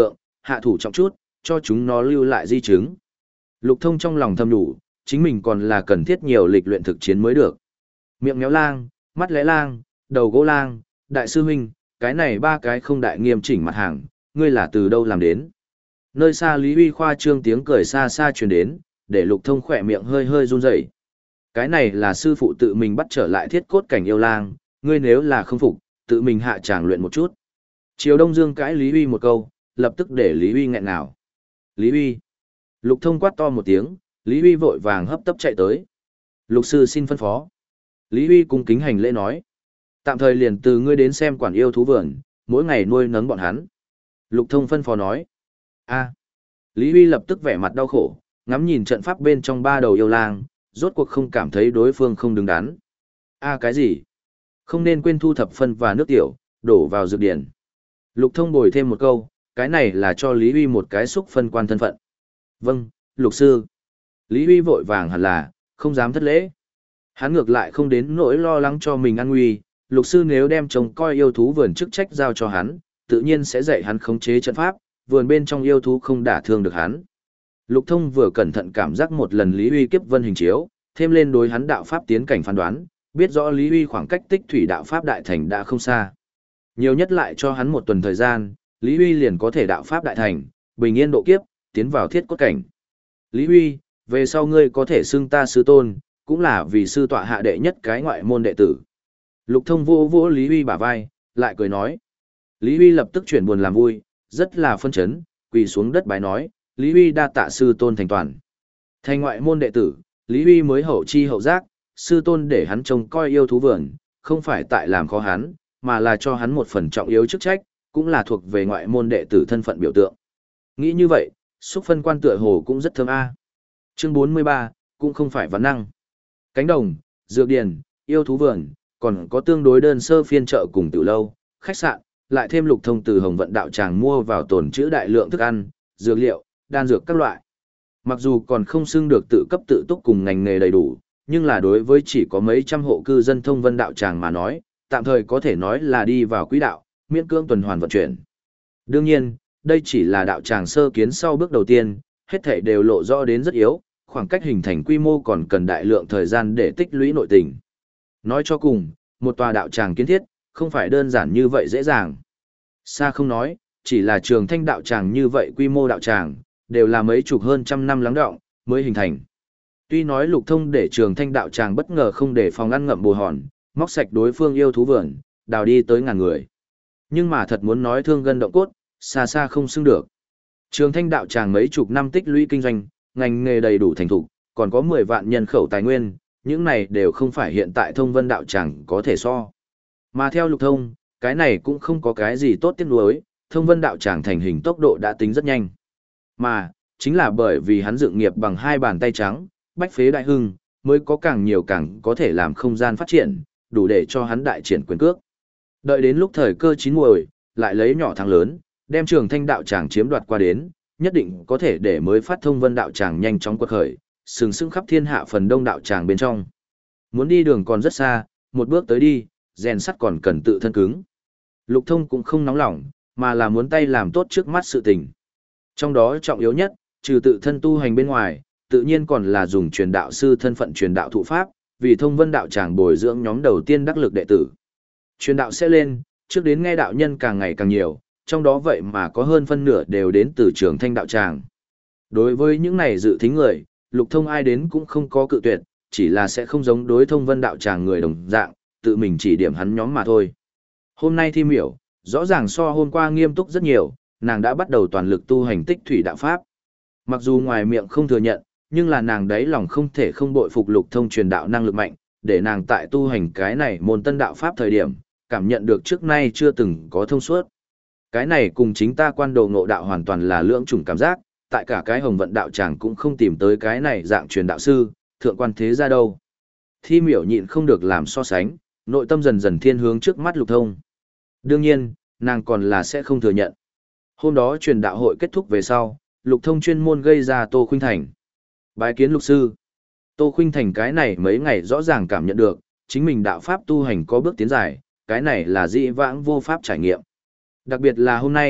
hạ thủ trọng chút, cho chúng nó lưu lại di chứng. Lục Thông trong lòng thầm đủ, chính mình còn là cần thiết nhiều lịch luyện thực chiến mới được. Miệng méo lang, mắt lẽ lang, đầu gỗ lang, đại sư huynh, cái này ba cái không đại nghiêm chỉnh mặt hàng, ngươi là từ đâu làm đến? Nơi xa Lý Huy khoa trương tiếng cười xa xa truyền đến, để Lục Thông khỏe miệng hơi hơi run rẩy. Cái này là sư phụ tự mình bắt trở lại thiết cốt cảnh yêu lang, ngươi nếu là không phục, tự mình hạ tràng luyện một chút. Triều Đông Dương cãi Lý Huy một câu, lập tức để Lý Huy nghẹn ngào. Lý Huy. Lục Thông quát to một tiếng, Lý Huy vội vàng hấp tấp chạy tới. Lục sư xin phân phó. Lý Huy cung kính hành lễ nói. Tạm thời liền từ ngươi đến xem quản yêu thú vườn, mỗi ngày nuôi nấng bọn hắn. Lục Thông phân phó nói. A. Lý Huy lập tức vẻ mặt đau khổ, ngắm nhìn trận pháp bên trong ba đầu yêu lang, rốt cuộc không cảm thấy đối phương không đứng đắn. A cái gì? Không nên quên thu thập phân và nước tiểu, đổ vào dược điển. Lục Thông bồi thêm một câu, cái này là cho Lý Huy một cái xúc phân quan thân phận. Vâng, Lục sư. Lý Huy vội vàng hẳn là, không dám thất lễ. Hắn ngược lại không đến nỗi lo lắng cho mình an nguy, Lục sư nếu đem trông coi yêu thú vườn chức trách giao cho hắn, tự nhiên sẽ dạy hắn khống chế trận pháp, vườn bên trong yêu thú không đả thương được hắn. Lục Thông vừa cẩn thận cảm giác một lần Lý Huy kiếp vân hình chiếu, thêm lên đối hắn đạo pháp tiến cảnh phán đoán, biết rõ Lý Huy khoảng cách tích thủy đạo pháp đại thành đã không xa. Nhiều nhất lại cho hắn một tuần thời gian, Lý Huy liền có thể đạo pháp đại thành, bình yên độ kiếp, tiến vào thiết cốt cảnh. Lý Huy, về sau ngươi có thể xưng ta sư tôn, cũng là vì sư tọa hạ đệ nhất cái ngoại môn đệ tử. Lục Thông vô vô Lý Huy bả vai, lại cười nói. Lý Huy lập tức chuyển buồn làm vui, rất là phân chấn, quỳ xuống đất bái nói, Lý Huy đa tạ sư tôn thành toàn. Thành ngoại môn đệ tử, Lý Huy mới hậu chi hậu giác, sư tôn để hắn trông coi yêu thú vườn, không phải tại làm khó hắn, mà là cho hắn một phần trọng yếu chức trách, cũng là thuộc về ngoại môn đệ tử thân phận biểu tượng. Nghĩ như vậy, xúc phân quan tựa hồ cũng rất thơm a. Chương bốn mươi ba, cũng không phải vấn năng. Cánh đồng, dược điền, yêu thú vườn, còn có tương đối đơn sơ phiên chợ cùng tiểu lâu, khách sạn, lại thêm Lục Thông từ Hồng Vận đạo tràng mua vào tồn trữ đại lượng thức ăn, dược liệu, đan dược các loại. Mặc dù còn không xưng được tự cấp tự túc cùng ngành nghề đầy đủ, nhưng là đối với chỉ có mấy trăm hộ cư dân Thông Vân đạo tràng mà nói, tạm thời có thể nói là đi vào quỹ đạo, miễn cưỡng tuần hoàn vận chuyển. Đương nhiên, đây chỉ là đạo tràng sơ kiến sau bước đầu tiên, hết thảy đều lộ rõ đến rất yếu, khoảng cách hình thành quy mô còn cần đại lượng thời gian để tích lũy nội tình. Nói cho cùng, một tòa đạo tràng kiến thiết, không phải đơn giản như vậy dễ dàng. Xa không nói, chỉ là Trường Thanh đạo tràng như vậy quy mô đạo tràng, đều là mấy chục hơn trăm năm lắng đọng mới hình thành. Tuy nói Lục Thông để Trường Thanh đạo tràng bất ngờ không để phòng ăn ngậm bồ hòn, móc sạch đối phương yêu thú vườn, đào đi tới ngàn người. Nhưng mà thật muốn nói thương gân động cốt, xa xa không xưng được. Trường Thanh đạo tràng mấy chục năm tích lũy kinh doanh, ngành nghề đầy đủ thành thục, còn có mười vạn nhân khẩu tài nguyên, những này đều không phải hiện tại Thông Vân đạo tràng có thể so. Mà theo Lục Thông, cái này cũng không có cái gì tốt tiếc nuối, Thông Vân đạo tràng thành hình tốc độ đã tính rất nhanh. Mà, chính là bởi vì hắn dựng nghiệp bằng hai bàn tay trắng, bách phế đại hưng, mới có càng nhiều càng có thể làm không gian phát triển, đủ để cho hắn đại triển quyền cước. Đợi đến lúc thời cơ chín muồi, lại lấy nhỏ thắng lớn, đem Trường Thanh đạo tràng chiếm đoạt qua đến, nhất định có thể để mới phát Thông Vân đạo tràng nhanh chóng quật khởi, sừng sững khắp thiên hạ phần đông đạo tràng bên trong. Muốn đi đường còn rất xa, một bước tới đi, rèn sắt còn cần tự thân cứng. Lục Thông cũng không nóng lòng, mà là muốn tay làm tốt trước mắt sự tình. Trong đó trọng yếu nhất, trừ tự thân tu hành bên ngoài, tự nhiên còn là dùng truyền đạo sư thân phận truyền đạo thụ pháp, vì Thông Vân đạo tràng bồi dưỡng nhóm đầu tiên đắc lực đệ tử. Truyền đạo sẽ lên, trước đến nghe đạo nhân càng ngày càng nhiều, trong đó vậy mà có hơn phân nửa đều đến từ Trường Thanh đạo tràng. Đối với những này dự thính người, Lục Thông ai đến cũng không có cự tuyệt, chỉ là sẽ không giống đối Thông Vân đạo tràng người đồng dạng, tự mình chỉ điểm hắn nhóm mà thôi. Hôm nay thi miểu, rõ ràng so hôm qua nghiêm túc rất nhiều, nàng đã bắt đầu toàn lực tu hành tích thủy đạo pháp. Mặc dù ngoài miệng không thừa nhận, nhưng là nàng đấy lòng không thể không bội phục Lục Thông truyền đạo năng lực mạnh, để nàng tại tu hành cái này môn tân đạo pháp thời điểm, cảm nhận được trước nay chưa từng có thông suốt. Cái này cùng chính ta quan đồ ngộ đạo hoàn toàn là lưỡng chủng cảm giác, tại cả cái Hồng Vận đạo tràng cũng không tìm tới cái này dạng truyền đạo sư, thượng quan thế ra đâu. Thi miểu nhịn không được làm so sánh, nội tâm dần dần thiên hướng trước mắt Lục Thông. Đương nhiên, nàng còn là sẽ không thừa nhận. Hôm đó truyền đạo hội kết thúc về sau, Lục Thông chuyên môn gây ra Tô Khuynh Thành. Bái kiến Lục sư. Tô Khuynh Thành cái này mấy ngày rõ ràng cảm nhận được, chính mình đạo pháp tu hành có bước tiến dài, cái này là dị vãng vô pháp trải nghiệm. Đặc biệt là hôm nay,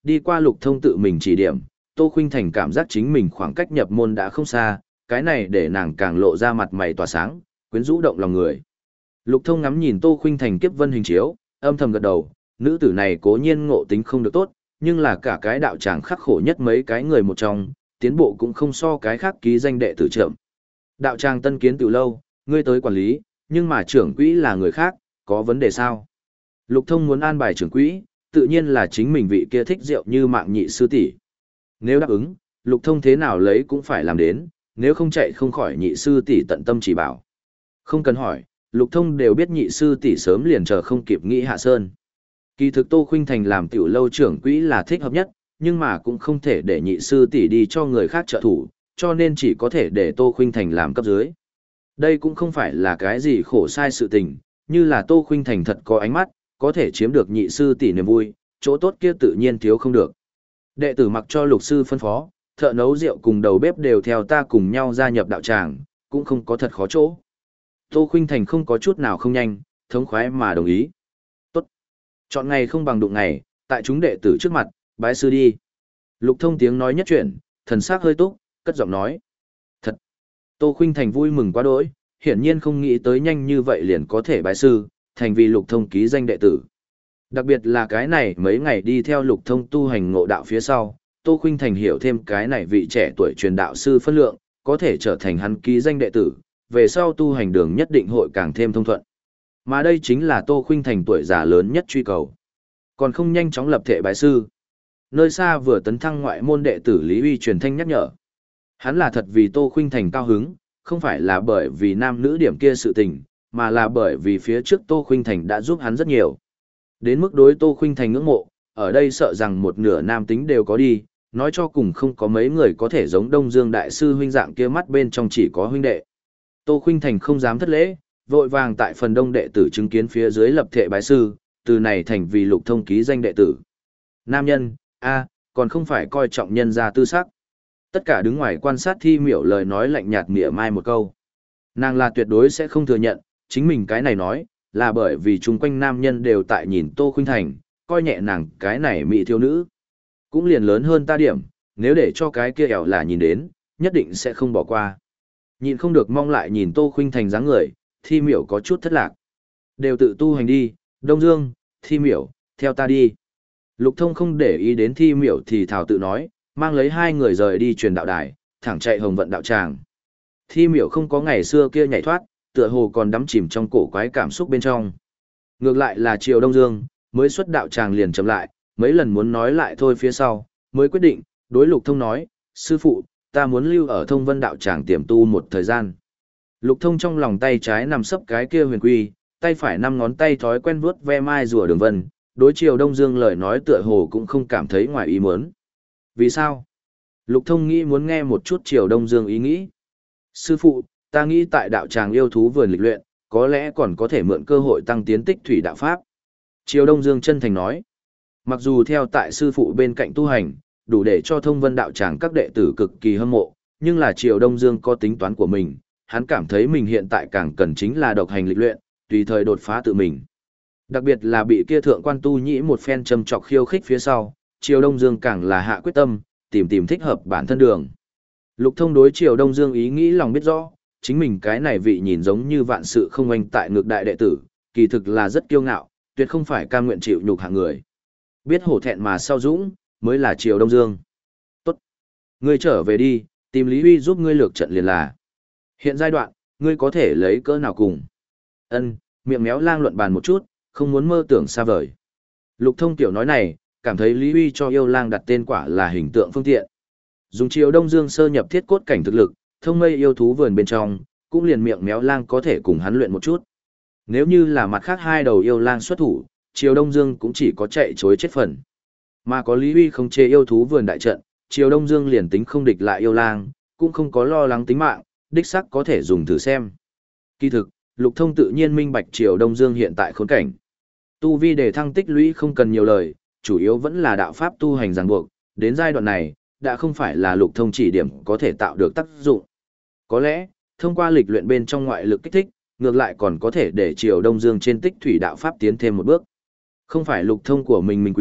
Đi qua Lục Thông tự mình chỉ điểm, Tô Khuynh Thành cảm giác chính mình khoảng cách nhập môn đã không xa, cái này để nàng càng lộ ra mặt mày tỏa sáng, quyến rũ động lòng người. Lục Thông ngắm nhìn Tô Khuynh Thành kiếp vân hình chiếu, âm thầm gật đầu, nữ tử này cố nhiên ngộ tính không được tốt, nhưng là cả cái đạo tràng khắc khổ nhất mấy cái người một trong, tiến bộ cũng không so cái khác ký danh đệ tử trưởng. Đạo tràng tân kiến từ lâu, ngươi tới quản lý, nhưng mà trưởng quỹ là người khác, có vấn đề sao? Lục Thông muốn an bài trưởng quỹ, tự nhiên là chính mình vị kia thích rượu như mạng nhị sư tỷ. Nếu đáp ứng, Lục Thông thế nào lấy cũng phải làm đến, nếu không chạy không khỏi nhị sư tỷ tận tâm chỉ bảo. Không cần hỏi, Lục Thông đều biết nhị sư tỷ sớm liền chờ không kịp nghĩ hạ sơn. Kỳ thực Tô Khuynh Thành làm tiểu lâu trưởng quỹ là thích hợp nhất, nhưng mà cũng không thể để nhị sư tỷ đi cho người khác trợ thủ, cho nên chỉ có thể để Tô Khuynh Thành làm cấp dưới. Đây cũng không phải là cái gì khổ sai sự tình, như là Tô Khuynh Thành thật có ánh mắt, có thể chiếm được nhị sư tỷ niềm vui, chỗ tốt kia tự nhiên thiếu không được. Đệ tử mặc cho lục sư phân phó, thợ nấu rượu cùng đầu bếp đều theo ta cùng nhau gia nhập đạo tràng, cũng không có thật khó chỗ. Tô Khuynh Thành không có chút nào không nhanh, thống khoái mà đồng ý. Tốt. Chọn ngày không bằng đụng ngày, tại chúng đệ tử trước mặt, bái sư đi. Lục Thông tiếng nói nhất chuyển, thần sắc hơi túc, cất giọng nói. Thật. Tô Khuynh Thành vui mừng quá đỗi, hiển nhiên không nghĩ tới nhanh như vậy liền có thể bái sư, thành vì Lục Thông ký danh đệ tử. Đặc biệt là cái này mấy ngày đi theo Lục Thông tu hành ngộ đạo phía sau, Tô Khuynh Thành hiểu thêm cái này vị trẻ tuổi truyền đạo sư phân lượng, có thể trở thành hắn ký danh đệ tử, về sau tu hành đường nhất định hội càng thêm thông thuận. Mà đây chính là Tô Khuynh Thành tuổi già lớn nhất truy cầu. Còn không nhanh chóng lập thể bái sư. Nơi xa vừa tấn thăng ngoại môn đệ tử Lý Uy truyền thanh nhắc nhở. Hắn là thật vì Tô Khuynh Thành cao hứng, không phải là bởi vì nam nữ điểm kia sự tình, mà là bởi vì phía trước Tô Khuynh Thành đã giúp hắn rất nhiều. Đến mức đối Tô Khuynh Thành ngưỡng mộ, ở đây sợ rằng một nửa nam tính đều có đi, nói cho cùng không có mấy người có thể giống Đông Dương đại sư huynh dạng kia mắt bên trong chỉ có huynh đệ. Tô Khuynh Thành không dám thất lễ, vội vàng tại phần đông đệ tử chứng kiến phía dưới lập thệ bái sư, từ này thành vì Lục Thông ký danh đệ tử. Nam nhân, a, còn không phải coi trọng nhân gia tư sắc. Tất cả đứng ngoài quan sát Thi Miểu lời nói lạnh nhạt mỉa mai một câu. Nàng là tuyệt đối sẽ không thừa nhận, chính mình cái này nói, là bởi vì chung quanh nam nhân đều tại nhìn Tô Khuynh Thành, coi nhẹ nàng cái này mỹ thiếu nữ. Cũng liền lớn hơn ta điểm, nếu để cho cái kia ẻo là nhìn đến, nhất định sẽ không bỏ qua. Nhìn không được mong lại nhìn Tô Khuynh Thành dáng người, Thi Miểu có chút thất lạc. Đều tự tu hành đi, Đông Dương, Thi Miểu, theo ta đi. Lục Thông không để ý đến Thi Miểu thì thảo tự nói, mang lấy hai người rời đi truyền đạo đài, thẳng chạy Hồng Vận đạo tràng. Thi Miểu không có ngày xưa kia nhảy thoát, tựa hồ còn đắm chìm trong cổ quái cảm xúc bên trong. Ngược lại là Triều Đông Dương, mới xuất đạo tràng liền chậm lại, mấy lần muốn nói lại thôi phía sau, mới quyết định, đối Lục Thông nói, sư phụ, ta muốn lưu ở Thông Vân đạo tràng tiềm tu một thời gian. Lục Thông trong lòng tay trái nằm sấp cái kia huyền quy, tay phải năm ngón tay thói quen vuốt ve mai rùa đường vân, đối Triều Đông Dương lời nói tựa hồ cũng không cảm thấy ngoài ý muốn. Vì sao? Lục Thông nghĩ muốn nghe một chút Triều Đông Dương ý nghĩ. Sư phụ, ta nghĩ tại đạo tràng yêu thú vườn lịch luyện, có lẽ còn có thể mượn cơ hội tăng tiến tích thủy đạo pháp. Triều Đông Dương chân thành nói. Mặc dù theo tại sư phụ bên cạnh tu hành, đủ để cho Thông Vân đạo tràng các đệ tử cực kỳ hâm mộ, nhưng là Triều Đông Dương có tính toán của mình, hắn cảm thấy mình hiện tại càng cần chính là độc hành lịch luyện, tùy thời đột phá tự mình. Đặc biệt là bị kia thượng quan tu nhĩ một phen châm chọc khiêu khích phía sau, Triều Đông Dương càng là hạ quyết tâm, tìm tìm thích hợp bản thân đường. Lục Thông đối Triều Đông Dương ý nghĩ lòng biết rõ, chính mình cái này vị nhìn giống như vạn sự không oanh tại ngược đại đệ tử, kỳ thực là rất kiêu ngạo, tuyệt không phải cam nguyện chịu nhục hạng người. Biết hổ thẹn mà sau dũng, mới là Triều Đông Dương. Tốt. Ngươi trở về đi, tìm Lý Huy giúp ngươi lược trận liền là. Hiện giai đoạn, ngươi có thể lấy cỡ nào cùng. Ân, miệng méo lang luận bàn một chút, không muốn mơ tưởng xa vời. Lục Thông tiểu nói này, cảm thấy Lý Huy cho yêu lang đặt tên quả là hình tượng phương tiện. Dùng Triều Đông Dương sơ nhập thiết cốt cảnh thực lực, thông mây yêu thú vườn bên trong, cũng liền miệng méo lang có thể cùng hắn luyện một chút. Nếu như là mặt khác hai đầu yêu lang xuất thủ, Triều Đông Dương cũng chỉ có chạy chối chết phần. Mà có Lý Huy không chê yêu thú vườn đại trận, Triều Đông Dương liền tính không địch lại yêu lang, cũng không có lo lắng tính mạng, đích sắc có thể dùng thử xem. Kỳ thực, Lục Thông tự nhiên minh bạch Triều Đông Dương hiện tại khốn cảnh. Tu vi để thăng tích lũy không cần nhiều lời, chủ yếu vẫn là đạo pháp tu hành ràng buộc, đến giai đoạn này, đã không phải là Lục Thông chỉ điểm có thể tạo được tác dụng. Có lẽ, thông qua lịch luyện bên trong ngoại lực kích thích, ngược lại còn có thể để Triều Đông Dương trên tích thủy đạo pháp tiến thêm một bước. Không phải Lục Thông của mình mình quý,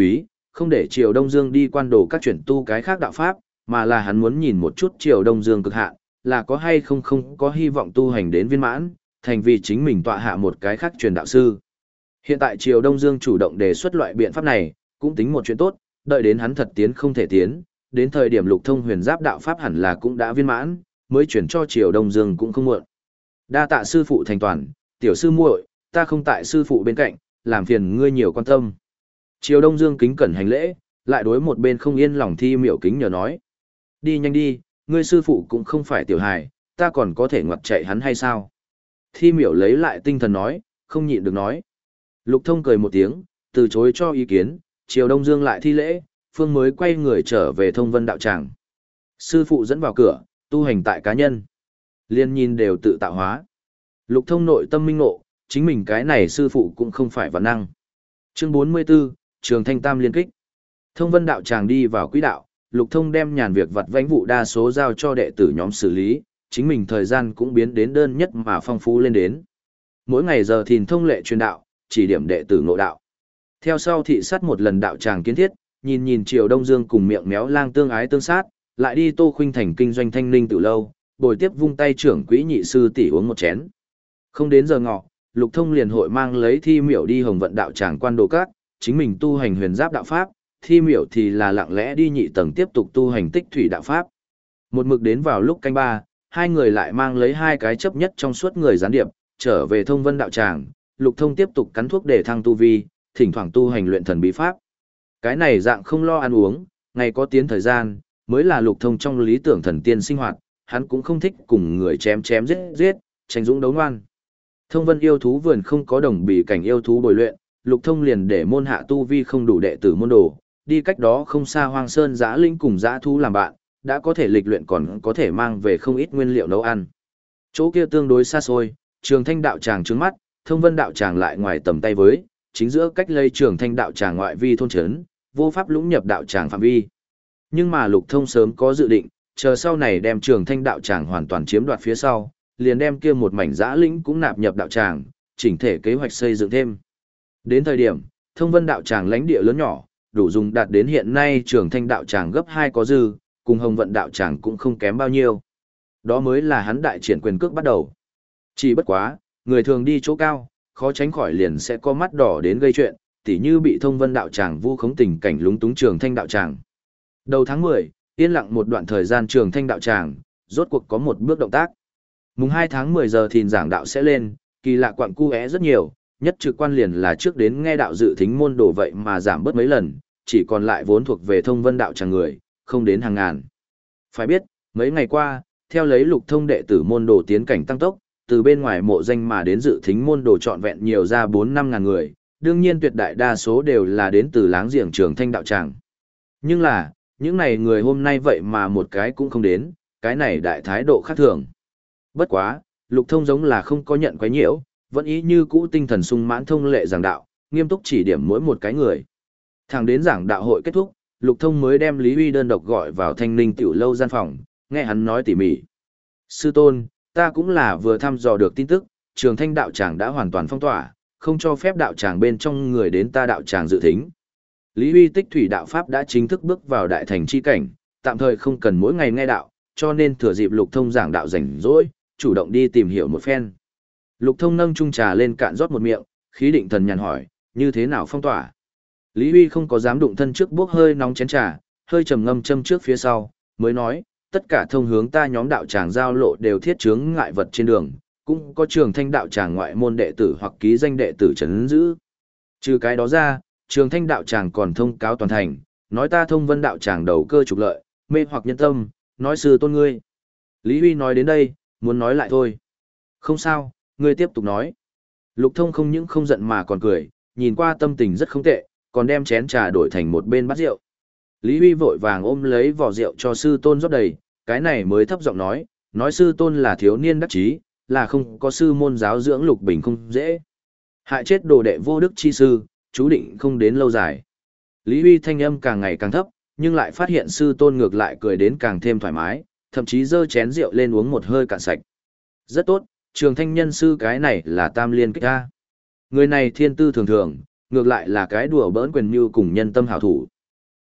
không để Triều Đông Dương đi quan đồ các chuyển tu cái khác đạo pháp, mà là hắn muốn nhìn một chút Triều Đông Dương cực hạn, là có hay không không có hy vọng tu hành đến viên mãn, thành vì chính mình tọa hạ một cái khác truyền đạo sư. Hiện tại Triều Đông Dương chủ động đề xuất loại biện pháp này, cũng tính một chuyện tốt, đợi đến hắn thật tiến không thể tiến, đến thời điểm Lục Thông huyền giáp đạo pháp hẳn là cũng đã viên mãn, mới chuyển cho Triều Đông Dương cũng không muộn. Đa tạ sư phụ thành toàn, tiểu sư muội, ta không tại sư phụ bên cạnh, làm phiền ngươi nhiều quan tâm. Triều Đông Dương kính cẩn hành lễ, lại đối một bên không yên lòng Thi Miểu kính nhờ nói. Đi nhanh đi, ngươi sư phụ cũng không phải tiểu hài, ta còn có thể ngoặt chạy hắn hay sao? Thi Miểu lấy lại tinh thần nói, không nhịn được nói. Lục Thông cười một tiếng, từ chối cho ý kiến, Triều Đông Dương lại thi lễ, phương mới quay người trở về Thông Vân đạo tràng. Sư phụ dẫn vào cửa, tu hành tại cá nhân. Liên nhìn đều tự tạo hóa. Lục Thông nội tâm minh ngộ, chính mình cái này sư phụ cũng không phải vạn năng. Chương bốn mươi 44, Trường Thanh Tam liên kích. Thông Vân đạo tràng đi vào quỹ đạo, Lục Thông đem nhàn việc vặt vãnh vụ đa số giao cho đệ tử nhóm xử lý, chính mình thời gian cũng biến đến đơn nhất mà phong phú lên đến. Mỗi ngày giờ thìn thông lệ truyền đạo, chỉ điểm đệ tử ngộ đạo. Theo sau thị sát một lần đạo tràng kiến thiết, nhìn nhìn Triều Đông Dương cùng miệng méo lang tương ái tương sát, lại đi Tô Khuynh thành kinh doanh thanh ninh tự lâu, bồi tiếp vung tay trưởng quỹ nhị sư tỷ uống một chén. Không đến giờ ngọ, Lục Thông liền hội mang lấy Thi Miểu đi Hồng Vận đạo tràng quan đồ các, chính mình tu hành huyền giáp đạo pháp, Thi Miểu thì là lặng lẽ đi nhị tầng tiếp tục tu hành tích thủy đạo pháp. Một mực đến vào lúc canh ba, hai người lại mang lấy hai cái chấp nhất trong suốt người gián điệp, trở về Thông Vân đạo tràng, Lục Thông tiếp tục cắn thuốc để thăng tu vi, thỉnh thoảng tu hành luyện thần bí pháp. Cái này dạng không lo ăn uống, ngày có tiến thời gian, mới là Lục Thông trong lý tưởng thần tiên sinh hoạt, hắn cũng không thích cùng người chém chém giết giết, tranh dũng đấu ngoan. Thông Vân yêu thú vườn không có đồng bì cảnh yêu thú bồi luyện, Lục Thông liền để môn hạ tu vi không đủ đệ tử môn đồ, đi cách đó không xa Hoang Sơn Dã Linh cùng dã thú làm bạn, đã có thể lịch luyện còn có thể mang về không ít nguyên liệu nấu ăn. Chỗ kia tương đối xa xôi, Trường Thanh đạo tràng trướng mắt, Thông Vân đạo tràng lại ngoài tầm tay với, chính giữa cách lây Trường Thanh đạo tràng ngoại vi thôn trấn, vô pháp lũng nhập đạo tràng phạm vi. Nhưng mà Lục Thông sớm có dự định, chờ sau này đem Trường Thanh đạo tràng hoàn toàn chiếm đoạt phía sau, liền đem kia một mảnh dã lĩnh cũng nạp nhập đạo tràng, chỉnh thể kế hoạch xây dựng thêm. Đến thời điểm, Thông Vân đạo tràng lãnh địa lớn nhỏ, đủ dùng đạt đến hiện nay Trường Thanh đạo tràng gấp hai có dư, cùng Hồng Vận đạo tràng cũng không kém bao nhiêu. Đó mới là hắn đại triển quyền cước bắt đầu. Chỉ bất quá, người thường đi chỗ cao, khó tránh khỏi liền sẽ có mắt đỏ đến gây chuyện, tỉ như bị Thông Vân đạo tràng vu khống tình cảnh lúng túng Trường Thanh đạo tràng. Đầu tháng mười, yên lặng một đoạn thời gian Trường Thanh đạo tràng, rốt cuộc có một bước động tác. Mùng hai tháng mười giờ thìn giảng đạo sẽ lên, kỳ lạ quặng cu é rất nhiều, nhất trực quan liền là trước đến nghe đạo dự thính môn đồ vậy mà giảm bớt mấy lần, chỉ còn lại vốn thuộc về Thông Vân đạo tràng người, không đến hàng ngàn. Phải biết, mấy ngày qua, theo lấy Lục Thông đệ tử môn đồ tiến cảnh tăng tốc, từ bên ngoài mộ danh mà đến dự thính môn đồ trọn vẹn nhiều ra bốn năm ngàn người, đương nhiên tuyệt đại đa số đều là đến từ láng giềng Trường Thanh đạo tràng. Nhưng là, những này người hôm nay vậy mà một cái cũng không đến, cái này đại thái độ khác thường. Bất quá, Lục Thông giống là không có nhận quấy nhiễu, vẫn ý như cũ tinh thần sung mãn thông lệ giảng đạo, nghiêm túc chỉ điểm mỗi một cái người. Thẳng đến giảng đạo hội kết thúc, Lục Thông mới đem Lý Huy đơn độc gọi vào Thanh Ninh tiểu lâu gian phòng, nghe hắn nói tỉ mỉ. Sư tôn, ta cũng là vừa thăm dò được tin tức, Trường Thanh đạo tràng đã hoàn toàn phong tỏa, không cho phép đạo tràng bên trong người đến ta đạo tràng dự thính. Lý Huy tích thủy đạo pháp đã chính thức bước vào đại thành chi cảnh, tạm thời không cần mỗi ngày nghe đạo, cho nên thừa dịp Lục Thông giảng đạo rảnh rỗi, chủ động đi tìm hiểu một phen. Lục Thông nâng chung trà lên cạn rót một miệng, khí định thần nhàn hỏi, như thế nào phong tỏa? Lý Huy không có dám đụng thân trước bốc hơi nóng chén trà, hơi trầm ngâm châm trước phía sau, mới nói, tất cả thông hướng ta nhóm đạo tràng giao lộ đều thiết chướng ngại vật trên đường, cũng có Trường Thanh đạo tràng ngoại môn đệ tử hoặc ký danh đệ tử trấn giữ. Trừ cái đó ra, Trường Thanh đạo tràng còn thông cáo toàn thành, nói ta Thông Vân đạo tràng đầu cơ trục lợi, mê hoặc nhân tâm, nói sư tôn ngươi. Lý Huy nói đến đây, muốn nói lại thôi. Không sao, ngươi tiếp tục nói. Lục Thông không những không giận mà còn cười, nhìn qua tâm tình rất không tệ, còn đem chén trà đổi thành một bên bát rượu. Lý Huy vội vàng ôm lấy vỏ rượu cho sư tôn rót đầy, cái này mới thấp giọng nói, nói sư tôn là thiếu niên đắc chí, là không có sư môn giáo dưỡng Lục Bình không dễ. Hại chết đồ đệ vô đức chi sư, chú định không đến lâu dài. Lý Huy thanh âm càng ngày càng thấp, nhưng lại phát hiện sư tôn ngược lại cười đến càng thêm thoải mái, thậm chí giơ chén rượu lên uống một hơi cạn sạch. Rất tốt, Trường Thanh nhân sư cái này là tam liên kích ta. Người này thiên tư thường thường, ngược lại là cái đùa bỡn quyền mưu cùng nhân tâm hảo thủ,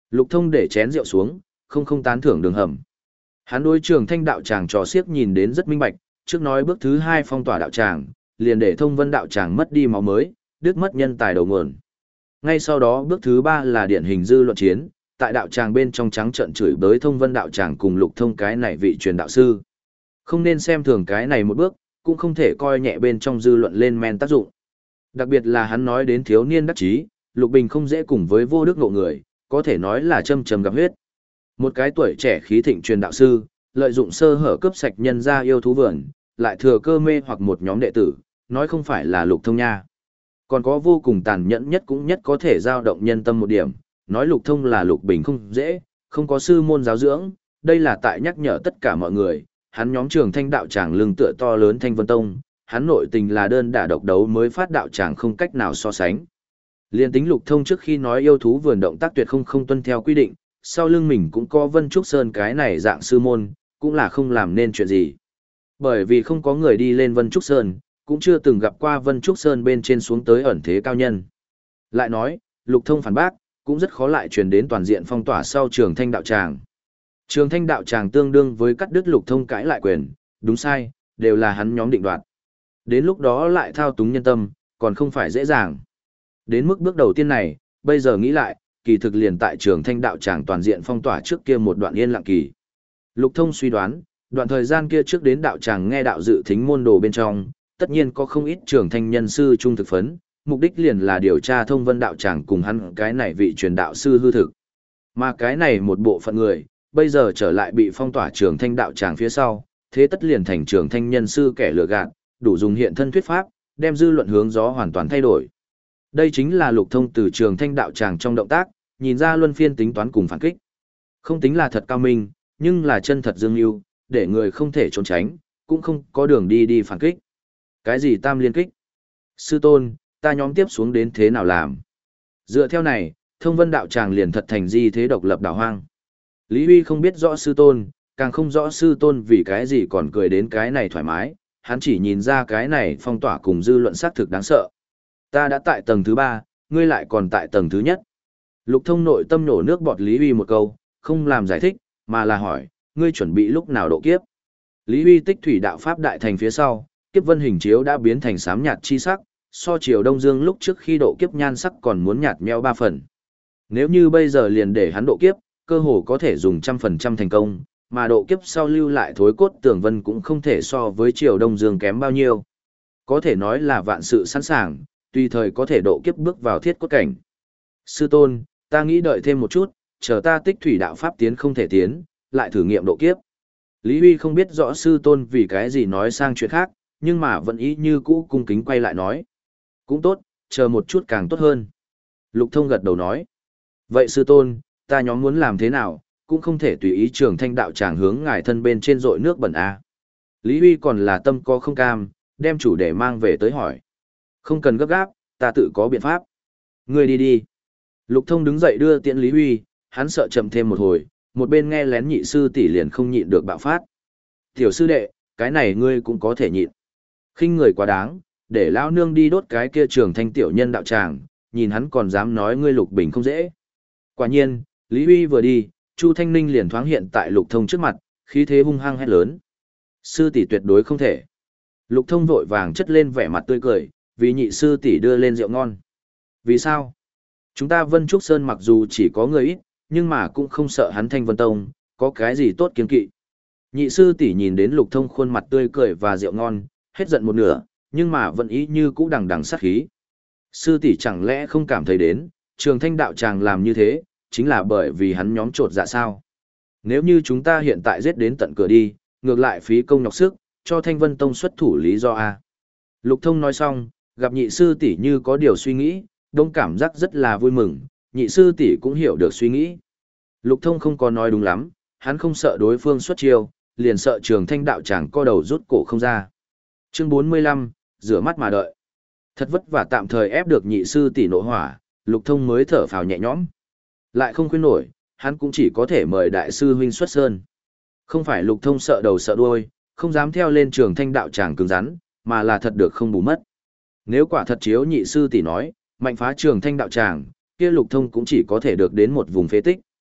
Lục Thông để chén rượu xuống, không không tán thưởng Đường Hầm. Hắn đối Trường Thanh đạo tràng trò xiếc nhìn đến rất minh bạch, trước nói bước thứ hai phong tỏa đạo tràng, liền để Thông Vân đạo tràng mất đi máu mới, đứt mất nhân tài đầu nguồn. Ngay sau đó bước thứ ba là điển hình dư luận chiến, tại đạo tràng bên trong trắng trợn chửi bới Thông Vân đạo tràng cùng Lục Thông cái này vị truyền đạo sư. Không nên xem thường cái này một bước, cũng không thể coi nhẹ bên trong dư luận lên men tác dụng. Đặc biệt là hắn nói đến thiếu niên đắc chí, Lục Bình không dễ cùng với vô đức ngộ người, có thể nói là châm châm gặp huyết. Một cái tuổi trẻ khí thịnh truyền đạo sư, lợi dụng sơ hở cướp sạch nhân ra yêu thú vườn, lại thừa cơ mê hoặc một nhóm đệ tử, nói không phải là Lục Thông nha. Còn có vô cùng tàn nhẫn nhất cũng nhất có thể giao động nhân tâm một điểm, nói Lục Thông là Lục Bình không dễ, không có sư môn giáo dưỡng, đây là tại nhắc nhở tất cả mọi người, hắn nhóm Trường Thanh đạo tràng lưng tựa to lớn Thanh Vân Tông, hắn nội tình là đơn đả độc đấu mới phát đạo tràng không cách nào so sánh. Liên tính Lục Thông trước khi nói yêu thú vườn động tác tuyệt không không tuân theo quy định, sau lưng mình cũng có Vân Trúc Sơn cái này dạng sư môn, cũng là không làm nên chuyện gì. Bởi vì không có người đi lên Vân Trúc Sơn, cũng chưa từng gặp qua Vân Trúc Sơn bên trên xuống tới ẩn thế cao nhân. Lại nói, Lục Thông phản bác, cũng rất khó lại truyền đến toàn diện phong tỏa sau Trường Thanh đạo tràng. Trường Thanh đạo tràng tương đương với cắt đứt Lục Thông cãi lại quyền, đúng sai, đều là hắn nhóm định đoạt. Đến lúc đó lại thao túng nhân tâm, còn không phải dễ dàng. Đến mức bước đầu tiên này, bây giờ nghĩ lại, kỳ thực liền tại Trường Thanh đạo tràng toàn diện phong tỏa trước kia một đoạn yên lặng kỳ. Lục Thông suy đoán, đoạn thời gian kia trước đến đạo tràng nghe đạo dự thính môn đồ bên trong, tất nhiên có không ít Trường Thanh nhân sư trung thực phấn, mục đích liền là điều tra Thông Vân đạo tràng cùng hắn cái này vị truyền đạo sư hư thực. Mà cái này một bộ phận người, bây giờ trở lại bị phong tỏa Trường Thanh đạo tràng phía sau, thế tất liền thành Trường Thanh nhân sư kẻ lừa gạt, đủ dùng hiện thân thuyết pháp, đem dư luận hướng gió hoàn toàn thay đổi. Đây chính là Lục Thông từ Trường Thanh đạo tràng trong động tác, nhìn ra luân phiên tính toán cùng phản kích. Không tính là thật cao minh, nhưng là chân thật dương lưu, để người không thể trốn tránh, cũng không có đường đi đi phản kích. Cái gì tam liên kích? Sư tôn, ta nhóm tiếp xuống đến thế nào làm? Dựa theo này, Thông Vân đạo tràng liền thật thành di thế độc lập đảo hoang. Lý Huy không biết rõ sư tôn, càng không rõ sư tôn vì cái gì còn cười đến cái này thoải mái, hắn chỉ nhìn ra cái này phong tỏa cùng dư luận xác thực đáng sợ. Ta đã tại tầng thứ ba, ngươi lại còn tại tầng thứ nhất. Lục Thông nội tâm nổ nước bọt Lý Huy một câu, không làm giải thích, mà là hỏi, ngươi chuẩn bị lúc nào độ kiếp? Lý Huy tích thủy đạo pháp đại thành phía sau, kiếp vân hình chiếu đã biến thành xám nhạt chi sắc, so chiều Đông Dương lúc trước khi độ kiếp nhan sắc còn muốn nhạt nhẽo ba phần. Nếu như bây giờ liền để hắn độ kiếp, cơ hồ có thể dùng trăm phần trăm thành công, mà độ kiếp sau lưu lại thối cốt tường vân cũng không thể so với chiều Đông Dương kém bao nhiêu. Có thể nói là vạn sự sẵn sàng, tùy thời có thể độ kiếp bước vào thiết cốt cảnh. Sư tôn, ta nghĩ đợi thêm một chút, chờ ta tích thủy đạo pháp tiến không thể tiến, lại thử nghiệm độ kiếp. Lý Huy không biết rõ sư tôn vì cái gì nói sang chuyện khác, nhưng mà vẫn ý như cũ cung kính quay lại nói. Cũng tốt, chờ một chút càng tốt hơn. Lục Thông gật đầu nói. Vậy sư tôn, ta nhóm muốn làm thế nào, cũng không thể tùy ý Trường Thanh đạo tràng hướng ngài thân bên trên rội nước bẩn a. Lý Huy còn là tâm có không cam, đem chủ đề mang về tới hỏi. Không cần gấp gáp, ta tự có biện pháp. Ngươi đi đi. Lục Thông đứng dậy đưa tiễn Lý Huy, hắn sợ chậm thêm một hồi, một bên nghe lén nhị sư tỷ liền không nhịn được bạo phát. Tiểu sư đệ, cái này ngươi cũng có thể nhịn. Khinh người quá đáng, để lão nương đi đốt cái kia Trường Thanh tiểu nhân đạo tràng, nhìn hắn còn dám nói ngươi Lục Bình không dễ. Quả nhiên, Lý Huy vừa đi, Chu Thanh Ninh liền thoáng hiện tại Lục Thông trước mặt, khí thế hung hăng hét lớn. Sư tỷ tuyệt đối không thể. Lục Thông vội vàng chất lên vẻ mặt tươi cười, vì nhị sư tỷ đưa lên rượu ngon. Vì sao? Chúng ta Vân Trúc Sơn mặc dù chỉ có người ít, nhưng mà cũng không sợ hắn Thanh Vân Tông, có cái gì tốt kiên kỵ. Nhị sư tỷ nhìn đến Lục Thông khuôn mặt tươi cười và rượu ngon, hết giận một nửa, nhưng mà vẫn ý như cũ đằng đằng sát khí. Sư tỷ chẳng lẽ không cảm thấy đến, Trường Thanh đạo tràng làm như thế, chính là bởi vì hắn nhóm trột dạ sao? Nếu như chúng ta hiện tại giết đến tận cửa đi, ngược lại phí công nhọc sức, cho Thanh Vân Tông xuất thủ lý do a. Lục Thông nói xong, gặp nhị sư tỷ như có điều suy nghĩ, đông cảm giác rất là vui mừng, nhị sư tỷ cũng hiểu được suy nghĩ. Lục Thông không có nói đúng lắm, hắn không sợ đối phương xuất chiêu, liền sợ Trường Thanh đạo tràng co đầu rút cổ không ra. Chương bốn mươi lăm, rửa mắt mà đợi. Thật vất vả tạm thời ép được nhị sư tỷ nộ hỏa, Lục Thông mới thở phào nhẹ nhõm. Lại không khuyên nổi, hắn cũng chỉ có thể mời đại sư huynh xuất sơn. Không phải Lục Thông sợ đầu sợ đuôi, không dám theo lên Trường Thanh đạo tràng cứng rắn, mà là thật được không bù mất. Nếu quả thật chiếu nhị sư tỷ nói, mạnh phá Trường Thanh đạo tràng, kia Lục Thông cũng chỉ có thể được đến một vùng phế tích,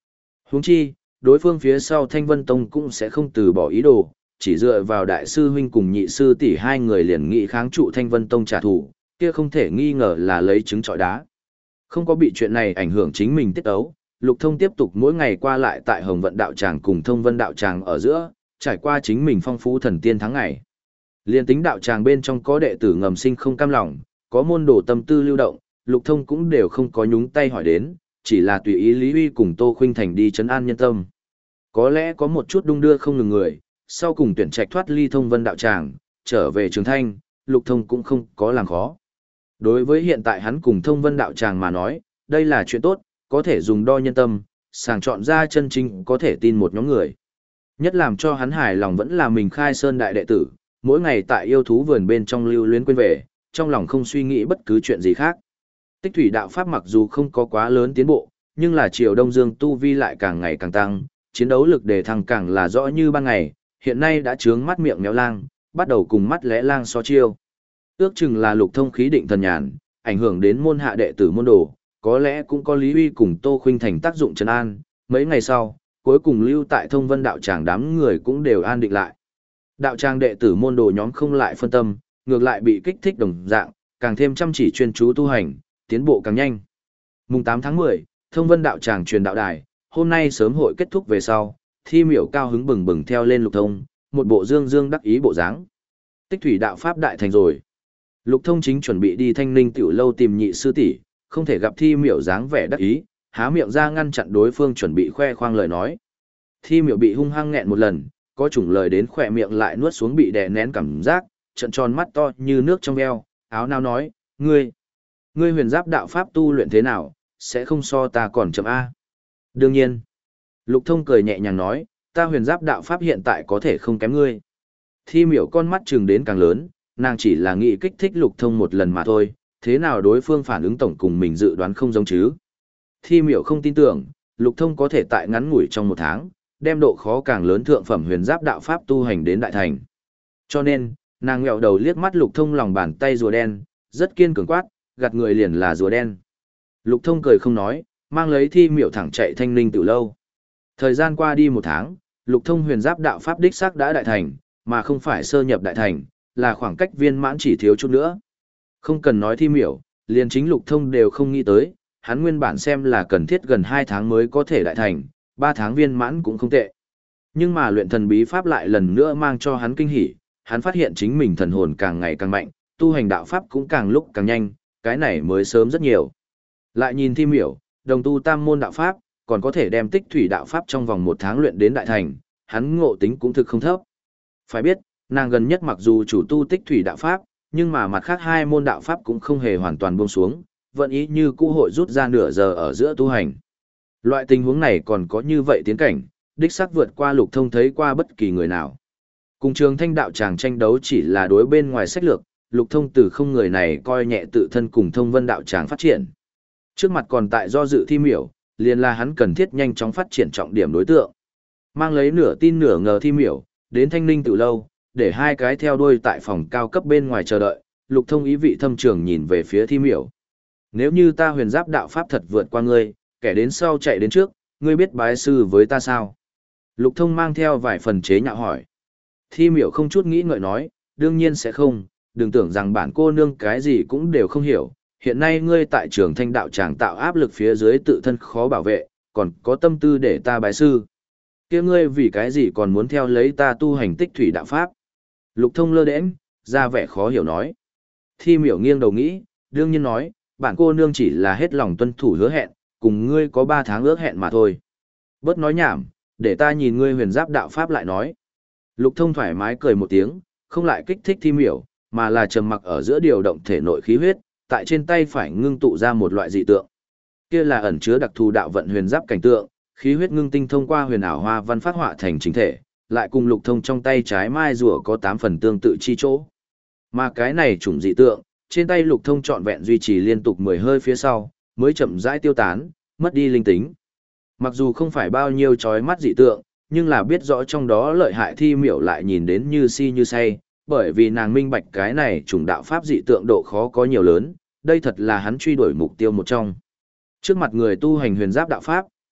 Huống chi, đối phương phía sau Thanh Vân Tông cũng sẽ không từ bỏ ý đồ, chỉ dựa vào đại sư huynh cùng nhị sư tỷ hai người liền nghị kháng trụ Thanh Vân Tông trả thù, kia không thể nghi ngờ là lấy trứng trọi đá. Không có bị chuyện này ảnh hưởng chính mình tiết ấu, Lục Thông tiếp tục mỗi ngày qua lại tại Hồng Vận đạo tràng cùng Thông Vân đạo tràng ở giữa, trải qua chính mình phong phú thần tiên tháng ngày. Liên tính đạo tràng bên trong có đệ tử ngầm sinh không cam lòng, có môn đồ tâm tư lưu động, Lục Thông cũng đều không có nhúng tay hỏi đến, chỉ là tùy ý Lý Huy cùng Tô Khuynh Thành đi trấn an nhân tâm. Có lẽ có một chút đung đưa không ngừng người, sau cùng tuyển trạch thoát ly Thông Vân đạo tràng, trở về Trường Thanh, Lục Thông cũng không có làm khó. Đối với hiện tại hắn cùng Thông Vân đạo tràng mà nói, đây là chuyện tốt, có thể dùng đo nhân tâm, sàng chọn ra chân chính có thể tin một nhóm người. Nhất làm cho hắn hài lòng vẫn là mình khai sơn đại đệ tử, mỗi ngày tại yêu thú vườn bên trong lưu luyến quên về, trong lòng không suy nghĩ bất cứ chuyện gì khác. Tích thủy đạo pháp mặc dù không có quá lớn tiến bộ, nhưng là Triều Đông Dương tu vi lại càng ngày càng tăng, chiến đấu lực đề thăng càng là rõ như ban ngày, hiện nay đã trướng mắt miệng méo lang, bắt đầu cùng mắt lẽ lang so chiêu. Ước chừng là Lục Thông khí định thần nhàn, ảnh hưởng đến môn hạ đệ tử môn đồ, có lẽ cũng có Lý Huy cùng Tô Khuynh Thành tác dụng trấn an, mấy ngày sau, cuối cùng lưu tại Thông Vân đạo tràng đám người cũng đều an định lại. Đạo tràng đệ tử môn đồ nhóm không lại phân tâm, ngược lại bị kích thích đồng dạng, càng thêm chăm chỉ chuyên chú tu hành, tiến bộ càng nhanh. Mùng tám tháng mười, Thông Vân đạo tràng truyền đạo đài, hôm nay sớm hội kết thúc về sau, Thi Miểu cao hứng bừng bừng theo lên Lục Thông, một bộ dương dương đắc ý bộ dáng. Tích thủy đạo pháp đại thành rồi. Lục Thông chính chuẩn bị đi Thanh Ninh tiểu lâu tìm nhị sư tỷ, không thể gặp Thi Miểu dáng vẻ đắc ý, há miệng ra ngăn chặn đối phương chuẩn bị khoe khoang lời nói. Thi Miểu bị hung hăng nghẹn một lần, có chủng lời đến khỏe miệng lại nuốt xuống bị đè nén cảm giác, trận tròn mắt to như nước trong veo, áo nao nói, ngươi, ngươi huyền giáp đạo pháp tu luyện thế nào, sẽ không so ta còn chậm A. Đương nhiên, Lục Thông cười nhẹ nhàng nói, ta huyền giáp đạo pháp hiện tại có thể không kém ngươi. Thi Miểu con mắt trừng đến càng lớn, nàng chỉ là nghĩ kích thích Lục Thông một lần mà thôi, thế nào đối phương phản ứng tổng cùng mình dự đoán không giống chứ. Thi Miểu không tin tưởng, Lục Thông có thể tại ngắn ngủi trong một tháng, đem độ khó càng lớn thượng phẩm huyền giáp đạo pháp tu hành đến đại thành. Cho nên, nàng ngẹo đầu liếc mắt Lục Thông lòng bàn tay rùa đen, rất kiên cường quát, gạt người liền là rùa đen. Lục Thông cười không nói, mang lấy Thi Miểu thẳng chạy Thanh Ninh Tử lâu. Thời gian qua đi một tháng, Lục Thông huyền giáp đạo pháp đích xác đã đại thành, mà không phải sơ nhập đại thành, là khoảng cách viên mãn chỉ thiếu chút nữa. Không cần nói Thi Miểu, liền chính Lục Thông đều không nghĩ tới, hắn nguyên bản xem là cần thiết gần hai tháng mới có thể đại thành, ba tháng viên mãn cũng không tệ. Nhưng mà luyện thần bí pháp lại lần nữa mang cho hắn kinh hỉ, hắn phát hiện chính mình thần hồn càng ngày càng mạnh, tu hành đạo pháp cũng càng lúc càng nhanh, cái này mới sớm rất nhiều. Lại nhìn Thi Miểu, đồng tu tam môn đạo pháp, còn có thể đem tích thủy đạo pháp trong vòng một tháng luyện đến đại thành, hắn ngộ tính cũng thực không thấp. Phải biết, nàng gần nhất mặc dù chủ tu tích thủy đạo pháp, nhưng mà mặt khác hai môn đạo pháp cũng không hề hoàn toàn buông xuống, vận ý như cũ hội rút ra nửa giờ ở giữa tu hành. Loại tình huống này còn có như vậy tiến cảnh, đích xác vượt qua Lục Thông thấy qua bất kỳ người nào. Cùng Trường Thanh đạo tràng tranh đấu chỉ là đối bên ngoài sách lược, Lục Thông từ không người này coi nhẹ tự thân cùng Thông Vân đạo tràng phát triển. Trước mặt còn tại do dự Thi Miểu, liền là hắn cần thiết nhanh chóng phát triển trọng điểm đối tượng. Mang lấy nửa tin nửa ngờ Thi Miểu, đến Thanh Ninh Tử lâu, để hai cái theo đuôi tại phòng cao cấp bên ngoài chờ đợi, Lục Thông ý vị thâm trường nhìn về phía Thi Miểu. Nếu như ta huyền giáp đạo pháp thật vượt qua ngươi, kẻ đến sau chạy đến trước, ngươi biết bái sư với ta sao? Lục Thông mang theo vài phần chế nhạo hỏi. Thi Miểu không chút nghĩ ngợi nói, đương nhiên sẽ không, đừng tưởng rằng bản cô nương cái gì cũng đều không hiểu. Hiện nay ngươi tại Trường Thanh đạo tràng tạo áp lực phía dưới tự thân khó bảo vệ, còn có tâm tư để ta bái sư. Kia ngươi vì cái gì còn muốn theo lấy ta tu hành tích thủy đạo pháp? Lục Thông lơ đễnh, ra vẻ khó hiểu nói. Thi Miểu nghiêng đầu nghĩ, đương nhiên nói, bản cô nương chỉ là hết lòng tuân thủ hứa hẹn, cùng ngươi có ba tháng ước hẹn mà thôi. Bớt nói nhảm, để ta nhìn ngươi huyền giáp đạo pháp lại nói. Lục Thông thoải mái cười một tiếng, không lại kích thích Thi Miểu, mà là trầm mặc ở giữa điều động thể nội khí huyết, tại trên tay phải ngưng tụ ra một loại dị tượng. Kia là ẩn chứa đặc thù đạo vận huyền giáp cảnh tượng, khí huyết ngưng tinh thông qua huyền ảo hoa văn phát họa thành chính thể, lại cùng Lục Thông trong tay trái mai rùa có tám phần tương tự chi chỗ. Mà cái này chủng dị tượng, trên tay Lục Thông trọn vẹn duy trì liên tục mười hơi phía sau, mới chậm rãi tiêu tán, mất đi linh tính. Mặc dù không phải bao nhiêu chói mắt dị tượng, nhưng là biết rõ trong đó lợi hại Thi Miểu lại nhìn đến như si như say, bởi vì nàng minh bạch cái này chủng đạo pháp dị tượng độ khó có nhiều lớn, đây thật là hắn truy đuổi mục tiêu một trong. Trước mặt người tu hành huyền giáp đạo pháp,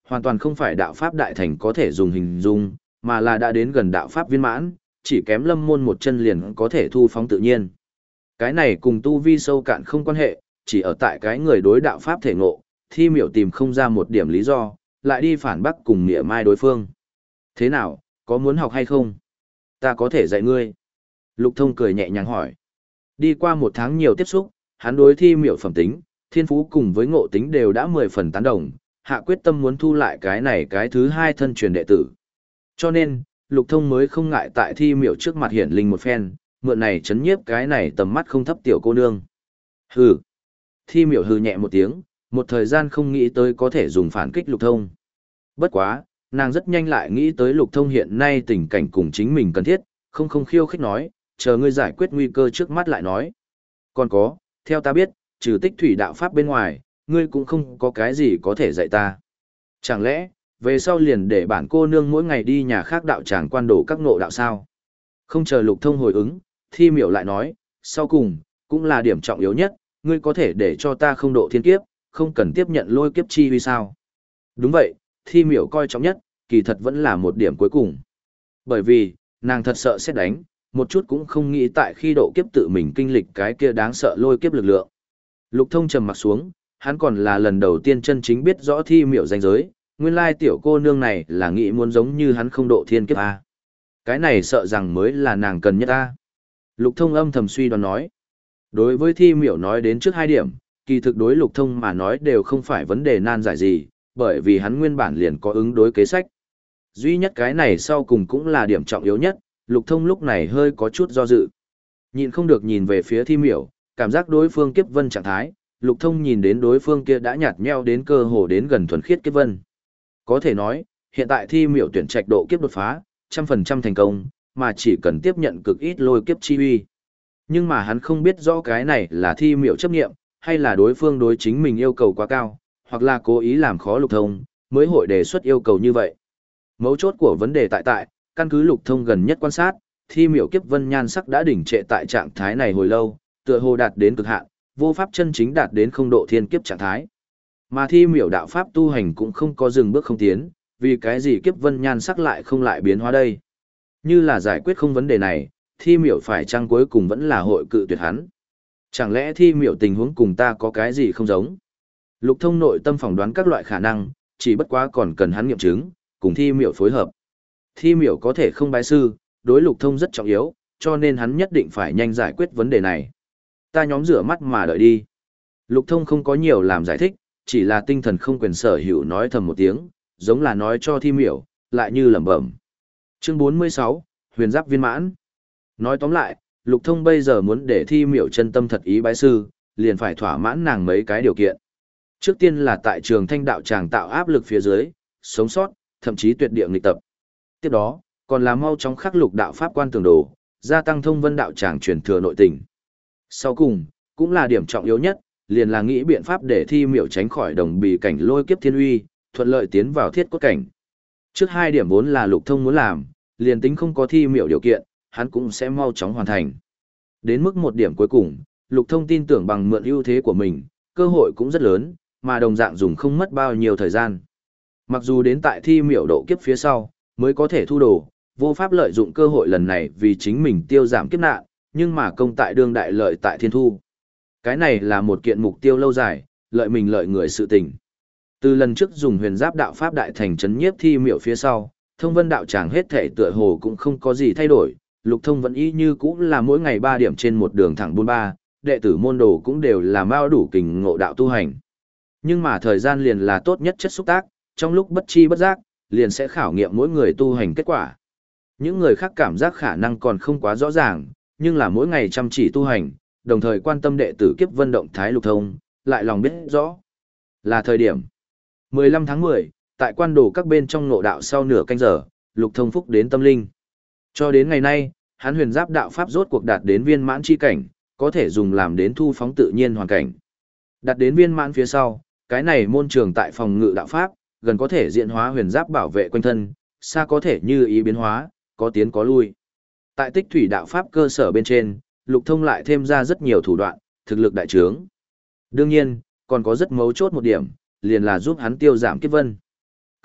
hoàn toàn không phải đạo pháp đại thành có thể dùng hình dung, mà là đã đến gần đạo pháp viên mãn, chỉ kém lâm môn một chân liền có thể thu phóng tự nhiên. Cái này cùng tu vi sâu cạn không quan hệ, chỉ ở tại cái người đối đạo pháp thể ngộ, Thi Miểu tìm không ra một điểm lý do, lại đi phản bác cùng mỉa mai đối phương. Thế nào, có muốn học hay không? Ta có thể dạy ngươi. Lục Thông cười nhẹ nhàng hỏi. Đi qua một tháng nhiều tiếp xúc, hắn đối Thi Miểu phẩm tính, thiên phú cùng với ngộ tính đều đã mười phần tán đồng, hạ quyết tâm muốn thu lại cái này cái thứ hai thân truyền đệ tử. Cho nên, Lục Thông mới không ngại tại Thi Miểu trước mặt hiển linh một phen, mượn này chấn nhiếp cái này tầm mắt không thấp tiểu cô nương. Hừ. Thi Miểu hừ nhẹ một tiếng, một thời gian không nghĩ tới có thể dùng phản kích Lục Thông. Bất quá, nàng rất nhanh lại nghĩ tới Lục Thông hiện nay tình cảnh cùng chính mình cần thiết, không không khiêu khích nói, chờ ngươi giải quyết nguy cơ trước mắt lại nói. Còn có, theo ta biết, trừ tích thủy đạo pháp bên ngoài, ngươi cũng không có cái gì có thể dạy ta. Chẳng lẽ, về sau liền để bản cô nương mỗi ngày đi nhà khác đạo tràng quan đổ các ngộ đạo sao? Không chờ Lục Thông hồi ứng, Thi Miểu lại nói, sau cùng, cũng là điểm trọng yếu nhất, ngươi có thể để cho ta không độ thiên kiếp, không cần tiếp nhận lôi kiếp chi huy sao? Đúng vậy, Thi Miểu coi trọng nhất, kỳ thật vẫn là một điểm cuối cùng. Bởi vì, nàng thật sợ sẽ đánh, một chút cũng không nghĩ tại khi độ kiếp tự mình kinh lịch cái kia đáng sợ lôi kiếp lực lượng. Lục Thông trầm mặc xuống, hắn còn là lần đầu tiên chân chính biết rõ Thi Miểu danh giới, nguyên lai tiểu cô nương này là nghĩ muốn giống như hắn không độ thiên kiếp a. Cái này sợ rằng mới là nàng cần nhất a. Lục Thông âm thầm suy đoán nói. Đối với Thi Miểu nói đến trước hai điểm, kỳ thực đối Lục Thông mà nói đều không phải vấn đề nan giải gì, bởi vì hắn nguyên bản liền có ứng đối kế sách. Duy nhất cái này sau cùng cũng là điểm trọng yếu nhất, Lục Thông lúc này hơi có chút do dự. Nhìn không được nhìn về phía Thi Miểu, cảm giác đối phương kiếp vân trạng thái, Lục Thông nhìn đến đối phương kia đã nhạt nhẽo đến cơ hồ đến gần thuần khiết kiếp vân. Có thể nói, hiện tại Thi Miểu tuyển trạch độ kiếp đột phá, trăm phần trăm thành công, mà chỉ cần tiếp nhận cực ít lôi kiếp chi uy. Nhưng mà hắn không biết rõ cái này là Thi Miểu chấp nghiệm, hay là đối phương đối chính mình yêu cầu quá cao, hoặc là cố ý làm khó Lục Thông, mới hội đề xuất yêu cầu như vậy. Mấu chốt của vấn đề tại tại, căn cứ Lục Thông gần nhất quan sát, Thi Miểu kiếp vân nhan sắc đã đỉnh trệ tại trạng thái này hồi lâu, tựa hồ đạt đến cực hạn, vô pháp chân chính đạt đến không độ thiên kiếp trạng thái. Mà Thi Miểu đạo pháp tu hành cũng không có dừng bước không tiến, vì cái gì kiếp vân nhan sắc lại không lại biến hóa đây? Như là giải quyết không vấn đề này, Thi Miểu phải chăng cuối cùng vẫn là hội cự tuyệt hắn? Chẳng lẽ Thi Miểu tình huống cùng ta có cái gì không giống? Lục Thông nội tâm phỏng đoán các loại khả năng, chỉ bất quá còn cần hắn nghiệm chứng, cùng Thi Miểu phối hợp. Thi Miểu có thể không bái sư, đối Lục Thông rất trọng yếu, cho nên hắn nhất định phải nhanh giải quyết vấn đề này. Ta nhóm rửa mắt mà đợi đi. Lục Thông không có nhiều làm giải thích, chỉ là tinh thần không quyền sở hữu nói thầm một tiếng, giống là nói cho Thi Miểu, lại như lẩm bẩm. Chương bốn mươi sáu, Huyền Giáp viên mãn. Nói tóm lại, Lục Thông bây giờ muốn để Thi Miểu chân tâm thật ý bái sư, liền phải thỏa mãn nàng mấy cái điều kiện. Trước tiên là tại trường Thanh đạo tràng tạo áp lực phía dưới, sống sót, thậm chí tuyệt địa nghịch tập. Tiếp đó, còn là mau chóng khắc lục đạo pháp quan tường đồ, gia tăng thông vân đạo tràng truyền thừa nội tình. Sau cùng, cũng là điểm trọng yếu nhất, liền là nghĩ biện pháp để Thi Miểu tránh khỏi đồng bì cảnh lôi kiếp thiên uy, thuận lợi tiến vào thiết cốt cảnh. Trước hai điểm vốn là Lục Thông muốn làm, liền tính không có Thi Miểu điều kiện, hắn cũng sẽ mau chóng hoàn thành. Đến mức một điểm cuối cùng, Lục Thông tin tưởng bằng mượn ưu thế của mình, cơ hội cũng rất lớn, mà đồng dạng dùng không mất bao nhiêu thời gian. Mặc dù đến tại Thi Miểu độ kiếp phía sau, mới có thể thu đồ, vô pháp lợi dụng cơ hội lần này vì chính mình tiêu giảm kiếp nạn, nhưng mà công tại đương đại lợi tại thiên thu. Cái này là một kiện mục tiêu lâu dài, lợi mình lợi người sự tình. Từ lần trước dùng huyền giáp đạo pháp đại thành chấn nhiếp Thi Miểu phía sau, thông vân đạo tràng hết thể tựa hồ cũng không có gì thay đổi, Lục Thông vẫn y như cũ là mỗi ngày ba điểm trên một đường thẳng buôn ba, đệ tử môn đồ cũng đều là mao đủ kình ngộ đạo tu hành. Nhưng mà thời gian liền là tốt nhất chất xúc tác, trong lúc bất chi bất giác, liền sẽ khảo nghiệm mỗi người tu hành kết quả. Những người khác cảm giác khả năng còn không quá rõ ràng, nhưng là mỗi ngày chăm chỉ tu hành, đồng thời quan tâm đệ tử kiếp vân động thái Lục Thông, lại lòng biết rõ. Là thời điểm. mười lăm tháng mười, tại quan đồ các bên trong ngộ đạo sau nửa canh giờ, Lục Thông phúc đến tâm linh. Cho đến ngày nay, hắn huyền giáp đạo pháp rốt cuộc đạt đến viên mãn chi cảnh, có thể dùng làm đến thu phóng tự nhiên hoàn cảnh. Đạt đến viên mãn phía sau, cái này môn trường tại phòng ngự đạo pháp, gần có thể diễn hóa huyền giáp bảo vệ quanh thân, xa có thể như ý biến hóa, có tiến có lui. Tại tích thủy đạo pháp cơ sở bên trên, Lục Thông lại thêm ra rất nhiều thủ đoạn, thực lực đại trướng. Đương nhiên, còn có rất mấu chốt một điểm, liền là giúp hắn tiêu giảm kiếp vân.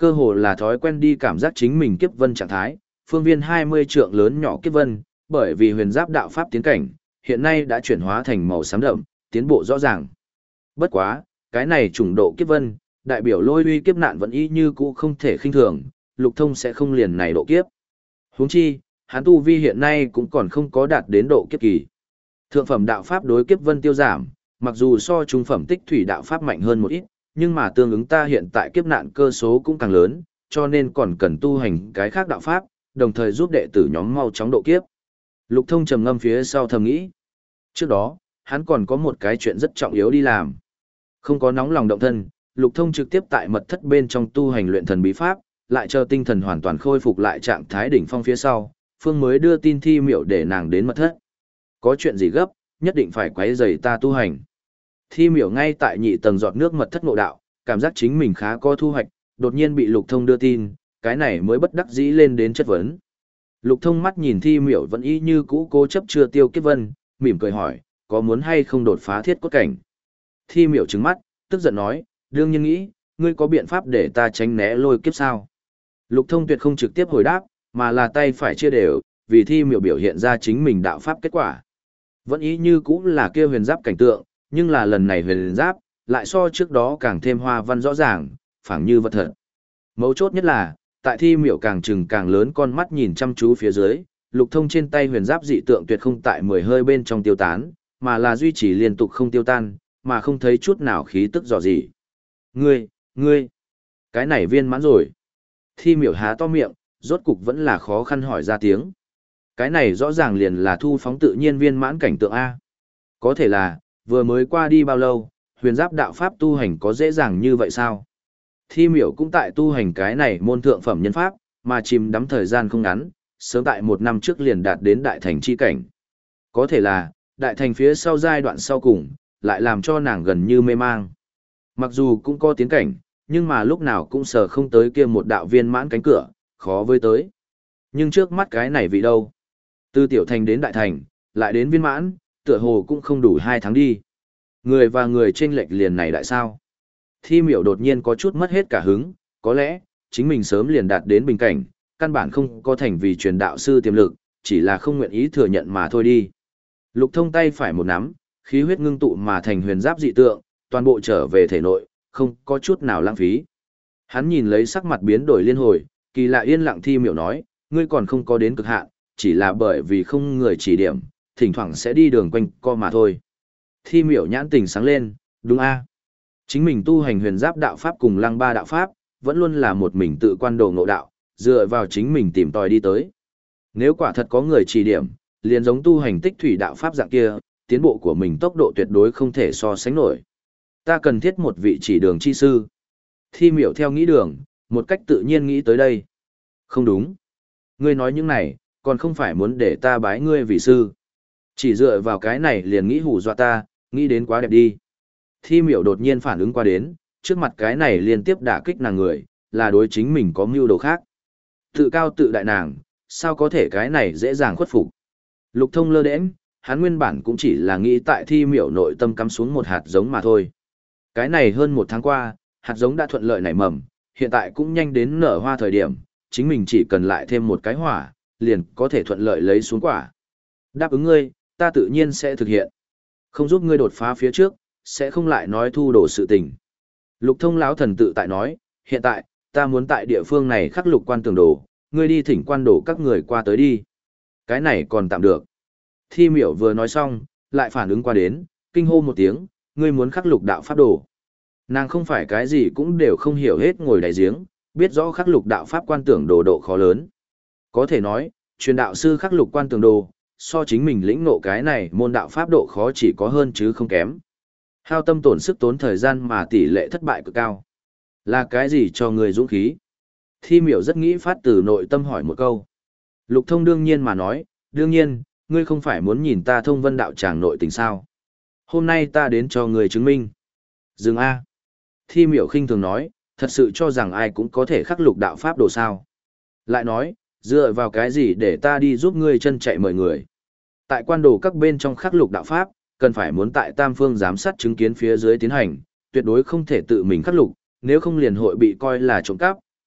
Cơ hồ là thói quen đi cảm giác chính mình kiếp vân trạng thái, phương viên hai mươi trượng lớn nhỏ kiếp vân, bởi vì huyền giáp đạo pháp tiến cảnh, hiện nay đã chuyển hóa thành màu xám đậm, tiến bộ rõ ràng. Bất quá, cái này trùng độ kiếp vân, đại biểu lôi uy kiếp nạn vẫn y như cũ không thể khinh thường, Lục Thông sẽ không liền này độ kiếp. Huống chi, hắn tu vi hiện nay cũng còn không có đạt đến độ kiếp kỳ. Thượng phẩm đạo pháp đối kiếp vân tiêu giảm, mặc dù so trung phẩm tích thủy đạo pháp mạnh hơn một ít, nhưng mà tương ứng ta hiện tại kiếp nạn cơ số cũng càng lớn, cho nên còn cần tu hành cái khác đạo pháp, đồng thời giúp đệ tử nhóm mau chóng độ kiếp. Lục Thông trầm ngâm phía sau thầm nghĩ. Trước đó, hắn còn có một cái chuyện rất trọng yếu đi làm. Không có nóng lòng động thân, Lục Thông trực tiếp tại mật thất bên trong tu hành luyện thần bí pháp, lại chờ tinh thần hoàn toàn khôi phục lại trạng thái đỉnh phong phía sau, Phương mới đưa tin Thi Miểu để nàng đến mật thất. Có chuyện gì gấp, nhất định phải quấy rầy ta tu hành. Thi Miểu ngay tại nhị tầng giọt nước mật thất ngộ đạo, cảm giác chính mình khá có thu hoạch, đột nhiên bị Lục Thông đưa tin, cái này mới bất đắc dĩ lên đến chất vấn. Lục Thông mắt nhìn Thi Miểu vẫn y như cũ cố chấp chưa tiêu kiếp vân, mỉm cười hỏi, có muốn hay không đột phá thiết cốt cảnh. Thi Miểu trừng mắt, tức giận nói, đương nhiên nghĩ, ngươi có biện pháp để ta tránh né lôi kiếp sao? Lục Thông tuyệt không trực tiếp hồi đáp, mà là tay phải chia đều, vì Thi Miểu biểu hiện ra chính mình đạo pháp kết quả. Vẫn ý như cũ là kia huyền giáp cảnh tượng, nhưng là lần này huyền giáp, lại so trước đó càng thêm hoa văn rõ ràng, phảng như vật thật. Mấu chốt nhất là, tại Thi Miểu càng trừng càng lớn con mắt nhìn chăm chú phía dưới, Lục Thông trên tay huyền giáp dị tượng tuyệt không tại mười hơi bên trong tiêu tán, mà là duy trì liên tục không tiêu tan, mà không thấy chút nào khí tức dò gì. Ngươi, ngươi, cái này viên mãn rồi. Thi Miểu há to miệng, rốt cục vẫn là khó khăn hỏi ra tiếng. Cái này rõ ràng liền là thu phóng tự nhiên viên mãn cảnh tượng A. Có thể là, vừa mới qua đi bao lâu, huyền giáp đạo pháp tu hành có dễ dàng như vậy sao? Thi Miểu cũng tại tu hành cái này môn thượng phẩm nhân pháp, mà chìm đắm thời gian không ngắn, sớm tại một năm trước liền đạt đến đại thành chi cảnh. Có thể là, đại thành phía sau giai đoạn sau cùng, lại làm cho nàng gần như mê mang. Mặc dù cũng có tiến cảnh, nhưng mà lúc nào cũng sờ không tới kia một đạo viên mãn cánh cửa, khó với tới. Nhưng trước mắt cái này vị đâu? Từ tiểu thành đến đại thành, lại đến viên mãn, tựa hồ cũng không đủ hai tháng đi. Người và người chênh lệch liền này đại sao? Thi Miểu đột nhiên có chút mất hết cả hứng, có lẽ, chính mình sớm liền đạt đến bình cảnh, căn bản không có thành vì truyền đạo sư tiềm lực, chỉ là không nguyện ý thừa nhận mà thôi đi. Lục Thông tay phải một nắm, khí huyết ngưng tụ mà thành huyền giáp dị tượng, toàn bộ trở về thể nội, không có chút nào lãng phí. Hắn nhìn lấy sắc mặt biến đổi liên hồi, kỳ lạ yên lặng Thi Miểu nói, ngươi còn không có đến cực hạn, chỉ là bởi vì không người chỉ điểm, thỉnh thoảng sẽ đi đường quanh co mà thôi. Thi Miểu nhãn tình sáng lên, đúng a. Chính mình tu hành huyền giáp đạo pháp cùng lăng ba đạo pháp, vẫn luôn là một mình tự quan đồ ngộ đạo, dựa vào chính mình tìm tòi đi tới. Nếu quả thật có người chỉ điểm, liền giống tu hành tích thủy đạo pháp dạng kia, tiến bộ của mình tốc độ tuyệt đối không thể so sánh nổi. Ta cần thiết một vị chỉ đường chi sư. Thi Miểu theo nghĩ đường, một cách tự nhiên nghĩ tới đây. Không đúng. Ngươi nói những này, còn không phải muốn để ta bái ngươi vì sư. Chỉ dựa vào cái này liền nghĩ hù dọa ta, nghĩ đến quá đẹp đi. Thi Miểu đột nhiên phản ứng qua đến, trước mặt cái này liên tiếp đả kích nàng người, là đối chính mình có mưu đồ khác. Tự cao tự đại nàng, sao có thể cái này dễ dàng khuất phục. Lục Thông lơ đễnh, hắn nguyên bản cũng chỉ là nghĩ tại Thi Miểu nội tâm cắm xuống một hạt giống mà thôi. Cái này hơn một tháng qua, hạt giống đã thuận lợi nảy mầm, hiện tại cũng nhanh đến nở hoa thời điểm, chính mình chỉ cần lại thêm một cái hỏa, liền có thể thuận lợi lấy xuống quả. Đáp ứng ngươi, ta tự nhiên sẽ thực hiện. Không giúp ngươi đột phá phía trước, sẽ không lại nói thu đổ sự tình. Lục Thông lão thần tự tại nói, hiện tại, ta muốn tại địa phương này khắc lục quan tường đồ, ngươi đi thỉnh quan đồ các người qua tới đi. Cái này còn tạm được. Thi Miểu vừa nói xong, lại phản ứng qua đến, kinh hô một tiếng, ngươi muốn khắc lục đạo pháp đồ. Nàng không phải cái gì cũng đều không hiểu hết ngồi đáy giếng, biết rõ khắc lục đạo pháp quan tưởng đồ độ khó lớn. Có thể nói, truyền đạo sư khắc lục quan tưởng đồ, so chính mình lĩnh ngộ cái này môn đạo pháp độ khó chỉ có hơn chứ không kém. Hao tâm tổn sức tốn thời gian mà tỷ lệ thất bại cực cao. Là cái gì cho người dũng khí? Thi Miểu rất nghĩ phát từ nội tâm hỏi một câu. Lục Thông đương nhiên mà nói, đương nhiên, ngươi không phải muốn nhìn ta thông vân đạo tràng nội tình sao. Hôm nay ta đến cho người chứng minh. Dừng A. Thi Miểu khinh thường nói, thật sự cho rằng ai cũng có thể khắc lục đạo pháp đồ sao. Lại nói, dựa vào cái gì để ta đi giúp ngươi chân chạy mời người. Tại quan đồ các bên trong khắc lục đạo pháp, cần phải muốn tại tam phương giám sát chứng kiến phía dưới tiến hành, tuyệt đối không thể tự mình khắc lục, nếu không liền hội bị coi là trộm cắp,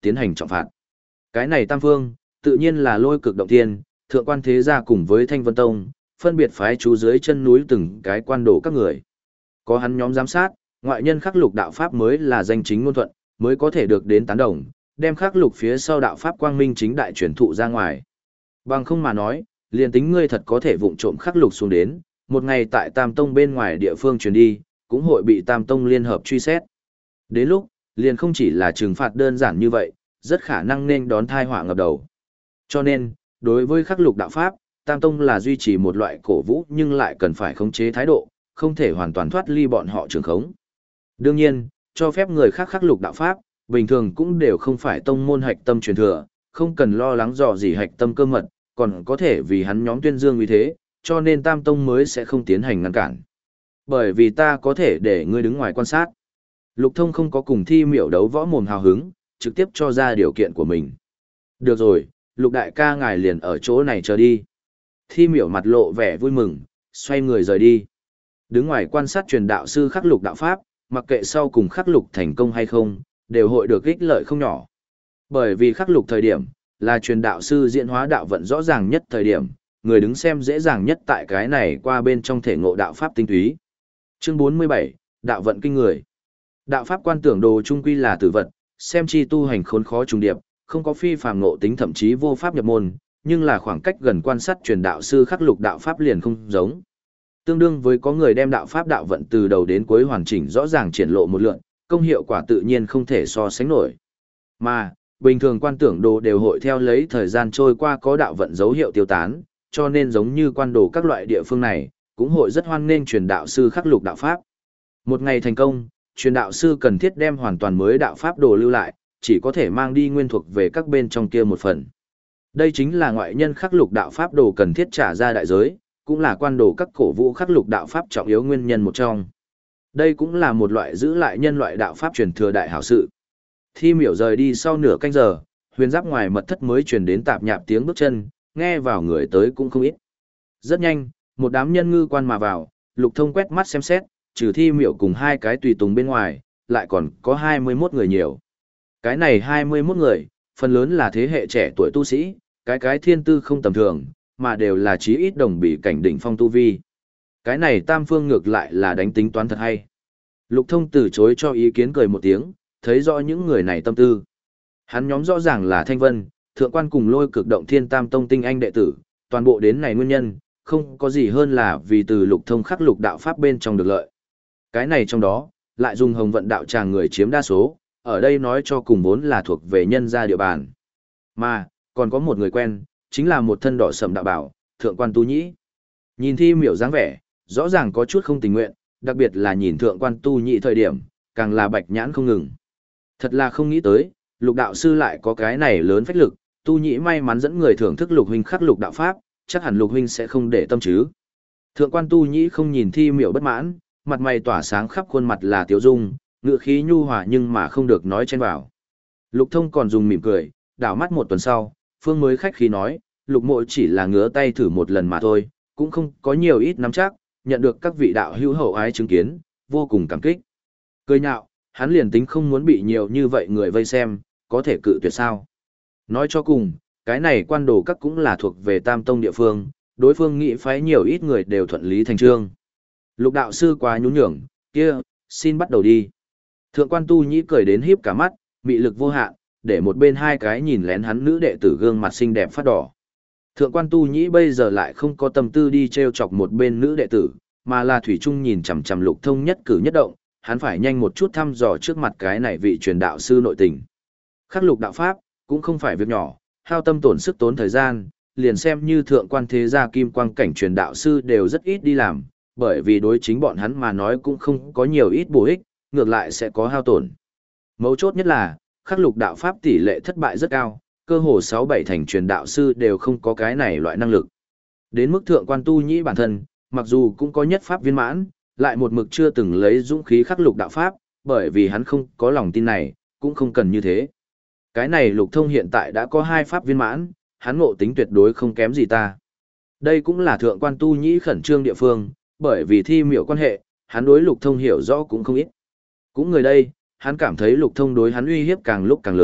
tiến hành trọng phạt. Cái này tam phương, tự nhiên là Lôi Cực Động Thiên, Thượng Quan Thế Gia cùng với Thanh Vân Tông, phân biệt phái chú dưới chân núi từng cái quan đồ các người. Có hắn nhóm giám sát, ngoại nhân khắc lục đạo pháp mới là danh chính ngôn thuận, mới có thể được đến tán đồng, đem khắc lục phía sau đạo pháp quang minh chính đại truyền thụ ra ngoài. Bằng không mà nói, liền tính ngươi thật có thể vụng trộm khắc lục xuống đến, một ngày tại Tam Tông bên ngoài địa phương truyền đi, cũng hội bị Tam Tông liên hợp truy xét. Đến lúc, liền không chỉ là trừng phạt đơn giản như vậy, rất khả năng nên đón thai họa ngập đầu. Cho nên, đối với khắc lục đạo pháp, Tam Tông là duy trì một loại cổ vũ nhưng lại cần phải khống chế thái độ, không thể hoàn toàn thoát ly bọn họ trường khống. Đương nhiên, cho phép người khác khắc lục đạo pháp, bình thường cũng đều không phải tông môn hạch tâm truyền thừa, không cần lo lắng dò gì hạch tâm cơ mật, còn có thể vì hắn nhóm tuyên dương vì thế, cho nên Tam Tông mới sẽ không tiến hành ngăn cản. Bởi vì ta có thể để ngươi đứng ngoài quan sát. Lục Thông không có cùng Thi Miểu đấu võ mồm hào hứng, trực tiếp cho ra điều kiện của mình. Được rồi, Lục đại ca ngài liền ở chỗ này chờ đi. Thi Miểu mặt lộ vẻ vui mừng, xoay người rời đi. Đứng ngoài quan sát truyền đạo sư khắc lục đạo pháp, mặc kệ sau cùng khắc lục thành công hay không, đều hội được ích lợi không nhỏ. Bởi vì khắc lục thời điểm, là truyền đạo sư diễn hóa đạo vận rõ ràng nhất thời điểm, người đứng xem dễ dàng nhất tại cái này qua bên trong thể ngộ đạo pháp tinh túy. Chương bốn mươi bảy, đạo vận kinh người. Đạo pháp quan tưởng đồ trung quy là tử vật, xem chi tu hành khốn khó trùng điệp, không có phi phàm ngộ tính thậm chí vô pháp nhập môn, nhưng là khoảng cách gần quan sát truyền đạo sư khắc lục đạo pháp liền không giống. Tương đương với có người đem đạo pháp đạo vận từ đầu đến cuối hoàn chỉnh rõ ràng triển lộ một lượt, công hiệu quả tự nhiên không thể so sánh nổi. Mà, bình thường quan tưởng đồ đều hội theo lấy thời gian trôi qua có đạo vận dấu hiệu tiêu tán, cho nên giống như quan đồ các loại địa phương này, cũng hội rất hoan nghênh truyền đạo sư khắc lục đạo pháp. Một ngày thành công, truyền đạo sư cần thiết đem hoàn toàn mới đạo pháp đồ lưu lại, chỉ có thể mang đi nguyên thuộc về các bên trong kia một phần. Đây chính là ngoại nhân khắc lục đạo pháp đồ cần thiết trả ra đại giới, cũng là quan đồ các cổ vũ khắc lục đạo pháp trọng yếu nguyên nhân một trong. Đây cũng là một loại giữ lại nhân loại đạo pháp truyền thừa đại hảo sự. Thi Miểu rời đi sau nửa canh giờ, huyền giáp ngoài mật thất mới truyền đến tạp nhạp tiếng bước chân, nghe vào người tới cũng không ít. Rất nhanh, một đám nhân ngư quan mà vào, Lục Thông quét mắt xem xét, trừ Thi Miểu cùng hai cái tùy tùng bên ngoài, lại còn có hai mươi mốt người nhiều. Cái này hai mươi mốt người, phần lớn là thế hệ trẻ tuổi tu sĩ, cái cái thiên tư không tầm thường, mà đều là chí ít đồng bị cảnh đỉnh phong tu vi. Cái này tam phương ngược lại là đánh tính toán thật hay. Lục Thông từ chối cho ý kiến cười một tiếng, thấy rõ những người này tâm tư. Hắn nhóm rõ ràng là Thanh Vân, Thượng Quan cùng Lôi Cực Động Thiên Tam Tông tinh anh đệ tử, toàn bộ đến này nguyên nhân, không có gì hơn là vì từ Lục Thông khắc lục đạo pháp bên trong được lợi. Cái này trong đó, lại dùng Hồng Vận đạo tràng người chiếm đa số, ở đây nói cho cùng vốn là thuộc về nhân gia địa bàn. Mà, còn có một người quen, chính là một thân đỏ sẫm đạo bảo, Thượng Quan Tu Nhĩ. Nhìn Thi Miểu dáng vẻ, rõ ràng có chút không tình nguyện, đặc biệt là nhìn Thượng Quan Tu Nhĩ thời điểm, càng là bạch nhãn không ngừng. Thật là không nghĩ tới, Lục đạo sư lại có cái này lớn phách lực, Tu Nhĩ may mắn dẫn người thưởng thức Lục huynh khắc lục đạo pháp, chắc hẳn Lục huynh sẽ không để tâm chứ. Thượng Quan Tu Nhĩ không nhìn Thi Miểu bất mãn, mặt mày tỏa sáng khắp khuôn mặt là tiêu dung, ngựa khí nhu hòa nhưng mà không được nói chen vào. Lục Thông còn dùng mỉm cười, đảo mắt một tuần sau, Phương mới khách khí nói, Lục mộ chỉ là ngứa tay thử một lần mà thôi, cũng không có nhiều ít nắm chắc, nhận được các vị đạo hữu hậu ái chứng kiến, vô cùng cảm kích. Cười nhạo, hắn liền tính không muốn bị nhiều như vậy người vây xem, có thể cự tuyệt sao. Nói cho cùng, cái này quan đồ các cũng là thuộc về Tam Tông địa phương, đối phương nghĩ phái nhiều ít người đều thuận lý thành trương. Lục đạo sư quá nhún nhường, kia, xin bắt đầu đi. Thượng Quan Tu Nhĩ cười đến híp cả mắt, mị lực vô hạn, để một bên hai cái nhìn lén hắn nữ đệ tử gương mặt xinh đẹp phát đỏ. Thượng Quan Tu Nhĩ bây giờ lại không có tâm tư đi trêu chọc một bên nữ đệ tử, mà là thủy chung nhìn chằm chằm Lục Thông nhất cử nhất động, hắn phải nhanh một chút thăm dò trước mặt cái này vị truyền đạo sư nội tình. Khắc lục đạo pháp cũng không phải việc nhỏ, hao tâm tổn sức tốn thời gian, liền xem như Thượng Quan thế gia kim quang cảnh truyền đạo sư đều rất ít đi làm, bởi vì đối chính bọn hắn mà nói cũng không có nhiều ít bổ ích, ngược lại sẽ có hao tổn. Mấu chốt nhất là, khắc lục đạo pháp tỷ lệ thất bại rất cao, cơ hồ sáu bảy thành truyền đạo sư đều không có cái này loại năng lực. Đến mức Thượng Quan Tu Nhĩ bản thân, mặc dù cũng có nhất pháp viên mãn, lại một mực chưa từng lấy dũng khí khắc lục đạo pháp, bởi vì hắn không có lòng tin này, cũng không cần như thế. Cái này Lục Thông hiện tại đã có hai pháp viên mãn, hắn ngộ tính tuyệt đối không kém gì ta. Đây cũng là Thượng Quan Tu Nhĩ khẩn trương địa phương, bởi vì Thi Miểu quan hệ, hắn đối Lục Thông hiểu rõ cũng không ít. Cũng người đây, hắn cảm thấy Lục Thông đối hắn uy hiếp càng lúc càng lớn,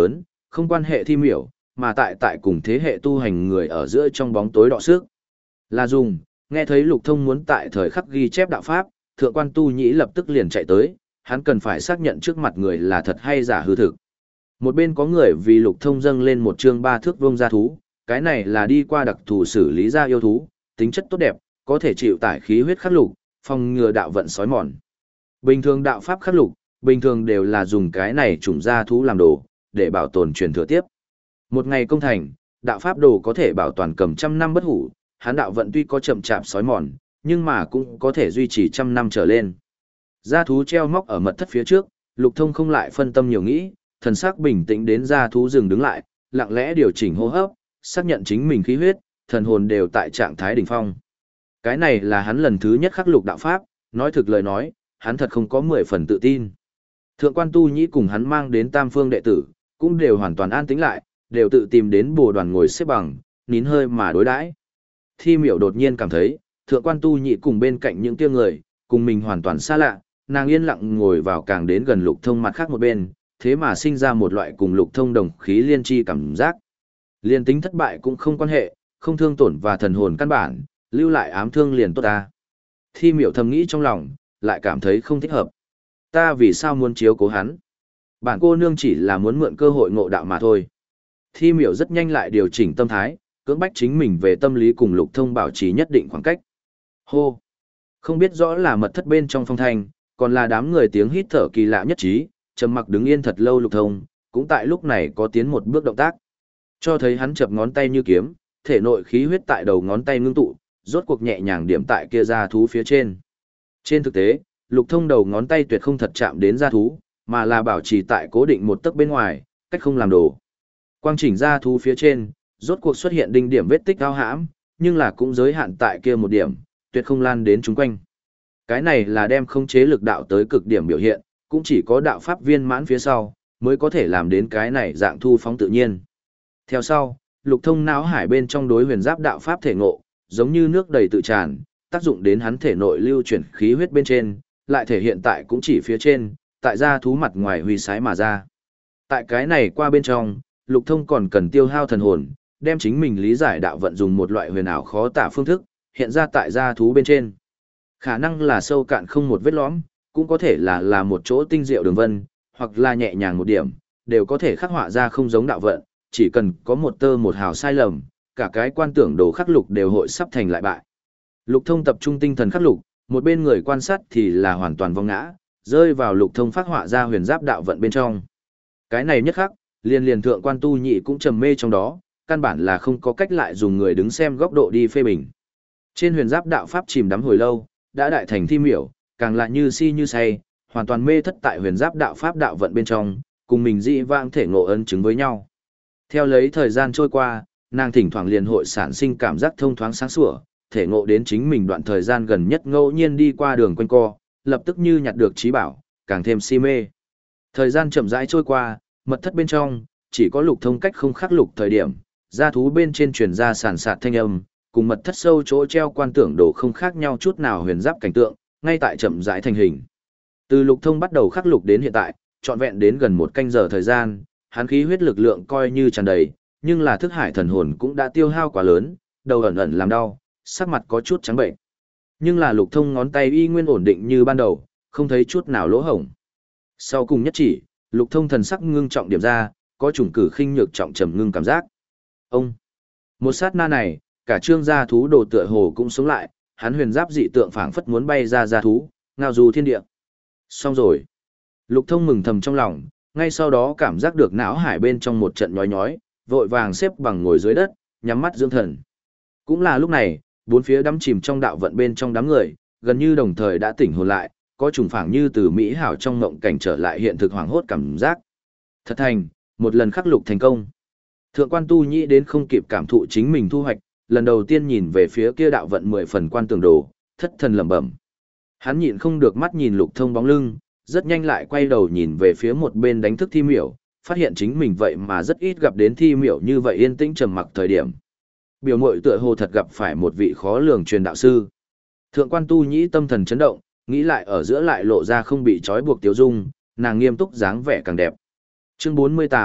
không quan hệ thi miểu, mà tại tại cùng thế hệ tu hành người ở giữa trong bóng tối đọ sức. Là dùng, nghe thấy Lục Thông muốn tại thời khắc ghi chép đạo pháp, thượng quan tu nhĩ lập tức liền chạy tới, hắn cần phải xác nhận trước mặt người là thật hay giả hư thực. Một bên có người vì Lục Thông dâng lên một chương ba thước vuông gia thú, cái này là đi qua đặc thù xử lý ra yêu thú, tính chất tốt đẹp, có thể chịu tải khí huyết khắc lục, phòng ngừa đạo vận sói mòn. Bình thường đạo pháp khắc lục, bình thường đều là dùng cái này trùng gia thú làm đồ, để bảo tồn truyền thừa tiếp. Một ngày công thành, đạo pháp đồ có thể bảo toàn cầm trăm năm bất hủ, hắn đạo vận tuy có chậm chạp sói mòn, nhưng mà cũng có thể duy trì trăm năm trở lên. Gia thú treo móc ở mật thất phía trước, Lục Thông không lại phân tâm nhiều nghĩ, thần sắc bình tĩnh đến gia thú dừng đứng lại, lặng lẽ điều chỉnh hô hấp, xác nhận chính mình khí huyết, thần hồn đều tại trạng thái đỉnh phong. Cái này là hắn lần thứ nhất khắc lục đạo pháp, nói thực lời nói, hắn thật không có mười phần tự tin. Thượng quan tu nhĩ cùng hắn mang đến tam phương đệ tử, cũng đều hoàn toàn an tĩnh lại, đều tự tìm đến bồ đoàn ngồi xếp bằng, nín hơi mà đối đãi. Thi miểu đột nhiên cảm thấy, thượng quan tu nhĩ cùng bên cạnh những tia người, cùng mình hoàn toàn xa lạ, nàng yên lặng ngồi vào càng đến gần Lục Thông mặt khác một bên, thế mà sinh ra một loại cùng Lục Thông đồng khí liên chi cảm giác. Liên tính thất bại cũng không quan hệ, không thương tổn và thần hồn căn bản, lưu lại ám thương liền tốt ta. Thi miểu thầm nghĩ trong lòng, lại cảm thấy không thích hợp. Ta vì sao muốn chiếu cố hắn? Bản cô nương chỉ là muốn mượn cơ hội ngộ đạo mà thôi. Thi miểu rất nhanh lại điều chỉnh tâm thái, cưỡng bách chính mình về tâm lý cùng Lục Thông bảo trì nhất định khoảng cách. Hô! Không biết rõ là mật thất bên trong phong thanh, còn là đám người tiếng hít thở kỳ lạ nhất trí, trầm mặc đứng yên thật lâu Lục Thông, cũng tại lúc này có tiến một bước động tác. Cho thấy hắn chập ngón tay như kiếm, thể nội khí huyết tại đầu ngón tay ngưng tụ, rốt cuộc nhẹ nhàng điểm tại kia gia thú phía trên. Trên thực tế, Lục Thông đầu ngón tay tuyệt không thật chạm đến gia thú, mà là bảo trì tại cố định một tấc bên ngoài, cách không làm đổ. Quang chỉnh gia thú phía trên, rốt cuộc xuất hiện đinh điểm vết tích cao hãm, nhưng là cũng giới hạn tại kia một điểm, tuyệt không lan đến chúng quanh. Cái này là đem khống chế lực đạo tới cực điểm biểu hiện, cũng chỉ có đạo pháp viên mãn phía sau, mới có thể làm đến cái này dạng thu phóng tự nhiên. Theo sau, Lục Thông não hải bên trong đối huyền giáp đạo pháp thể ngộ, giống như nước đầy tự tràn, tác dụng đến hắn thể nội lưu chuyển khí huyết bên trên, lại thể hiện tại cũng chỉ phía trên, tại gia thú mặt ngoài huy sái mà ra. Tại cái này qua bên trong, Lục Thông còn cần tiêu hao thần hồn, đem chính mình lý giải đạo vận dùng một loại huyền ảo khó tả phương thức, hiện ra tại gia thú bên trên. Khả năng là sâu cạn không một vết lõm, cũng có thể là là một chỗ tinh diệu đường vân, hoặc là nhẹ nhàng một điểm, đều có thể khắc họa ra không giống đạo vận, chỉ cần có một tơ một hào sai lầm, cả cái quan tưởng đồ khắc lục đều hội sắp thành lại bại. Lục Thông tập trung tinh thần khắc lục, một bên người quan sát thì là hoàn toàn vong ngã, rơi vào Lục Thông phát họa ra huyền giáp đạo vận bên trong. Cái này nhất khắc, liền liền thượng quan tu nhị cũng trầm mê trong đó, căn bản là không có cách lại dùng người đứng xem góc độ đi phê bình. Trên huyền giáp đạo pháp chìm đắm hồi lâu, đã đại thành thi miểu, càng lại như si như say, hoàn toàn mê thất tại huyền giáp đạo pháp đạo vận bên trong, cùng mình dị vãng thể ngộ ấn chứng với nhau. Theo lấy thời gian trôi qua, nàng thỉnh thoảng liền hội sản sinh cảm giác thông thoáng sáng sủa, thể ngộ đến chính mình đoạn thời gian gần nhất ngẫu nhiên đi qua đường quanh co, lập tức như nhặt được trí bảo, càng thêm si mê. Thời gian chậm rãi trôi qua, mật thất bên trong, chỉ có Lục Thông cách không khắc lục thời điểm, gia thú bên trên truyền ra sàn sạt thanh âm, cùng mật thất sâu chỗ treo quan tưởng đồ không khác nhau chút nào huyền giáp cảnh tượng, ngay tại chậm rãi thành hình. Từ Lục Thông bắt đầu khắc lục đến hiện tại, trọn vẹn đến gần một canh giờ thời gian, hắn khí huyết lực lượng coi như tràn đầy, nhưng là thức hải thần hồn cũng đã tiêu hao quá lớn, đầu ẩn ẩn làm đau, sắc mặt có chút trắng bệnh. Nhưng là Lục Thông ngón tay y nguyên ổn định như ban đầu, không thấy chút nào lỗ hổng. Sau cùng nhất chỉ, Lục Thông thần sắc ngưng trọng điểm ra, có chủng cử khinh nhược trọng trầm ngưng cảm giác. Ông, một sát na này, cả trương gia thú đồ tựa hồ cũng sống lại, hắn huyền giáp dị tượng phảng phất muốn bay ra gia thú, ngao du thiên địa. Xong rồi. Lục Thông mừng thầm trong lòng, ngay sau đó cảm giác được não hải bên trong một trận nhói nhói, vội vàng xếp bằng ngồi dưới đất, nhắm mắt dưỡng thần. Cũng là lúc này, bốn phía đắm chìm trong đạo vận bên trong đám người, gần như đồng thời đã tỉnh hồn lại, có trùng phảng như từ mỹ hảo trong ngộng cảnh trở lại hiện thực hoảng hốt cảm giác. Thật thành, một lần khắc lục thành công. Thượng quan tu nhĩ đến không kịp cảm thụ chính mình thu hoạch, lần đầu tiên nhìn về phía kia đạo vận mười phần quan tường đồ, thất thần lẩm bẩm. Hắn nhịn không được mắt nhìn Lục Thông bóng lưng, rất nhanh lại quay đầu nhìn về phía một bên đánh thức thi miểu, phát hiện chính mình vậy mà rất ít gặp đến thi miểu như vậy yên tĩnh trầm mặc thời điểm. Biểu mội tựa hồ thật gặp phải một vị khó lường truyền đạo sư. Thượng quan tu nhĩ tâm thần chấn động, nghĩ lại ở giữa lại lộ ra không bị trói buộc tiêu dung, nàng nghiêm túc dáng vẻ càng đẹp. Chương bốn mươi tám,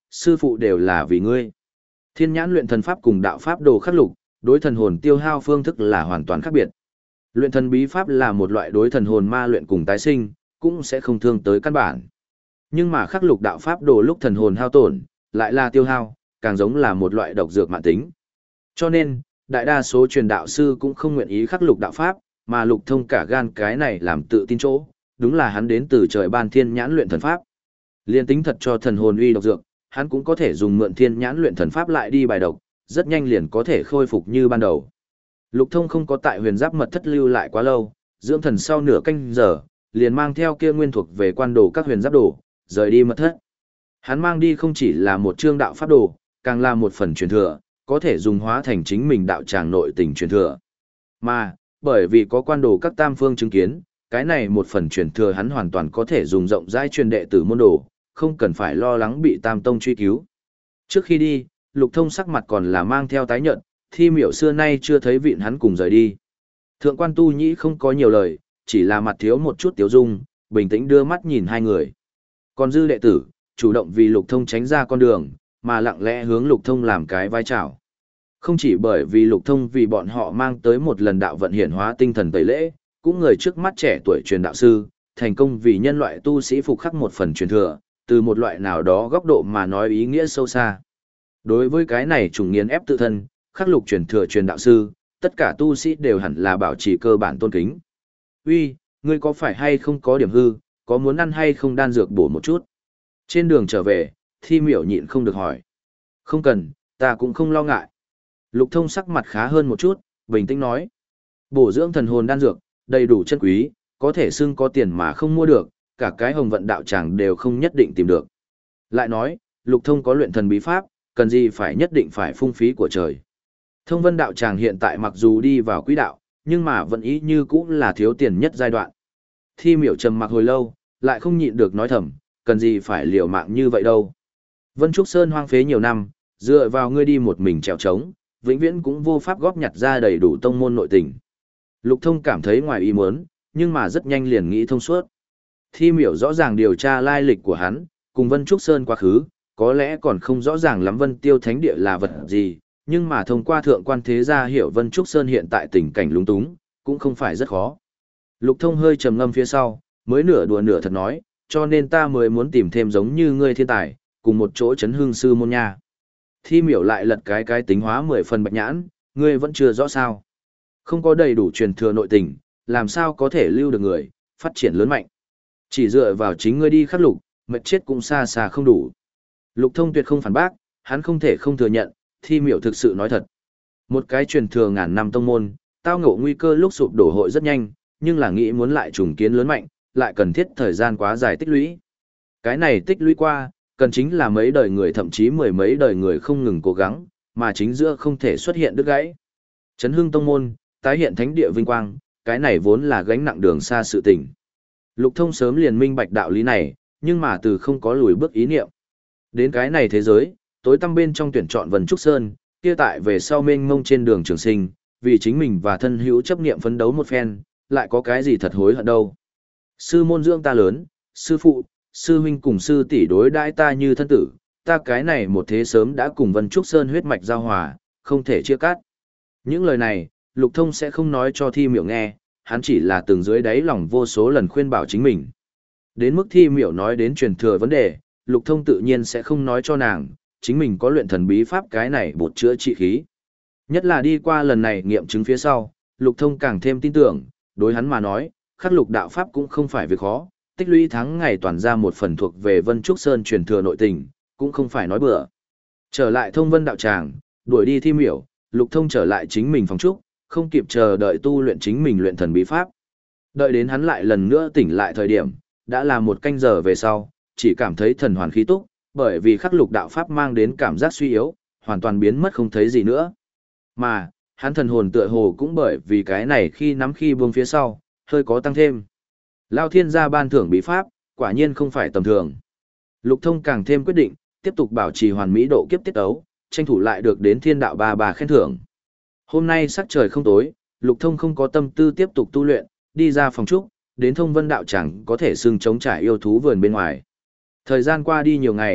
sư phụ đều là vì ngươi. Thiên nhãn luyện thần pháp cùng đạo pháp đồ khắc lục, đối thần hồn tiêu hao phương thức là hoàn toàn khác biệt. Luyện thần bí pháp là một loại đối thần hồn ma luyện cùng tái sinh, cũng sẽ không thương tới căn bản. Nhưng mà khắc lục đạo pháp đồ lúc thần hồn hao tổn, lại là tiêu hao, càng giống là một loại độc dược mãn tính. Cho nên, đại đa số truyền đạo sư cũng không nguyện ý khắc lục đạo pháp, mà Lục Thông cả gan cái này làm tự tin chỗ, đúng là hắn đến từ trời ban thiên nhãn luyện thần pháp. Liên tính thật cho thần hồn uy độc dược, hắn cũng có thể dùng mượn thiên nhãn luyện thần pháp lại đi bài độc, rất nhanh liền có thể khôi phục như ban đầu. Lục Thông không có tại huyền giáp mật thất lưu lại quá lâu, dưỡng thần sau nửa canh giờ, liền mang theo kia nguyên thuộc về quan đồ các huyền giáp đồ, rời đi mật thất. Hắn mang đi không chỉ là một chương đạo pháp đồ, càng là một phần truyền thừa, có thể dùng hóa thành chính mình đạo tràng nội tình truyền thừa. Mà, bởi vì có quan đồ các tam phương chứng kiến, cái này một phần truyền thừa hắn hoàn toàn có thể dùng rộng rãi truyền đệ tử môn đồ, không cần phải lo lắng bị tam tông truy cứu. Trước khi đi, Lục Thông sắc mặt còn là mang theo tái nhợt, Thi Miểu xưa nay chưa thấy vịn hắn cùng rời đi. Thượng quan Tu Nhĩ không có nhiều lời, chỉ là mặt thiếu một chút tiếu dung, bình tĩnh đưa mắt nhìn hai người. Còn dư đệ tử, chủ động vì Lục Thông tránh ra con đường, mà lặng lẽ hướng Lục Thông làm cái vai chào. Không chỉ bởi vì Lục Thông vì bọn họ mang tới một lần đạo vận hiển hóa tinh thần tẩy lễ, cũng người trước mắt trẻ tuổi truyền đạo sư, thành công vì nhân loại tu sĩ phục khắc một phần truyền thừa, từ một loại nào đó góc độ mà nói ý nghĩa sâu xa. Đối với cái này trùng nghiền ép tự thân, khắc lục truyền thừa truyền đạo sư, tất cả tu sĩ đều hẳn là bảo trì cơ bản tôn kính. Uy, ngươi có phải hay không có điểm hư, có muốn ăn hay không đan dược bổ một chút? Trên đường trở về, Thi Miểu nhịn không được hỏi. Không cần, ta cũng không lo ngại. Lục Thông sắc mặt khá hơn một chút, bình tĩnh nói. Bổ dưỡng thần hồn đan dược, đầy đủ chân quý, có thể xưng có tiền mà không mua được, cả cái hồng vận đạo tràng đều không nhất định tìm được. Lại nói, Lục Thông có luyện thần bí pháp, cần gì phải nhất định phải phung phí của trời. Thông vân đạo tràng hiện tại mặc dù đi vào quỹ đạo, nhưng mà vẫn ý như cũng là thiếu tiền nhất giai đoạn. Thi Miểu trầm mặc hồi lâu, lại không nhịn được nói thầm, cần gì phải liều mạng như vậy đâu. Vân Trúc Sơn hoang phế nhiều năm, dựa vào ngươi đi một mình trèo trống, vĩnh viễn cũng vô pháp góp nhặt ra đầy đủ tông môn nội tình. Lục Thông cảm thấy ngoài ý muốn, nhưng mà rất nhanh liền nghĩ thông suốt. Thi Miểu rõ ràng điều tra lai lịch của hắn, cùng Vân Trúc Sơn quá khứ, có lẽ còn không rõ ràng lắm Vân Tiêu Thánh Địa là vật gì, nhưng mà thông qua thượng quan thế gia hiểu Vân Trúc Sơn hiện tại tình cảnh lúng túng, cũng không phải rất khó. Lục Thông hơi trầm ngâm phía sau, mới nửa đùa nửa thật nói, cho nên ta mới muốn tìm thêm giống như ngươi thiên tài, cùng một chỗ chấn hương sư môn nha. Thi Miểu lại lật cái cái tính hóa mười phần bạch nhãn, ngươi vẫn chưa rõ sao. Không có đầy đủ truyền thừa nội tình, làm sao có thể lưu được người, phát triển lớn mạnh. Chỉ dựa vào chính ngươi đi khắc lục, mệt chết cũng xa xa không đủ. Lục Thông tuyệt không phản bác, hắn không thể không thừa nhận, Thi Miểu thực sự nói thật. Một cái truyền thừa ngàn năm tông môn, tao ngộ nguy cơ lúc sụp đổ hội rất nhanh, nhưng là nghĩ muốn lại trùng kiến lớn mạnh, lại cần thiết thời gian quá dài tích lũy. Cái này tích lũy qua, cần chính là mấy đời người thậm chí mười mấy đời người không ngừng cố gắng, mà chính giữa không thể xuất hiện đứt gãy. Chấn hưng tông môn, tái hiện thánh địa vinh quang, cái này vốn là gánh nặng đường xa sự tình. Lục Thông sớm liền minh bạch đạo lý này, nhưng mà từ không có lùi bước ý niệm. Đến cái này thế giới, tối tăm bên trong tuyển chọn Vân Trúc Sơn, kia tại về sau mênh mông trên đường trường sinh, vì chính mình và thân hữu chấp niệm phấn đấu một phen, lại có cái gì thật hối hận đâu. Sư môn dưỡng ta lớn, sư phụ, sư huynh cùng sư tỷ đối đãi ta như thân tử, ta cái này một thế sớm đã cùng Vân Trúc Sơn huyết mạch giao hòa, không thể chia cắt. Những lời này, Lục Thông sẽ không nói cho Thi Miểu nghe, hắn chỉ là từng dưới đáy lòng vô số lần khuyên bảo chính mình. Đến mức Thi Miểu nói đến truyền thừa vấn đề, Lục Thông tự nhiên sẽ không nói cho nàng, chính mình có luyện thần bí pháp cái này bột chữa trị khí. Nhất là đi qua lần này nghiệm chứng phía sau, Lục Thông càng thêm tin tưởng, đối hắn mà nói, khắc lục đạo pháp cũng không phải việc khó, tích lũy tháng ngày toàn ra một phần thuộc về Vân Trúc Sơn truyền thừa nội tình, cũng không phải nói bừa. Trở lại Thông Vân đạo tràng, đuổi đi Thi Miểu, Lục Thông trở lại chính mình phòng trúc, không kịp chờ đợi tu luyện chính mình luyện thần bí pháp. Đợi đến hắn lại lần nữa tỉnh lại thời điểm, đã là một canh giờ về sau, chỉ cảm thấy thần hoàn khí túc, bởi vì khắc lục đạo pháp mang đến cảm giác suy yếu, hoàn toàn biến mất không thấy gì nữa. Mà, hắn thần hồn tựa hồ cũng bởi vì cái này khi nắm khi buông phía sau, hơi có tăng thêm. Lao Thiên gia ban thưởng bí pháp, quả nhiên không phải tầm thường. Lục Thông càng thêm quyết định, tiếp tục bảo trì hoàn mỹ độ kiếp tiết ấu, tranh thủ lại được đến thiên đạo ba bà khen thưởng. Hôm nay sắc trời không tối, Lục Thông không có tâm tư tiếp tục tu luyện, đi ra phòng trúc, đến Thông Vân đạo chẳng có thể xưng chống trải yêu thú vườn bên ngoài. Thời gian qua đi nhiều ngày,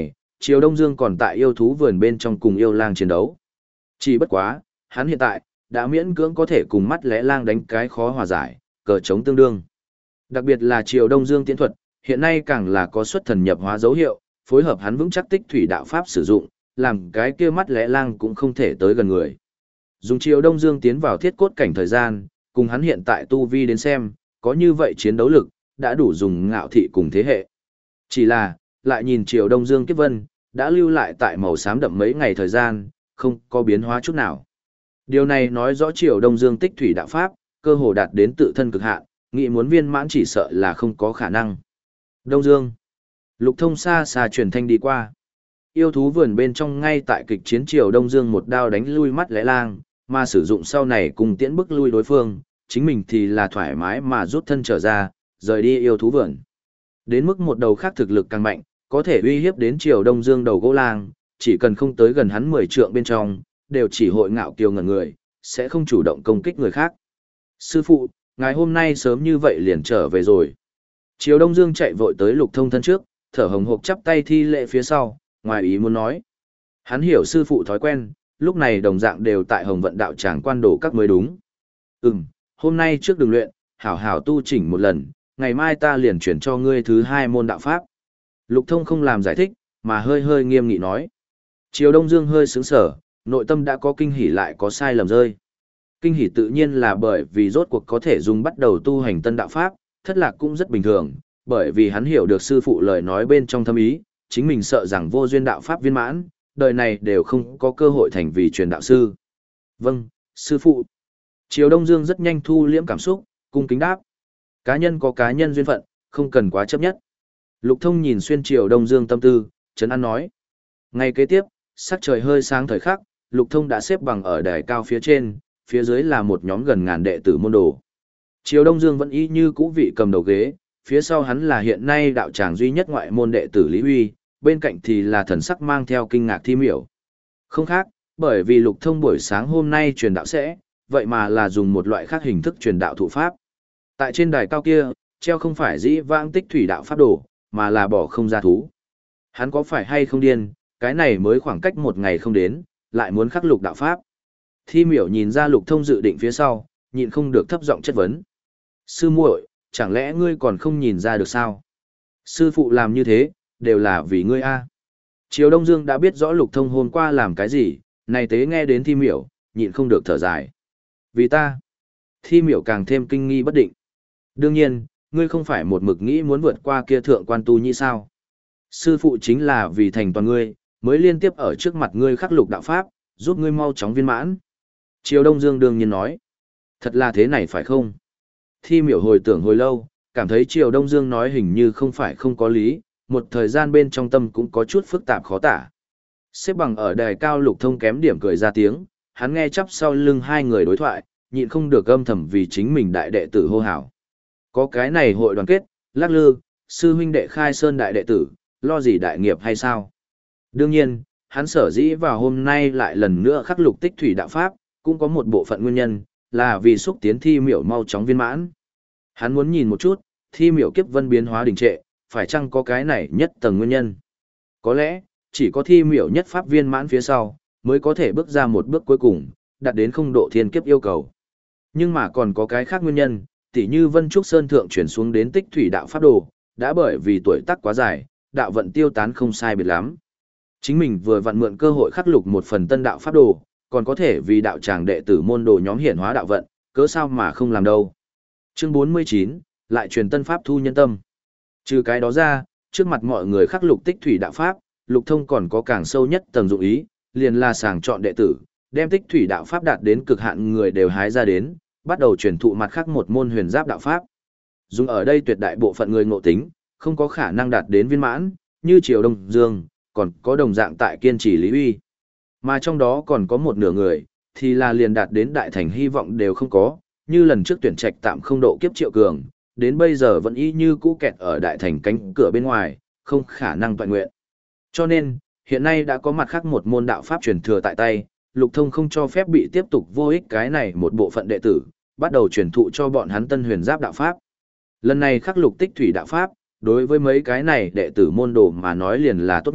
Triều Đông Dương còn tại yêu thú vườn bên trong cùng yêu lang chiến đấu. Chỉ bất quá, hắn hiện tại, đã miễn cưỡng có thể cùng mắt lẽ lang đánh cái khó hòa giải, cờ chống tương đương. Đặc biệt là Triều Đông Dương tiễn thuật, hiện nay càng là có xuất thần nhập hóa dấu hiệu, phối hợp hắn vững chắc tích thủy đạo pháp sử dụng, làm cái kia mắt lẽ lang cũng không thể tới gần người. Dùng Triều Đông Dương tiến vào thiết cốt cảnh thời gian, cùng hắn hiện tại tu vi đến xem, có như vậy chiến đấu lực, đã đủ dùng ngạo thị cùng thế hệ. Chỉ là, lại nhìn Triều Đông Dương kiếp vân, đã lưu lại tại màu xám đậm mấy ngày thời gian, không có biến hóa chút nào. Điều này nói rõ Triều Đông Dương tích thủy đạo pháp, cơ hồ đạt đến tự thân cực hạn, nghĩ muốn viên mãn chỉ sợ là không có khả năng. Đông Dương. Lục Thông xa xa truyền thanh đi qua. Yêu thú vườn bên trong ngay tại kịch chiến Triều Đông Dương một đao đánh lui mắt lẽ lang, mà sử dụng sau này cùng tiễn bức lui đối phương, chính mình thì là thoải mái mà rút thân trở ra, rời đi yêu thú vườn. Đến mức một đầu khác thực lực càng mạnh, có thể uy hiếp đến Triều Đông Dương đầu gỗ lang, chỉ cần không tới gần hắn mười trượng bên trong, đều chỉ hội ngạo kiều ngẩn người, sẽ không chủ động công kích người khác. Sư phụ, ngài hôm nay sớm như vậy liền trở về rồi. Triều Đông Dương chạy vội tới Lục Thông thân trước, thở hồng hộc chắp tay thi lễ phía sau, ngoài ý muốn nói. Hắn hiểu sư phụ thói quen, lúc này đồng dạng đều tại Hồng Vận đạo tràng quan đổ các mới đúng. Ừm, hôm nay trước đường luyện, hảo hảo tu chỉnh một lần, ngày mai ta liền chuyển cho ngươi thứ hai môn đạo pháp. Lục Thông không làm giải thích, mà hơi hơi nghiêm nghị nói. Triều Đông Dương hơi sướng sở, nội tâm đã có kinh hỉ lại có sai lầm rơi. Kinh hỉ tự nhiên là bởi vì rốt cuộc có thể dùng bắt đầu tu hành tân đạo pháp, thất lạc cũng rất bình thường, bởi vì hắn hiểu được sư phụ lời nói bên trong thâm ý, chính mình sợ rằng vô duyên đạo pháp viên mãn, đời này đều không có cơ hội thành vì truyền đạo sư. Vâng, sư phụ. Triều Đông Dương rất nhanh thu liễm cảm xúc, cung kính đáp. Cá nhân có cá nhân duyên phận, không cần quá chấp nhất. Lục Thông nhìn xuyên Triều Đông Dương tâm tư, trấn an nói. Ngày kế tiếp, sắc trời hơi sáng thời khắc, Lục Thông đã xếp bằng ở đài cao phía trên, phía dưới là một nhóm gần ngàn đệ tử môn đồ. Triều Đông Dương vẫn y như cũ vị cầm đầu ghế, phía sau hắn là hiện nay đạo tràng duy nhất ngoại môn đệ tử Lý Huy, bên cạnh thì là thần sắc mang theo kinh ngạc Thi Miểu. Không khác, bởi vì Lục Thông buổi sáng hôm nay truyền đạo sẽ, vậy mà là dùng một loại khác hình thức truyền đạo thụ pháp. Tại trên đài cao kia, treo không phải dĩ vãng tích thủy đạo pháp đồ, mà là bỏ không ra thú. Hắn có phải hay không điên, cái này mới khoảng cách một ngày không đến, lại muốn khắc lục đạo pháp. Thi Miểu nhìn ra Lục Thông dự định phía sau, nhịn không được thấp giọng chất vấn. Sư muội, chẳng lẽ ngươi còn không nhìn ra được sao? Sư phụ làm như thế, đều là vì ngươi a. Triều Đông Dương đã biết rõ Lục Thông hôm qua làm cái gì, này tế nghe đến Thi Miểu, nhịn không được thở dài. Vì ta. Thi Miểu càng thêm kinh nghi bất định. Đương nhiên, ngươi không phải một mực nghĩ muốn vượt qua kia thượng quan tu nhĩ sao? Sư phụ chính là vì thành toàn ngươi, mới liên tiếp ở trước mặt ngươi khắc lục đạo pháp, giúp ngươi mau chóng viên mãn. Triều Đông Dương đương nhiên nói. Thật là thế này phải không? Thi Miểu hồi tưởng hồi lâu, cảm thấy Triều Đông Dương nói hình như không phải không có lý, một thời gian bên trong tâm cũng có chút phức tạp khó tả. Xếp bằng ở đài cao Lục Thông kém điểm cười ra tiếng, hắn nghe chắp sau lưng hai người đối thoại, nhịn không được âm thầm vì chính mình đại đệ tử hô hào. Có cái này hội đoàn kết, lắc lư, sư huynh đệ khai sơn đại đệ tử, lo gì đại nghiệp hay sao? Đương nhiên, hắn sở dĩ vào hôm nay lại lần nữa khắc lục tích thủy đạo pháp, cũng có một bộ phận nguyên nhân, là vì xúc tiến Thi Miểu mau chóng viên mãn. Hắn muốn nhìn một chút, Thi Miểu kiếp vân biến hóa đình trệ, phải chăng có cái này nhất tầng nguyên nhân? Có lẽ, chỉ có Thi Miểu nhất pháp viên mãn phía sau, mới có thể bước ra một bước cuối cùng, đạt đến không độ thiên kiếp yêu cầu. Nhưng mà còn có cái khác nguyên nhân, tỉ như Vân Trúc Sơn Thượng chuyển xuống đến tích thủy đạo pháp đồ, đã bởi vì tuổi tác quá dài, đạo vận tiêu tán không sai biệt lắm. Chính mình vừa vặn mượn cơ hội khắc lục một phần tân đạo pháp đồ, còn có thể vì đạo tràng đệ tử môn đồ nhóm hiển hóa đạo vận, cớ sao mà không làm đâu. Chương bốn mươi chín, lại truyền tân pháp thu nhân tâm. Trừ cái đó ra, trước mặt mọi người khắc lục tích thủy đạo pháp, Lục Thông còn có càng sâu nhất tầng dụng ý, liền là sàng chọn đệ tử, đem tích thủy đạo pháp đạt đến cực hạn người đều hái ra đến, bắt đầu truyền thụ mặt khác một môn huyền giáp đạo pháp. Dùng ở đây tuyệt đại bộ phận người ngộ tính, không có khả năng đạt đến viên mãn, như Triều Đông Dương, còn có đồng dạng tại kiên trì Lý Uy. Mà trong đó còn có một nửa người, thì là liền đạt đến đại thành hy vọng đều không có, như lần trước tuyển trạch tạm không độ kiếp Triệu Cường, đến bây giờ vẫn y như cũ kẹt ở đại thành cánh cửa bên ngoài, không khả năng toàn nguyện. Cho nên, hiện nay đã có mặt khác một môn đạo pháp truyền thừa tại tay, Lục Thông không cho phép bị tiếp tục vô ích cái này một bộ phận đệ tử, bắt đầu truyền thụ cho bọn hắn tân huyền giáp đạo pháp. Lần này khắc lục tích thủy đạo pháp, đối với mấy cái này đệ tử môn đồ mà nói liền là tốt nhất,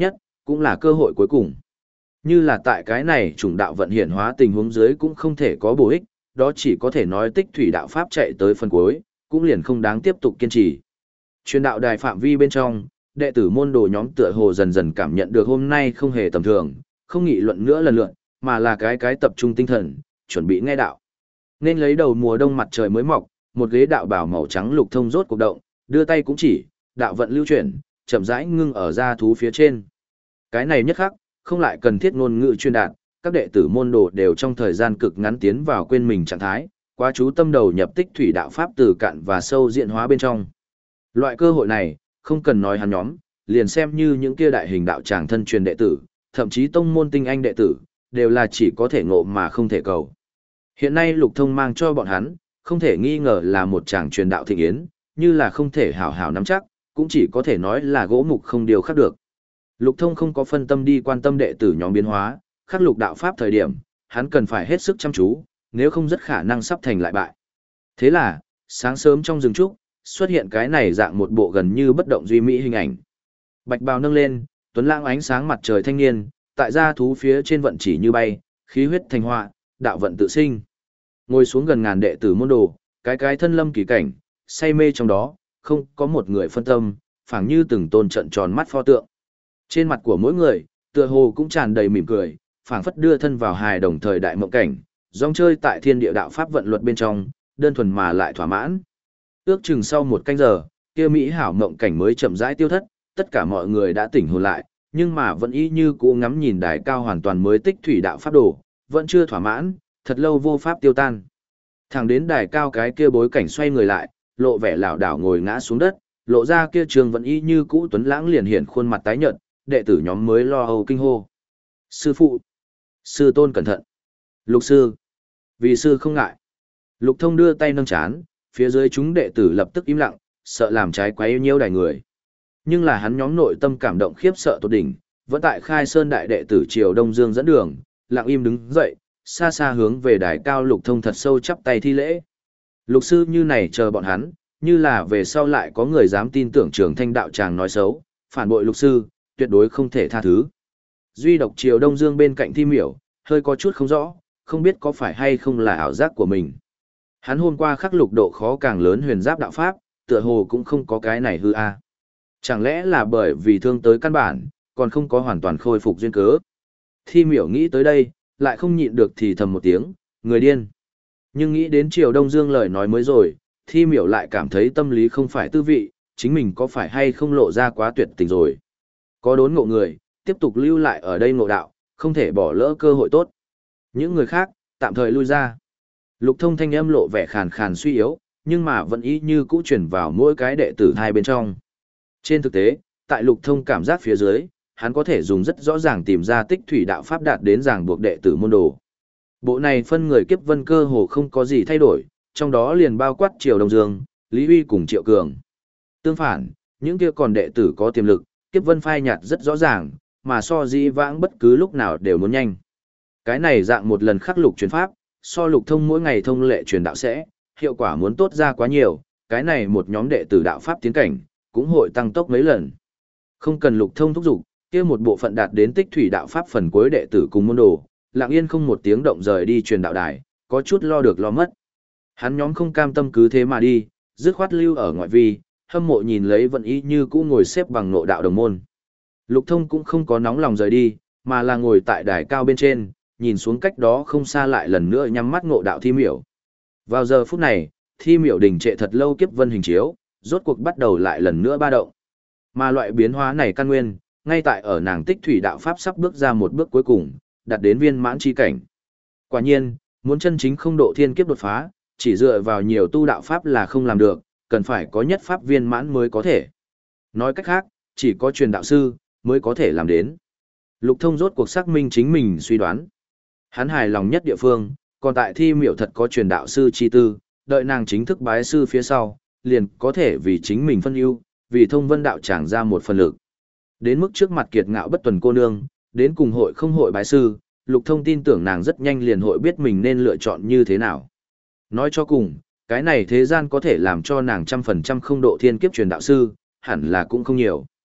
cũng là cơ hội cuối cùng. Như là tại cái này chủng đạo vận hiển hóa tình huống dưới cũng không thể có bổ ích, đó chỉ có thể nói tích thủy đạo pháp chạy tới phần cuối, cũng liền không đáng tiếp tục kiên trì. Truyền đạo đài phạm vi bên trong, đệ tử môn đồ nhóm tựa hồ dần dần cảm nhận được hôm nay không hề tầm thường, không nghị luận nữa lần lượt, mà là cái cái tập trung tinh thần, chuẩn bị nghe đạo. Nên lấy đầu mùa đông mặt trời mới mọc, một ghế đạo bảo màu trắng Lục Thông rốt cuộc động, đưa tay cũng chỉ, đạo vận lưu chuyển, chậm rãi ngưng ở ra thú phía trên. Cái này nhất khắc, không lại cần thiết ngôn ngữ truyền đạt, các đệ tử môn đồ đều trong thời gian cực ngắn tiến vào quên mình trạng thái, quá chú tâm đầu nhập tích thủy đạo pháp từ cạn và sâu diện hóa bên trong. Loại cơ hội này, không cần nói hắn nhóm, liền xem như những kia đại hình đạo tràng thân truyền đệ tử, thậm chí tông môn tinh anh đệ tử, đều là chỉ có thể ngộ mà không thể cầu. Hiện nay Lục Thông mang cho bọn hắn, không thể nghi ngờ là một tràng truyền đạo thịnh yến, như là không thể hảo hảo nắm chắc, cũng chỉ có thể nói là gỗ mục không điều khác được. Lục Thông không có phân tâm đi quan tâm đệ tử nhóm biến hóa, khắc lục đạo pháp thời điểm, hắn cần phải hết sức chăm chú, nếu không rất khả năng sắp thành lại bại. Thế là, sáng sớm trong rừng trúc, xuất hiện cái này dạng một bộ gần như bất động duy mỹ hình ảnh. Bạch bào nâng lên, tuấn lãng ánh sáng mặt trời thanh niên, tại gia thú phía trên vận chỉ như bay, khí huyết thành họa, đạo vận tự sinh. Ngồi xuống gần ngàn đệ tử môn đồ, cái cái thân lâm kỳ cảnh, say mê trong đó, không có một người phân tâm, phảng như từng tôn trận tròn mắt pho tượng. Trên mặt của mỗi người, tựa hồ cũng tràn đầy mỉm cười, phảng phất đưa thân vào hài đồng thời đại mộng cảnh, rong chơi tại thiên địa đạo pháp vận luật bên trong, đơn thuần mà lại thỏa mãn. Ước chừng sau một canh giờ, kia mỹ hảo mộng cảnh mới chậm rãi tiêu thất, tất cả mọi người đã tỉnh hồn lại, nhưng mà vẫn y như cũ ngắm nhìn đài cao hoàn toàn mới tích thủy đạo pháp đồ, vẫn chưa thỏa mãn, thật lâu vô pháp tiêu tan. Thẳng đến đài cao cái kia bối cảnh xoay người lại, lộ vẻ lảo đảo ngồi ngã xuống đất, lộ ra kia trường vẫn y như cũ tuấn lãng liền hiện khuôn mặt tái nhợt, đệ tử nhóm mới lo âu kinh hô. Sư phụ! Sư tôn cẩn thận! Lục sư! Vì sư không ngại! Lục Thông đưa tay nâng chán, phía dưới chúng đệ tử lập tức im lặng, sợ làm trái quấy nhiễu đài người. Nhưng là hắn nhóm nội tâm cảm động khiếp sợ tột đỉnh, vẫn tại Khai Sơn đại đệ tử Triều Đông Dương dẫn đường, lặng im đứng dậy, xa xa hướng về đài cao Lục Thông thật sâu chắp tay thi lễ. Lục sư như này chờ bọn hắn, như là về sau lại có người dám tin tưởng Trường Thanh đạo tràng nói xấu, phản bội Lục sư, tuyệt đối không thể tha thứ. Duy độc Triều Đông Dương bên cạnh Thi Miểu, hơi có chút không rõ, không biết có phải hay không là ảo giác của mình. Hắn hôm qua khắc lục độ khó càng lớn huyền giáp đạo pháp, tựa hồ cũng không có cái này hư a. Chẳng lẽ là bởi vì thương tới căn bản, còn không có hoàn toàn khôi phục duyên cớ. Thi Miểu nghĩ tới đây, lại không nhịn được thì thầm một tiếng, người điên. Nhưng nghĩ đến Triều Đông Dương lời nói mới rồi, Thi Miểu lại cảm thấy tâm lý không phải tư vị, chính mình có phải hay không lộ ra quá tuyệt tình rồi. Có đốn ngộ người, tiếp tục lưu lại ở đây ngộ đạo, không thể bỏ lỡ cơ hội tốt. Những người khác, tạm thời lui ra. Lục Thông thanh âm lộ vẻ khàn khàn suy yếu, nhưng mà vẫn ý như cũ chuyển vào mỗi cái đệ tử hai bên trong. Trên thực tế, tại Lục Thông cảm giác phía dưới, hắn có thể dùng rất rõ ràng tìm ra tích thủy đạo pháp đạt đến ràng buộc đệ tử môn đồ. Bộ này phân người kiếp vân cơ hồ không có gì thay đổi, trong đó liền bao quát Triều Đông Dương, Lý Huy cùng Triệu Cường. Tương phản, những kia còn đệ tử có tiềm lực, kiếp vân phai nhạt rất rõ ràng, mà so di vãng bất cứ lúc nào đều muốn nhanh. Cái này dạng một lần khắc lục truyền pháp, so Lục Thông mỗi ngày thông lệ truyền đạo sẽ, hiệu quả muốn tốt ra quá nhiều, cái này một nhóm đệ tử đạo pháp tiến cảnh, cũng hội tăng tốc mấy lần. Không cần Lục Thông thúc giục, kia một bộ phận đạt đến tích thủy đạo pháp phần cuối đệ tử cùng môn đồ, lặng yên không một tiếng động rời đi truyền đạo đài, có chút lo được lo mất. Hắn nhóm không cam tâm cứ thế mà đi, dứt khoát lưu ở ngoại vi, hâm mộ nhìn lấy vận ý như cũ ngồi xếp bằng nộ đạo đồng môn. Lục Thông cũng không có nóng lòng rời đi, mà là ngồi tại đài cao bên trên, nhìn xuống cách đó không xa lại lần nữa nhắm mắt ngộ đạo Thi Miểu. Vào giờ phút này, Thi Miểu đình trệ thật lâu kiếp vân hình chiếu, rốt cuộc bắt đầu lại lần nữa ba động. Mà loại biến hóa này căn nguyên, ngay tại ở nàng tích thủy đạo pháp sắp bước ra một bước cuối cùng, đạt đến viên mãn chi cảnh. Quả nhiên, muốn chân chính không độ thiên kiếp đột phá, chỉ dựa vào nhiều tu đạo pháp là không làm được, cần phải có nhất pháp viên mãn mới có thể. Nói cách khác, chỉ có truyền đạo sư mới có thể làm đến. Lục Thông rốt cuộc xác minh chính mình suy đoán. Hắn hài lòng nhất địa phương, còn tại Thi Miểu thật có truyền đạo sư chi tư, đợi nàng chính thức bái sư phía sau, liền có thể vì chính mình phân ưu, vì thông vân đạo tràng ra một phần lực. Đến mức trước mặt kiệt ngạo bất tuần cô nương, đến cùng hội không hội bái sư, Lục Thông tin tưởng nàng rất nhanh liền hội biết mình nên lựa chọn như thế nào. Nói cho cùng, cái này thế gian có thể làm cho nàng trăm phần trăm không độ thiên kiếp truyền đạo sư, hẳn là cũng không nhiều.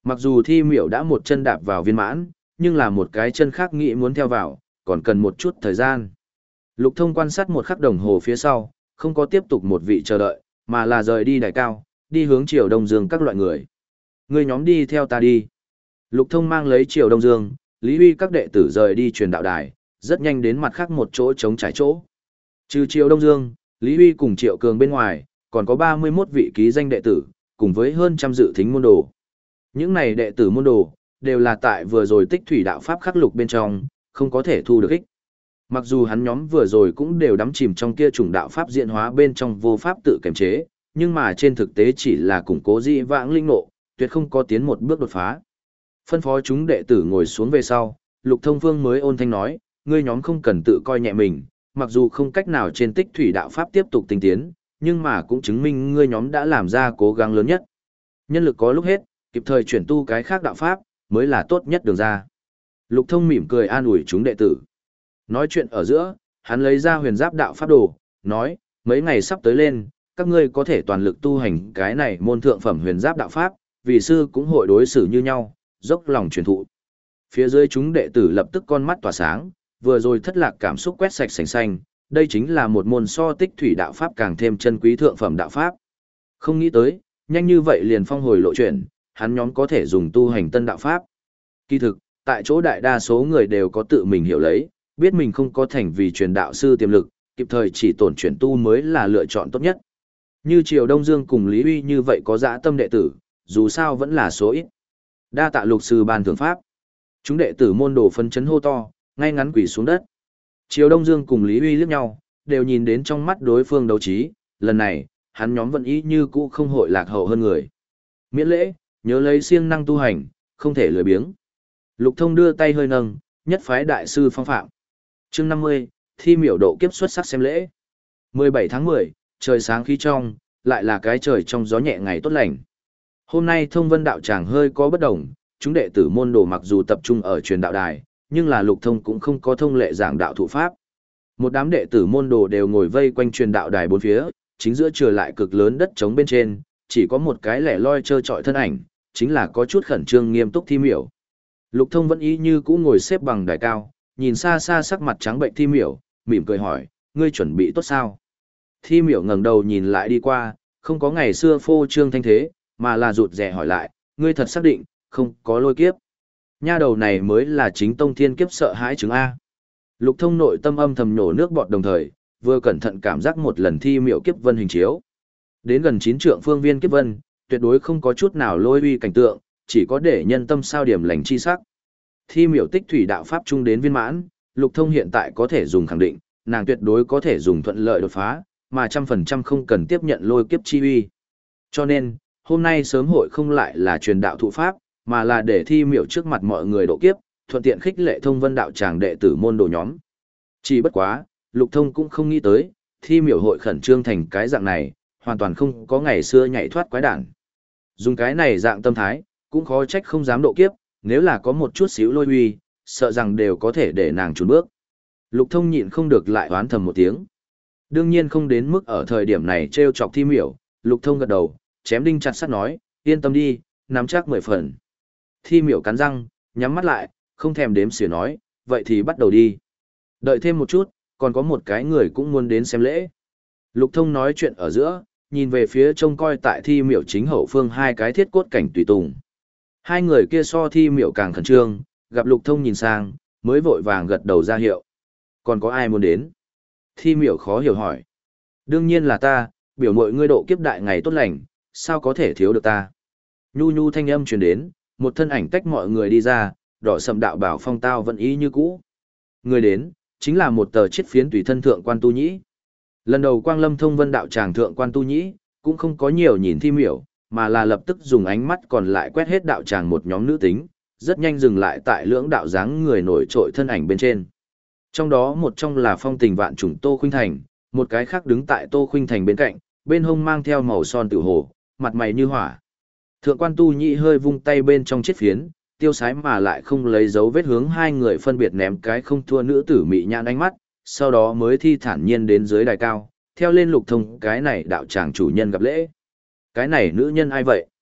Mặc dù thi miểu đã một chân đạp vào viên mãn, nhưng là một cái chân khác nghĩ muốn theo vào, còn cần một chút thời gian. Lục Thông quan sát một khắc đồng hồ phía sau, không có tiếp tục một vị chờ đợi, mà là rời đi đài cao, đi hướng Triều Đông Dương các loại người. Người nhóm đi theo ta đi. Lục Thông mang lấy Triều Đông Dương, Lý Huy các đệ tử rời đi truyền đạo đài, rất nhanh đến mặt khác một chỗ trống trải chỗ. Trừ Triều Đông Dương, Lý Huy cùng Triệu Cường bên ngoài, còn có ba mươi mốt vị ký danh đệ tử, cùng với hơn trăm dự thính môn đồ. Những này đệ tử môn đồ, đều là tại vừa rồi tích thủy đạo pháp khắc lục bên trong, không có thể thu được ích. Mặc dù hắn nhóm vừa rồi cũng đều đắm chìm trong kia chủng đạo pháp diễn hóa bên trong vô pháp tự kiềm chế, nhưng mà trên thực tế chỉ là củng cố dị vãng linh nộ, tuyệt không có tiến một bước đột phá. Phân phó chúng đệ tử ngồi xuống về sau, Lục Thông Vương mới ôn thanh nói, ngươi nhóm không cần tự coi nhẹ mình, mặc dù không cách nào trên tích thủy đạo pháp tiếp tục tinh tiến, nhưng mà cũng chứng minh ngươi nhóm đã làm ra cố gắng lớn nhất. Nhân lực có lúc hết, kịp thời chuyển tu cái khác đạo pháp, mới là tốt nhất đường ra. Lục Thông mỉm cười an ủi chúng đệ tử. Nói chuyện ở giữa, hắn lấy ra huyền giáp đạo pháp đồ, nói, mấy ngày sắp tới lên, các ngươi có thể toàn lực tu hành cái này môn thượng phẩm huyền giáp đạo pháp, vì sư cũng hội đối xử như nhau, dốc lòng truyền thụ. Phía dưới chúng đệ tử lập tức con mắt tỏa sáng, vừa rồi thất lạc cảm xúc quét sạch sành xanh, đây chính là một môn so tích thủy đạo pháp càng thêm chân quý thượng phẩm đạo pháp. Không nghĩ tới, nhanh như vậy liền phong hồi lộ chuyển, hắn nhóm có thể dùng tu hành tân đạo pháp. Kỳ thực, tại chỗ đại đa số người đều có tự mình hiểu lấy, biết mình không có thành vì truyền đạo sư tiềm lực, kịp thời chỉ tổn chuyển tu mới là lựa chọn tốt nhất. Như Triều Đông Dương cùng Lý Huy như vậy có dã tâm đệ tử, dù sao vẫn là số ít. Đa tạ Lục sư ban thưởng pháp. Chúng đệ tử môn đồ phân chấn hô to, ngay ngắn quỳ xuống đất. Triều Đông Dương cùng Lý Huy liếc nhau, đều nhìn đến trong mắt đối phương đấu trí, lần này, hắn nhóm vẫn ý như cũ không hội lạc hậu hơn người. Miễn lễ, nhớ lấy siêng năng tu hành, không thể lười biếng. Lục Thông đưa tay hơi nâng, nhất phái đại sư phong phạm. Chương năm mươi, thi miểu độ kiếp xuất sắc xem lễ. mười bảy tháng mười, trời sáng khí trong, lại là cái trời trong gió nhẹ ngày tốt lành. Hôm nay Thông Vân đạo tràng hơi có bất đồng, chúng đệ tử môn đồ mặc dù tập trung ở truyền đạo đài, nhưng là Lục Thông cũng không có thông lệ giảng đạo thụ pháp. Một đám đệ tử môn đồ đều ngồi vây quanh truyền đạo đài bốn phía, chính giữa trở lại cực lớn đất trống bên trên, chỉ có một cái lẻ loi trơ trọi thân ảnh, chính là có chút khẩn trương nghiêm túc thi miểu. Lục Thông vẫn ý như cũ ngồi xếp bằng đài cao, nhìn xa xa sắc mặt trắng bệnh thi miểu, mỉm cười hỏi, ngươi chuẩn bị tốt sao? Thi miểu ngẩng đầu nhìn lại đi qua, không có ngày xưa phô trương thanh thế, mà là rụt rè hỏi lại, ngươi thật xác định, không có lôi kiếp. Nha đầu này mới là chính tông thiên kiếp sợ hãi chứng A. Lục Thông nội tâm âm thầm nhổ nước bọt đồng thời, vừa cẩn thận cảm giác một lần thi miểu kiếp vân hình chiếu. Đến gần chín trượng phương viên kiếp vân, tuyệt đối không có chút nào lôi uy cảnh tượng, chỉ có để nhân tâm sao điểm lành chi sắc. Thi miểu tích thủy đạo pháp trung đến viên mãn, Lục Thông hiện tại có thể dùng khẳng định, nàng tuyệt đối có thể dùng thuận lợi đột phá, mà trăm phần trăm không cần tiếp nhận lôi kiếp chi uy. Cho nên, hôm nay sớm hội không lại là truyền đạo thụ pháp, mà là để thi miểu trước mặt mọi người độ kiếp, thuận tiện khích lệ Thông Vân đạo tràng đệ tử môn đồ nhóm. Chỉ bất quá, Lục Thông cũng không nghĩ tới, thi miểu hội khẩn trương thành cái dạng này, hoàn toàn không có ngày xưa nhảy thoát quái đản. Dùng cái này dạng tâm thái, cũng khó trách không dám độ kiếp, nếu là có một chút xíu lôi uy, sợ rằng đều có thể để nàng trốn bước. Lục Thông nhịn không được lại oán thầm một tiếng. Đương nhiên không đến mức ở thời điểm này trêu chọc thi miểu, Lục Thông gật đầu, chém đinh chặt sắt nói, yên tâm đi, nắm chắc mười phần. Thi miểu cắn răng, nhắm mắt lại, không thèm đếm xỉa nói, vậy thì bắt đầu đi. Đợi thêm một chút, còn có một cái người cũng muốn đến xem lễ. Lục Thông nói chuyện ở giữa, nhìn về phía trông coi tại thi miểu chính hậu phương hai cái thiết cốt cảnh tùy tùng. Hai người kia so thi miểu càng khẩn trương, gặp Lục Thông nhìn sang, mới vội vàng gật đầu ra hiệu. Còn có ai muốn đến? Thi miểu khó hiểu hỏi. Đương nhiên là ta, biểu mội ngươi độ kiếp đại ngày tốt lành, sao có thể thiếu được ta? Nhu nhu thanh âm truyền đến, một thân ảnh tách mọi người đi ra, đỏ sầm đạo bảo phong tao vẫn ý như cũ. Người đến, chính là một tờ chiết phiến tùy thân thượng quan tu nhĩ. Lần đầu Quang Lâm Thông Vân đạo tràng thượng quan tu nhĩ, cũng không có nhiều nhìn thi miểu, mà là lập tức dùng ánh mắt còn lại quét hết đạo tràng một nhóm nữ tính, rất nhanh dừng lại tại lưỡng đạo dáng người nổi trội thân ảnh bên trên. Trong đó một trong là phong tình vạn trùng Tô Khuynh Thành, một cái khác đứng tại Tô Khuynh Thành bên cạnh, bên hông mang theo màu son tử hồ, mặt mày như hỏa. Thượng quan tu nhĩ hơi vung tay bên trong chiếc phiến, tiêu sái mà lại không lấy dấu vết hướng hai người phân biệt ném cái không thua nữ tử mị nhãn ánh mắt, sau đó mới thi thản nhiên đến dưới đài cao, theo lên Lục Thông cái này đạo tràng chủ nhân gặp lễ. Cái này nữ nhân ai vậy?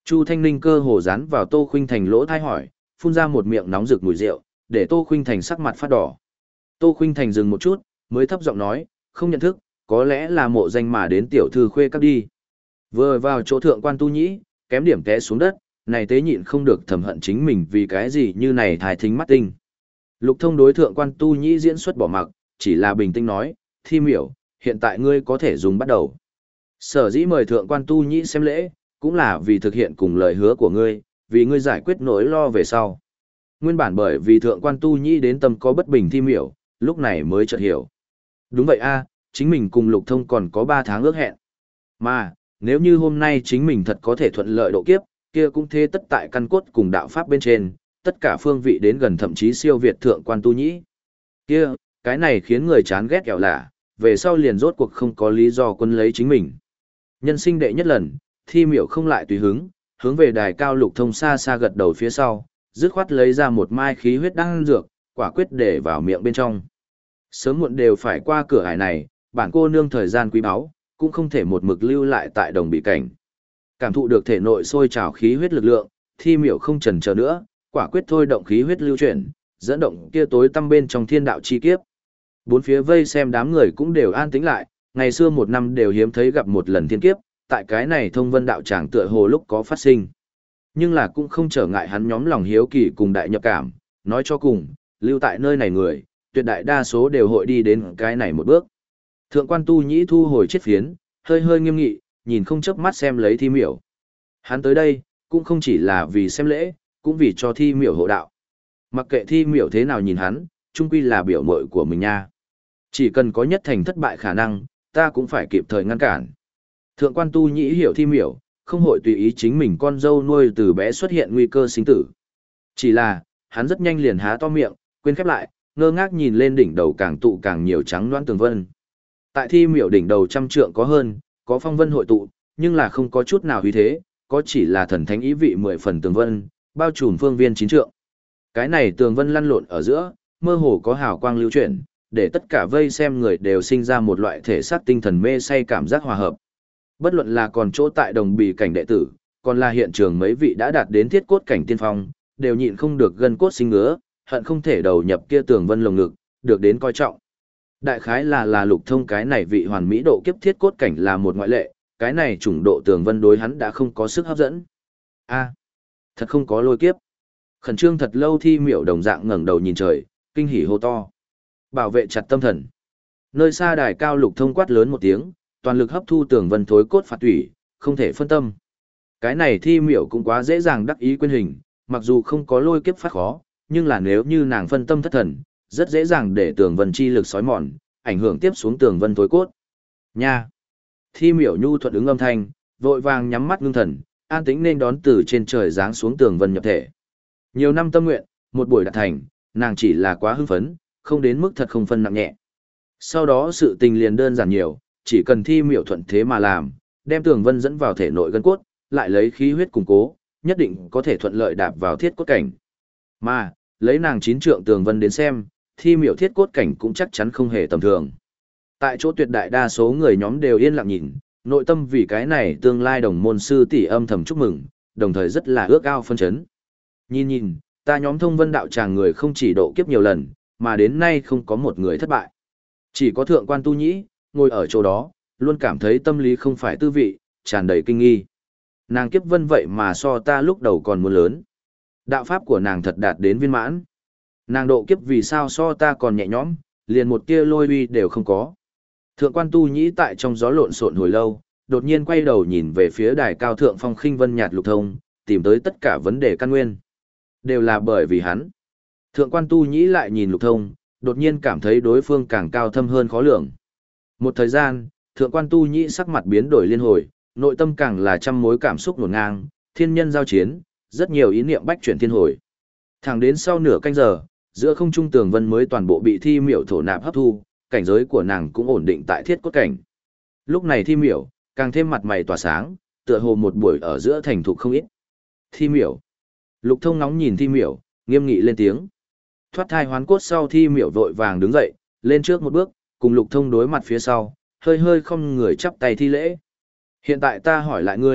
Chu Thanh Ninh cơ hồ dán vào Tô Khuynh Thành lỗ thai hỏi, phun ra một miệng nóng rực mùi rượu, để Tô Khuynh Thành sắc mặt phát đỏ. Tô Khuynh Thành dừng một chút, mới thấp giọng nói, không nhận thức, có lẽ là mộ danh mà đến tiểu thư khuê các đi. Vừa vào chỗ thượng quan tu nhĩ, kém điểm té xuống đất, này tế nhịn không được thầm hận chính mình vì cái gì như này thái thính mắt tinh. Lục Thông đối thượng quan tu nhĩ diễn xuất bỏ mặc, chỉ là bình tĩnh nói, Thi miểu, hiện tại ngươi có thể dùng bắt đầu. Sở dĩ mời thượng quan tu nhĩ xem lễ, cũng là vì thực hiện cùng lời hứa của ngươi, vì ngươi giải quyết nỗi lo về sau. Nguyên bản bởi vì thượng quan tu nhĩ đến tâm có bất bình Thi miểu, lúc này mới chợt hiểu. Đúng vậy a, chính mình cùng Lục Thông còn có ba tháng ước hẹn. Mà, nếu như hôm nay chính mình thật có thể thuận lợi độ kiếp, kia cũng thế tất tại căn cốt cùng đạo pháp bên trên, tất cả phương vị đến gần thậm chí siêu việt thượng quan tu nhĩ. Kia, cái này khiến người chán ghét kẻo lạ, về sau liền rốt cuộc không có lý do quân lấy chính mình. Nhân sinh đệ nhất lần, Thi miểu không lại tùy hứng, hướng về đài cao Lục Thông xa xa gật đầu phía sau, dứt khoát lấy ra một mai khí huyết đan dược, quả quyết để vào miệng bên trong. Sớm muộn đều phải qua cửa ải này, bản cô nương thời gian quý báu, cũng không thể một mực lưu lại tại đồng bị cảnh. Cảm thụ được thể nội sôi trào khí huyết lực lượng, Thi miểu không chần chờ nữa, quả quyết thôi động khí huyết lưu chuyển, dẫn động kia tối tăm bên trong thiên đạo chi kiếp. Bốn phía vây xem đám người cũng đều an tĩnh lại, ngày xưa một năm đều hiếm thấy gặp một lần thiên kiếp, tại cái này thông vân đạo tràng tựa hồ lúc có phát sinh. Nhưng là cũng không trở ngại hắn nhóm lòng hiếu kỳ cùng đại nhập cảm, nói cho cùng, lưu tại nơi này người, tuyệt đại đa số đều hội đi đến cái này một bước. Thượng quan tu nhĩ thu hồi chiếc phiến, hơi hơi nghiêm nghị, nhìn không chớp mắt xem lấy Thi miểu. Hắn tới đây, cũng không chỉ là vì xem lễ, cũng vì cho Thi miểu hộ đạo. Mặc kệ Thi miểu thế nào nhìn hắn, chung quy là biểu mội của mình nha. Chỉ cần có nhất thành thất bại khả năng, ta cũng phải kịp thời ngăn cản. Thượng quan tu nhĩ hiểu Thi miểu, không hội tùy ý chính mình con dâu nuôi từ bé xuất hiện nguy cơ sinh tử. Chỉ là, hắn rất nhanh liền há to miệng, quên khép lại, ngơ ngác nhìn lên đỉnh đầu càng tụ càng nhiều trắng loãng tường vân. Tại Thi miểu đỉnh đầu trăm trượng có hơn, có phong vân hội tụ, nhưng là không có chút nào uy thế, có chỉ là thần thánh ý vị mười phần tường vân, bao trùm phương viên chín trượng. Cái này tường vân lăn lộn ở giữa, mơ hồ có hào quang lưu chuyển, để tất cả vây xem người đều sinh ra một loại thể xác tinh thần mê say cảm giác hòa hợp. Bất luận là còn chỗ tại đồng bì cảnh đệ tử, còn là hiện trường mấy vị đã đạt đến thiết cốt cảnh tiên phong, đều nhịn không được gân cốt sinh ngứa, hận không thể đầu nhập kia tường vân lồng ngực, được đến coi trọng. Đại khái là là Lục Thông cái này vị hoàn mỹ độ kiếp thiết cốt cảnh là một ngoại lệ, cái này chủng độ tường vân đối hắn đã không có sức hấp dẫn. A, thật không có lôi kiếp. Khẩn trương thật lâu Thi miểu đồng dạng ngẩng đầu nhìn trời, kinh hỉ hô to. Bảo vệ chặt tâm thần. Nơi xa đài cao Lục Thông quát lớn một tiếng, toàn lực hấp thu tường vân thối cốt phạt tủy, không thể phân tâm. Cái này Thi miểu cũng quá dễ dàng đắc ý quên hình, mặc dù không có lôi kiếp phát khó, nhưng là nếu như nàng phân tâm thất thần, rất dễ dàng để tường vân chi lực sói mòn, ảnh hưởng tiếp xuống tường vân thối cốt. Nha! Thi miểu nhu thuận ứng âm thanh, vội vàng nhắm mắt ngưng thần, an tĩnh nên đón từ trên trời giáng xuống tường vân nhập thể. Nhiều năm tâm nguyện, một buổi đạt thành, nàng chỉ là quá hưng phấn, không đến mức thật không phân nặng nhẹ. Sau đó sự tình liền đơn giản nhiều, chỉ cần Thi miểu thuận thế mà làm, đem tường vân dẫn vào thể nội gân cốt, lại lấy khí huyết củng cố, nhất định có thể thuận lợi đạp vào thiết cốt cảnh. Mà, lấy nàng chín trượng tường vân đến xem, Thi miểu thiết cốt cảnh cũng chắc chắn không hề tầm thường. Tại chỗ tuyệt đại đa số người nhóm đều yên lặng nhìn, nội tâm vì cái này tương lai đồng môn sư tỷ âm thầm chúc mừng, đồng thời rất là ước ao phân chấn. Nhìn nhìn, ta nhóm thông vân đạo tràng người không chỉ độ kiếp nhiều lần, mà đến nay không có một người thất bại. Chỉ có thượng quan tu nhĩ, ngồi ở chỗ đó, luôn cảm thấy tâm lý không phải tư vị, tràn đầy kinh nghi. Nàng kiếp vân vậy mà so ta lúc đầu còn muốn lớn. Đạo pháp của nàng thật đạt đến viên mãn. Nàng độ kiếp vì sao so ta còn nhẹ nhõm, liền một tia lôi uy đều không có. Thượng quan tu nhĩ tại trong gió lộn xộn hồi lâu, đột nhiên quay đầu nhìn về phía đài cao thượng phong khinh vân nhạt Lục Thông, tìm tới tất cả vấn đề căn nguyên. Đều là bởi vì hắn. Thượng quan tu nhĩ lại nhìn Lục Thông, đột nhiên cảm thấy đối phương càng cao thâm hơn khó lường. Một thời gian, thượng quan tu nhĩ sắc mặt biến đổi liên hồi, nội tâm càng là trăm mối cảm xúc nổn ngang, thiên nhân giao chiến, rất nhiều ý niệm bách chuyển thiên hồi. Thẳng đến sau nửa canh giờ, giữa không trung tường vân mới toàn bộ bị Thi miểu thổ nạp hấp thu, cảnh giới của nàng cũng ổn định tại thiết cốt cảnh. Lúc này Thi miểu, càng thêm mặt mày tỏa sáng, tựa hồ một buổi ở giữa thành thục không ít. Thi miểu. Lục Thông nóng nhìn Thi miểu, nghiêm nghị lên tiếng. Thoát thai hoán cốt sau Thi miểu vội vàng đứng dậy, lên trước một bước, cùng Lục Thông đối mặt phía sau, hơi hơi không người chắp tay thi lễ. Hiện tại ta hỏi lại ngươi,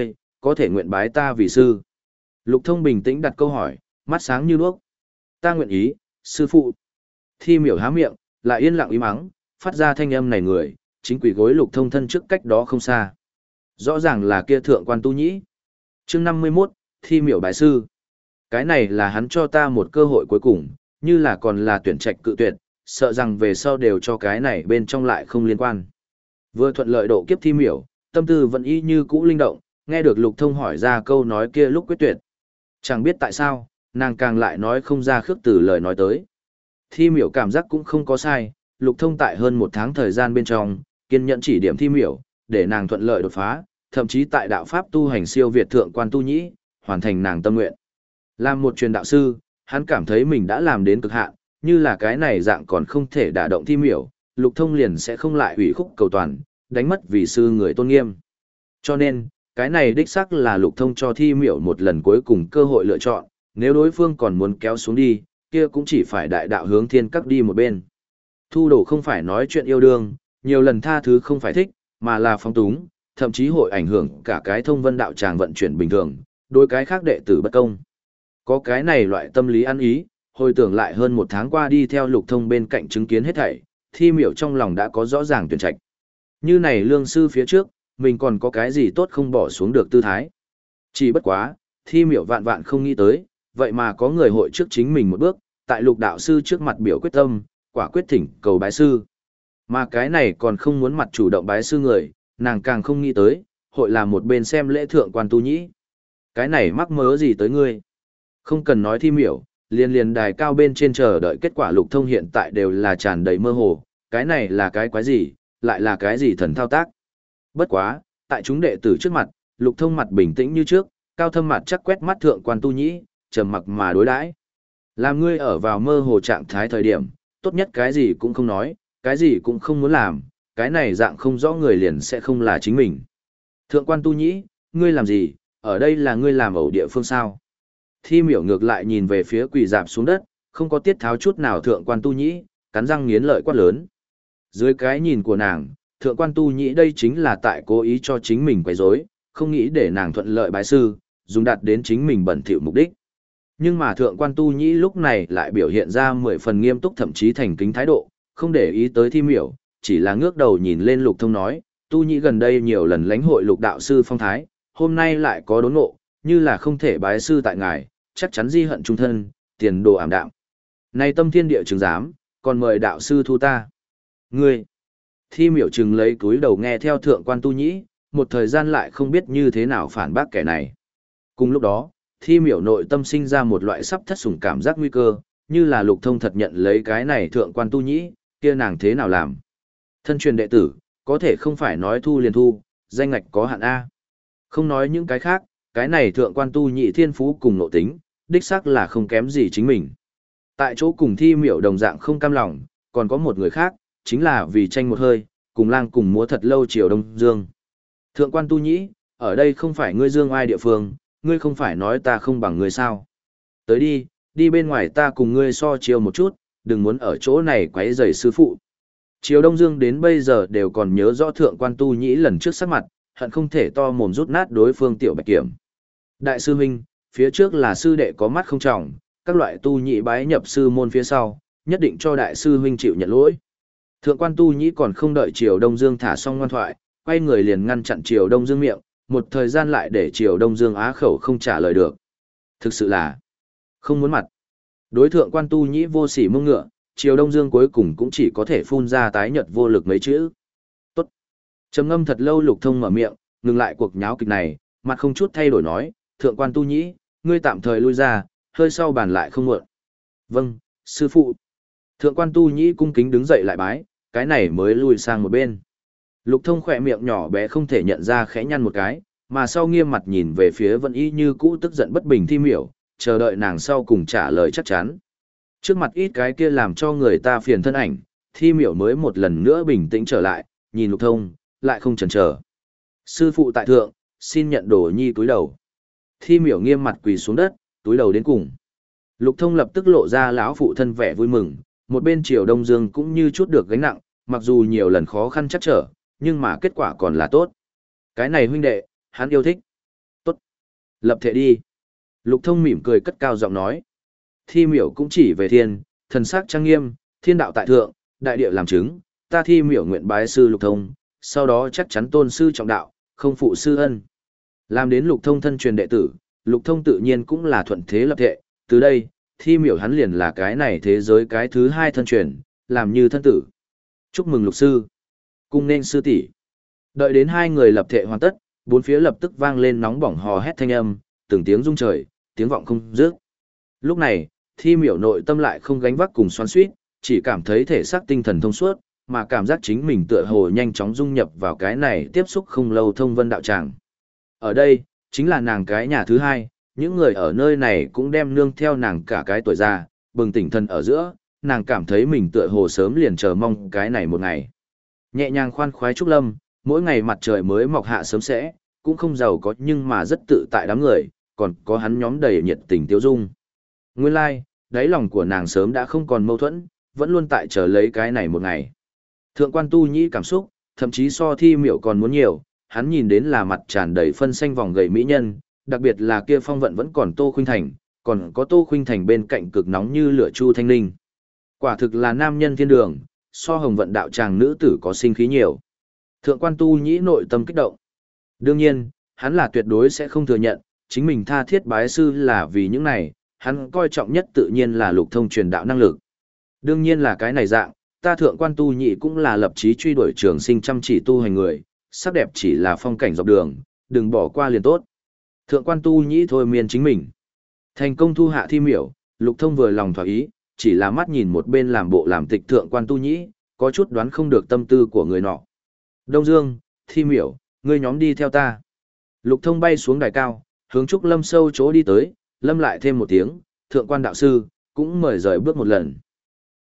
có thể nguyện bái ta vì sư. Lục Thông bình tĩnh đặt câu hỏi, mắt sáng như đuốc. Ta nguyện ý, sư phụ. Thi miểu há miệng, lại yên lặng im mắng, phát ra thanh âm này người, chính quỷ gối Lục Thông thân trước cách đó không xa. Rõ ràng là kia thượng quan tu nhĩ. chương năm mươi mốt, thi miểu bái sư. Cái này là hắn cho ta một cơ hội cuối cùng, như là còn là tuyển trạch cự tuyệt, sợ rằng về sau đều cho cái này bên trong lại không liên quan. Vừa thuận lợi độ kiếp thi miểu, tâm tư vẫn y như cũ linh động, nghe được Lục Thông hỏi ra câu nói kia lúc quyết tuyệt. Chẳng biết tại sao, nàng càng lại nói không ra khước từ lời nói tới. Thi miểu cảm giác cũng không có sai, Lục Thông tại hơn một tháng thời gian bên trong, kiên nhẫn chỉ điểm thi miểu, để nàng thuận lợi đột phá, thậm chí tại đạo pháp tu hành siêu việt thượng quan tu nhĩ, hoàn thành nàng tâm nguyện. Làm một truyền đạo sư, hắn cảm thấy mình đã làm đến cực hạn, như là cái này dạng còn không thể đả động thi miểu, Lục Thông liền sẽ không lại hủy khúc cầu toàn, đánh mất vì sư người tôn nghiêm. Cho nên, cái này đích xác là Lục Thông cho thi miểu một lần cuối cùng cơ hội lựa chọn, nếu đối phương còn muốn kéo xuống đi, kia cũng chỉ phải đại đạo hướng thiên các đi một bên. Thu đồ không phải nói chuyện yêu đương, nhiều lần tha thứ không phải thích, mà là phóng túng, thậm chí hội ảnh hưởng cả cái thông vân đạo tràng vận chuyển bình thường, đối cái khác đệ tử bất công. Có cái này loại tâm lý ăn ý, hồi tưởng lại hơn một tháng qua đi theo Lục Thông bên cạnh chứng kiến hết thảy, thi miểu trong lòng đã có rõ ràng tuyển trạch. Như này lương sư phía trước, mình còn có cái gì tốt không bỏ xuống được tư thái. Chỉ bất quá, thi miểu vạn vạn không nghĩ tới, vậy mà có người hội trước chính mình một bước, tại Lục đạo sư trước mặt biểu quyết tâm, quả quyết thỉnh cầu bái sư. Mà cái này còn không muốn mặt chủ động bái sư người, nàng càng không nghĩ tới, hội là một bên xem lễ thượng quan tu nhĩ. Cái này mắc mớ gì tới ngươi? Không cần nói thi miểu, liền liền đài cao bên trên chờ đợi kết quả Lục Thông hiện tại đều là tràn đầy mơ hồ, cái này là cái quái gì, lại là cái gì thần thao tác. Bất quá, tại chúng đệ tử trước mặt, Lục Thông mặt bình tĩnh như trước, cao thâm mặt chắc quét mắt thượng quan tu nhĩ, trầm mặc mà đối đãi. Làm ngươi ở vào mơ hồ trạng thái thời điểm, tốt nhất cái gì cũng không nói, cái gì cũng không muốn làm, cái này dạng không rõ người liền sẽ không là chính mình. Thượng quan tu nhĩ, ngươi làm gì, ở đây là ngươi làm ẩu địa phương sao? Thi miểu ngược lại nhìn về phía quỳ dạp xuống đất, không có tiết tháo chút nào thượng quan tu nhĩ, cắn răng nghiến lợi quát lớn. Dưới cái nhìn của nàng, thượng quan tu nhĩ đây chính là tại cố ý cho chính mình quấy rối, không nghĩ để nàng thuận lợi bái sư, dùng đạt đến chính mình bẩn thỉu mục đích. Nhưng mà thượng quan tu nhĩ lúc này lại biểu hiện ra mười phần nghiêm túc thậm chí thành kính thái độ, không để ý tới thi miểu, chỉ là ngước đầu nhìn lên Lục Thông nói, tu nhĩ gần đây nhiều lần lãnh hội Lục đạo sư phong thái, hôm nay lại có đốn ngộ, như là không thể bái sư tại ngài, chắc chắn di hận trung thân, tiền đồ ảm đạm. Này tâm thiên địa chứng giám, còn mời đạo sư thu ta. Ngươi, thi miểu trừng lấy túi đầu nghe theo thượng quan tu nhĩ, một thời gian lại không biết như thế nào phản bác kẻ này. Cùng lúc đó, thi miểu nội tâm sinh ra một loại sắp thất sủng cảm giác nguy cơ, như là Lục Thông thật nhận lấy cái này thượng quan tu nhĩ, kia nàng thế nào làm. Thân truyền đệ tử, có thể không phải nói thu liền thu, danh ngạch có hạn A. Không nói những cái khác, cái này thượng quan tu nhị thiên phú cùng nội tính, đích xác là không kém gì chính mình. Tại chỗ cùng thi miểu đồng dạng không cam lòng, còn có một người khác, chính là vì tranh một hơi, cùng lang cùng múa thật lâu Triều Đông Dương. Thượng quan tu nhĩ, ở đây không phải ngươi dương ai địa phương, ngươi không phải nói ta không bằng ngươi sao. Tới đi, đi bên ngoài ta cùng ngươi so chiều một chút, đừng muốn ở chỗ này quấy rầy sư phụ. Triều Đông Dương đến bây giờ đều còn nhớ rõ thượng quan tu nhĩ lần trước sắc mặt, hận không thể to mồm rút nát đối phương tiểu bạch kiểm. Đại sư huynh, phía trước là sư đệ có mắt không trọng, các loại tu nhĩ bái nhập sư môn phía sau, nhất định cho đại sư huynh chịu nhận lỗi. Thượng quan tu nhĩ còn không đợi Triều Đông Dương thả xong ngoan thoại, quay người liền ngăn chặn Triều Đông Dương miệng, một thời gian lại để Triều Đông Dương á khẩu không trả lời được. Thực sự là không muốn mặt. Đối thượng quan tu nhĩ vô sỉ mông ngựa, Triều Đông Dương cuối cùng cũng chỉ có thể phun ra tái nhợt vô lực mấy chữ. Tốt. Trầm ngâm thật lâu Lục Thông mở miệng, ngừng lại cuộc nháo kịch này, mặt không chút thay đổi nói, thượng quan tu nhĩ, ngươi tạm thời lui ra, hơi sau bàn lại không muộn. Vâng, sư phụ. Thượng quan tu nhĩ cung kính đứng dậy lại bái, cái này mới lui sang một bên. Lục Thông khỏe miệng nhỏ bé không thể nhận ra khẽ nhăn một cái, mà sau nghiêm mặt nhìn về phía vẫn y như cũ tức giận bất bình thi miểu, chờ đợi nàng sau cùng trả lời chắc chắn. Trước mặt ít cái kia làm cho người ta phiền thân ảnh, thi miểu mới một lần nữa bình tĩnh trở lại, nhìn Lục Thông, lại không chần chờ. Sư phụ tại thượng, xin nhận đồ nhi túi đầu. Thi miểu nghiêm mặt quỳ xuống đất, túi đầu đến cùng. Lục Thông lập tức lộ ra lão phụ thân vẻ vui mừng, một bên Triều Đông Dương cũng như chút được gánh nặng, mặc dù nhiều lần khó khăn chắc trở, nhưng mà kết quả còn là tốt. Cái này huynh đệ, hắn yêu thích. Tốt. Lập thể đi. Lục thông mỉm cười cất cao giọng nói. Thi miểu cũng chỉ về thiên, thần sắc trang nghiêm, thiên đạo tại thượng, đại địa làm chứng, ta thi miểu nguyện bái sư lục thông, sau đó chắc chắn tôn sư trọng đạo, không phụ sư ân. Làm đến lục thông thân truyền đệ tử, lục thông tự nhiên cũng là thuận thế lập thể, từ đây, thi miểu hắn liền là cái này thế giới cái thứ hai thân truyền, làm như thân tử. Chúc mừng lục sư. Cung nên sư tỷ. Đợi đến hai người lập thể hoàn tất, bốn phía lập tức vang lên nóng bỏng hò hét thanh âm, từng tiếng rung trời, tiếng vọng không dứt. Lúc này, thi miểu nội tâm lại không gánh vác cùng xoắn xuýt, chỉ cảm thấy thể xác tinh thần thông suốt, mà cảm giác chính mình tựa hồ nhanh chóng dung nhập vào cái này tiếp xúc không lâu thông vân đạo tràng. Ở đây, chính là nàng cái nhà thứ hai, những người ở nơi này cũng đem nương theo nàng cả cái tuổi già, bừng tỉnh thân ở giữa, nàng cảm thấy mình tựa hồ sớm liền chờ mong cái này một ngày. Nhẹ nhàng khoan khoái trúc lâm, mỗi ngày mặt trời mới mọc hạ sớm sẽ, cũng không giàu có nhưng mà rất tự tại đám người, còn có hắn nhóm đầy nhiệt tình tiêu dung. Nguyên lai, like, đáy lòng của nàng sớm đã không còn mâu thuẫn, vẫn luôn tại chờ lấy cái này một ngày. Thượng quan tu nhĩ cảm xúc, thậm chí so thi miểu còn muốn nhiều, hắn nhìn đến là mặt tràn đầy phân xanh vòng gầy mỹ nhân, đặc biệt là kia phong vận vẫn còn Tô Khuynh Thành, còn có Tô Khuynh Thành bên cạnh cực nóng như lửa Chu Thanh Ninh. Quả thực là nam nhân thiên đường, so hồng vận đạo tràng nữ tử có sinh khí nhiều. Thượng quan tu nhĩ nội tâm kích động. Đương nhiên, hắn là tuyệt đối sẽ không thừa nhận, chính mình tha thiết bái sư là vì những này, hắn coi trọng nhất tự nhiên là lục thông truyền đạo năng lực. Đương nhiên là cái này dạng, ta thượng quan tu nhị cũng là lập chí truy đuổi trường sinh chăm chỉ tu hành người, sắc đẹp chỉ là phong cảnh dọc đường, đừng bỏ qua liền tốt. Thượng quan tu nhị thôi miên chính mình. Thành công thu hạ thi miểu, lục thông vừa lòng thỏa ý, chỉ là mắt nhìn một bên làm bộ làm tịch thượng quan tu nhị, có chút đoán không được tâm tư của người nọ. Đông Dương, thi miểu, ngươi nhóm đi theo ta. Lục thông bay xuống đài cao, hướng Trúc Lâm sâu chỗ đi tới, Lâm lại thêm một tiếng, thượng quan đạo sư, cũng mời rời bước một lần.